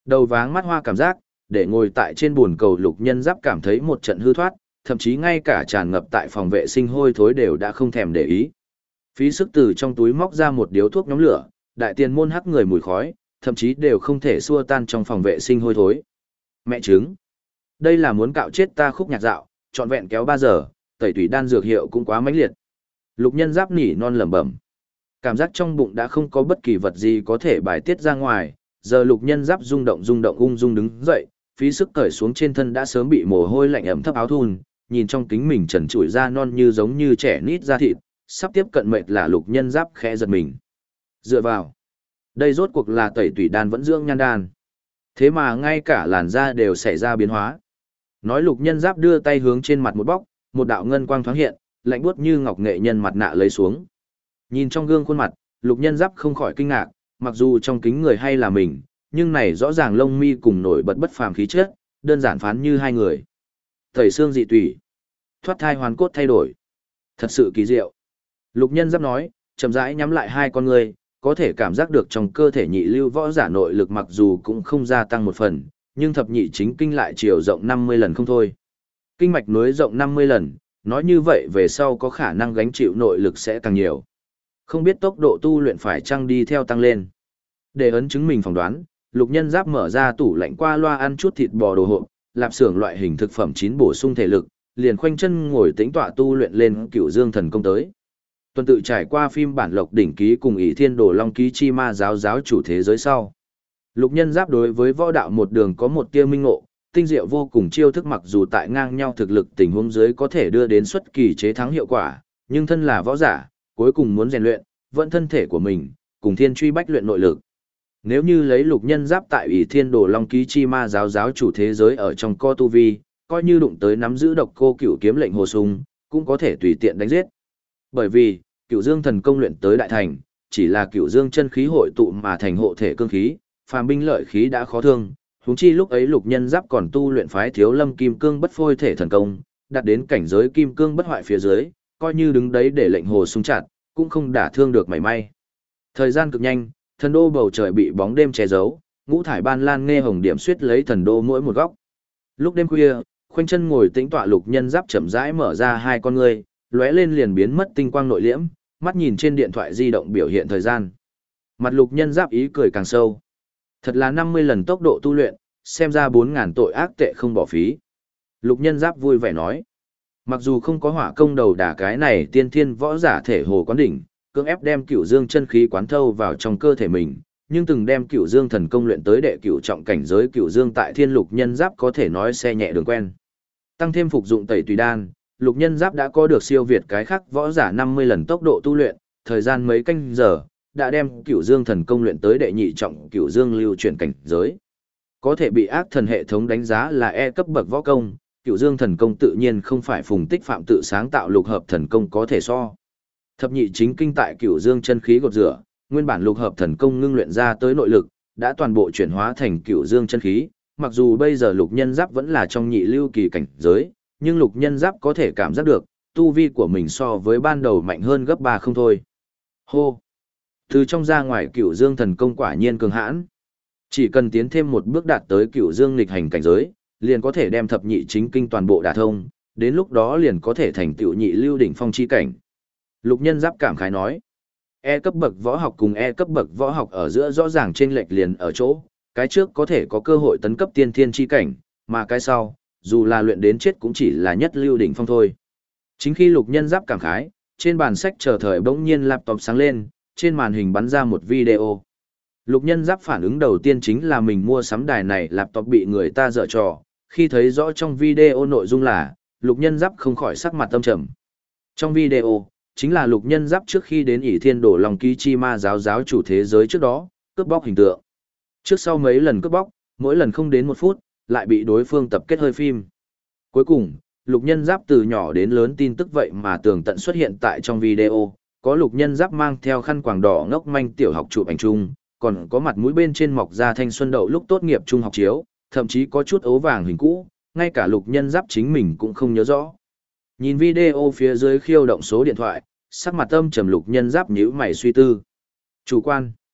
Đầu váng mắt hoa cảm giác, để ngồi tại trên buồn cầu Lục Nhân Giáp cảm thấy một trận hư thoát, thậm chí ngay cả tràn ngập tại phòng vệ sinh hôi thối đều đã không thèm để ý. Phí sức từ trong túi móc ra một điếu thuốc nhóm lửa, đại tiền môn hắc người mùi khói, thậm chí đều không thể xua tan trong phòng vệ sinh hôi thối. Mẹ trứng. Đây là muốn cạo chết ta khúc nhạc dạo, trọn vẹn kéo 3 giờ, tẩy tủy đan dược hiệu cũng quá mãnh liệt. Lục Nhân Giáp nỉ non lẩm bẩm. Cảm giác trong bụng đã không có bất kỳ vật gì có thể bài tiết ra ngoài, giờ Lục Nhân Giáp rung động ung dung đứng dậy, phí sức cởi xuống trên thân đã sớm bị mồ hôi lạnh ẩm thấp áo thun, nhìn trong kính mình trần trụi da non như giống như trẻ nít da thịt, sắp tiếp cận mệt là Lục Nhân Giáp khẽ giật mình. Dựa vào, đây rốt cuộc là tẩy tủy đan vẫn dưỡng nhan đan. Thế mà ngay cả làn da đều xảy ra biến hóa. Nói Lục Nhân Giáp đưa tay hướng trên mặt một bóc, một đạo ngân quang thoáng hiện, lạnh buốt như ngọc nghệ nhân mặt nạ lấy xuống. Nhìn trong gương khuôn mặt, Lục Nhân Giáp không khỏi kinh ngạc, mặc dù trong kính người hay là mình, nhưng này rõ ràng lông mi cùng nổi bật bất phàm khí chất, đơn giản phán như hai người. Tẩy xương dị tủy, thoát thai hoàn cốt thay đổi. Thật sự kỳ diệu. Lục Nhân Giáp nói, chậm rãi nhắm lại hai con người, có thể cảm giác được trong cơ thể nhị lưu võ giả nội lực mặc dù cũng không gia tăng một phần, nhưng thập nhị chính kinh lại chiều rộng 50 lần không thôi. Kinh mạch nối rộng 50 lần, nói như vậy về sau có khả năng gánh chịu nội lực sẽ càng nhiều. Không biết tốc độ tu luyện phải chăng đi theo tăng lên. Để ấn chứng mình phỏng đoán, Lục Nhân Giáp mở ra tủ lạnh qua loa ăn chút thịt bò đồ hộp, lạp xưởng loại hình thực phẩm chín bổ sung thể lực, liền khoanh chân ngồi tĩnh tọa tu luyện lên Cửu Dương Thần Công tới. Tuần tự trải qua phim bản lộc đỉnh ký cùng ỷ thiên đồ long ký chi ma giáo chủ thế giới sau. Lục Nhân Giáp đối với võ đạo một đường có một tia minh ngộ, tinh diệu vô cùng chiêu thức mặc dù tại ngang nhau thực lực tình huống dưới có thể đưa đến xuất kỳ chế thắng hiệu quả, nhưng thân là võ giả, cuối cùng muốn rèn luyện, vẫn thân thể của mình, cùng thiên truy bách luyện nội lực. Nếu như lấy Lục Nhân Giáp tại ỷ thiên đồ long ký chi ma giáo chủ thế giới ở trong co tu vi, coi như đụng tới nắm giữ độc cô cửu kiếm lệnh hồ sung, cũng có thể tùy tiện đánh giết. Bởi vì, Cửu Dương Thần Công luyện tới đại thành, chỉ là Cửu Dương chân khí hội tụ mà thành hộ thể cương khí, phàm binh lợi khí đã khó thương, huống chi lúc ấy Lục Nhân Giáp còn tu luyện phái Thiếu Lâm Kim Cương Bất Phôi Thể Thần Công, đạt đến cảnh giới kim cương bất hoại phía dưới, coi như đứng đấy để lệnh hồ sung chặt, cũng không đả thương được mảy may. Thời gian cực nhanh, thần đô bầu trời bị bóng đêm che giấu, ngũ thải ban lan nghe hồng điểm xuyết lấy thần đô mỗi một góc. Lúc đêm khuya, khoanh chân ngồi tĩnh tọa Lục Nhân Giáp chậm rãi mở ra hai con ngươi, lóe lên liền biến mất tinh quang nội liễm, mắt nhìn trên điện thoại di động biểu hiện thời gian. Mặt Lục Nhân Giáp ý cười càng sâu. Thật là 50 lần tốc độ tu luyện, xem ra 4.000 tội ác tệ không bỏ phí. Lục Nhân Giáp vui vẻ nói. Mặc dù không có hỏa công đầu đả cái này tiên thiên võ giả thể hồ quán đỉnh, cưỡng ép đem Cửu Dương chân khí quán thâu vào trong cơ thể mình, nhưng từng đem Cửu Dương thần công luyện tới đệ cửu trọng cảnh giới Cửu Dương tại Thiên Lục Nhân Giáp có thể nói xe nhẹ đường quen. Tăng thêm phục dụng tẩy tùy đan, Lục Nhân Giáp đã có được siêu việt cái khác võ giả 50 lần tốc độ tu luyện, thời gian mấy canh giờ, đã đem Cửu Dương thần công luyện tới đệ nhị trọng Cửu Dương lưu chuyển cảnh giới. Có thể bị ác thần hệ thống đánh giá là E cấp bậc võ công, Cửu Dương thần công tự nhiên không phải Phùng Tích Phạm tự sáng tạo lục hợp thần công có thể so. Thập nhị chính kinh tại Cửu Dương chân khí gột rửa, nguyên bản lục hợp thần công ngưng luyện ra tới nội lực, đã toàn bộ chuyển hóa thành Cửu Dương chân khí, mặc dù bây giờ Lục Nhân Giáp vẫn là trong nhị lưu kỳ cảnh giới, nhưng Lục Nhân Giáp có thể cảm giác được, tu vi của mình so với ban đầu mạnh hơn gấp 3 không thôi. Hô! Từ trong ra ngoài Cửu Dương thần công quả nhiên cường hãn. Chỉ cần tiến thêm một bước đạt tới Cửu Dương nghịch hành cảnh giới, liền có thể đem thập nhị chính kinh toàn bộ đả thông, đến lúc đó liền có thể thành tựu nhị lưu đỉnh phong chi cảnh. Lục Nhân Giáp cảm khái nói, E cấp bậc võ học cùng E cấp bậc võ học ở giữa rõ ràng chênh lệch liền ở chỗ, cái trước có thể có cơ hội tấn cấp tiên thiên chi cảnh, mà cái sau, dù là luyện đến chết cũng chỉ là nhất lưu đỉnh phong thôi. Chính khi Lục Nhân Giáp cảm khái, trên bàn sách chờ thời bỗng nhiên laptop sáng lên, trên màn hình bắn ra một video. Lục Nhân Giáp phản ứng đầu tiên chính là mình mua sắm đài này laptop bị người ta dở trò, khi thấy rõ trong video nội dung là, Lục Nhân Giáp không khỏi sắc mặt âm trầm. Trong video, chính là Lục Nhân Giáp trước khi đến ỷ thiên đổ lòng ký chi ma giáo chủ thế giới trước đó, cướp bóc hình tượng. Trước sau mấy lần cướp bóc, mỗi lần không đến 1 phút, lại bị đối phương tập kết hơi phim. Cuối cùng, Lục Nhân Giáp từ nhỏ đến lớn tin tức vậy mà tường tận xuất hiện tại trong video, có Lục Nhân Giáp mang theo khăn quàng đỏ ngốc manh tiểu học chụp ảnh chung, còn có mặt mũi bên trên mọc ra thanh xuân đậu lúc tốt nghiệp trung học chiếu, thậm chí có chút ố vàng hình cũ, ngay cả Lục Nhân Giáp chính mình cũng không nhớ rõ. Nhìn video phía dưới khiêu động số điện thoại, sắc mặt âm trầm Lục Nhân Giáp nhíu mày suy tư. Chủ quan.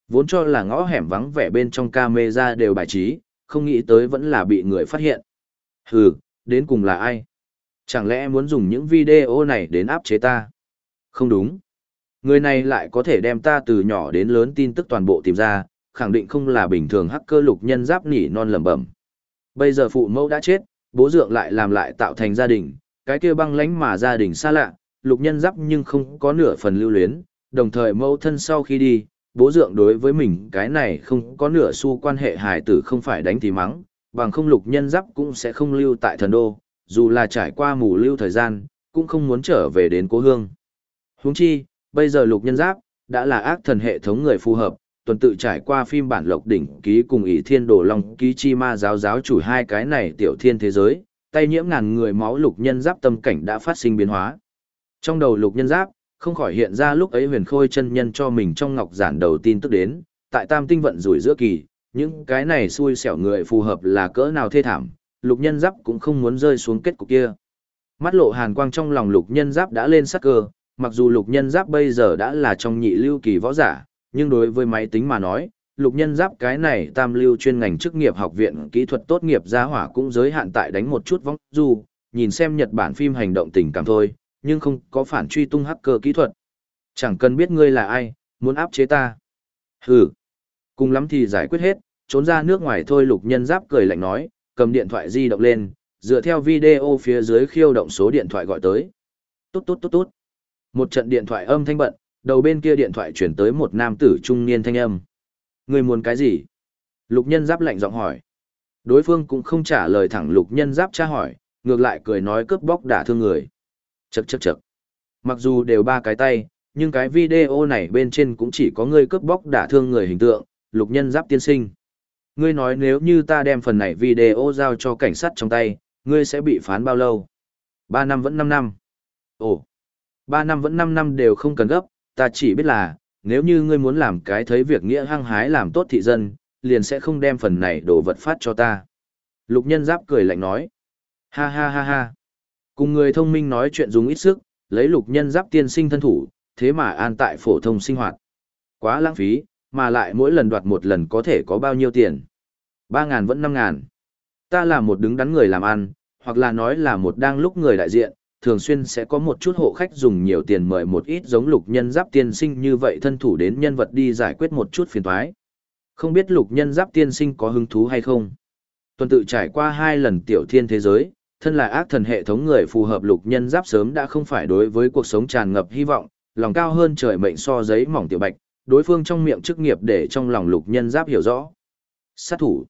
Vốn cho là ngõ hẻm vắng vẻ bên trong camera đều bài trí, không nghĩ tới vẫn là bị người phát hiện. Hừ, đến cùng là ai? Chẳng lẽ muốn dùng những video này đến áp chế ta? Không đúng. Người này lại có thể đem ta từ nhỏ đến lớn tin tức toàn bộ tìm ra, khẳng định không là bình thường hacker Lục Nhân Giáp nỉ non lẩm bẩm. Bây giờ phụ mẫu đã chết, bố dượng lại làm lại tạo thành gia đình, cái kia băng lãnh mà gia đình xa lạ, Lục Nhân Giáp nhưng không có nửa phần lưu luyến, đồng thời mẫu thân sau khi đi, bố dượng đối với mình cái này không có nửa xu quan hệ hài tử không phải đánh thì mắng, bằng không Lục Nhân Giáp cũng sẽ không lưu tại thần đô, dù là trải qua mù lưu thời gian, cũng không muốn trở về đến cố hương. Huống chi, bây giờ Lục Nhân Giáp đã là ác thần hệ thống người phù hợp, tuần tự trải qua phim bản Lộc Đỉnh ký cùng ỷ Thiên Đồ Long ký chi ma giáo chủ hai cái này tiểu thiên thế giới, tay nhiễm ngàn người máu Lục Nhân Giáp tâm cảnh đã phát sinh biến hóa. Trong đầu Lục Nhân Giáp, không khỏi hiện ra lúc ấy Huyền Khôi chân nhân cho mình trong ngọc giản đầu tin tức đến, tại Tam Tinh vận rủi giữa kỳ, những cái này xui xẻo người phù hợp là cỡ nào thê thảm, Lục Nhân Giáp cũng không muốn rơi xuống kết cục kia. Mắt lộ hàn quang trong lòng Lục Nhân Giáp đã lên sắc cơ, mặc dù Lục Nhân Giáp bây giờ đã là trong nhị lưu kỳ võ giả, nhưng đối với máy tính mà nói, Lục Nhân Giáp cái này tam lưu chuyên ngành chức nghiệp học viện kỹ thuật tốt nghiệp gia hỏa cũng giới hạn tại đánh một chút vong du, nhìn xem Nhật Bản phim hành động tình cảm thôi, nhưng không có phản truy tung hacker kỹ thuật. Chẳng cần biết ngươi là ai, muốn áp chế ta. Hừ, cùng lắm thì giải quyết hết, trốn ra nước ngoài thôi. Lục Nhân Giáp cười lạnh nói, cầm điện thoại di động lên, dựa theo video phía dưới khiêu động số điện thoại gọi tới. Tốt tốt tốt tốt. Một trận điện thoại âm thanh bận, đầu bên kia điện thoại chuyển tới một nam tử trung niên thanh âm. Người muốn cái gì? Lục Nhân Giáp lạnh giọng hỏi. Đối phương cũng không trả lời thẳng Lục Nhân Giáp tra hỏi, ngược lại cười nói cướp bóc đả thương người. Chậc chậc chậc. Mặc dù đều ba cái tay, nhưng cái video này bên trên cũng chỉ có ngươi cướp bóc đả thương người hình tượng, Lục Nhân Giáp tiên sinh. Ngươi nói nếu như ta đem phần này video giao cho cảnh sát trong tay, ngươi sẽ bị phán bao lâu? 3 năm vẫn 5 năm. Ồ, 3 năm vẫn 5 năm đều không cần gấp, ta chỉ biết là, nếu như ngươi muốn làm cái thấy việc nghĩa hăng hái làm tốt thị dân, liền sẽ không đem phần này đồ vật phát cho ta. Lục Nhân Giáp cười lạnh nói. Ha ha ha ha. Cùng người thông minh nói chuyện dùng ít sức, lấy Lục Nhân Giáp tiên sinh thân thủ, thế mà an tại phổ thông sinh hoạt. Quá lãng phí, mà lại mỗi lần đoạt một lần có thể có bao nhiêu tiền. 3.000 vẫn 5.000. Ta là một đứng đắn người làm ăn, hoặc là nói là một đang lúc người đại diện, thường xuyên sẽ có một chút hộ khách dùng nhiều tiền mời một ít giống Lục Nhân Giáp tiên sinh như vậy thân thủ đến nhân vật đi giải quyết một chút phiền toái. Không biết Lục Nhân Giáp tiên sinh có hứng thú hay không? Tuần tự trải qua 2 lần tiểu thiên thế giới, thân là ác thần hệ thống người phù hợp Lục Nhân Giáp sớm đã không phải đối với cuộc sống tràn ngập hy vọng, lòng cao hơn trời mệnh so giấy mỏng tiểu bạch, đối phương trong miệng chức nghiệp để trong lòng Lục Nhân Giáp hiểu rõ. Sát thủ.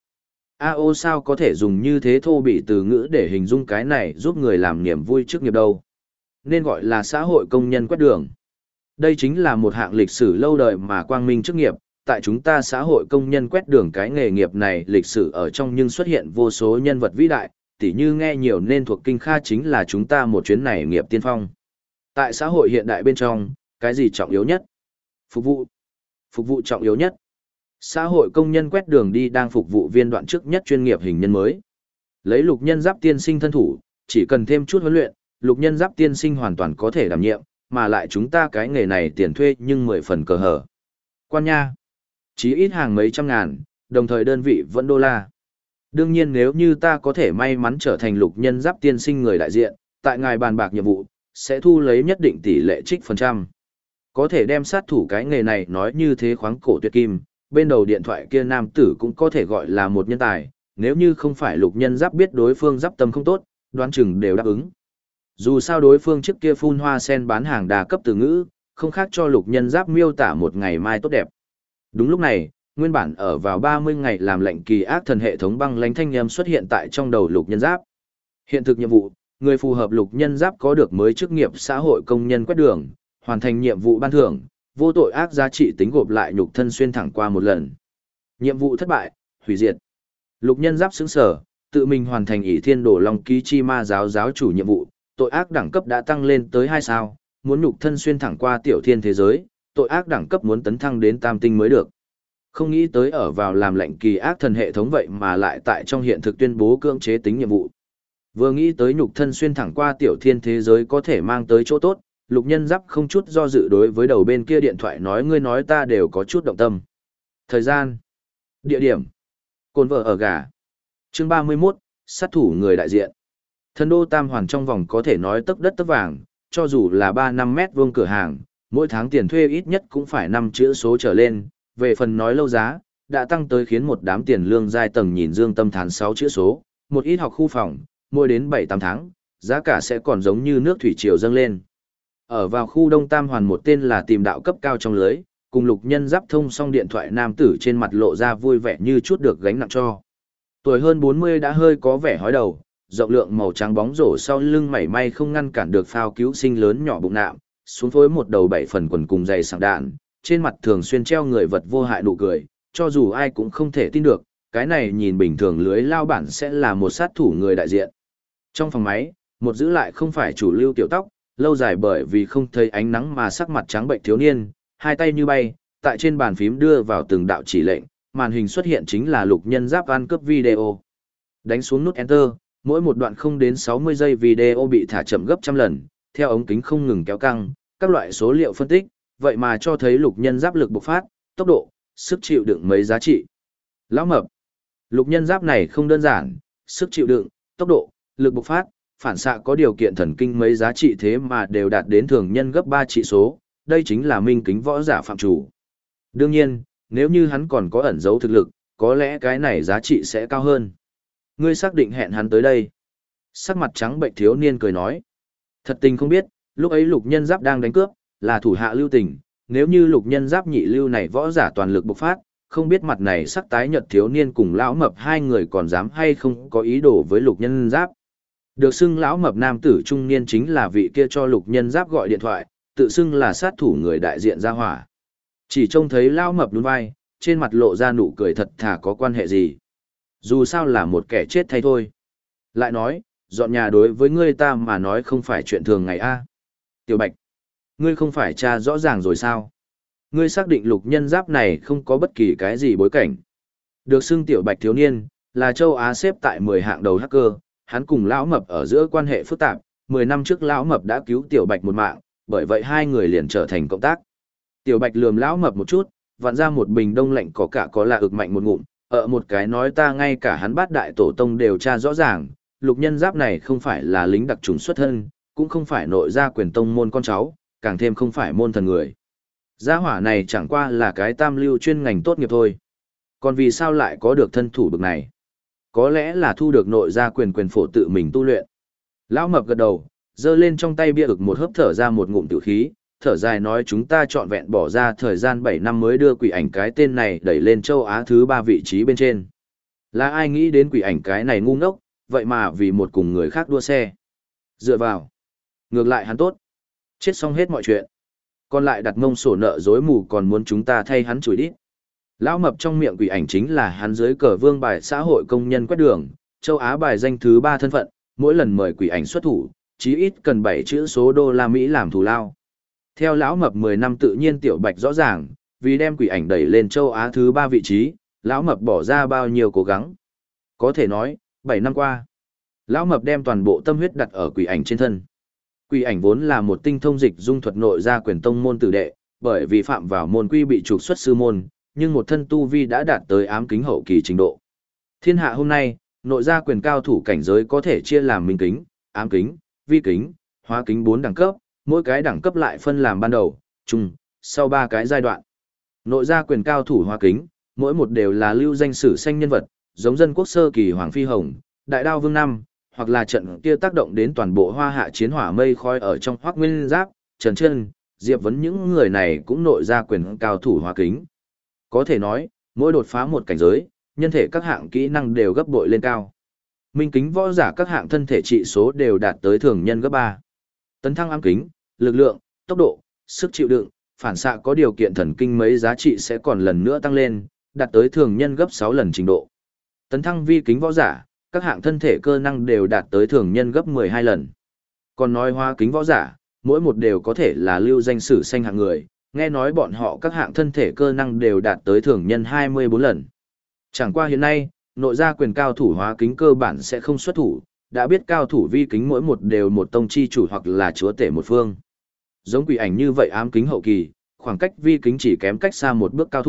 AO sao có thể dùng như thế thô bỉ từ ngữ để hình dung cái này giúp người làm niềm vui chức nghiệp đâu. Nên gọi là xã hội công nhân quét đường. Đây chính là một hạng lịch sử lâu đời mà quang minh chức nghiệp, tại chúng ta xã hội công nhân quét đường cái nghề nghiệp này lịch sử ở trong nhưng xuất hiện vô số nhân vật vĩ đại, tỉ như nghe nhiều nên thuộc kinh kha chính là chúng ta một chuyến này nghiệp tiên phong. Tại xã hội hiện đại bên trong, cái gì trọng yếu nhất? Phục vụ. Phục vụ trọng yếu nhất. Xã hội công nhân quét đường đi đang phục vụ viên đoạn trước nhất chuyên nghiệp hình nhân mới. Lấy Lục Nhân Giáp tiên sinh thân thủ, chỉ cần thêm chút huấn luyện, Lục Nhân Giáp tiên sinh hoàn toàn có thể đảm nhiệm, mà lại chúng ta cái nghề này tiền thuê nhưng 10 phần cờ hở. Quan nha. Chí ít hàng mấy trăm ngàn, đồng thời đơn vị vẫn đô la. Đương nhiên nếu như ta có thể may mắn trở thành Lục Nhân Giáp tiên sinh người đại diện, tại ngài bàn bạc nhiệm vụ, sẽ thu lấy nhất định tỷ lệ trích phần trăm. Có thể đem sát thủ cái nghề này nói như thế khoáng cổ tuyệt kim, bên đầu điện thoại kia nam tử cũng có thể gọi là một nhân tài, nếu như không phải Lục Nhân Giáp biết đối phương giáp tâm không tốt, đoán chừng đều đáp ứng. Dù sao đối phương trước kia phun hoa sen bán hàng đa cấp từ ngữ, không khác cho Lục Nhân Giáp miêu tả một ngày mai tốt đẹp. Đúng lúc này, nguyên bản ở vào 30 ngày làm lệnh kỳ ác thần hệ thống băng lãnh thanh âm xuất hiện tại trong đầu Lục Nhân Giáp. Hiện thực nhiệm vụ, người phù hợp Lục Nhân Giáp có được mới chức nghiệp xã hội công nhân quét đường, hoàn thành nhiệm vụ ban thưởng, vô tội ác giá trị tính gộp lại nhục thân xuyên thẳng qua một lần. Nhiệm vụ thất bại, hủy diệt. Lục Nhân Giáp sững sờ, tự mình hoàn thành ỷ Thiên Đồ Long ký chi ma giáo chủ nhiệm vụ, tội ác đẳng cấp đã tăng lên tới 2 sao, muốn nhục thân xuyên thẳng qua tiểu thiên thế giới, tội ác đẳng cấp muốn tấn thăng đến tam tinh mới được. Không nghĩ tới ở vào làm lệnh kỳ ác thần hệ thống vậy mà lại tại trong hiện thực tuyên bố cưỡng chế tính nhiệm vụ. Vừa nghĩ tới nhục thân xuyên thẳng qua tiểu thiên thế giới có thể mang tới chỗ tốt, Lục Nhân Giáp không chút do dự đối với đầu bên kia điện thoại nói ngươi nói ta đều có chút động tâm. Thời gian, địa điểm, cồn vợ ở gà. Chương 31, sát thủ người đại diện. Thần đô Tam Hoàn trong vòng có thể nói tấc đất tấc vàng, cho dù là 3-5 mét vuông cửa hàng, mỗi tháng tiền thuê ít nhất cũng phải 5 chữ số trở lên, về phần nói lâu giá, đã tăng tới khiến một đám tiền lương giai tầng nhìn dương tâm thán 6 chữ số, một ít học khu phòng, mỗi đến 7-8 tháng, giá cả sẽ còn giống như nước thủy triều dâng lên. Ở vào khu Đông Tam Hoàn một tên là tìm đạo cấp cao trong lưới, cùng Lục Nhân Giáp thông xong điện thoại nam tử trên mặt lộ ra vui vẻ như chút được gánh nặng cho. Tuổi hơn 40 đã hơi có vẻ hói đầu, rộng lượng màu trắng bóng rổ sau lưng mảy may không ngăn cản được phao cứu sinh lớn nhỏ bụng nạm, xuống phối một đầu 7 phần quần cùng dày sảng đạn, trên mặt thường xuyên treo người vật vô hại nụ cười, cho dù ai cũng không thể tin được, cái này nhìn bình thường lưới lao bản sẽ là một sát thủ người đại diện. Trong phòng máy, một giữ lại không phải chủ lưu tiểu tóc, lâu dài bởi vì không thấy ánh nắng mà sắc mặt trắng bệnh thiếu niên, hai tay như bay, tại trên bàn phím đưa vào từng đạo chỉ lệnh, màn hình xuất hiện chính là Lục Nhân Giáp ăn cướp video. Đánh xuống nút Enter, mỗi một đoạn không đến 60 giây video bị thả chậm gấp trăm lần, theo ống kính không ngừng kéo căng, các loại số liệu phân tích, vậy mà cho thấy Lục Nhân Giáp lực bộc phát, tốc độ, sức chịu đựng mấy giá trị. Lão mập, Lục Nhân Giáp này không đơn giản, sức chịu đựng, tốc độ, lực bộc phát, phản xạ có điều kiện thần kinh mấy giá trị thế mà đều đạt đến thường nhân gấp 3 trị số, đây chính là minh kính võ giả phạm chủ. Đương nhiên, nếu như hắn còn có ẩn dấu thực lực, có lẽ cái này giá trị sẽ cao hơn. Ngươi xác định hẹn hắn tới đây. Sắc mặt trắng bệnh thiếu niên cười nói. Thật tình không biết, lúc ấy Lục Nhân Giáp đang đánh cướp, là thủ hạ lưu tình, nếu như Lục Nhân Giáp nhị lưu này võ giả toàn lực bộc phát, không biết mặt này sắc tái nhợt thiếu niên cùng lão mập hai người còn dám hay không có ý đồ với Lục Nhân Giáp. Được xưng lão mập nam tử trung niên chính là vị kia cho Lục Nhân Giáp gọi điện thoại, tự xưng là sát thủ người đại diện ra hỏa. Chỉ trông thấy lão mập nhún vai, trên mặt lộ ra nụ cười thật thà có quan hệ gì. Dù sao là một kẻ chết thay thôi. Lại nói, dọn nhà đối với ngươi ta mà nói không phải chuyện thường ngày a. Tiểu Bạch, ngươi không phải tra rõ ràng rồi sao? Ngươi xác định Lục Nhân Giáp này không có bất kỳ cái gì bối cảnh. Được xưng Tiểu Bạch thiếu niên, là châu Á xếp tại 10 hạng đầu hacker, hắn cùng lão mập ở giữa quan hệ phức tạp, 10 năm trước lão mập đã cứu Tiểu Bạch một mạng, bởi vậy hai người liền trở thành cộng tác. Tiểu Bạch lườm lão mập một chút, vặn ra một bình đông lạnh có cả có là ực mạnh một ngụm, một cái nói ta ngay cả hắn bát đại tổ tông đều tra rõ ràng, Lục Nhân Giáp này không phải là lính đặc trùng xuất thân, cũng không phải nội gia quyền tông môn con cháu, càng thêm không phải môn thần người. Gia hỏa này chẳng qua là cái tam lưu chuyên ngành tốt nghiệp thôi. Còn vì sao lại có được thân thủ bực này? Có lẽ là thu được nội gia quyền phổ tự mình tu luyện. Lão mập gật đầu, giơ lên trong tay bia ực một hớp thở ra một ngụm tử khí, thở dài nói chúng ta trọn vẹn bỏ ra thời gian 7 năm mới đưa quỷ ảnh cái tên này đẩy lên châu Á thứ 3 vị trí bên trên. Là ai nghĩ đến quỷ ảnh cái này ngu ngốc, vậy mà vì một cùng người khác đua xe. Dựa vào. Ngược lại hắn tốt. Chết xong hết mọi chuyện. Còn lại đặt mông sổ nợ dối mù còn muốn chúng ta thay hắn chửi đít. Lão mập trong miệng quỷ ảnh chính là hắn dưới cờ vương bài xã hội công nhân quét đường, châu Á bài danh thứ 3 thân phận, mỗi lần mời quỷ ảnh xuất thủ, chí ít cần 7 chữ số đô la Mỹ làm thù lao. Theo lão mập 10 năm tự nhiên Tiểu Bạch rõ ràng, vì đem quỷ ảnh đẩy lên châu Á thứ 3 vị trí, lão mập bỏ ra bao nhiêu cố gắng. Có thể nói, 7 năm qua, lão mập đem toàn bộ tâm huyết đặt ở quỷ ảnh trên thân. Quỷ ảnh vốn là một tinh thông dịch dung thuật nội gia quyền tông môn tử đệ, bởi vì phạm vào môn quy bị trục xuất sư môn, nhưng một thân tu vi đã đạt tới ám kính hậu kỳ trình độ. Thiên hạ hôm nay, nội gia quyền cao thủ cảnh giới có thể chia làm minh kính, ám kính, vi kính, hóa kính 4 đẳng cấp, mỗi cái đẳng cấp lại phân làm ban đầu, trung, sau 3 cái giai đoạn. Nội gia quyền cao thủ hóa kính, mỗi một đều là lưu danh sử xanh nhân vật, giống dân quốc sơ kỳ Hoàng Phi Hồng, Đại Đao Vương Năm, hoặc là trận kia tác động đến toàn bộ hoa hạ chiến hỏa mây khói ở trong Hoắc Nguyên Giáp, Trần Trân, Diệp Vấn những người này cũng nội gia quyền cao thủ hóa kính. Có thể nói, mỗi đột phá một cảnh giới, nhân thể các hạng kỹ năng đều gấp bội lên cao. Minh kính võ giả các hạng thân thể trị số đều đạt tới thường nhân gấp 3. Tấn thăng ám kính, lực lượng, tốc độ, sức chịu đựng, phản xạ có điều kiện thần kinh mấy giá trị sẽ còn lần nữa tăng lên, đạt tới thường nhân gấp 6 lần trình độ. Tấn thăng vi kính võ giả, các hạng thân thể cơ năng đều đạt tới thường nhân gấp 12 lần. Còn nói hóa kính võ giả, mỗi một đều có thể là lưu danh sử xanh hạng người, nghe nói bọn họ các hạng thân thể cơ năng đều đạt tới thường nhân 24 lần. Chẳng qua hiện nay, nội gia quyền cao thủ hóa kính cơ bản sẽ không xuất thủ, đã biết cao thủ vi kính mỗi một đều một tông chi chủ hoặc là chúa tể một phương. Giống quỷ ảnh như vậy ám kính hậu kỳ, khoảng cách vi kính chỉ kém cách xa một bước cao thủ,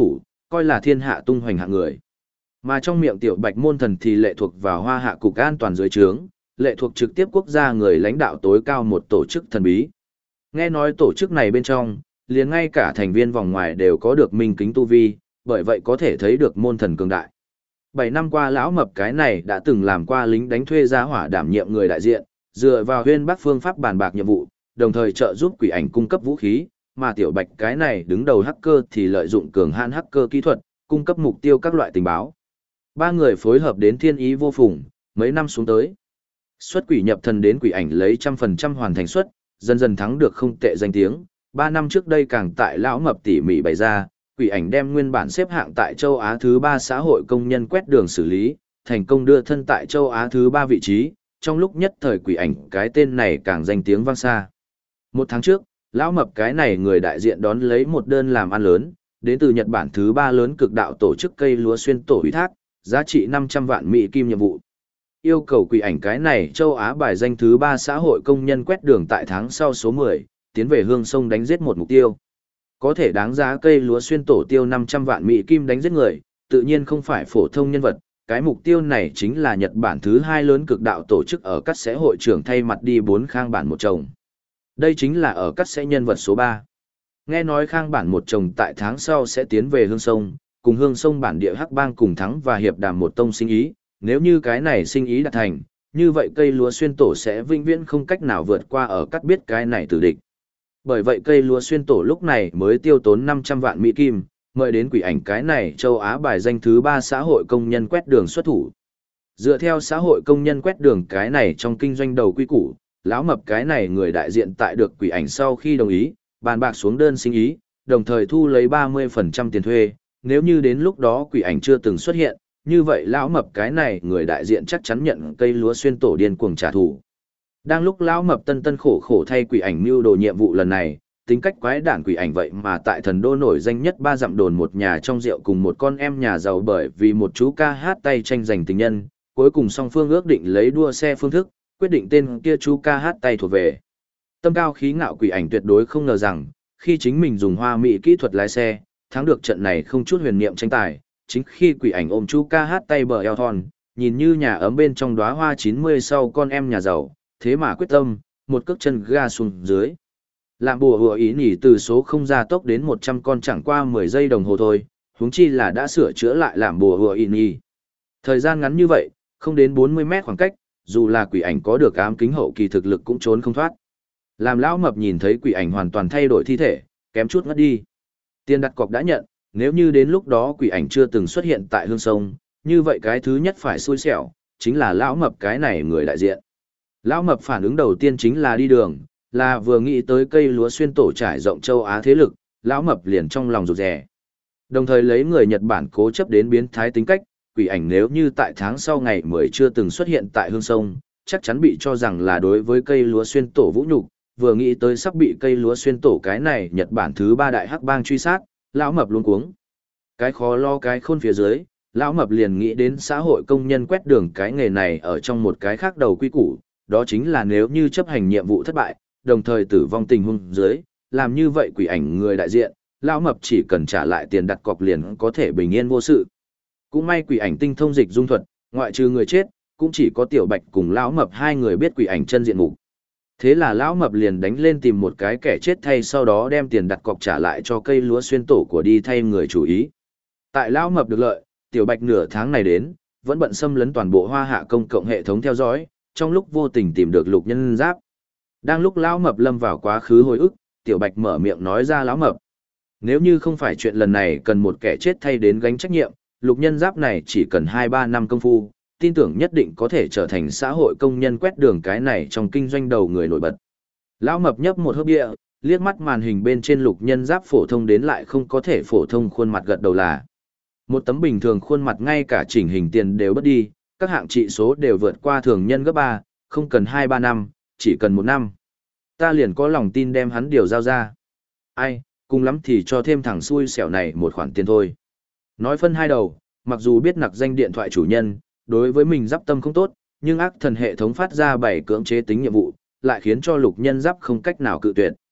coi là thiên hạ tung hoành hạng người. Mà trong miệng tiểu bạch môn thần thì lệ thuộc vào Hoa Hạ cục an toàn dưới trướng, lệ thuộc trực tiếp quốc gia người lãnh đạo tối cao một tổ chức thần bí. Nghe nói tổ chức này bên trong, liền ngay cả thành viên vòng ngoài đều có được minh kính tu vi, bởi vậy có thể thấy được môn thần cường đại. 7 năm qua lão mập cái này đã từng làm qua lính đánh thuê giá hỏa đảm nhiệm người đại diện, dựa vào huyên bắc phương pháp bàn bạc nhiệm vụ, đồng thời trợ giúp quỷ ảnh cung cấp vũ khí, mà tiểu bạch cái này đứng đầu hacker thì lợi dụng cường hãn hacker kỹ thuật, cung cấp mục tiêu các loại tình báo. Ba người phối hợp đến thiên ý vô phùng, mấy năm xuống tới. Xuất quỷ nhập thần đến quỷ ảnh lấy 100% hoàn thành xuất, dần dần thắng được không tệ danh tiếng. 3 năm trước đây càng tại lão mập tỉ mỉ bày ra, quỷ ảnh đem nguyên bản xếp hạng tại châu Á thứ 3 xã hội công nhân quét đường xử lý, thành công đưa thân tại châu Á thứ 3 vị trí, trong lúc nhất thời quỷ ảnh cái tên này càng danh tiếng vang xa. 1 tháng trước, lão mập cái này người đại diện đón lấy một đơn làm ăn lớn, đến từ Nhật Bản thứ 3 lớn cực đạo tổ chức cây lúa xuyên tổ ủy thác, giá trị 500 vạn Mỹ kim nhiệm vụ. Yêu cầu quỷ ảnh cái này châu Á bài danh thứ 3 xã hội công nhân quét đường tại tháng sau số 10, tiến về hương sông đánh giết một mục tiêu. Có thể đáng giá cây lúa xuyên tổ tiêu 500 vạn Mỹ kim đánh giết người, tự nhiên không phải phổ thông nhân vật, cái mục tiêu này chính là Nhật Bản thứ 2 lớn cực đạo tổ chức ở các sẽ hội trưởng thay mặt đi 4 khang bản một chồng. Đây chính là ở các sẽ nhân vật số 3. Nghe nói khang bản một chồng tại tháng sau sẽ tiến về hương sông, cùng hương sông bản địa Hắc Bang cùng thắng và hiệp đàm một tông sinh ý, nếu như cái này sinh ý đạt thành, như vậy cây lúa xuyên tổ sẽ vĩnh viễn không cách nào vượt qua ở cắt biết cái này tử địch. Bởi vậy cây lúa xuyên tổ lúc này mới tiêu tốn 500 vạn Mỹ kim, mời đến quỷ ảnh cái này châu Á bài danh thứ 3 xã hội công nhân quét đường xuất thủ. Dựa theo xã hội công nhân quét đường cái này trong kinh doanh đầu quy củ, lão mập cái này người đại diện tại được quỷ ảnh sau khi đồng ý, bàn bạc xuống đơn sinh ý, đồng thời thu lấy 30% tiền thuê, nếu như đến lúc đó quỷ ảnh chưa từng xuất hiện, như vậy lão mập cái này người đại diện chắc chắn nhận cây lúa xuyên tổ điên cuồng trả thù. Đang lúc lão mập tân tân khổ khổ thay quỷ ảnh mưu đồ nhiệm vụ lần này, tính cách quái đản quỷ ảnh vậy mà tại thần đô nổi danh nhất 3 dặm đồn một nhà trong rượu cùng một con em nhà giàu bởi vì một chú ca hát tay tranh giành tình nhân, cuối cùng song phương ước định lấy đua xe phương thức, quyết định tên kia chú ca hát tay thuộc về. Tâm cao khí ngạo quỷ ảnh tuyệt đối không ngờ rằng, khi chính mình dùng hoa mỹ kỹ thuật lái xe, thắng được trận này không chút huyền niệm tranh tài, chính khi quỷ ảnh ôm chú ca hát tay bờ eo thon, nhìn như nhà ấm bên trong đóa hoa 90 sau con em nhà giàu, thế mà quyết tâm, một cước chân ga xuống dưới. Làm bùa hùa ý nhỉ từ số không ra tốc đến 100 con chẳng qua 10 giây đồng hồ thôi, huống chi là đã sửa chữa lại làm bùa hùa ý nhỉ. Thời gian ngắn như vậy, không đến 40 mét khoảng cách, dù là quỷ ảnh có được ám kính hậu kỳ thực lực cũng trốn không thoát. Làm lão mập nhìn thấy quỷ ảnh hoàn toàn thay đổi thi thể, kém chút ngất đi. Tiền đặt cọc đã nhận, nếu như đến lúc đó quỷ ảnh chưa từng xuất hiện tại hương sông, như vậy cái thứ nhất phải xui xẻo, chính là lão mập cái này người đại diện. Lão mập phản ứng đầu tiên chính là đi đường, là vừa nghĩ tới cây lúa xuyên tổ trải rộng châu Á thế lực, lão mập liền trong lòng rụt rè. Đồng thời lấy người Nhật Bản cố chấp đến biến thái tính cách, quỷ ảnh nếu như tại tháng sau ngày 10 chưa từng xuất hiện tại hương sông, chắc chắn bị cho rằng là đối với cây lúa xuyên tổ vũ nhục, vừa nghĩ tới sắp bị cây lúa xuyên tổ cái này Nhật Bản thứ 3 đại hắc bang truy sát, lão mập luống cuống. Cái khó lo cái khôn phía dưới, lão mập liền nghĩ đến xã hội công nhân quét đường cái nghề này ở trong một cái khác đầu quy củ, đó chính là nếu như chấp hành nhiệm vụ thất bại, đồng thời tử vong tình huống dưới, làm như vậy quỷ ảnh người đại diện, lão mập chỉ cần trả lại tiền đặt cọc liền có thể bình yên vô sự. Cũng may quỷ ảnh tinh thông dịch dung thuật, ngoại trừ người chết, cũng chỉ có tiểu bạch cùng lão mập hai người biết quỷ ảnh chân diện mục. Thế là lão mập liền đánh lên tìm một cái kẻ chết thay sau đó đem tiền đặt cọc trả lại cho cây lúa xuyên tổ của đi thay người chủ ý. Tại lão mập được lợi, tiểu bạch nửa tháng này đến, vẫn bận xâm lấn toàn bộ Hoa Hạ công cộng hệ thống theo dõi, trong lúc vô tình tìm được lục nhân giáp. Đang lúc lão mập lâm vào quá khứ hồi ức, tiểu bạch mở miệng nói ra lão mập. Nếu như không phải chuyện lần này cần một kẻ chết thay đến gánh trách nhiệm, lục nhân giáp này chỉ cần 2-3 năm công phu, tin tưởng nhất định có thể trở thành xã hội công nhân quét đường cái này trong kinh doanh đầu người nổi bật. Lão mập nhấp một hớp bia, liếc mắt màn hình bên trên lục nhân giáp phổ thông đến lại không có thể phổ thông khuôn mặt gật đầu là. Một tấm bình thường khuôn mặt ngay cả chỉnh hình tiền đều bất đi, các hạng trị số đều vượt qua thường nhân gấp 3, không cần 2-3 năm, chỉ cần 1 năm. Ta liền có lòng tin đem hắn điều giao ra. Ai, cùng lắm thì cho thêm thằng xui xẻo này một khoản tiền thôi. Nói phân hai đầu, mặc dù biết nặc danh điện thoại chủ nhân, đối với mình giáp tâm không tốt, nhưng ác thần hệ thống phát ra 7 cưỡng chế tính nhiệm vụ, lại khiến cho lục nhân giáp không cách nào cự tuyệt.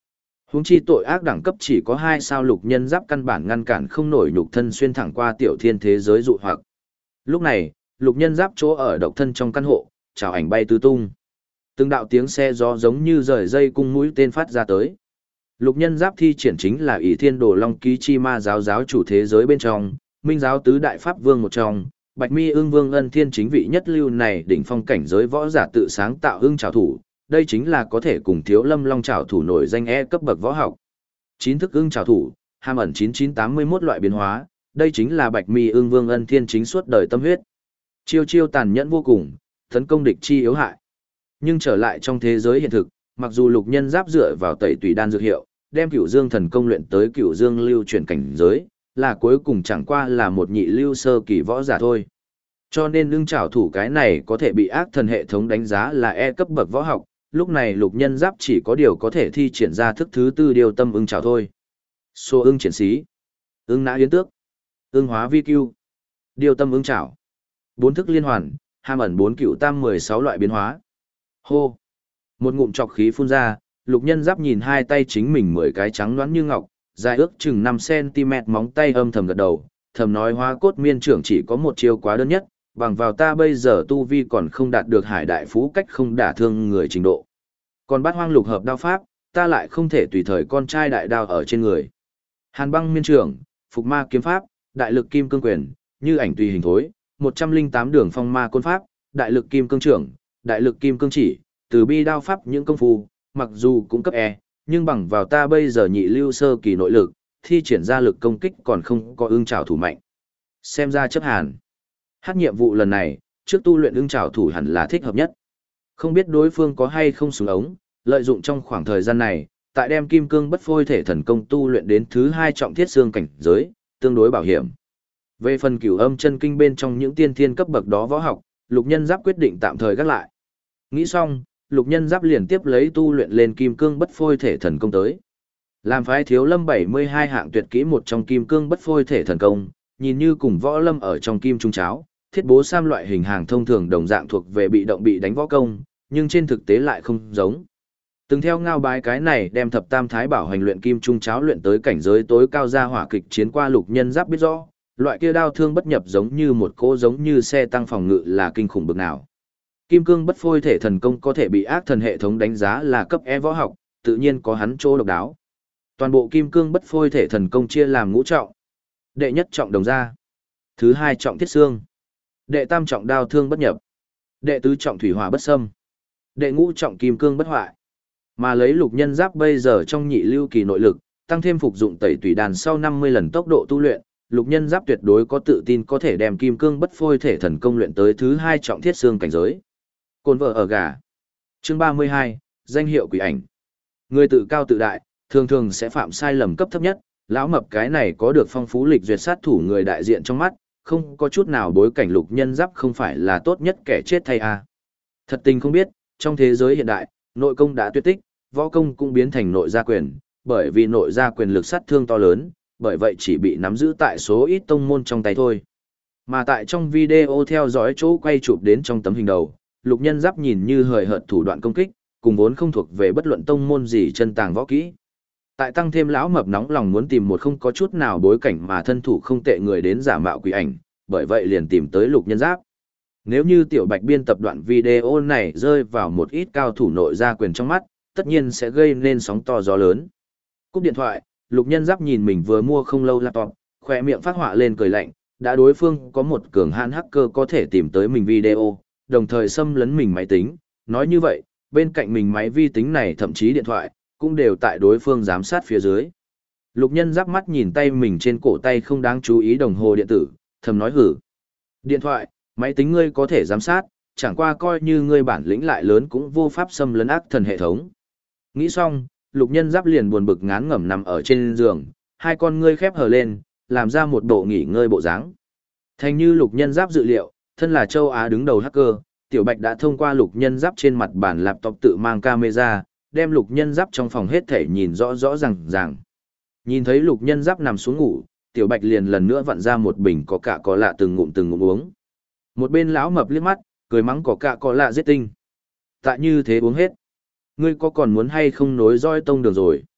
Huống chi tội ác đẳng cấp chỉ có 2 sao lục nhân giáp căn bản ngăn cản không nổi nhục thân xuyên thẳng qua tiểu thiên thế giới dụ hoặc. Lúc này, lục nhân giáp chỗ ở độc thân trong căn hộ, chào ảnh bay tứ tung. Từng đạo tiếng xe gió giống như rời dây cung mũi tên phát ra tới. Lục nhân giáp thi triển chính là ỷ thiên đồ long ký chi ma giáo giáo chủ thế giới bên trong, minh giáo tứ đại pháp vương một trong, bạch mi ương vương ân thiên chính vị nhất lưu này đỉnh phong cảnh giới võ giả tự sáng tạo ưng trảo thủ. Đây chính là có thể cùng thiếu lâm long trảo thủ nổi danh E cấp bậc võ học. 9 thức ưng trảo thủ, hàm ẩn 9981 loại biến hóa, đây chính là bạch mi ương vương ân thiên chính suốt đời tâm huyết. Chiêu chiêu tàn nhẫn vô cùng, tấn công địch chi yếu hại. Nhưng trở lại trong thế giới hiện thực, mặc dù lục nhân giáp dựa vào tẩy tùy đan dược hiệu, đem cửu dương thần công luyện tới cửu dương lưu chuyển cảnh giới, là cuối cùng chẳng qua là một nhị lưu sơ kỳ võ giả thôi. Cho nên ưng trảo thủ cái này có thể bị ác thần hệ thống đánh giá là E cấp bậc võ học, lúc này lục nhân giáp chỉ có điều có thể thi triển ra thức thứ tư điều tâm ưng trảo thôi. Xô ưng triển xí, ưng nã yến tước, ưng hóa vi cưu, điều tâm ưng trảo. 4 thức liên hoàn, hàm ẩn 4 cựu tam 16 loại biến hóa. Hô! Một ngụm trọc khí phun ra, lục nhân giáp nhìn hai tay chính mình 10 cái trắng nõn như ngọc, dài ước chừng 5cm móng tay âm thầm gật đầu, thầm nói hóa cốt miên trưởng chỉ có một chiêu quá đơn nhất, bằng vào ta bây giờ tu vi còn không đạt được hải đại phú cách không đả thương người trình độ. Còn bát hoang lục hợp đao pháp, ta lại không thể tùy thời con trai đại đao ở trên người. Hàn băng miên trưởng, phục ma kiếm pháp, đại lực kim cương quyền, như ảnh tùy hình thối, 108 đường phong ma côn pháp, đại lực kim cương trưởng, đại lực kim cương chỉ, từ bi đao pháp những công phu, mặc dù cũng cấp E, nhưng bằng vào ta bây giờ nhị lưu sơ kỳ nội lực, thi triển ra lực công kích còn không có ưng trảo thủ mạnh. Xem ra chấp hàn. Hát nhiệm vụ lần này, trước tu luyện ưng trảo thủ hẳn là thích hợp nhất. Không biết đối phương có hay không súng ống, lợi dụng trong khoảng thời gian này, tại đem kim cương bất phôi thể thần công tu luyện đến thứ 2 trọng thiết xương cảnh giới, tương đối bảo hiểm. Về phần cửu âm chân kinh bên trong những tiên thiên cấp bậc đó võ học, lục nhân giáp quyết định tạm thời gác lại. Nghĩ xong, lục nhân giáp liền tiếp lấy tu luyện lên kim cương bất phôi thể thần công tới. Làm phái thiếu lâm 72 hạng tuyệt kỹ một trong kim cương bất phôi thể thần công, nhìn như cùng võ lâm ở trong kim trung cháo, thiết bố sam loại hình hàng thông thường đồng dạng thuộc về bị động bị đánh võ công, nhưng trên thực tế lại không giống. Từng theo ngao bái cái này đem thập tam thái bảo hành luyện kim trung cháo luyện tới cảnh giới tối cao ra hỏa kịch chiến qua lục nhân giáp biết rõ, loại kia đao thương bất nhập giống như một cỗ giống như xe tăng phòng ngự là kinh khủng bực nào. Kim cương bất phôi thể thần công có thể bị ác thần hệ thống đánh giá là cấp E võ học, tự nhiên có hắn chỗ độc đáo. Toàn bộ kim cương bất phôi thể thần công chia làm ngũ trọng. Đệ nhất trọng đồng gia, thứ 2 trọng thiết xương, đệ tam trọng đao thương bất nhập, đệ tứ trọng thủy hỏa bất xâm, đệ ngũ trọng kim cương bất hoại. Mà lấy lục nhân giáp bây giờ trong nhị lưu kỳ nội lực, tăng thêm phục dụng tẩy tùy đàn sau 50 lần tốc độ tu luyện, lục nhân giáp tuyệt đối có tự tin có thể đem kim cương bất phôi thể thần công luyện tới thứ 2 trọng thiết xương cảnh giới. Côn vợ ở gà. Chương 32, danh hiệu quỷ ảnh. Người tự cao tự đại, thường thường sẽ phạm sai lầm cấp thấp nhất, lão mập cái này có được phong phú lịch duyệt sát thủ người đại diện trong mắt, không có chút nào bối cảnh lục nhân giáp không phải là tốt nhất kẻ chết thay a. Thật tình không biết, trong thế giới hiện đại, nội công đã tuyệt tích, võ công cũng biến thành nội gia quyền, bởi vì nội gia quyền lực sát thương to lớn, bởi vậy chỉ bị nắm giữ tại số ít tông môn trong tay thôi. Mà tại trong video theo dõi chỗ quay chụp đến trong tấm hình đầu, lục nhân giáp nhìn như hời hợt thủ đoạn công kích, cùng vốn không thuộc về bất luận tông môn gì chân tàng võ kỹ. Tại tăng thêm lão mập nóng lòng muốn tìm một không có chút nào bối cảnh mà thân thủ không tệ người đến giả mạo quỷ ảnh, bởi vậy liền tìm tới lục nhân giáp. Nếu như tiểu bạch biên tập đoạn video này rơi vào một ít cao thủ nội gia quyền trong mắt, tất nhiên sẽ gây nên sóng to gió lớn. Cúp điện thoại, lục nhân giáp nhìn mình vừa mua không lâu laptop, khỏe miệng phát họa lên cười lạnh, đã đối phương có một cường hãn hacker có thể tìm tới mình video, đồng thời xâm lấn mình máy tính, nói như vậy, bên cạnh mình máy vi tính này thậm chí điện thoại, cũng đều tại đối phương giám sát phía dưới. Lục nhân giáp mắt nhìn tay mình trên cổ tay không đáng chú ý đồng hồ điện tử, thầm nói hử. Điện thoại, máy tính ngươi có thể giám sát, chẳng qua coi như ngươi bản lĩnh lại lớn cũng vô pháp xâm lấn ác thần hệ thống. Nghĩ xong, lục nhân giáp liền buồn bực ngán ngẩm nằm ở trên giường, hai con ngươi khép hờ lên, làm ra một bộ nghỉ ngơi bộ dáng. Thành như lục nhân giáp dự liệu, thân là châu Á đứng đầu hacker, Tiểu Bạch đã thông qua lục nhân giáp trên mặt bàn laptop tự mang camera, đem lục nhân giáp trong phòng hết thể nhìn rõ rõ ràng. Nhìn thấy lục nhân giáp nằm xuống ngủ, Tiểu Bạch liền lần nữa vặn ra một bình có cạ có lạ từng ngụm uống. Một bên lão mập liếc mắt, cười mắng có cạ có lạ giết tinh. Tại như thế uống hết. Ngươi có còn muốn hay không nối roi tông đường rồi?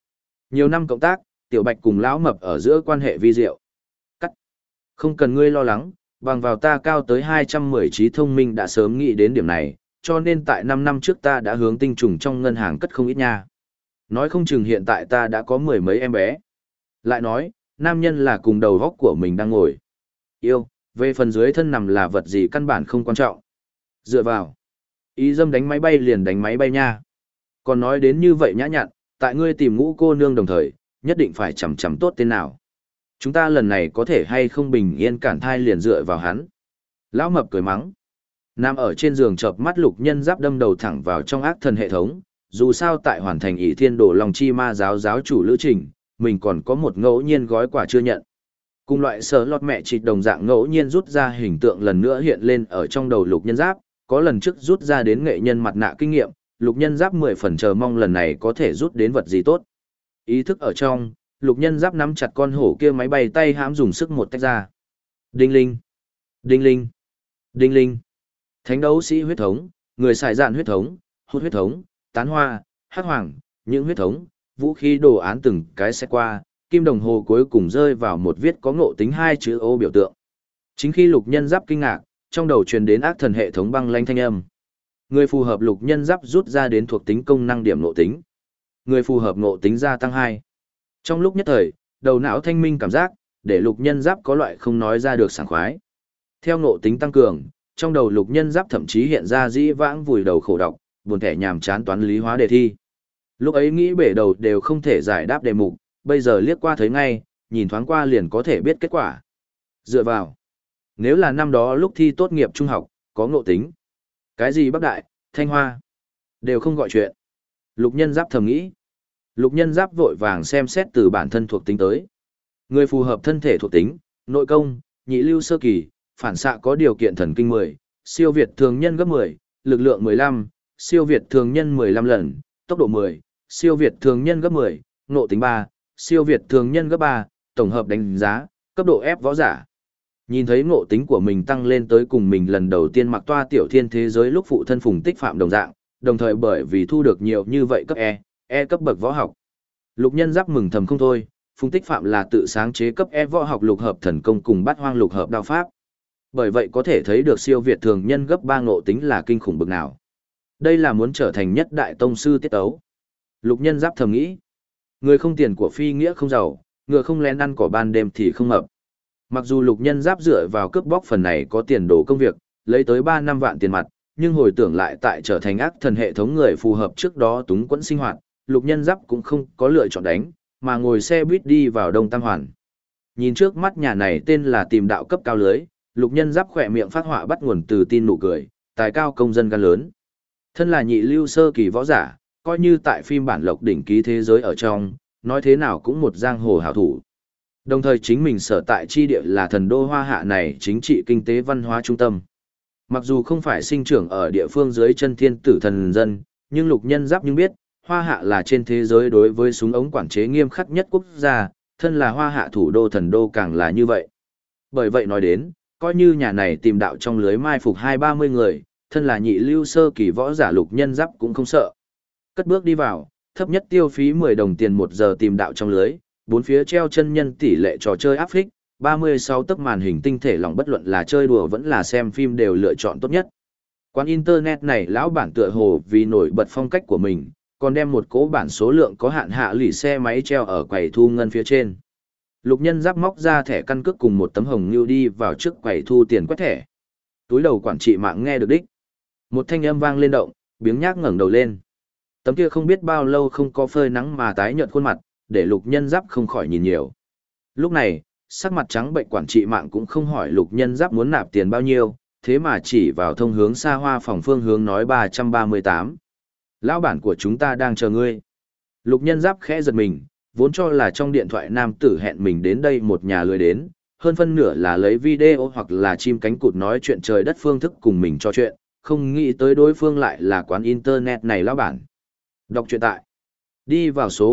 Nhiều năm cộng tác, Tiểu Bạch cùng lão mập ở giữa quan hệ vi diệu. Cắt. Không cần ngươi lo lắng, bằng vào ta cao tới 210 trí thông minh đã sớm nghĩ đến điểm này, cho nên tại 5 năm trước ta đã hướng tinh trùng trong ngân hàng cất không ít nha. Nói không chừng hiện tại ta đã có mười mấy em bé. Lại nói, nam nhân là cùng đầu góc của mình đang ngồi. Yêu, về phần dưới thân nằm là vật gì căn bản không quan trọng. Dựa vào. Ý dâm đánh máy bay liền đánh máy bay nha. Còn nói đến như vậy nhã nhặn, tại ngươi tìm ngũ cô nương đồng thời, nhất định phải chằm chằm tốt tên nào. Chúng ta lần này có thể hay không bình yên cản thai liền dựa vào hắn. Lão mập cười mắng. Nằm ở trên giường chợp mắt Lục Nhân Giáp đâm đầu thẳng vào trong ác thần hệ thống, dù sao tại hoàn thành ỷ thiên đổ lòng chi ma giáo chủ lữ trình, mình còn có một ngẫu nhiên gói quà chưa nhận. Cùng loại sở lọt mẹ trịch đồng dạng ngẫu nhiên rút ra hình tượng lần nữa hiện lên ở trong đầu Lục Nhân Giáp, có lần trước rút ra đến nghệ nhân mặt nạ kinh nghiệm, Lục Nhân Giáp 10 phần chờ mong lần này có thể rút đến vật gì tốt. Ý thức ở trong, Lục Nhân Giáp nắm chặt con hổ kia máy bay tay hãm dùng sức một tách ra. Đinh linh, đinh linh, đinh linh. Thánh đấu sĩ huyết thống, người xài dạn huyết thống, hút huyết thống, tán hoa, hắc hoàng, những huyết thống, vũ khí đồ án từng cái xét qua, kim đồng hồ cuối cùng rơi vào một viết có ngộ tính hai chữ ô biểu tượng. Chính khi Lục Nhân Giáp kinh ngạc, trong đầu truyền đến ác thần hệ thống băng lanh thanh âm. Người phù hợp Lục Nhân Giáp rút ra đến thuộc tính công năng điểm ngộ tính. Người phù hợp ngộ tính gia tăng 2. Trong lúc nhất thời, đầu não thanh minh cảm giác, để Lục Nhân Giáp có loại không nói ra được sảng khoái. Theo ngộ tính tăng cường, trong đầu Lục Nhân Giáp thậm chí hiện ra dĩ vãng vùi đầu khổ đọc, buồn thẻ nhàm chán toán lý hóa đề thi. Lúc ấy nghĩ bể đầu đều không thể giải đáp đề mục, bây giờ liếc qua thấy ngay, nhìn thoáng qua liền có thể biết kết quả. Dựa vào, nếu là năm đó lúc thi tốt nghiệp trung học, có ngộ tính. Cái gì Bắc Đại, Thanh Hoa, đều không gọi chuyện. Lục Nhân Giáp thầm nghĩ. Lục Nhân Giáp vội vàng xem xét từ bản thân thuộc tính tới. Người phù hợp thân thể thuộc tính, nội công, nhị lưu sơ kỳ, phản xạ có điều kiện thần kinh 10, siêu việt thường nhân gấp 10, lực lượng 15, siêu việt thường nhân 15 lần, tốc độ 10, siêu việt thường nhân gấp 10, ngộ tính 3, siêu việt thường nhân gấp 3, tổng hợp đánh giá, cấp độ ép võ giả. Nhìn thấy ngộ tính của mình tăng lên tới cùng mình lần đầu tiên mặc toa tiểu thiên thế giới lúc phụ thân Phùng Tích Phạm đồng dạng, đồng thời bởi vì thu được nhiều như vậy cấp E cấp bậc võ học. Lục Nhân Giáp mừng thầm không thôi, Phùng Tích Phạm là tự sáng chế cấp E võ học lục hợp thần công cùng bát hoang lục hợp đao pháp. Bởi vậy có thể thấy được siêu việt thường nhân gấp 3 ngộ tính là kinh khủng bậc nào. Đây là muốn trở thành nhất đại tông sư tiết tấu. Lục Nhân Giáp thầm nghĩ, người không tiền của phi nghĩa không giàu, ngựa không lén ăn cỏ ban đêm thì không mập. Mặc dù Lục Nhân Giáp dựa vào cướp bóc phần này có tiền đồ công việc, lấy tới 3 năm vạn tiền mặt, nhưng hồi tưởng lại tại trở thành ác thần hệ thống người phù hợp trước đó túng quẫn sinh hoạt, Lục Nhân Giáp cũng không có lựa chọn đánh, mà ngồi xe buýt đi vào Đông Tam Hoàn. Nhìn trước mắt nhà này tên là Tìm Đạo cấp cao lưới, Lục Nhân Giáp khỏe miệng phát họa bắt nguồn từ tin nụ cười, tài cao công dân gan lớn. Thân là nhị lưu sơ kỳ võ giả, coi như tại phim bản lộc đỉnh ký thế giới ở trong, nói thế nào cũng một giang hồ hảo thủ. Đồng thời chính mình sở tại chi địa là thần đô Hoa Hạ này chính trị kinh tế văn hóa trung tâm. Mặc dù không phải sinh trưởng ở địa phương dưới chân thiên tử thần dân, nhưng Lục Nhân Giáp nhưng biết, Hoa Hạ là trên thế giới đối với súng ống quản chế nghiêm khắc nhất quốc gia, thân là Hoa Hạ thủ đô thần đô càng là như vậy. Bởi vậy nói đến, coi như nhà này Tìm Đạo trong lưới mai phục 20-30 người, thân là nhị lưu sơ kỳ võ giả Lục Nhân Giáp cũng không sợ. Cất bước đi vào, thấp nhất tiêu phí 10 đồng tiền 1 giờ Tìm Đạo trong lưới, bốn phía treo chân nhân tỷ lệ trò chơi áp phích, 36 tấc màn hình tinh thể lòng bất luận là chơi đùa vẫn là xem phim đều lựa chọn tốt nhất. Quán internet này lão bản tựa hồ vì nổi bật phong cách của mình, còn đem một cố bản số lượng có hạn hạ lỷ xe máy treo ở quầy thu ngân phía trên. Lục Nhân Giáp móc ra thẻ căn cước cùng một tấm hồng lưu đi vào trước quầy thu tiền quét thẻ. Túi đầu quản trị mạng nghe được đích. Một thanh âm vang lên động, biếng nhác ngẩng đầu lên. Tấm kia không biết bao lâu không có phơi nắng mà tái nhợt khuôn mặt, để Lục Nhân Giáp không khỏi nhìn nhiều. Lúc này, sắc mặt trắng bệnh quản trị mạng cũng không hỏi Lục Nhân Giáp muốn nạp tiền bao nhiêu, thế mà chỉ vào thông hướng xa hoa phòng phương hướng nói 338. Lão bản của chúng ta đang chờ ngươi. Lục Nhân Giáp khẽ giật mình, vốn cho là trong điện thoại nam tử hẹn mình đến đây một nhà lười đến, hơn phân nửa là lấy video hoặc là chim cánh cụt nói chuyện trời đất phương thức cùng mình trò chuyện, không nghĩ tới đối phương lại là quán internet này lão bản. Đọc truyện tại. Đi vào số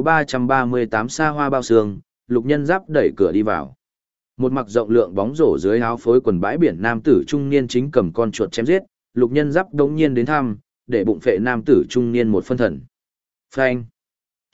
338 xa hoa bao sương, Lục Nhân Giáp đẩy cửa đi vào. Một mặc rộng lượng bóng rổ dưới áo phối quần bãi biển nam tử trung niên chính cầm con chuột chém giết, Lục Nhân Giáp đống nhiên đến thăm, để bụng phệ nam tử trung niên một phân thần. Phanh.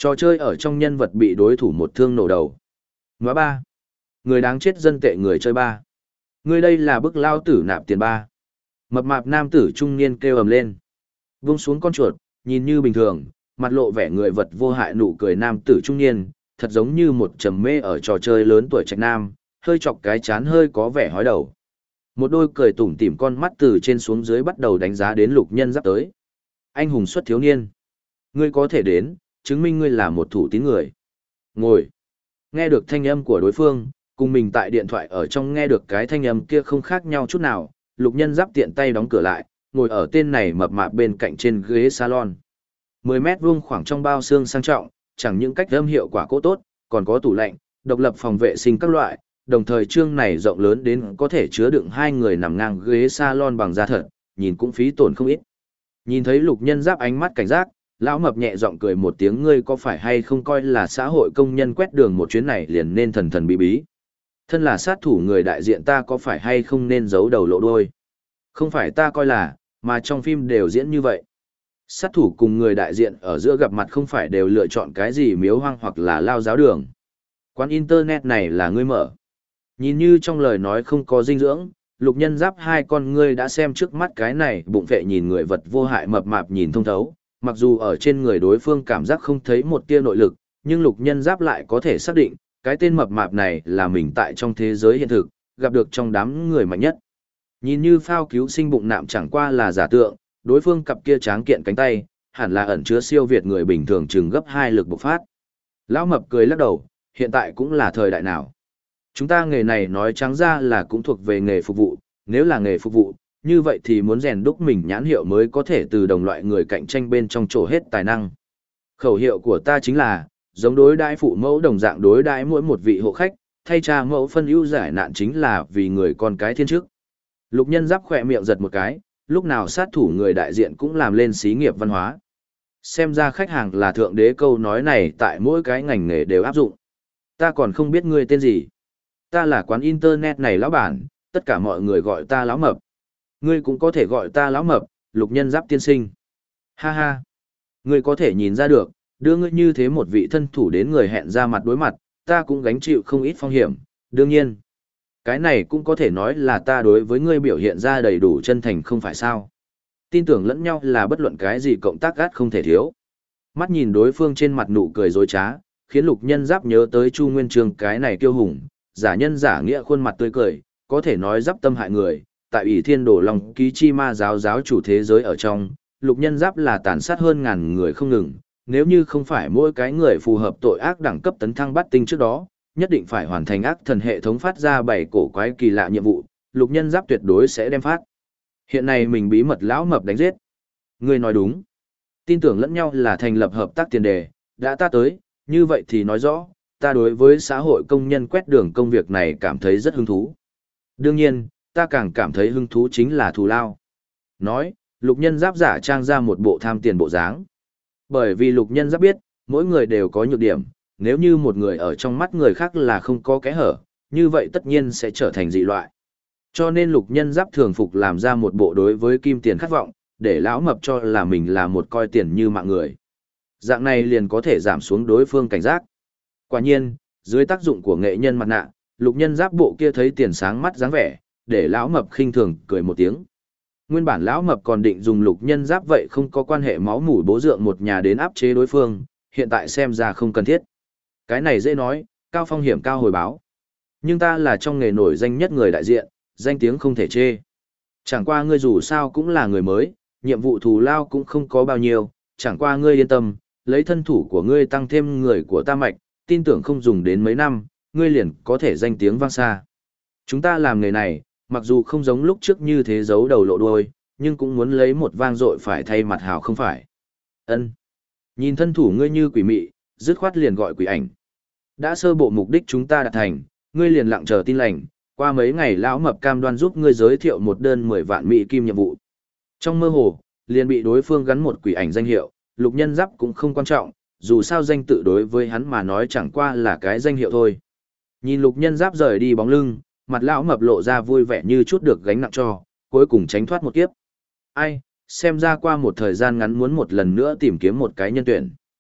Trò chơi ở trong nhân vật bị đối thủ một thương nổ đầu. Ngoá ba. Người đáng chết dân tệ người chơi ba. Người đây là bức lao tử nạp tiền ba. Mập mạp nam tử trung niên kêu ầm lên. Vung xuống con chuột, nhìn như bình thường, mặt lộ vẻ người vật vô hại nụ cười nam tử trung niên, thật giống như một trầm mê ở trò chơi lớn tuổi trạch nam, hơi chọc cái chán hơi có vẻ hói đầu. Một đôi cười tủm tỉm con mắt từ trên xuống dưới bắt đầu đánh giá đến Lục Nhân Giáp tới. Anh hùng xuất thiếu niên. Ngươi có thể đến, chứng minh ngươi là một thủ tín người. Ngồi. Nghe được thanh âm của đối phương, cùng mình tại điện thoại ở trong nghe được cái thanh âm kia không khác nhau chút nào, Lục Nhân Giáp tiện tay đóng cửa lại, ngồi ở tên này mập mạp bên cạnh trên ghế salon. 10 mét vuông khoảng trong bao xương sang trọng, chẳng những cách âm hiệu quả cỗ tốt, còn có tủ lạnh, độc lập phòng vệ sinh các loại, đồng thời trương này rộng lớn đến có thể chứa đựng 2 người nằm ngang ghế salon bằng da thật, nhìn cũng phí tổn không ít. Nhìn thấy Lục Nhân Giáp ánh mắt cảnh giác, lão mập nhẹ giọng cười một tiếng, ngươi có phải hay không coi là xã hội công nhân quét đường một chuyến này liền nên thần thần bí bí. Thân là sát thủ người đại diện ta có phải hay không nên giấu đầu lộ đuôi. Không phải ta coi là, mà trong phim đều diễn như vậy. Sát thủ cùng người đại diện ở giữa gặp mặt không phải đều lựa chọn cái gì miếu hoang hoặc là lao giáo đường. Quán internet này là ngươi mở. Nhìn như trong lời nói không có dinh dưỡng, Lục Nhân Giáp hai con ngươi đã xem trước mắt cái này bụng vệ nhìn người vật vô hại mập mạp nhìn thông thấu, mặc dù ở trên người đối phương cảm giác không thấy một tia nội lực, nhưng Lục Nhân Giáp lại có thể xác định, cái tên mập mạp này là mình tại trong thế giới hiện thực, gặp được trong đám người mạnh nhất. Nhìn như phao cứu sinh bụng nạm chẳng qua là giả tượng, đối phương cặp kia tráng kiện cánh tay, hẳn là ẩn chứa siêu việt người bình thường chừng gấp 2 lực bộc phát. Lão mập cười lắc đầu, hiện tại cũng là thời đại nào. Chúng ta nghề này nói trắng ra là cũng thuộc về nghề phục vụ, nếu là nghề phục vụ, như vậy thì muốn rèn đúc mình nhãn hiệu mới có thể từ đồng loại người cạnh tranh bên trong trổ hết tài năng. Khẩu hiệu của ta chính là, giống đối đãi phụ mẫu đồng dạng đối đãi mỗi một vị hộ khách, thay cha mẫu phân ưu giải nạn chính là vì người con cái thiên chức. Lục Nhân Giáp khỏe miệng giật một cái, lúc nào sát thủ người đại diện cũng làm lên xí nghiệp văn hóa. Xem ra khách hàng là thượng đế, câu nói này tại mỗi cái ngành nghề đều áp dụng. Ta còn không biết ngươi tên gì. Ta là quán internet này lão bản, tất cả mọi người gọi ta lão mập. Ngươi cũng có thể gọi ta lão mập, Lục Nhân Giáp tiên sinh. Ha ha. Ngươi có thể nhìn ra được, đưa ngươi như thế một vị thân thủ đến người hẹn ra mặt đối mặt, ta cũng gánh chịu không ít phong hiểm, đương nhiên. Cái này cũng có thể nói là ta đối với ngươi biểu hiện ra đầy đủ chân thành không phải sao. Tin tưởng lẫn nhau là bất luận cái gì cộng tác gắt không thể thiếu. Mắt nhìn đối phương trên mặt nụ cười dối trá, khiến Lục Nhân Giáp nhớ tới Chu Nguyên Chương cái này kiêu hùng, giả nhân giả nghĩa khuôn mặt tươi cười, có thể nói giáp tâm hại người. Tại Ủy Thiên Đồ Long Ký Chi Ma giáo giáo chủ thế giới ở trong, Lục Nhân Giáp là tàn sát hơn ngàn người không ngừng, nếu như không phải mỗi cái người phù hợp tội ác đẳng cấp tấn thăng bát tinh trước đó, nhất định phải hoàn thành ác thần hệ thống phát ra 7 cổ quái kỳ lạ nhiệm vụ, Lục Nhân Giáp tuyệt đối sẽ đem phát. Hiện nay mình bí mật lão mập đánh giết. Ngươi nói đúng. Tin tưởng lẫn nhau là thành lập hợp tác tiền đề, đã ta tới, như vậy thì nói rõ, ta đối với xã hội công nhân quét đường công việc này cảm thấy rất hứng thú. Đương nhiên, ta càng cảm thấy hứng thú chính là thù lao. Nói, Lục Nhân Giáp giả trang ra một bộ tham tiền bộ dáng. Bởi vì Lục Nhân Giáp biết, mỗi người đều có nhược điểm, nếu như một người ở trong mắt người khác là không có kẽ hở, như vậy tất nhiên sẽ trở thành dị loại. Cho nên Lục Nhân Giáp thường phục làm ra một bộ đối với kim tiền khát vọng, để lão mập cho là mình là một coi tiền như mạng người. Dạng này liền có thể giảm xuống đối phương cảnh giác. Quả nhiên, dưới tác dụng của nghệ nhân mặt nạ, Lục Nhân Giáp bộ kia thấy tiền sáng mắt dáng vẻ, để lão mập khinh thường cười một tiếng. Nguyên bản lão mập còn định dùng Lục Nhân Giáp vậy không có quan hệ máu mủ bố dượng một nhà đến áp chế đối phương, hiện tại xem ra không cần thiết. Cái này dễ nói, cao phong hiểm cao hồi báo. Nhưng ta là trong nghề nổi danh nhất người đại diện, danh tiếng không thể chê. Chẳng qua ngươi dù sao cũng là người mới, nhiệm vụ thù lao cũng không có bao nhiêu, chẳng qua ngươi yên tâm, lấy thân thủ của ngươi tăng thêm người của ta mạch, tin tưởng không dùng đến mấy năm, ngươi liền có thể danh tiếng vang xa. Chúng ta làm nghề này, mặc dù không giống lúc trước như thế giấu đầu lộ đuôi, nhưng cũng muốn lấy một vang dội phải thay mặt hào không phải. Ân. Nhìn thân thủ ngươi như quỷ mị, dứt khoát liền gọi quỷ ảnh. Đã sơ bộ mục đích chúng ta đạt thành, ngươi liền lặng chờ tin lành, qua mấy ngày lão mập cam đoan giúp ngươi giới thiệu một đơn 10 vạn mỹ kim nhiệm vụ. Trong mơ hồ, liền bị đối phương gắn một quỷ ảnh danh hiệu, Lục Nhân Giáp cũng không quan trọng, dù sao danh tự đối với hắn mà nói chẳng qua là cái danh hiệu thôi. Nhìn Lục Nhân Giáp rời đi bóng lưng, mặt lão mập lộ ra vui vẻ như chút được gánh nặng cho, cuối cùng tránh thoát một kiếp. Ai, xem ra qua một thời gian ngắn muốn một lần nữa tìm kiếm một cái nhân tuyển.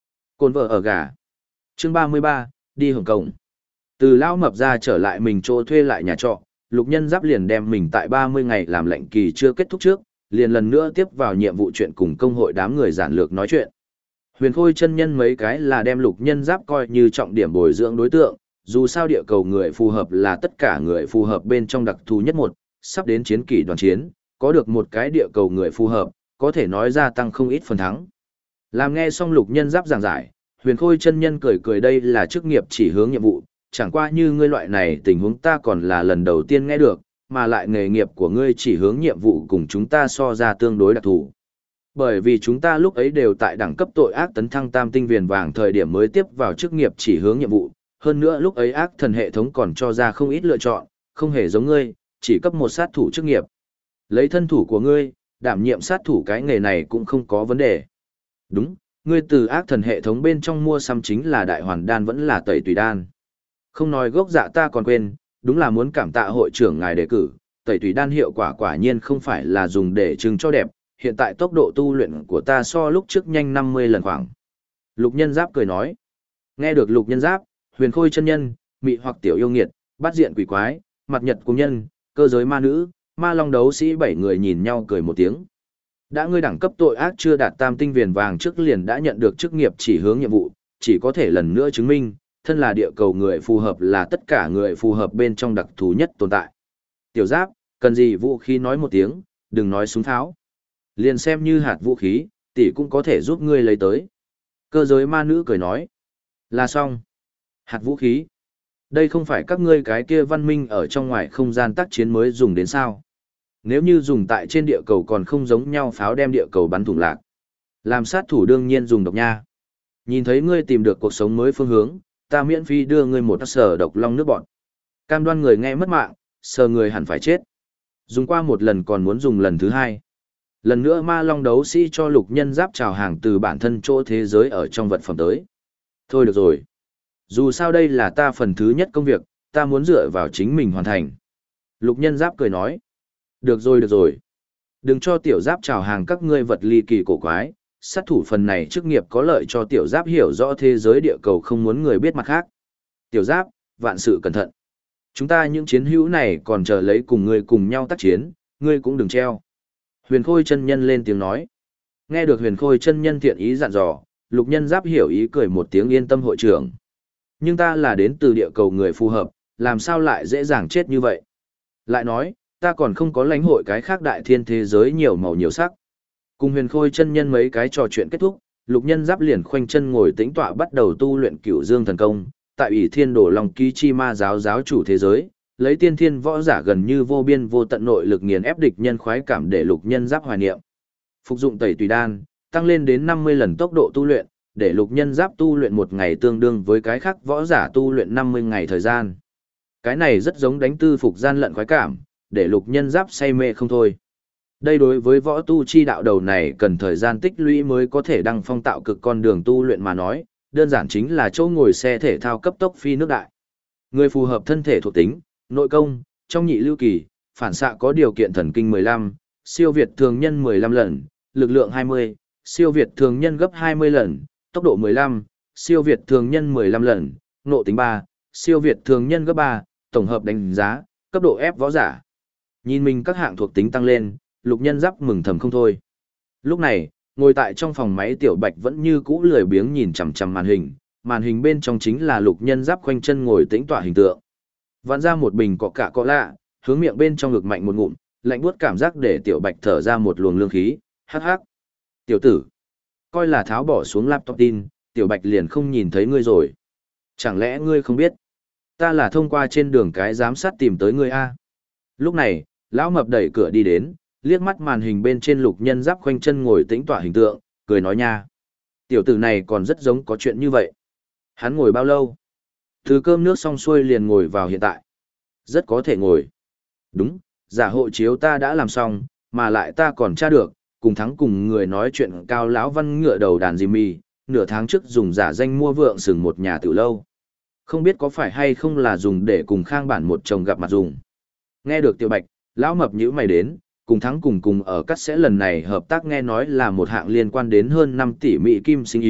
Cồn vợ ở gà. Chương 33, đi Hồng Kông. Từ Lão Mập ra trở lại mình chỗ thuê lại nhà trọ, Lục Nhân Giáp liền đem mình tại 30 ngày làm lệnh kỳ chưa kết thúc trước, liền lần nữa tiếp vào nhiệm vụ chuyện cùng công hội đám người giản lược nói chuyện. Huyền Khôi chân nhân mấy cái là đem Lục Nhân Giáp coi như trọng điểm bồi dưỡng đối tượng, dù sao địa cầu người phù hợp là tất cả người phù hợp bên trong đặc thù nhất một, sắp đến chiến kỷ đoàn chiến, có được một cái địa cầu người phù hợp, có thể nói ra tăng không ít phần thắng. Làm nghe xong Lục Nhân Giáp giảng giải, Huyền Khôi chân nhân cười cười đây là chức nghiệp chỉ hướng nhiệm vụ, chẳng qua như ngươi loại này tình huống ta còn là lần đầu tiên nghe được, mà lại nghề nghiệp của ngươi chỉ hướng nhiệm vụ cùng chúng ta so ra tương đối đặc thù. Bởi vì chúng ta lúc ấy đều tại đẳng cấp tội ác tấn thăng tam tinh viền vàng thời điểm mới tiếp vào chức nghiệp chỉ hướng nhiệm vụ, hơn nữa lúc ấy ác thần hệ thống còn cho ra không ít lựa chọn, không hề giống ngươi, chỉ cấp một sát thủ chức nghiệp. Lấy thân thủ của ngươi, đảm nhiệm sát thủ cái nghề này cũng không có vấn đề. Đúng, ngươi từ ác thần hệ thống bên trong mua xăm chính là đại hoàn đan vẫn là tẩy tùy đan. Không nói gốc dạ ta còn quên, đúng là muốn cảm tạ hội trưởng ngài đề cử, tẩy tùy đan hiệu quả quả nhiên không phải là dùng để trưng cho đẹp, hiện tại tốc độ tu luyện của ta so lúc trước nhanh 50 lần khoảng. Lục Nhân Giáp cười nói. Nghe được Lục Nhân Giáp, Huyền Khôi chân nhân, mị hoặc tiểu yêu nghiệt, bát diện quỷ quái, mặt nhật cung nhân, cơ giới ma nữ, ma long đấu sĩ 7 người nhìn nhau cười một tiếng. Đã ngươi đẳng cấp tội ác chưa đạt tam tinh viền vàng trước liền đã nhận được chức nghiệp chỉ hướng nhiệm vụ, chỉ có thể lần nữa chứng minh, thân là địa cầu người phù hợp là tất cả người phù hợp bên trong đặc thù nhất tồn tại. Tiểu Giáp, cần gì vũ khí nói một tiếng, đừng nói súng tháo. Liền xem như hạt vũ khí, tỷ cũng có thể giúp ngươi lấy tới. Cơ giới ma nữ cười nói. Là xong. Hạt vũ khí. Đây không phải các ngươi cái kia văn minh ở trong ngoài không gian tác chiến mới dùng đến sao. Nếu như dùng tại trên địa cầu còn không giống nhau pháo đem địa cầu bắn thủng lạc. Làm sát thủ đương nhiên dùng độc nha. Nhìn thấy ngươi tìm được cuộc sống mới phương hướng, ta miễn phí đưa ngươi một sở độc long nước bọn. Cam đoan người nghe mất mạng, sờ người hẳn phải chết. Dùng qua một lần còn muốn dùng lần thứ hai. Lần nữa ma long đấu sĩ cho Lục Nhân Giáp chào hàng từ bản thân chỗ thế giới ở trong vật phẩm tới. Thôi được rồi. Dù sao đây là ta phần thứ nhất công việc, ta muốn dựa vào chính mình hoàn thành. Lục Nhân Giáp cười nói. Được rồi được rồi. Đừng cho tiểu Giáp chào hàng các ngươi vật ly kỳ cổ quái, sát thủ phần này chức nghiệp có lợi cho tiểu Giáp hiểu rõ thế giới địa cầu không muốn người biết mặt khác. Tiểu Giáp, vạn sự cẩn thận. Chúng ta những chiến hữu này còn chờ lấy cùng ngươi cùng nhau tác chiến, ngươi cũng đừng treo. Huyền Khôi chân nhân lên tiếng nói. Nghe được Huyền Khôi chân nhân thiện ý dặn dò, Lục Nhân Giáp hiểu ý cười một tiếng yên tâm hội trưởng. Nhưng ta là đến từ địa cầu người phù hợp, làm sao lại dễ dàng chết như vậy? Lại nói, ta còn không có lãnh hội cái khác đại thiên thế giới nhiều màu nhiều sắc. Cùng Huyền Khôi chân nhân mấy cái trò chuyện kết thúc, Lục Nhân Giáp liền khoanh chân ngồi tĩnh tọa bắt đầu tu luyện Cửu Dương thần công, tại Ủy Thiên Đồ Long Ký Chi Ma giáo giáo chủ thế giới, lấy tiên thiên võ giả gần như vô biên vô tận nội lực nghiền ép địch nhân khoái cảm để Lục Nhân Giáp hoài niệm. Phục dụng tẩy tùy đan, tăng lên đến 50 lần tốc độ tu luyện, để Lục Nhân Giáp tu luyện một ngày tương đương với cái khác võ giả tu luyện 50 ngày thời gian. Cái này rất giống đánh tư phục gian lận khoái cảm, để Lục Nhân Giáp say mê không thôi. Đây đối với võ tu chi đạo đầu này cần thời gian tích lũy mới có thể đăng phong tạo cực con đường tu luyện mà nói, đơn giản chính là chỗ ngồi xe thể thao cấp tốc phi nước đại. Người phù hợp thân thể thuộc tính, nội công, trong nhị lưu kỳ, phản xạ có điều kiện thần kinh 15, siêu việt thường nhân 15 lần, lực lượng 20, siêu việt thường nhân gấp 20 lần, tốc độ 15, siêu việt thường nhân 15 lần, nộ tính 3, siêu việt thường nhân gấp 3, tổng hợp đánh giá, cấp độ ép võ giả. Nhìn mình các hạng thuộc tính tăng lên, Lục Nhân Giáp mừng thầm không thôi. Lúc này, ngồi tại trong phòng máy Tiểu Bạch vẫn như cũ lười biếng nhìn chằm chằm màn hình bên trong chính là Lục Nhân Giáp khoanh chân ngồi tĩnh tọa hình tượng. Vặn ra một bình cọ cạ cọ lạ, hướng miệng bên trong ngực mạnh một ngụm, lạnh buốt cảm giác để Tiểu Bạch thở ra một luồng lương khí, hắc hắc. Tiểu tử, coi là tháo bỏ xuống laptop tin, Tiểu Bạch liền không nhìn thấy ngươi rồi. Chẳng lẽ ngươi không biết? Ta là thông qua trên đường cái giám sát tìm tới ngươi a. Lúc này, lão mập đẩy cửa đi đến, liếc mắt màn hình bên trên Lục Nhân Giáp khoanh chân ngồi tĩnh tọa hình tượng, cười nói nha. Tiểu tử này còn rất giống có chuyện như vậy. Hắn ngồi bao lâu? Từ cơm nước xong xuôi liền ngồi vào hiện tại. Rất có thể ngồi. Đúng, giả hộ chiếu ta đã làm xong, mà lại ta còn tra được, cùng thắng cùng người nói chuyện cao lão văn ngựa đầu đàn Jimmy, nửa tháng trước dùng giả danh mua vượng sừng một nhà tiểu lâu. Không biết có phải hay không là dùng để cùng Khang Bản một chồng gặp mặt dùng. Nghe được Tiểu Bạch, lão mập nhíu mày đến, cùng thắng cùng ở cắt sẽ lần này hợp tác nghe nói là một hạng liên quan đến hơn 5 tỷ Mỹ kim sinh ý,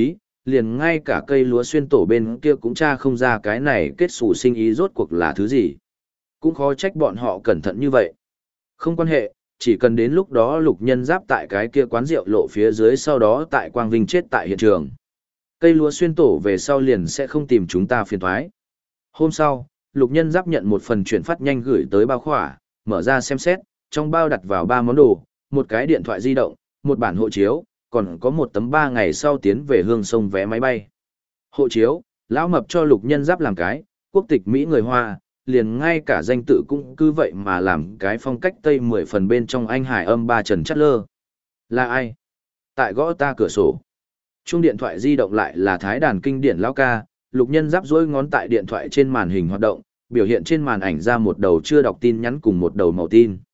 liền ngay cả cây lúa xuyên tổ bên kia cũng tra không ra cái này kết xù sinh ý rốt cuộc là thứ gì. Cũng khó trách bọn họ cẩn thận như vậy. Không quan hệ, chỉ cần đến lúc đó Lục Nhân Giáp tại cái kia quán rượu lộ phía dưới, sau đó tại Quang Vinh chết tại hiện trường. Cây lúa xuyên tổ về sau liền sẽ không tìm chúng ta phiền toái. Hôm sau, Lục Nhân Giáp nhận một phần chuyển phát nhanh gửi tới bao khỏa, mở ra xem xét, trong bao đặt vào 3 món đồ, một cái điện thoại di động, một bản hộ chiếu, còn có một tấm 3 ngày sau tiến về Hương Sông vé máy bay. Hộ chiếu, lão mập cho Lục Nhân Giáp làm cái, quốc tịch Mỹ người Hoa, liền ngay cả danh tự cũng cứ vậy mà làm cái phong cách Tây 10 phần bên trong anh hải âm ba Trần Chát Lơ. Là ai? Tại gõ ta cửa sổ. Chuông điện thoại di động lại là Thái đàn kinh điển lão ca, Lục Nhân Giáp duỗi ngón tại điện thoại trên màn hình hoạt động, biểu hiện trên màn ảnh ra một đầu chưa đọc tin nhắn cùng một đầu màu tin.